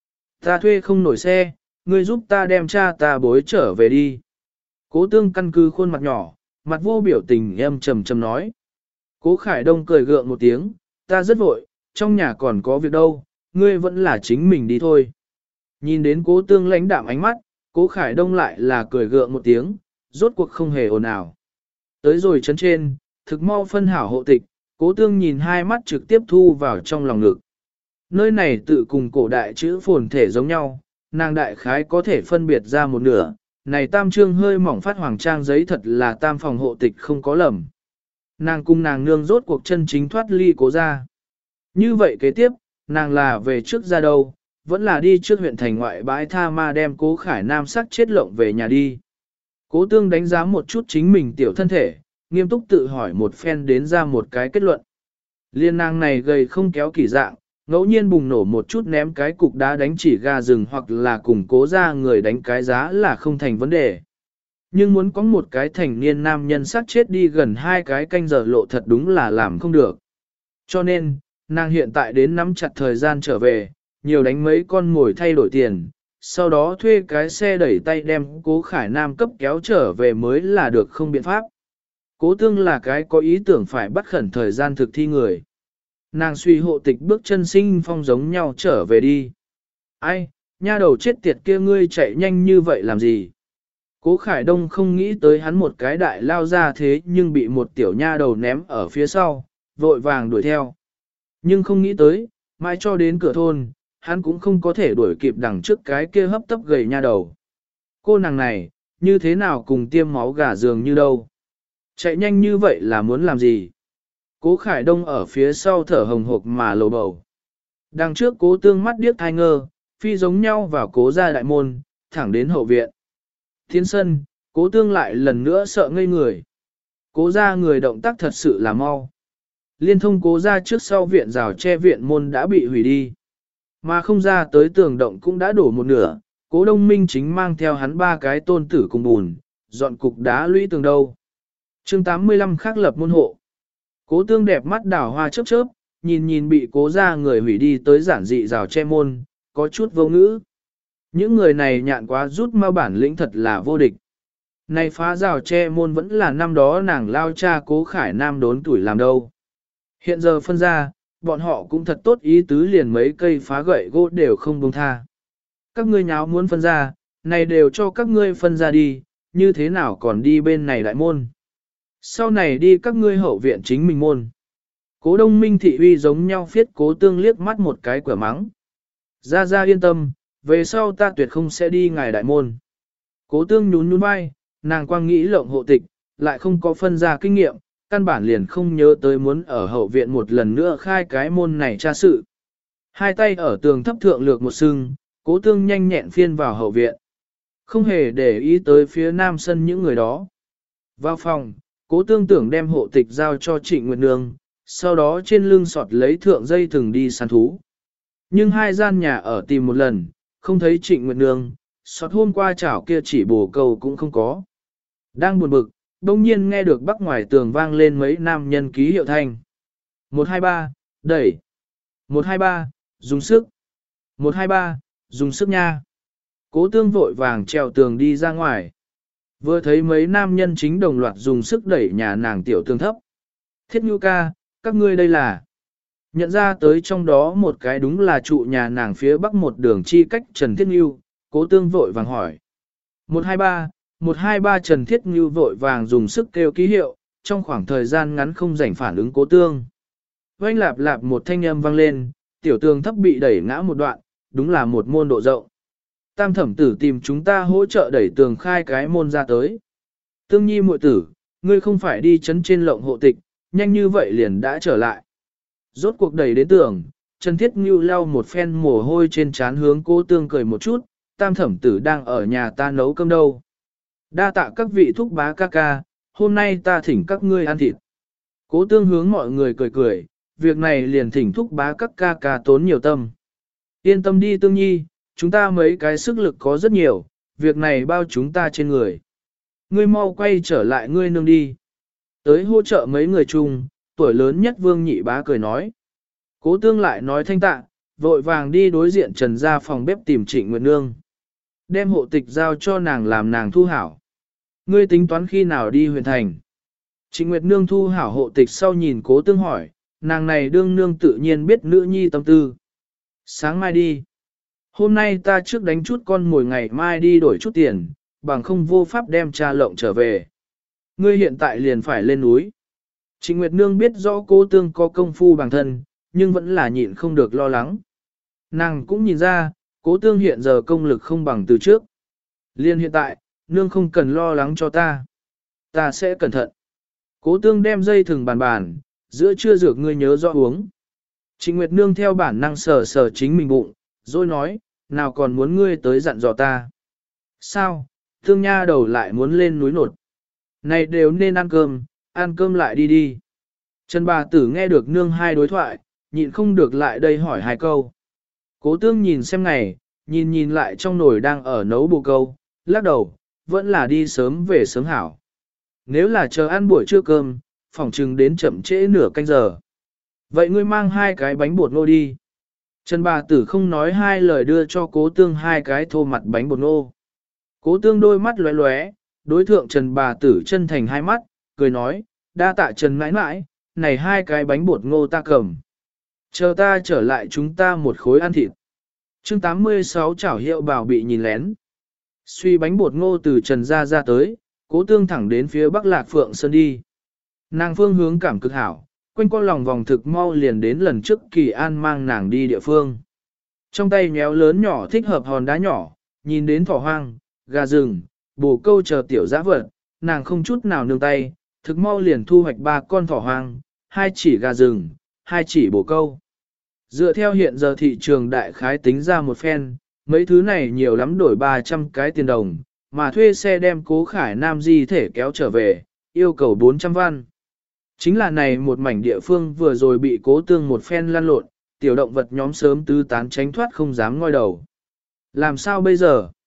S1: Ta thuê không nổi xe, ngươi giúp ta đem cha ta bối trở về đi. Cố tương căn cứ khuôn mặt nhỏ, mặt vô biểu tình em trầm trầm nói. Cố Khải Đông cười gượng một tiếng, ta rất vội, trong nhà còn có việc đâu, ngươi vẫn là chính mình đi thôi. Nhìn đến cố tương lãnh đạm ánh mắt, Cố Khải Đông lại là cười gượng một tiếng, rốt cuộc không hề ồn ào. Tới rồi chấn trên, thực mau phân hảo hộ tịch, Cố tương nhìn hai mắt trực tiếp thu vào trong lòng ngực. Nơi này tự cùng cổ đại chữ phồn thể giống nhau, nàng đại khái có thể phân biệt ra một nửa, này tam trương hơi mỏng phát hoàng trang giấy thật là tam phòng hộ tịch không có lầm. Nàng cùng nàng nương rốt cuộc chân chính thoát ly Cố ra. Như vậy kế tiếp, nàng là về trước ra đâu, vẫn là đi trước huyện thành ngoại Bãi Tha Ma đem Cố Khải Nam sắc chết lộng về nhà đi. Cố tương đánh giá một chút chính mình tiểu thân thể, nghiêm túc tự hỏi một phen đến ra một cái kết luận. Liên nàng này gầy không kéo kỳ dạng, ngẫu nhiên bùng nổ một chút ném cái cục đá đánh chỉ gà rừng hoặc là cùng Cố ra người đánh cái giá là không thành vấn đề. Nhưng muốn có một cái thành niên nam nhân sát chết đi gần 2 cái canh giờ lộ thật đúng là làm không được. Cho nên, nàng hiện tại đến nắm chặt thời gian trở về, nhiều đánh mấy con ngồi thay đổi tiền, sau đó thuê cái xe đẩy tay đem Cố Khải Nam cấp kéo trở về mới là được không biện pháp. Cố tương là cái có ý tưởng phải bắt khẩn thời gian thực thi người. Nàng suy hộ tịch bước chân sinh phong giống nhau trở về đi. Ai, nha đầu chết tiệt kia ngươi chạy nhanh như vậy làm gì? Cố Khải Đông không nghĩ tới hắn một cái đại lao ra thế nhưng bị một tiểu nha đầu ném ở phía sau, vội vàng đuổi theo. Nhưng không nghĩ tới, mãi cho đến cửa thôn, hắn cũng không có thể đuổi kịp đằng trước cái kia hấp tấp gầy nha đầu. Cô nàng này, như thế nào cùng tiêm máu gà dường như đâu? Chạy nhanh như vậy là muốn làm gì? Cố Khải Đông ở phía sau thở hồng hộc mà lầu bầu. Đằng trước Cố tương mắt điếc thai ngơ, phi giống nhau vào Cố ra đại môn, thẳng đến hậu viện. Thiên sân, Cố tương lại lần nữa sợ ngây người. Cố ra người động tác thật sự là mau. Liên thông Cố ra trước sau viện rào che viện môn đã bị hủy đi. Mà không ra tới tường động cũng đã đổ một nửa, Cố Đông Minh chính mang theo hắn ba cái tôn tử cùng bùn, dọn cục đá lũy tường đâu. Chương 85 khắc lập môn hộ. Cố Tương đẹp mắt đảo hoa chớp chớp, nhìn nhìn bị cố ra người hủy đi tới giản dị rào che môn, có chút vô ngữ. Những người này nhạn quá rút mau bản lĩnh thật là vô địch. Này phá rào che môn vẫn là năm đó nàng lao cha Cố Khải Nam đốn tuổi làm đâu. Hiện giờ phân ra, bọn họ cũng thật tốt ý tứ liền mấy cây phá gậy gỗ đều không buông tha. Các ngươi nháo muốn phân ra, này đều cho các ngươi phân ra đi, như thế nào còn đi bên này đại môn. Sau này đi các ngươi hậu viện chính mình môn. Cố Đông Minh thị uy giống nhau phiết Cố Tương liếc mắt một cái quả mắng. Ra yên tâm, về sau ta tuyệt không sẽ đi ngài đại môn. Cố Tương nhún nhún vai, nàng quang nghĩ lộng hộ tịch, lại không có phân ra kinh nghiệm, căn bản liền không nhớ tới muốn ở hậu viện một lần nữa khai cái môn này tra sự. Hai tay ở tường thấp thượng lược một sưng, Cố Tương nhanh nhẹn phiên vào hậu viện. Không hề để ý tới phía nam sân những người đó. Vào phòng, Cố Tương tưởng đem hộ tịch giao cho Trịnh Nguyệt Nương, sau đó trên lưng sọt lấy thượng dây thừng đi săn thú. Nhưng hai gian nhà ở tìm một lần, không thấy Trịnh Nguyệt Nương, sọt hôm qua chảo kia chỉ bổ câu cũng không có. Đang buồn bực, đông nhiên nghe được bắc ngoài tường vang lên mấy nam nhân ký hiệu thanh. 123, đẩy. 123, dùng sức. 123, dùng sức nha. Cố Tương vội vàng trèo tường đi ra ngoài. Vừa thấy mấy nam nhân chính đồng loạt dùng sức đẩy nhà nàng tiểu tường thấp. Thiết Nhu ca, các ngươi đây là. Nhận ra tới trong đó một cái đúng là trụ nhà nàng phía bắc một đường chi cách Trần Thiết Nhu, Cố Tương vội vàng hỏi. 123 Trần Thiết Nhu vội vàng dùng sức kêu ký hiệu, trong khoảng thời gian ngắn không rảnh phản ứng Cố Tương. Oanh lạp lạp một thanh âm vang lên, tiểu tường thấp bị đẩy ngã một đoạn, đúng là một môn độ rộng. Tam thẩm tử tìm chúng ta hỗ trợ đẩy tường khai cái môn ra tới. Tương Nhi muội tử, ngươi không phải đi chấn trên lộng hộ tịch, nhanh như vậy liền đã trở lại. Rốt cuộc đẩy đến tường, Trần Thiết Nhu lau một phen mồ hôi trên trán hướng Cố Tương cười một chút, tam thẩm tử đang ở nhà ta nấu cơm đâu. Đa tạ các vị thúc bá ca ca, hôm nay ta thỉnh các ngươi ăn thịt. Cố Tương hướng mọi người cười cười, việc này liền thỉnh thúc bá các ca ca tốn nhiều tâm. Yên tâm đi Tương Nhi, chúng ta mấy cái sức lực có rất nhiều, việc này bao chúng ta trên người. Ngươi mau quay trở lại ngươi nương đi. Tới hỗ trợ mấy người chung, tuổi lớn nhất Vương Nhị Bá cười nói. Cố Tương lại nói thanh tạ, vội vàng đi đối diện Trần ra phòng bếp tìm Trịnh Nguyệt Nương. Đem hộ tịch giao cho nàng làm nàng thu hảo. Ngươi tính toán khi nào đi huyện thành. Trịnh Nguyệt Nương thu hảo hộ tịch sau nhìn Cố Tương hỏi, nàng này đương nương tự nhiên biết nữ nhi tâm tư. Sáng mai đi. Hôm nay ta trước đánh chút con mồi ngày mai đi đổi chút tiền, bằng không vô pháp đem cha lộng trở về. Ngươi hiện tại liền phải lên núi. Trịnh Nguyệt Nương biết rõ Cố Tương có công phu bằng thân, nhưng vẫn là nhịn không được lo lắng. Nàng cũng nhìn ra, Cố Tương hiện giờ công lực không bằng từ trước. Liên hiện tại, nương không cần lo lắng cho ta. Ta sẽ cẩn thận. Cố Tương đem dây thừng bàn, giữa trưa dược ngươi nhớ rõ uống. Trịnh Nguyệt Nương theo bản năng sờ sờ chính mình bụng, rồi nói, nào còn muốn ngươi tới dặn dò ta. Sao, Tương nha đầu lại muốn lên núi nột. Này đều nên ăn cơm lại đi đi. Trần bà tử nghe được nương hai đối thoại, nhịn không được lại đây hỏi hai câu. Cố Tương nhìn xem ngày, nhìn lại trong nồi đang ở nấu bồ câu, lắc đầu, vẫn là đi sớm về sớm hảo. Nếu là chờ ăn buổi trưa cơm, phỏng chừng đến chậm trễ nửa canh giờ. Vậy ngươi mang hai cái bánh bột ngô đi. Trần bà tử không nói hai lời đưa cho Cố Tương hai cái thô mặt bánh bột ngô. Cố Tương đôi mắt lóe lóe, đối thượng Trần bà tử chân thành hai mắt, cười nói, đa tạ Trần mãi mãi, này hai cái bánh bột ngô ta cầm. Chờ ta trở lại chúng ta một khối ăn thịt. Chương 86 chảo hiệu bảo bị nhìn lén. Suy bánh bột ngô từ Trần ra tới, Cố Tương thẳng đến phía Bắc Lạc Phượng Sơn đi. Nàng phương hướng cảm cực hảo, quanh co lòng vòng thực mau liền đến lần trước Kỳ An mang nàng đi địa phương. Trong tay nhéo lớn nhỏ thích hợp hòn đá nhỏ, nhìn đến thỏ hoang, gà rừng, bồ câu chờ tiểu dã vật, nàng không chút nào nương tay, thực mau liền thu hoạch 3 con thỏ hoang, 2 chỉ gà rừng, 2 chỉ bồ câu. Dựa theo hiện giờ thị trường đại khái tính ra một phen, mấy thứ này nhiều lắm đổi 300 cái tiền đồng, mà thuê xe đem Cố Khải Nam di thể kéo trở về, yêu cầu 400 văn. Chính là này một mảnh địa phương vừa rồi bị Cố Tương một phen lăn lộn, tiểu động vật nhóm sớm tứ tán tránh thoát không dám ngoi đầu. Làm sao bây giờ?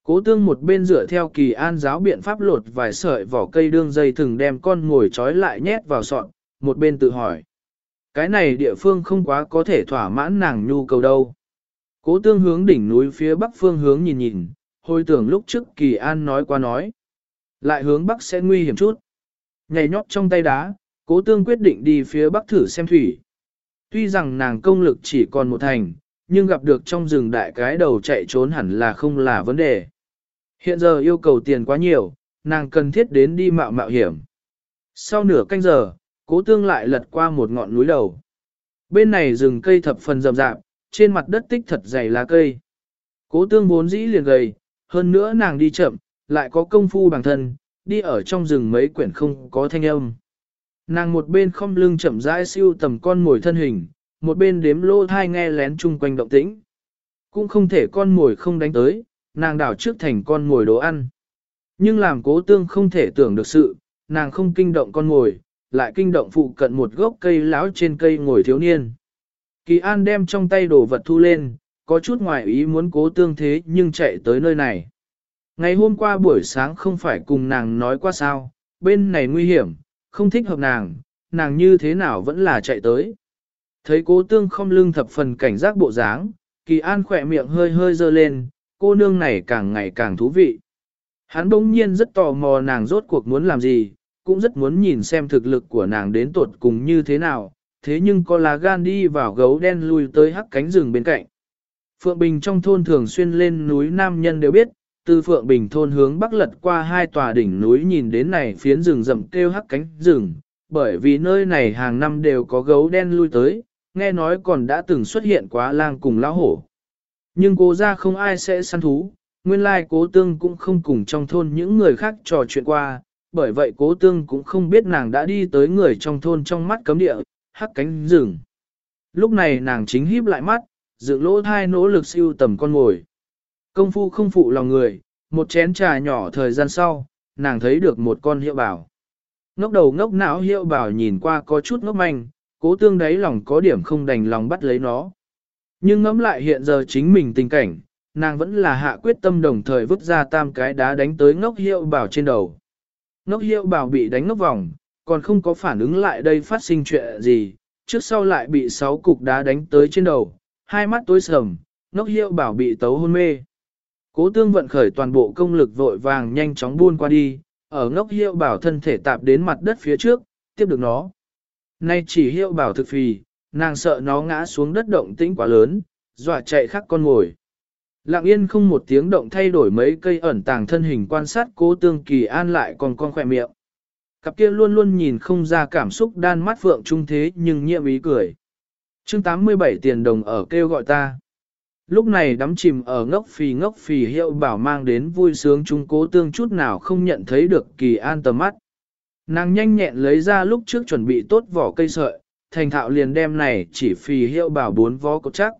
S1: Cố tương một bên dựa theo Kỳ An giáo biện pháp lột vài sợi vỏ cây đương dây thừng đem con ngồi trói lại nhét vào sọt, một bên tự hỏi. Cái này địa phương không quá có thể thỏa mãn nàng nhu cầu đâu. Cố tương hướng đỉnh núi phía bắc phương hướng nhìn nhìn, hồi tưởng lúc trước Kỳ An nói qua nói. Lại hướng bắc sẽ nguy hiểm chút. Nhảy nhót trong tay đá, cố tương quyết định đi phía bắc thử xem thủy. Tuy rằng nàng công lực chỉ còn một thành, nhưng gặp được trong rừng đại cái đầu chạy trốn hẳn là không là vấn đề. Hiện giờ yêu cầu tiền quá nhiều, nàng cần thiết đến đi mạo mạo hiểm. Sau nửa canh giờ, cố tương lại lật qua một ngọn núi đầu. Bên này rừng cây thập phần rậm rạp, trên mặt đất tích thật dày lá cây. Cố tương vốn dĩ liền gầy, hơn nữa nàng đi chậm, lại có công phu bằng thân, đi ở trong rừng mấy quyển không có thanh âm. Nàng một bên không lưng chậm rãi siêu tầm con mồi thân hình, một bên đếm lô thai nghe lén chung quanh động tĩnh. Cũng không thể con mồi không đánh tới, nàng đảo trước thành con mồi đồ ăn. Nhưng làm cố tương không thể tưởng được sự, nàng không kinh động con mồi, lại kinh động phụ cận một gốc cây láo trên cây ngồi thiếu niên. Kỳ An đem trong tay đồ vật thu lên, có chút ngoài ý muốn cố tương thế nhưng chạy tới nơi này. Ngày hôm qua buổi sáng không phải cùng nàng nói qua sao, bên này nguy hiểm, không thích hợp nàng như thế nào vẫn là chạy tới. Thấy cố tương không lưng thập phần cảnh giác bộ dáng, Kỳ An khỏe miệng hơi hơi dơ lên, cô nương này càng ngày càng thú vị. Hắn bỗng nhiên rất tò mò nàng rốt cuộc muốn làm gì, cũng rất muốn nhìn xem thực lực của nàng đến tuột cùng như thế nào, thế nhưng có lá gan đi vào gấu đen lui tới hắc cánh rừng bên cạnh. Phượng Bình trong thôn thường xuyên lên núi nam nhân đều biết, từ Phượng Bình thôn hướng bắc lật qua hai tòa đỉnh núi nhìn đến này phiến rừng rậm kêu hắc cánh rừng, bởi vì nơi này hàng năm đều có gấu đen lui tới, nghe nói còn đã từng xuất hiện quá lang cùng lão hổ. Nhưng cố ra không ai sẽ săn thú, nguyên lai cố tương cũng không cùng trong thôn những người khác trò chuyện qua, bởi vậy cố tương cũng không biết nàng đã đi tới người trong thôn trong mắt cấm địa, hắc cánh rừng. Lúc này nàng chính híp lại mắt, dựng lỗ thai nỗ lực siêu tầm con ngồi. Công phu không phụ lòng người, một chén trà nhỏ thời gian sau, nàng thấy được một con hiệu bảo. Ngốc đầu ngốc não hiệu bảo nhìn qua có chút ngốc manh, cố tương đáy lòng có điểm không đành lòng bắt lấy nó. Nhưng ngẫm lại hiện giờ chính mình tình cảnh, nàng vẫn là hạ quyết tâm đồng thời vứt ra tam cái đá đánh tới ngốc hiệu bảo trên đầu. Ngốc hiệu bảo bị đánh ngốc vòng, còn không có phản ứng lại đây phát sinh chuyện gì, trước sau lại bị 6 cục đá đánh tới trên đầu, hai mắt tối sầm, ngốc hiệu bảo bị tấu hôn mê. Cố tương vận khởi toàn bộ công lực vội vàng nhanh chóng buôn qua đi, ở ngốc hiệu bảo thân thể tạp đến mặt đất phía trước, tiếp được nó. Nay chỉ hiệu bảo thực phì, nàng sợ nó ngã xuống đất động tĩnh quá lớn, dọa chạy khắc con ngồi. Lặng yên không một tiếng động thay đổi mấy cây ẩn tàng thân hình quan sát cố tương Kỳ An lại còn con khỏe miệng. Cặp kia luôn luôn nhìn không ra cảm xúc đan mắt phượng trung thế nhưng nhiệm ý cười. Chương 87 tiền đồng ở kêu gọi ta. Lúc này đắm chìm ở ngốc phì hiệu bảo mang đến vui sướng chúng cố tương chút nào không nhận thấy được Kỳ An tầm mắt. Nàng nhanh nhẹn lấy ra lúc trước chuẩn bị tốt vỏ cây sợi, thành thạo liền đem này chỉ phì hiệu bảo 4 vó cột chắc.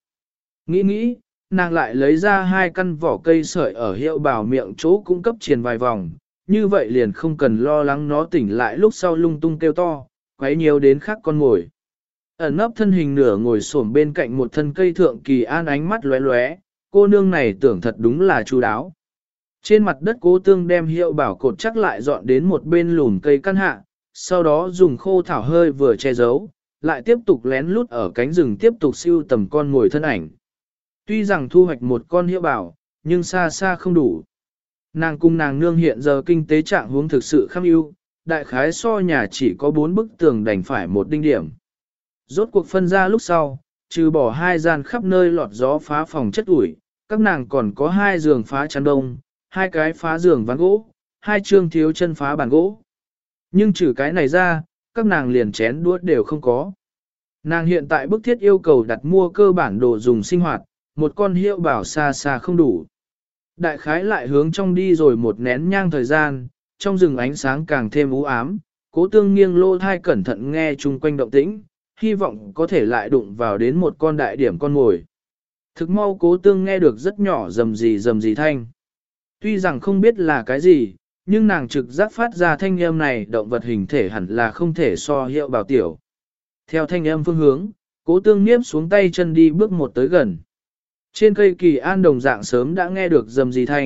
S1: Nghĩ, nàng lại lấy ra 2 căn vỏ cây sợi ở hiệu bảo miệng chỗ cung cấp triền vài vòng, như vậy liền không cần lo lắng nó tỉnh lại lúc sau lung tung kêu to, quấy nhiều đến khác con ngồi. Ẩn nấp thân hình nửa ngồi xổm bên cạnh một thân cây thượng Kỳ An ánh mắt lóe lóe, cô nương này tưởng thật đúng là chu đáo. Trên mặt đất cố tương đem hiệu bảo cột chắc lại dọn đến một bên lùn cây căn hạ, sau đó dùng khô thảo hơi vừa che giấu, lại tiếp tục lén lút ở cánh rừng tiếp tục siêu tầm con ngồi thân ảnh. Tuy rằng thu hoạch một con hiệu bảo, nhưng xa xa không đủ. Nàng cùng nàng nương hiện giờ kinh tế trạng huống thực sự kham ưu, đại khái so nhà chỉ có 4 bức tường đành phải một đinh điểm. Rốt cuộc phân ra lúc sau, trừ bỏ 2 gian khắp nơi lọt gió phá phòng chất ủi, các nàng còn có 2 giường phá chăn đông, 2 cái phá giường ván gỗ, 2 trương thiếu chân phá bàn gỗ. Nhưng trừ cái này ra, các nàng liền chén đũa đều không có. Nàng hiện tại bức thiết yêu cầu đặt mua cơ bản đồ dùng sinh hoạt, một con hiệu bảo xa xa không đủ. Đại khái lại hướng trong đi rồi một nén nhang thời gian, trong rừng ánh sáng càng thêm u ám, cố tương nghiêng lô thai cẩn thận nghe chung quanh động tĩnh, hy vọng có thể lại đụng vào đến một con đại điểm con ngồi. Thực mau cố tương nghe được rất nhỏ rầm rì thanh. Tuy rằng không biết là cái gì, nhưng nàng trực giác phát ra thanh âm này động vật hình thể hẳn là không thể so hiệu bảo tiểu. Theo thanh âm phương hướng, cố tương niếp xuống tay chân đi bước một tới gần. Trên cây Kỳ An đồng dạng sớm đã nghe được rầm rì thanh,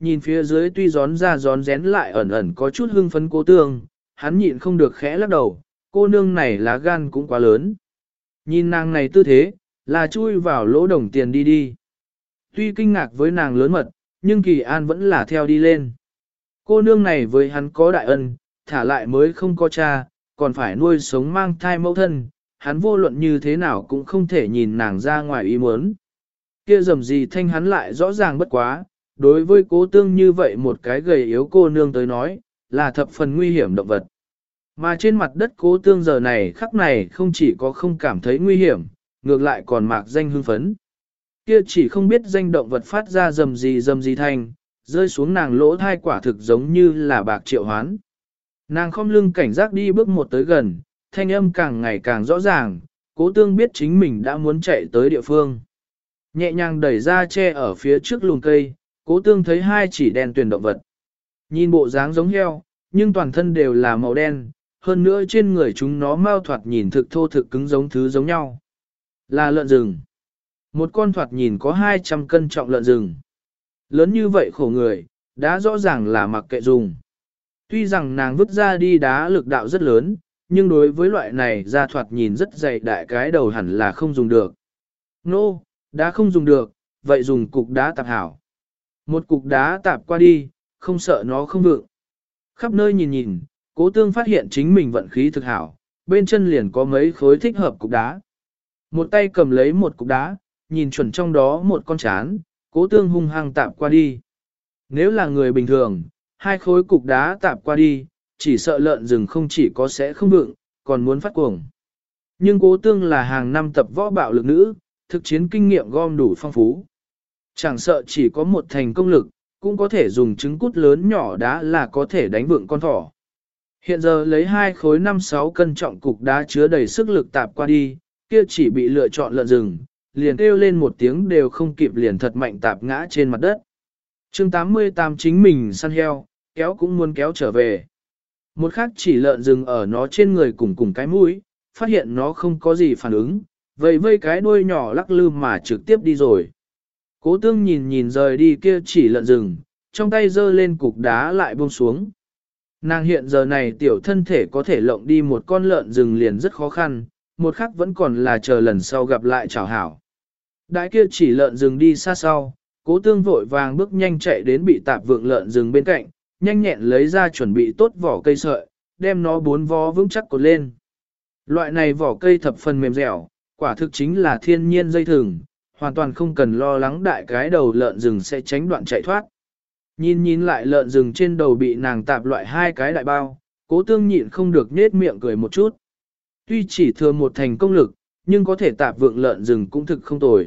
S1: nhìn phía dưới tuy gión ra gión rén lại ẩn ẩn có chút hưng phấn Cố Tương, hắn nhịn không được khẽ lắc đầu, cô nương này lá gan cũng quá lớn. Nhìn nàng này tư thế, là chui vào lỗ đồng tiền đi đi. Tuy kinh ngạc với nàng lớn mật, nhưng Kỳ An vẫn là theo đi lên. Cô nương này với hắn có đại ân, thả lại mới không có cha, còn phải nuôi sống mang thai mẫu thân, hắn vô luận như thế nào cũng không thể nhìn nàng ra ngoài ý muốn. Kia dầm gì thanh hắn lại rõ ràng bất quá, đối với Cố Tương như vậy một cái gầy yếu cô nương tới nói, là thập phần nguy hiểm động vật. Mà trên mặt đất Cố Tương giờ này khắc này không chỉ có không cảm thấy nguy hiểm, ngược lại còn mạc danh hưng phấn. Kia chỉ không biết danh động vật phát ra dầm gì thanh, rơi xuống nàng lỗ thai quả thực giống như là bạc triệu hoán. Nàng khom lưng cảnh giác đi bước một tới gần, thanh âm càng ngày càng rõ ràng, Cố Tương biết chính mình đã muốn chạy tới địa phương. Nhẹ nhàng đẩy ra che ở phía trước lùn cây, Cố Tương thấy hai chỉ đen tuyền động vật. Nhìn bộ dáng giống heo, nhưng toàn thân đều là màu đen, hơn nữa trên người chúng nó mau thoạt nhìn thực thô thực cứng giống thứ giống nhau. Là lợn rừng. Một con thoạt nhìn có 200 cân trọng lợn rừng. Lớn như vậy khổ người, đã rõ ràng là mặc kệ dùng. Tuy rằng nàng vứt ra đi đá lực đạo rất lớn, nhưng đối với loại này ra thoạt nhìn rất dày đại cái đầu hẳn là không dùng được. Nô, đá không dùng được, vậy dùng cục đá tạp hảo. Một cục đá tạp qua đi, không sợ nó không vượng. Khắp nơi nhìn nhìn, Cố Tương phát hiện chính mình vận khí thực hảo, bên chân liền có mấy khối thích hợp cục đá. Một tay cầm lấy một cục đá, nhìn chuẩn trong đó một con chán, Cố Tương hung hăng tạp qua đi. Nếu là người bình thường, hai khối cục đá tạp qua đi, chỉ sợ lợn rừng không chỉ có sẽ không vượng, còn muốn phát cuồng. Nhưng Cố Tương là hàng năm tập võ bạo lực nữ, thực chiến kinh nghiệm gom đủ phong phú. Chẳng sợ chỉ có một thành công lực, cũng có thể dùng trứng cút lớn nhỏ đá là có thể đánh vượng con thỏ. Hiện giờ lấy hai khối 5-6 cân trọng cục đá chứa đầy sức lực tạp qua đi, kia chỉ bị lựa chọn lợn rừng, liền kêu lên một tiếng đều không kịp liền thật mạnh tạp ngã trên mặt đất. Chương 88 chính mình săn heo, kéo cũng muốn kéo trở về. Một khác chỉ lợn rừng ở nó trên người cùng cái mũi, phát hiện nó không có gì phản ứng, vậy vây cái đuôi nhỏ lắc lư mà trực tiếp đi rồi. Cố Tương nhìn nhìn rời đi kia chỉ lợn rừng, trong tay giơ lên cục đá lại buông xuống. Nàng hiện giờ này tiểu thân thể có thể lộng đi một con lợn rừng liền rất khó khăn, một khắc vẫn còn là chờ lần sau gặp lại chào hảo. Đại kia chỉ lợn rừng đi xa sau, Cố Tương vội vàng bước nhanh chạy đến bị tạp vượng lợn rừng bên cạnh, nhanh nhẹn lấy ra chuẩn bị tốt vỏ cây sợi, đem nó 4 vó vững chắc cột lên. Loại này vỏ cây thập phần mềm dẻo, quả thực chính là thiên nhiên dây thừng, hoàn toàn không cần lo lắng đại cái đầu lợn rừng sẽ tránh đoạn chạy thoát. Nhìn lại lợn rừng trên đầu bị nàng tạp loại hai cái đại bao, Cố Tương nhịn không được nết miệng cười một chút. Tuy chỉ thừa một thành công lực, nhưng có thể tạp vượng lợn rừng cũng thực không tồi.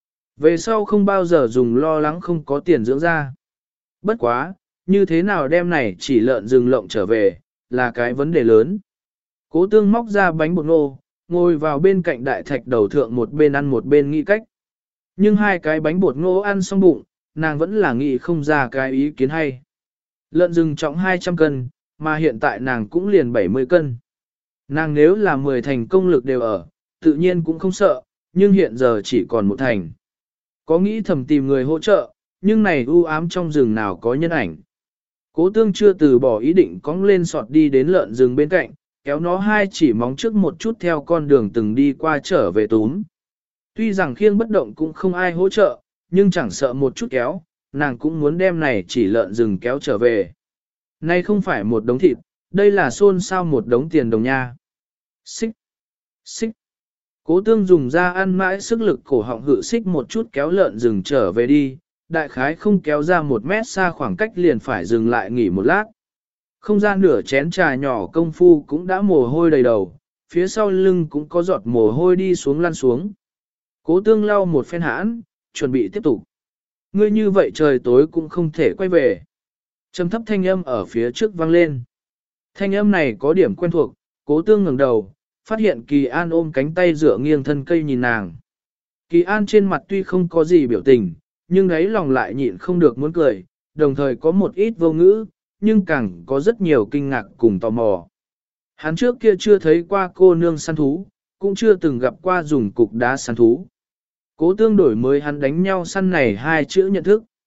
S1: Về sau không bao giờ dùng lo lắng không có tiền dưỡng ra. Bất quá, như thế nào đem này chỉ lợn rừng lộng trở về, là cái vấn đề lớn. Cố Tương móc ra bánh bột ngô, ngồi vào bên cạnh đại thạch đầu thượng một bên ăn một bên nghĩ cách. Nhưng hai cái bánh bột ngô ăn xong bụng, nàng vẫn là nghĩ không ra cái ý kiến hay. Lợn rừng trọng 200 cân, mà hiện tại nàng cũng liền 70 cân. Nàng nếu là 10 thành công lực đều ở, tự nhiên cũng không sợ, nhưng hiện giờ chỉ còn một thành. Có nghĩ thầm tìm người hỗ trợ, nhưng này u ám trong rừng nào có nhân ảnh. Cố Tương chưa từ bỏ ý định cong lên sọt đi đến lợn rừng bên cạnh, kéo nó hai chỉ móng trước một chút theo con đường từng đi qua trở về túm. Tuy rằng khiêng bất động cũng không ai hỗ trợ, nhưng chẳng sợ một chút kéo, nàng cũng muốn đem này chỉ lợn rừng kéo trở về. Nay không phải một đống thịt, đây là xôn xao một đống tiền đồng nha. Xích, xích. Cố Tương dùng ra ăn mãi sức lực cổ họng hự xích một chút kéo lợn rừng trở về đi, đại khái không kéo ra 1 mét xa khoảng cách liền phải dừng lại nghỉ một lát. Không ra nửa chén trà nhỏ công phu cũng đã mồ hôi đầy đầu, phía sau lưng cũng có giọt mồ hôi đi xuống lăn xuống. Cố Tương lau một phen hãn, chuẩn bị tiếp tục. Ngươi như vậy trời tối cũng không thể quay về. Trầm thấp thanh âm ở phía trước vang lên. Thanh âm này có điểm quen thuộc, Cố Tương ngẩng đầu, phát hiện Kỳ An ôm cánh tay dựa nghiêng thân cây nhìn nàng. Kỳ An trên mặt tuy không có gì biểu tình, nhưng đấy lòng lại nhịn không được muốn cười, đồng thời có một ít vô ngữ, nhưng càng có rất nhiều kinh ngạc cùng tò mò. Hắn trước kia chưa thấy qua cô nương săn thú, cũng chưa từng gặp qua dùng cục đá săn thú. Cố Tương đổi mới hắn đánh nhau săn này hai chữ nhận thức.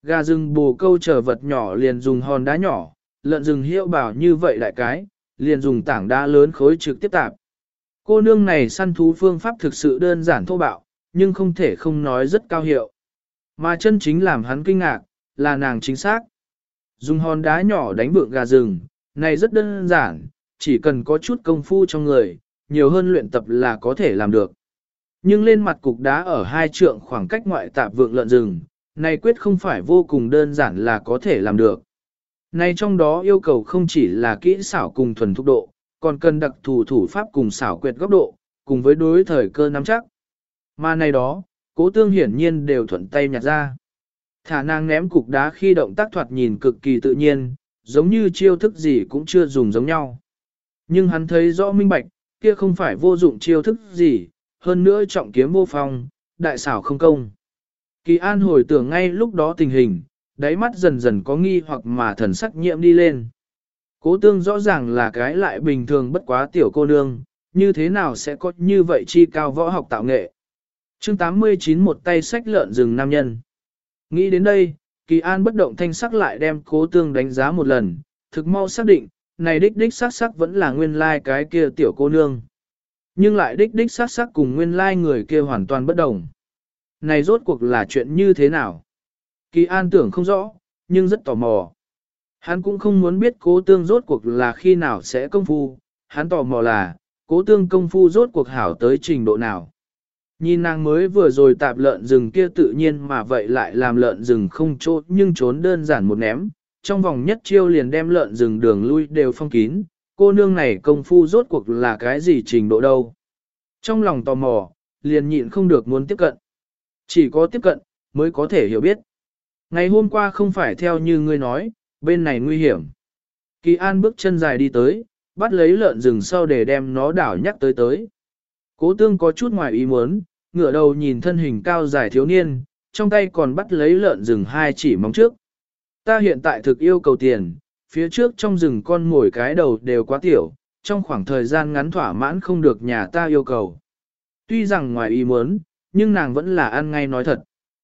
S1: Gà rừng bồ câu chờ vật nhỏ liền dùng hòn đá nhỏ, lợn rừng hiệu bảo như vậy đại cái, liền dùng tảng đá lớn khối trực tiếp tạp. Cô nương này săn thú phương pháp thực sự đơn giản thô bạo, nhưng không thể không nói rất cao hiệu. Mà chân chính làm hắn kinh ngạc, là nàng chính xác. Dùng hòn đá nhỏ đánh vượng gà rừng, này rất đơn giản, chỉ cần có chút công phu trong người, nhiều hơn luyện tập là có thể làm được. Nhưng lên mặt cục đá ở 2 trượng khoảng cách ngoại tạp vượng lợn rừng, này quyết không phải vô cùng đơn giản là có thể làm được. Này trong đó yêu cầu không chỉ là kỹ xảo cùng thuần thúc độ, còn cần đặc thù thủ pháp cùng xảo quyệt góc độ, cùng với đối thời cơ nắm chắc. Mà này đó, Cố Tương hiển nhiên đều thuận tay nhặt ra. Thả nàng ném cục đá khi động tác thoạt nhìn cực kỳ tự nhiên, giống như chiêu thức gì cũng chưa dùng giống nhau. Nhưng hắn thấy rõ minh bạch, kia không phải vô dụng chiêu thức gì, hơn nữa trọng kiếm vô phong, đại xảo không công. Kỳ An hồi tưởng ngay lúc đó tình hình, đáy mắt dần dần có nghi hoặc mà thần sắc nhiễm đi lên. Cố Tương rõ ràng là cái lại bình thường bất quá tiểu cô nương, như thế nào sẽ có như vậy chi cao võ học tạo nghệ. Chương 89 một tay xách lợn rừng nam nhân. Nghĩ đến đây, Kỳ An bất động thanh sắc lại đem Cố Tương đánh giá một lần, thực mau xác định, này đích đích sắc sắc vẫn là nguyên lai cái kia tiểu cô nương. Nhưng lại đích đích sắc sắc cùng nguyên lai người kia hoàn toàn bất đồng. Này rốt cuộc là chuyện như thế nào? Kỳ An tưởng không rõ, nhưng rất tò mò. Hắn cũng không muốn biết Cố Tương rốt cuộc là khi nào sẽ công phu, hắn tò mò là, Cố Tương công phu rốt cuộc hảo tới trình độ nào. Nhìn nàng mới vừa rồi tạp lợn rừng kia tự nhiên mà vậy lại làm lợn rừng không trốn nhưng trốn đơn giản một ném, trong vòng nhất chiêu liền đem lợn rừng đường lui đều phong kín, cô nương này công phu rốt cuộc là cái gì trình độ đâu. Trong lòng tò mò, liền nhịn không được muốn tiếp cận. Chỉ có tiếp cận, mới có thể hiểu biết. Ngày hôm qua không phải theo như ngươi nói, bên này nguy hiểm. Kỳ An bước chân dài đi tới, bắt lấy lợn rừng sau để đem nó đảo nhắc tới. Cố Tương có chút ngoài ý muốn, ngửa đầu nhìn thân hình cao dài thiếu niên, trong tay còn bắt lấy lợn rừng 2 chỉ móng trước. Ta hiện tại thực yêu cầu tiền, phía trước trong rừng con mồi cái đầu đều quá tiểu, trong khoảng thời gian ngắn thỏa mãn không được nhà ta yêu cầu. Tuy rằng ngoài ý muốn, nhưng nàng vẫn là ăn ngay nói thật.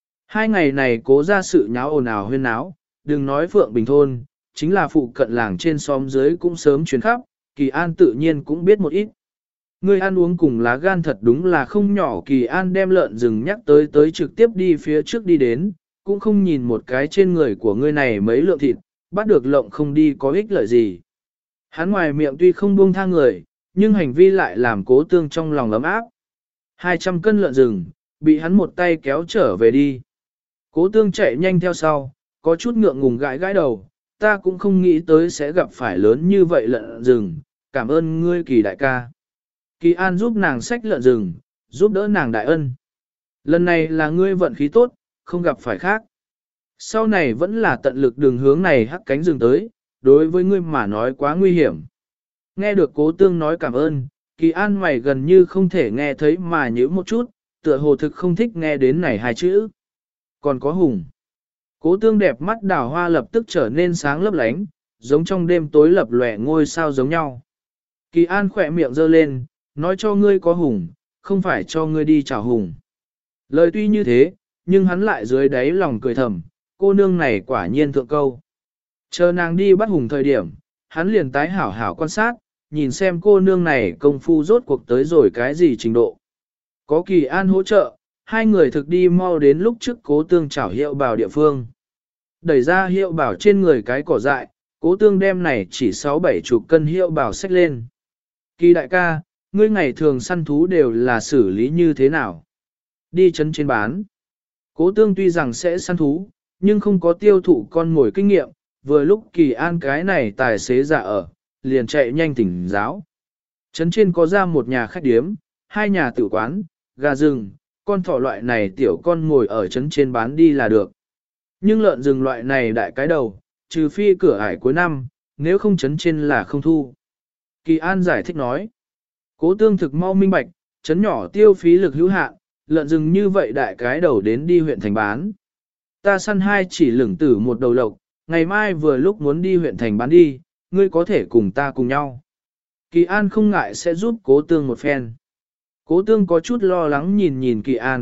S1: 2 ngày này Cố ra sự nháo ồn ào huyên náo, đừng nói Phượng Bình Thôn, chính là phụ cận làng trên xóm dưới cũng sớm chuyến khắp, Kỳ An tự nhiên cũng biết một ít. Ngươi ăn uống cùng lá gan thật đúng là không nhỏ. Kỳ An đem lợn rừng nhắc tới trực tiếp đi phía trước đi đến, cũng không nhìn một cái trên người của ngươi này mấy lượng thịt, bắt được lộng không đi có ích lợi gì. Hắn ngoài miệng tuy không buông tha người, nhưng hành vi lại làm Cố Tương trong lòng ấm áp. 200 cân lợn rừng, bị hắn một tay kéo trở về đi. Cố Tương chạy nhanh theo sau, có chút ngượng ngùng gãi gãi đầu, ta cũng không nghĩ tới sẽ gặp phải lớn như vậy lợn rừng, cảm ơn ngươi Kỳ đại ca. Kỳ An giúp nàng xách lợn rừng, giúp đỡ nàng đại ân. Lần này là ngươi vận khí tốt, không gặp phải khác. Sau này vẫn là tận lực đường hướng này hắc cánh rừng tới, đối với ngươi mà nói quá nguy hiểm. Nghe được Cố Tương nói cảm ơn, Kỳ An mày gần như không thể nghe thấy mà nhíu một chút, tựa hồ thực không thích nghe đến này 2 chữ. Còn có Hùng. Cố Tương đẹp mắt đào hoa lập tức trở nên sáng lấp lánh, giống trong đêm tối lập lòe ngôi sao giống nhau. Kỳ An khỏe miệng giơ lên, nói cho ngươi có Hùng, không phải cho ngươi đi chào Hùng. Lời tuy như thế, nhưng hắn lại dưới đáy lòng cười thầm, cô nương này quả nhiên thượng câu. Chờ nàng đi bắt Hùng thời điểm, hắn liền tái hảo hảo quan sát, nhìn xem cô nương này công phu rốt cuộc tới rồi cái gì trình độ. Có Kỳ An hỗ trợ, 2 người thực đi mau đến lúc trước Cố Tương chảo hiệu bảo địa phương. Đẩy ra hiệu bảo trên người cái cỏ dại, Cố Tương đem này chỉ 6-7 chục cân hiệu bảo xách lên. Kỳ đại ca, ngươi ngày thường săn thú đều là xử lý như thế nào? Đi chấn trên bán. Cố Tương tuy rằng sẽ săn thú, nhưng không có tiêu thụ con mồi kinh nghiệm, vừa lúc Kỳ An cái này tài xế giả ở, liền chạy nhanh tỉnh giáo. Trấn trên có ra một nhà khách điếm, 2 nhà tử quán, gà rừng, con thỏ loại này tiểu con ngồi ở trấn trên bán đi là được. Nhưng lợn rừng loại này đại cái đầu, trừ phi cửa ải cuối năm, nếu không trấn trên là không thu. Kỳ An giải thích nói. Cố Tương thực mau minh bạch, trấn nhỏ tiêu phí lực hữu hạn, lợn rừng như vậy đại cái đầu đến đi huyện thành bán. Ta săn 2 chỉ lửng tử một đầu lộc, ngày mai vừa lúc muốn đi huyện thành bán đi, ngươi có thể cùng ta cùng nhau. Kỳ An không ngại sẽ giúp Cố Tương một phen. Cố Tương có chút lo lắng nhìn Kỳ An,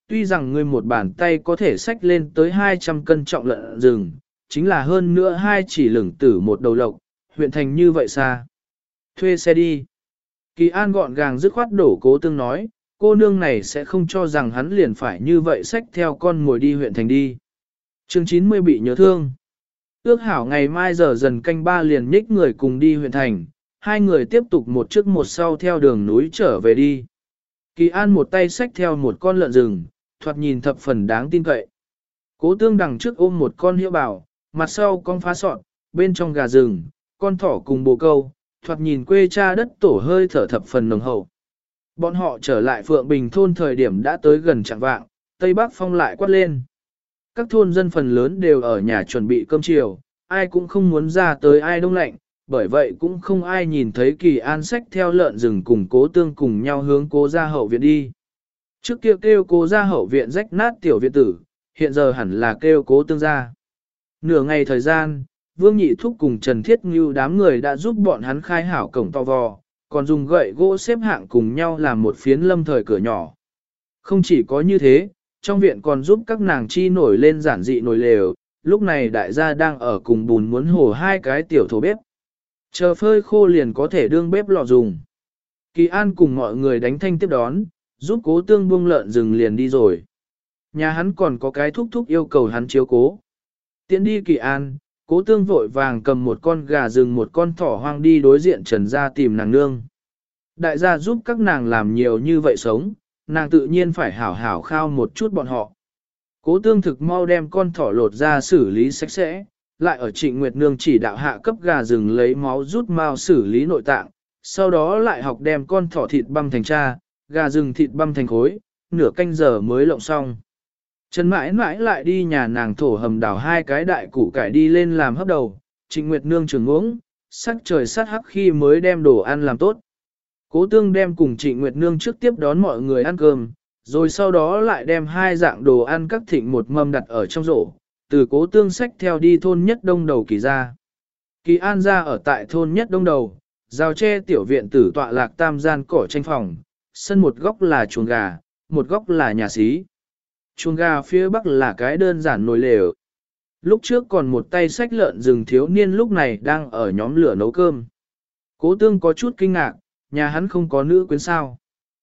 S1: Tuy rằng ngươi một bàn tay có thể xách lên tới 200 cân trọng lợn rừng, chính là hơn nữa hai chỉ lửng tử một đầu lộc, huyện thành như vậy xa. Thuê xe đi. Kỳ An gọn gàng dứt khoát đổ Cố Tương nói, cô nương này sẽ không cho rằng hắn liền phải như vậy xách theo con ngồi đi huyện thành đi. Chương 90 bị nhớ thương. Ước hảo ngày mai giờ dần canh ba liền nhích người cùng đi huyện thành, hai người tiếp tục một trước một sau theo đường núi trở về đi. Kỳ An một tay xách theo một con lợn rừng, thoạt nhìn thập phần đáng tin cậy. Cố Tương đằng trước ôm một con hiêu bảo, mặt sau con phá sọn, bên trong gà rừng, con thỏ cùng bồ câu, thoạt nhìn quê cha đất tổ hơi thở thập phần nồng hậu. Bọn họ trở lại Phượng Bình thôn thời điểm đã tới gần chạng vạng, Tây Bắc phong lại quát lên. Các thôn dân phần lớn đều ở nhà chuẩn bị cơm chiều, ai cũng không muốn ra tới ai đông lạnh, bởi vậy cũng không ai nhìn thấy Kỳ An xách theo lợn rừng cùng Cố Tương cùng nhau hướng Cố gia hậu viện đi. Trước kia kêu Cố gia hậu viện rách nát tiểu viện tử, hiện giờ hẳn là kêu Cố Tương gia. Nửa ngày thời gian, Vương Nhị Thúc cùng Trần Thiết Ngưu đám người đã giúp bọn hắn khai hảo cổng to vò, còn dùng gậy gỗ xếp hạng cùng nhau làm một phiến lâm thời cửa nhỏ. Không chỉ có như thế, trong viện còn giúp các nàng chi nổi lên giản dị nồi lều, lúc này đại gia đang ở cùng bùn muốn hồ hai cái tiểu thổ bếp. Chờ phơi khô liền có thể đương bếp lò dùng. Kỳ An cùng mọi người đánh thanh tiếp đón, giúp Cố Tương buông lợn rừng liền đi rồi. Nhà hắn còn có cái thúc thúc yêu cầu hắn chiếu cố. Tiến đi Kỳ An, Cố Tương vội vàng cầm một con gà rừng một con thỏ hoang đi đối diện Trần gia tìm nàng nương. Đại gia giúp các nàng làm nhiều như vậy sống, nàng tự nhiên phải hảo hảo khao một chút bọn họ. Cố Tương thực mau đem con thỏ lột ra xử lý sạch sẽ, lại ở Trịnh Nguyệt Nương chỉ đạo hạ cấp gà rừng lấy máu rút mao xử lý nội tạng, sau đó lại học đem con thỏ thịt băm thành cha, gà rừng thịt băm thành khối, nửa canh giờ mới lộng xong. Trần mãi mãi lại đi nhà nàng thổ hầm đảo hai cái đại củ cải đi lên làm hấp đầu, Trịnh Nguyệt Nương trường uống, sắc trời sát hắc khi mới đem đồ ăn làm tốt. Cố Tương đem cùng Trịnh Nguyệt Nương trước tiếp đón mọi người ăn cơm, rồi sau đó lại đem hai dạng đồ ăn các thịnh một mâm đặt ở trong rổ, từ Cố Tương xách theo đi thôn nhất đông đầu Kỳ ra. Kỳ An ra ở tại thôn nhất đông đầu, rào tre tiểu viện tử tọa lạc tam gian cỏ tranh phòng, sân một góc là chuồng gà, một góc là nhà xí. Chuồng gà phía bắc là cái đơn giản nồi lều. Lúc trước còn một tay xách lợn rừng thiếu niên lúc này đang ở nhóm lửa nấu cơm. Cố Tương có chút kinh ngạc, nhà hắn không có nữ quyến sao.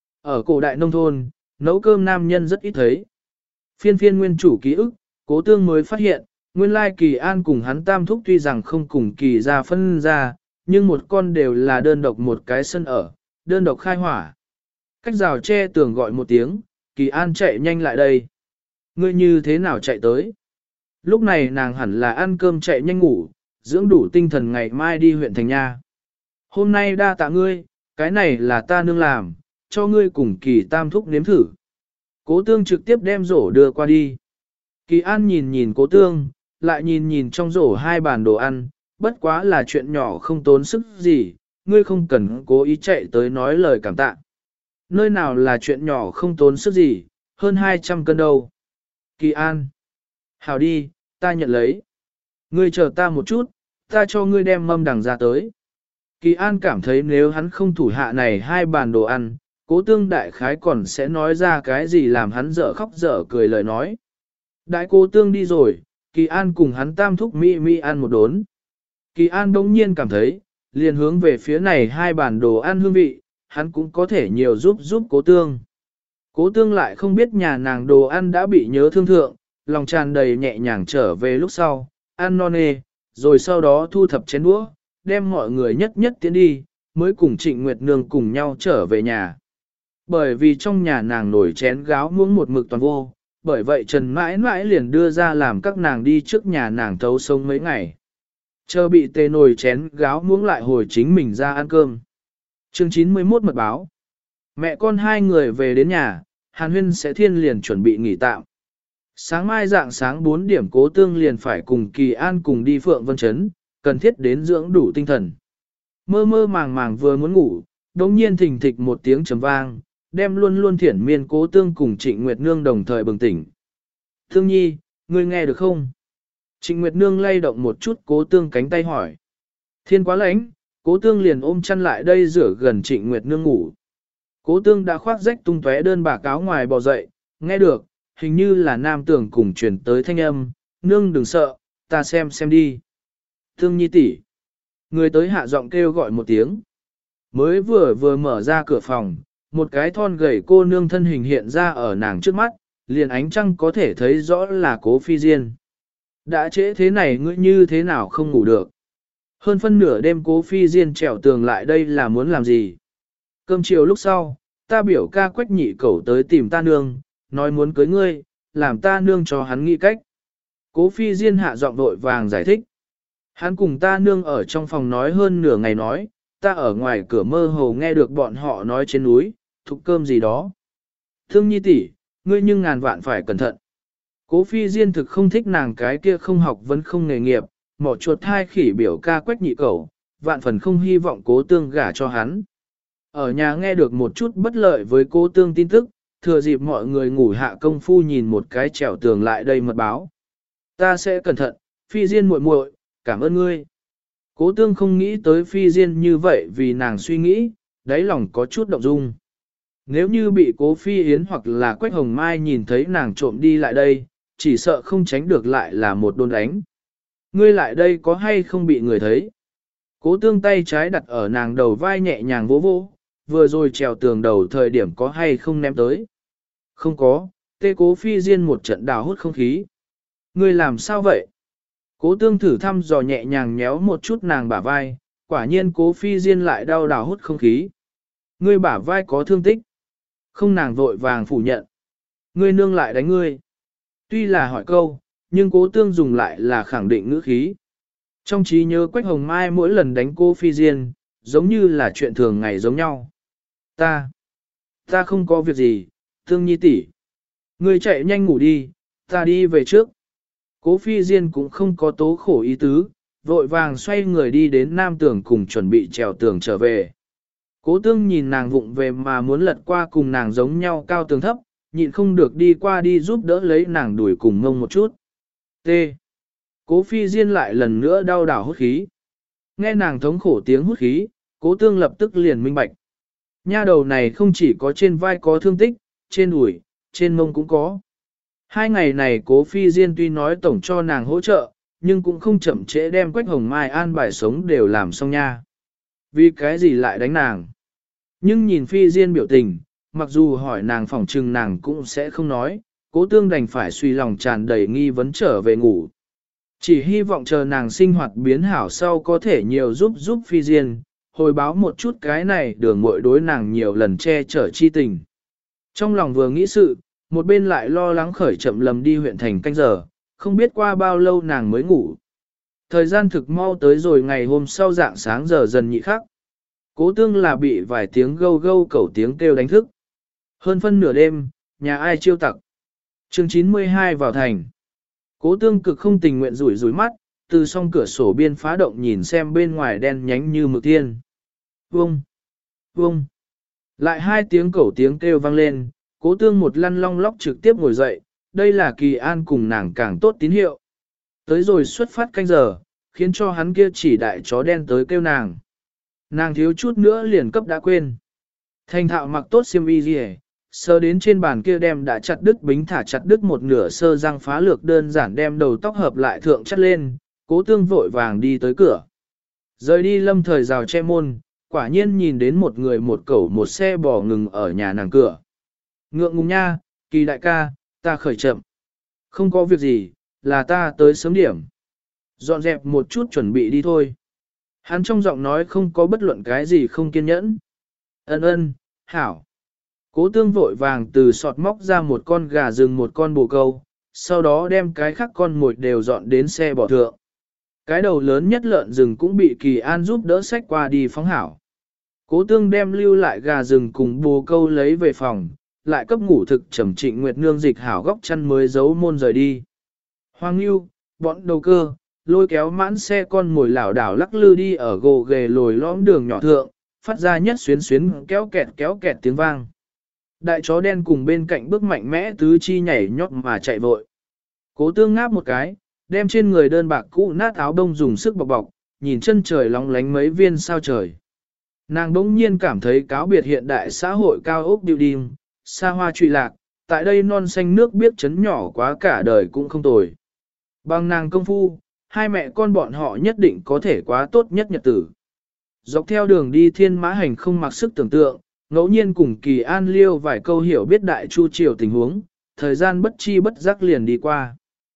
S1: Ở cổ đại nông thôn, nấu cơm nam nhân rất ít thấy. Phiên phiên nguyên chủ ký ức, Cố Tương mới phát hiện, nguyên lai Kỳ An cùng hắn tam thúc tuy rằng không cùng Kỳ ra phân ra, nhưng một con đều là đơn độc một cái sân ở, đơn độc khai hỏa. Cách rào tre tường gọi một tiếng, Kỳ An chạy nhanh lại đây. Ngươi như thế nào chạy tới? Lúc này nàng hẳn là ăn cơm chạy nhanh ngủ, dưỡng đủ tinh thần ngày mai đi huyện thành nha. Hôm nay đa tạ ngươi, cái này là ta nương làm, cho ngươi cùng Kỳ tam thúc nếm thử. Cố Tương trực tiếp đem rổ đưa qua đi. Kỳ An nhìn nhìn Cố Tương, lại nhìn nhìn trong rổ hai bàn đồ ăn, bất quá là chuyện nhỏ không tốn sức gì, ngươi không cần cố ý chạy tới nói lời cảm tạ. Nơi nào là chuyện nhỏ không tốn sức gì, hơn 200 cân đâu. Kỳ An. Hảo đi, ta nhận lấy. Ngươi chờ ta một chút, ta cho ngươi đem mâm đằng ra tới. Kỳ An cảm thấy nếu hắn không thủ hạ này hai bàn đồ ăn, Cố Tương đại khái còn sẽ nói ra cái gì làm hắn dở khóc dở cười lời nói. Đại Cố Tương đi rồi, Kỳ An cùng hắn tam thúc mỹ ăn một đốn. Kỳ An đông nhiên cảm thấy, liền hướng về phía này hai bàn đồ ăn hương vị, hắn cũng có thể nhiều giúp Cố Tương. Cố Tương lại không biết nhà nàng đồ ăn đã bị nhớ thương thượng, lòng tràn đầy nhẹ nhàng trở về lúc sau, ăn non nê, rồi sau đó thu thập chén đũa, đem mọi người nhất tiến đi, mới cùng Trịnh Nguyệt Nương cùng nhau trở về nhà. Bởi vì trong nhà nàng nổi chén gáo muỗng một mực toàn vô, bởi vậy Trần mãi mãi liền đưa ra làm các nàng đi trước nhà nàng thấu sống mấy ngày. Chờ bị tê nồi chén gáo muỗng lại hồi chính mình ra ăn cơm. Chương 91 mật báo. Mẹ con hai người về đến nhà, Hàn Huyên sẽ thiên liền chuẩn bị nghỉ tạm. Sáng mai dạng sáng 4 điểm Cố Tương liền phải cùng Kỳ An cùng đi Phượng Vân Trấn, cần thiết đến dưỡng đủ tinh thần. Mơ mơ màng màng vừa muốn ngủ, đống nhiên thình thịch một tiếng trầm vang, đem luôn luôn thiển miên Cố Tương cùng Trịnh Nguyệt Nương đồng thời bừng tỉnh. Thương nhi, ngươi nghe được không? Trịnh Nguyệt Nương lay động một chút Cố Tương cánh tay hỏi. Thiên quá lạnh, Cố Tương liền ôm chăn lại đây rửa gần Trịnh Nguyệt Nương ngủ. Cố Tương đã khoác rách tung tóe đơn bạc áo ngoài bò dậy, nghe được, hình như là nam tưởng cùng truyền tới thanh âm, nương đừng sợ, ta xem đi. Thương nhi tỷ, người tới hạ giọng kêu gọi một tiếng. Mới vừa mở ra cửa phòng, một cái thon gầy cô nương thân hình hiện ra ở nàng trước mắt, liền ánh trăng có thể thấy rõ là Cố Phi Diên. Đã trễ thế này ngươi như thế nào không ngủ được. Hơn phân nửa đêm Cố Phi Diên trèo tường lại đây là muốn làm gì. Cơm chiều lúc sau, ta biểu ca Quách Nhị Cẩu tới tìm ta nương, nói muốn cưới ngươi, làm ta nương cho hắn nghĩ cách. Cố Phi Diên hạ giọng vội vàng giải thích. Hắn cùng ta nương ở trong phòng nói hơn nửa ngày nói, ta ở ngoài cửa mơ hồ nghe được bọn họ nói trên núi, thục cơm gì đó. Thương nhi tỷ, ngươi nhưng ngàn vạn phải cẩn thận. Cố Phi Diên thực không thích nàng cái kia không học vẫn không nghề nghiệp, mỏ chuột thai khỉ biểu ca Quách Nhị Cẩu, vạn phần không hy vọng Cố Tương gả cho hắn. Ở nhà nghe được một chút bất lợi với Cố Tương tin tức, thừa dịp mọi người ngủ hạ công phu nhìn một cái trèo tường lại đây mật báo. Ta sẽ cẩn thận, Phi Diên muội muội, cảm ơn ngươi. Cố Tương không nghĩ tới Phi Diên như vậy vì nàng suy nghĩ, đáy lòng có chút động dung. Nếu như bị Cố Phi Yến hoặc là Quách Hồng Mai nhìn thấy nàng trộm đi lại đây, chỉ sợ không tránh được lại là một đôn đánh. Ngươi lại đây có hay không bị người thấy? Cố Tương tay trái đặt ở nàng đầu vai nhẹ nhàng vỗ vỗ, vừa rồi trèo tường đầu thời điểm có hay không ném tới? Không có, tê Cố Phi Diên một trận đào hút không khí. Ngươi làm sao vậy? Cố Tương thử thăm dò nhẹ nhàng nhéo một chút nàng bả vai, quả nhiên Cố Phi Diên lại đau đào hút không khí. Ngươi bả vai có thương tích. Không, nàng vội vàng phủ nhận. Ngươi nương lại đánh ngươi. Tuy là hỏi câu, nhưng Cố Tương dùng lại là khẳng định ngữ khí. Trong trí nhớ Quách Hồng Mai mỗi lần đánh Cố Phi Diên, giống như là chuyện thường ngày giống nhau. Ta không có việc gì, Tương nhi tỷ, ngươi chạy nhanh ngủ đi, ta đi về trước. Cố Phi Diên cũng không có tố khổ ý tứ, vội vàng xoay người đi đến nam tường cùng chuẩn bị trèo tường trở về. Cố Tương nhìn nàng vụng về mà muốn lật qua cùng nàng giống nhau cao tường thấp, nhịn không được đi qua đi giúp đỡ lấy nàng đuổi cùng ngông một chút. T. Cố Phi Diên lại lần nữa đau đảo hút khí. Nghe nàng thống khổ tiếng hút khí, Cố Tương lập tức liền minh bạch. Nha đầu này không chỉ có trên vai có thương tích, trên đùi, trên mông cũng có. 2 ngày này Cố Phi Diên tuy nói tổng cho nàng hỗ trợ, nhưng cũng không chậm trễ đem Quách Hồng Mai an bài sống đều làm xong nha. Vì cái gì lại đánh nàng? Nhưng nhìn Phi Diên biểu tình, mặc dù hỏi nàng phỏng trừng nàng cũng sẽ không nói, Cố Tương đành phải suy lòng tràn đầy nghi vấn trở về ngủ. Chỉ hy vọng chờ nàng sinh hoạt biến hảo sau có thể nhiều giúp Phi Diên, hồi báo một chút cái này đường muội đối nàng nhiều lần che chở chi tình. Trong lòng vừa nghĩ sự, một bên lại lo lắng khởi chậm lầm đi huyện thành canh giờ, không biết qua bao lâu nàng mới ngủ. Thời gian thực mau tới rồi ngày hôm sau dạng sáng giờ dần nhị khắc. Cố Tương là bị vài tiếng gâu gâu cẩu tiếng kêu đánh thức. Hơn phân nửa đêm, nhà ai chiêu tặc. Chương 92 vào thành. Cố Tương cực không tình nguyện rủi mắt, từ song cửa sổ biên phá động nhìn xem bên ngoài đen nhánh như mực thiên. Vông! Vông! Lại 2 tiếng cẩu tiếng kêu vang lên, Cố Tương một lăn long lóc trực tiếp ngồi dậy, đây là Kỳ An cùng nàng càng tốt tín hiệu. Tới rồi xuất phát canh giờ, khiến cho hắn kia chỉ đại chó đen tới kêu nàng. Nàng thiếu chút nữa liền cấp đã quên. Thành thạo mặc tốt xiêm y gì sơ đến trên bàn kia đem đã chặt đứt bính thả chặt đứt một nửa sơ răng phá lược đơn giản đem đầu tóc hợp lại thượng chắt lên, Cố Tương vội vàng đi tới cửa. Rời đi lâm thời rào che môn, quả nhiên nhìn đến một người một cẩu một xe bò ngừng ở nhà nàng cửa. Ngượng ngùng nha, Kỳ đại ca, ta khởi chậm. Không có việc gì, là ta tới sớm điểm. Dọn dẹp một chút chuẩn bị đi thôi. Hắn trong giọng nói không có bất luận cái gì không kiên nhẫn. Ân, hảo. Cố Tương vội vàng từ sọt móc ra một con gà rừng một con bồ câu, sau đó đem cái khác con mồi đều dọn đến xe bỏ thượng. Cái đầu lớn nhất lợn rừng cũng bị Kỳ An giúp đỡ xách qua đi phóng hảo. Cố Tương đem lưu lại gà rừng cùng bồ câu lấy về phòng, lại cấp ngủ thực Trầm Trịnh Nguyệt nương dịch hảo góc chăn mới giấu môn rời đi. Hoàng Nưu, bọn đầu cơ, lôi kéo mãn xe con mồi lảo đảo lắc lư đi ở gồ ghề lồi lõm đường nhỏ thượng, phát ra nhất xuyến xuyến kéo kẹt tiếng vang. Đại chó đen cùng bên cạnh bước mạnh mẽ tứ chi nhảy nhót mà chạy vội. Cố Tương ngáp một cái, đem trên người đơn bạc cũ nát áo đông dùng sức bọc bọc, nhìn chân trời lóng lánh mấy viên sao trời. Nàng đỗng nhiên cảm thấy cáo biệt hiện đại xã hội cao ốc building, xa hoa trụy lạc, tại đây non xanh nước biết chấn nhỏ quá cả đời cũng không tồi. Bằng nàng công phu, hai mẹ con bọn họ nhất định có thể quá tốt nhất nhật tử. Dọc theo đường đi Thiên Mã Hành không mặc sức tưởng tượng, ngẫu nhiên cùng Kỳ An liêu vài câu hiểu biết Đại Chu triều tình huống, thời gian bất chi bất giác liền đi qua.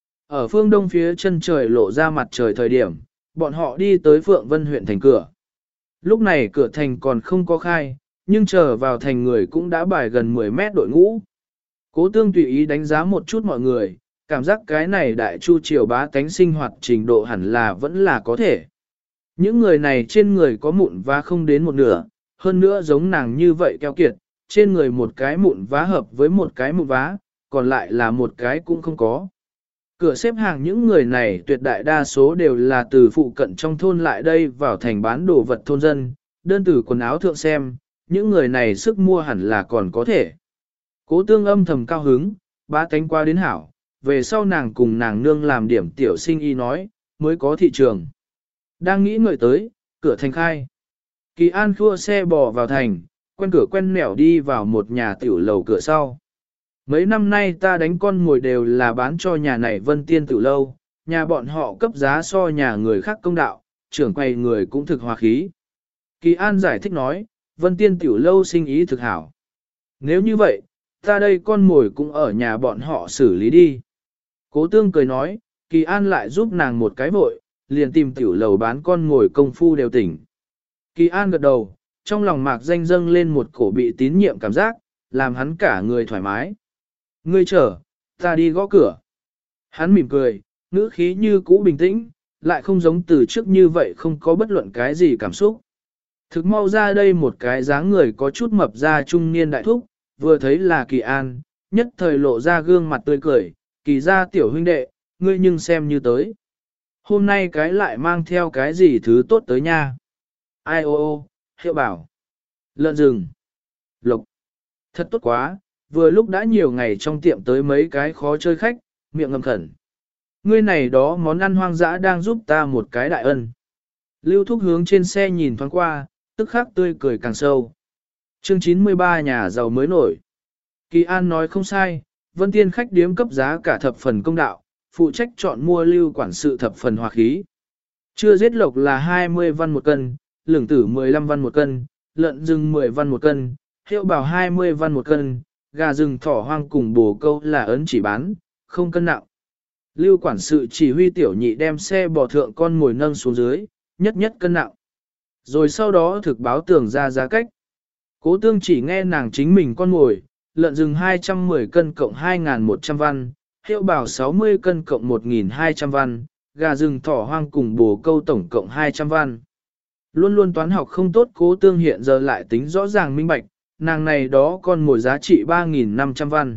S1: Ở phương đông phía chân trời lộ ra mặt trời thời điểm, bọn họ đi tới Phượng Vân huyện thành cửa. Lúc này cửa thành còn không có khai, nhưng chờ vào thành người cũng đã bài gần 10 mét đội ngũ. Cố Tương tùy ý đánh giá một chút mọi người, cảm giác cái này Đại Chu triều bá tánh sinh hoạt trình độ hẳn là vẫn là có thể. Những người này trên người có mụn vá không đến một nửa, hơn nữa giống nàng như vậy keo kiệt, trên người một cái mụn vá hợp với một cái mụn vá, còn lại là một cái cũng không có. Cửa xếp hàng những người này tuyệt đại đa số đều là từ phụ cận trong thôn lại đây vào thành bán đồ vật thôn dân, đơn từ quần áo thượng xem, những người này sức mua hẳn là còn có thể. Cố Tương âm thầm cao hứng, bá tánh qua đến hảo, về sau nàng cùng nàng nương làm điểm tiểu sinh y nói, mới có thị trường. Đang nghĩ ngợi tới, cửa thành khai. Kỳ An khua xe bò vào thành, quen cửa quen nẻo đi vào một nhà tiểu lầu cửa sau. Mấy năm nay ta đánh con ngồi đều là bán cho nhà này Vân Tiên tiểu lâu, nhà bọn họ cấp giá so nhà người khác công đạo, trưởng quầy người cũng thực hòa khí. Kỳ An giải thích nói, Vân Tiên tiểu lâu sinh ý thực hảo. Nếu như vậy, ta đây con ngồi cũng ở nhà bọn họ xử lý đi. Cố Tương cười nói, Kỳ An lại giúp nàng một cái vội, liền tìm tiểu lầu bán con ngồi công phu đều tỉnh. Kỳ An gật đầu, trong lòng mạc danh dâng lên một cổ bị tín nhiệm cảm giác, làm hắn cả người thoải mái. Ngươi chờ, ta đi gõ cửa. Hắn mỉm cười, ngữ khí như cũ bình tĩnh, lại không giống từ trước như vậy không có bất luận cái gì cảm xúc. Thực mau ra đây một cái dáng người có chút mập ra trung niên đại thúc, vừa thấy là Kỳ An, nhất thời lộ ra gương mặt tươi cười, Kỳ gia tiểu huynh đệ, ngươi nhưng xem như tới. Hôm nay cái lại mang theo cái gì thứ tốt tới nha. Ai ô ô, hiệu bảo. Lợn rừng. Lộc. Thật tốt quá, vừa lúc đã nhiều ngày trong tiệm tới mấy cái khó chơi khách, miệng ngầm khẩn. Ngươi này đó món ăn hoang dã đang giúp ta một cái đại ân. Lưu Thúc hướng trên xe nhìn thoáng qua, tức khắc tươi cười càng sâu. Chương 93 nhà giàu mới nổi. Kỳ An nói không sai, Vân Tiên khách điếm cấp giá cả thập phần công đạo, phụ trách chọn mua Lưu quản sự thập phần hòa khí. Chưa giết lộc là 20 văn một cân, lửng tử 15 văn một cân, lợn rừng 10 văn một cân, hiệu bảo 20 văn một cân, gà rừng thỏ hoang cùng bồ câu là ấn chỉ bán, không cân nặng. Lưu quản sự chỉ huy tiểu nhị đem xe bò thượng con ngồi nâng xuống dưới, nhất nhất cân nặng. Rồi sau đó thực báo tường ra giá cách. Cố Tương chỉ nghe nàng chính mình con ngồi, lợn rừng 210 cân cộng 2.100 văn, hiệu bảo 60 cân cộng 1.200 văn, gà rừng thỏ hoang cùng bồ câu tổng cộng 200 văn. Luôn luôn toán học không tốt Cố Tương hiện giờ lại tính rõ ràng minh bạch, nàng này đó con mồi giá trị 3.500 văn.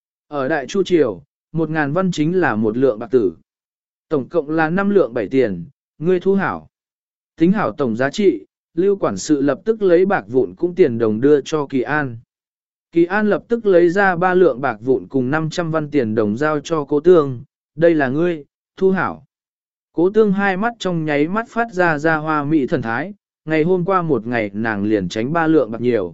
S1: Ở Đại Chu Triều, 1.000 văn chính là một lượng bạc tử. Tổng cộng là 5 lượng 7 tiền, ngươi thu hảo. Tính hảo tổng giá trị, Lưu quản sự lập tức lấy bạc vụn cũng tiền đồng đưa cho Kỳ An. Kỳ An lập tức lấy ra 3 lượng bạc vụn cùng 500 văn tiền đồng giao cho Cố Tương, đây là ngươi, thu hảo. Cố Tương hai mắt trong nháy mắt phát ra hoa mỹ thần thái, ngày hôm qua một ngày nàng liền tránh 3 lượng bạc nhiều.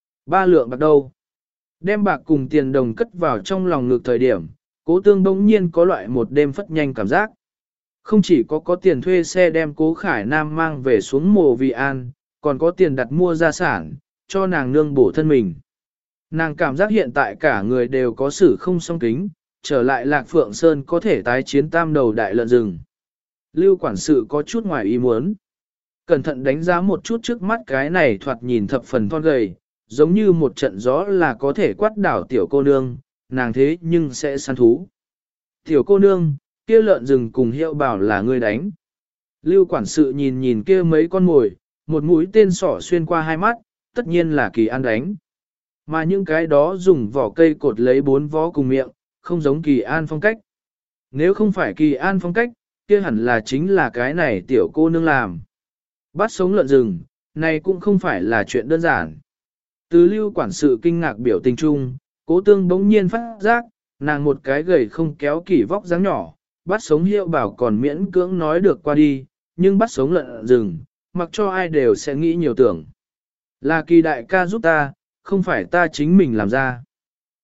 S1: 3 lượng bạc đâu? Đem bạc cùng tiền đồng cất vào trong lòng ngực thời điểm, Cố Tương bỗng nhiên có loại một đêm phất nhanh cảm giác. Không chỉ có tiền thuê xe đem Cố Khải Nam mang về xuống mồ Vị An, còn có tiền đặt mua gia sản, cho nàng nương bổ thân mình. Nàng cảm giác hiện tại cả người đều có sự không song kính, trở lại Lạc Phượng Sơn có thể tái chiến tam đầu đại lợn rừng. Lưu quản sự có chút ngoài ý muốn. Cẩn thận đánh giá một chút trước mắt cái này thoạt nhìn thập phần thon gầy, giống như một trận gió là có thể quát đảo tiểu cô nương, nàng thế nhưng sẽ săn thú. Tiểu cô nương, kia lợn rừng cùng hiệu bảo là ngươi đánh. Lưu quản sự nhìn nhìn kia mấy con mồi, một mũi tên sỏ xuyên qua hai mắt, tất nhiên là Kỳ An đánh. Mà những cái đó dùng vỏ cây cột lấy 4 vó cùng miệng, không giống Kỳ An phong cách. Nếu không phải Kỳ An phong cách, kia hẳn là chính là cái này tiểu cô nương làm. Bắt sống lợn rừng, này cũng không phải là chuyện đơn giản. Từ Lưu quản sự kinh ngạc biểu tình chung, Cố Tương bỗng nhiên phát giác, nàng một cái gầy không kéo kỷ vóc dáng nhỏ, bắt sống hiệu bảo còn miễn cưỡng nói được qua đi, nhưng bắt sống lợn rừng, mặc cho ai đều sẽ nghĩ nhiều tưởng. Là Kỳ đại ca giúp ta, không phải ta chính mình làm ra.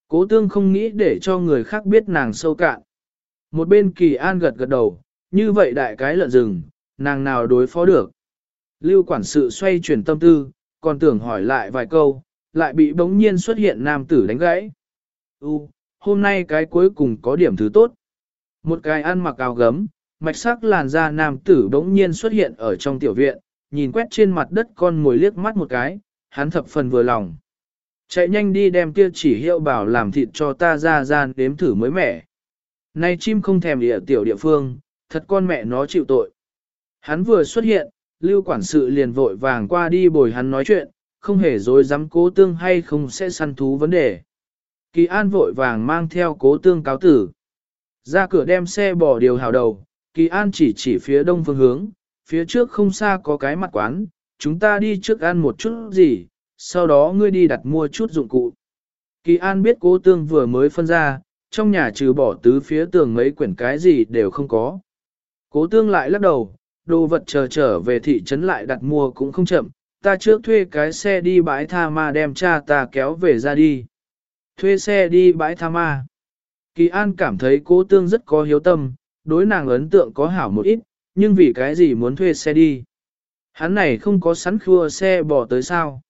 S1: Cố tương không nghĩ để cho người khác biết nàng sâu cạn. Một bên Kỳ An gật gật đầu, như vậy đại cái lợn rừng, nàng nào đối phó được. Lưu quản sự xoay chuyển tâm tư, còn tưởng hỏi lại vài câu, lại bị bỗng nhiên xuất hiện nam tử đánh gãy. Hôm nay cái cuối cùng có điểm thứ tốt. Một cái ăn mặc áo gấm, mạch sắc làn da nam tử bỗng nhiên xuất hiện ở trong tiểu viện, nhìn quét trên mặt đất con mồi liếc mắt một cái, hắn thập phần vừa lòng. Chạy nhanh đi đem kia chỉ hiệu bảo làm thịt cho ta ra gian đếm thử mới mẻ. Nay chim không thèm địa tiểu địa phương, thật con mẹ nó chịu tội. Hắn vừa xuất hiện, lưu quản sự liền vội vàng qua đi bồi hắn nói chuyện, không hề dối dám cố tương hay không sẽ săn thú vấn đề. Kỳ An vội vàng mang theo cố tương cáo tử. Ra cửa đem xe bỏ điều hào đầu, Kỳ An chỉ phía đông phương hướng, phía trước không xa có cái mặt quán, chúng ta đi trước ăn một chút gì, sau đó ngươi đi đặt mua chút dụng cụ. Kỳ An biết cố tương vừa mới phân ra, trong nhà trừ bỏ tứ phía tường mấy quyển cái gì đều không có. Cố tương lại lắc đầu, đồ vật trở về thị trấn lại đặt mua cũng không chậm, ta trước thuê cái xe đi bãi tha ma đem cha ta kéo về ra đi. Thuê xe đi bãi tha ma. Kỳ An cảm thấy cố tương rất có hiếu tâm, đối nàng ấn tượng có hảo một ít, nhưng vì cái gì muốn thuê xe đi. Hắn này không có sẵn khua xe bỏ tới sao.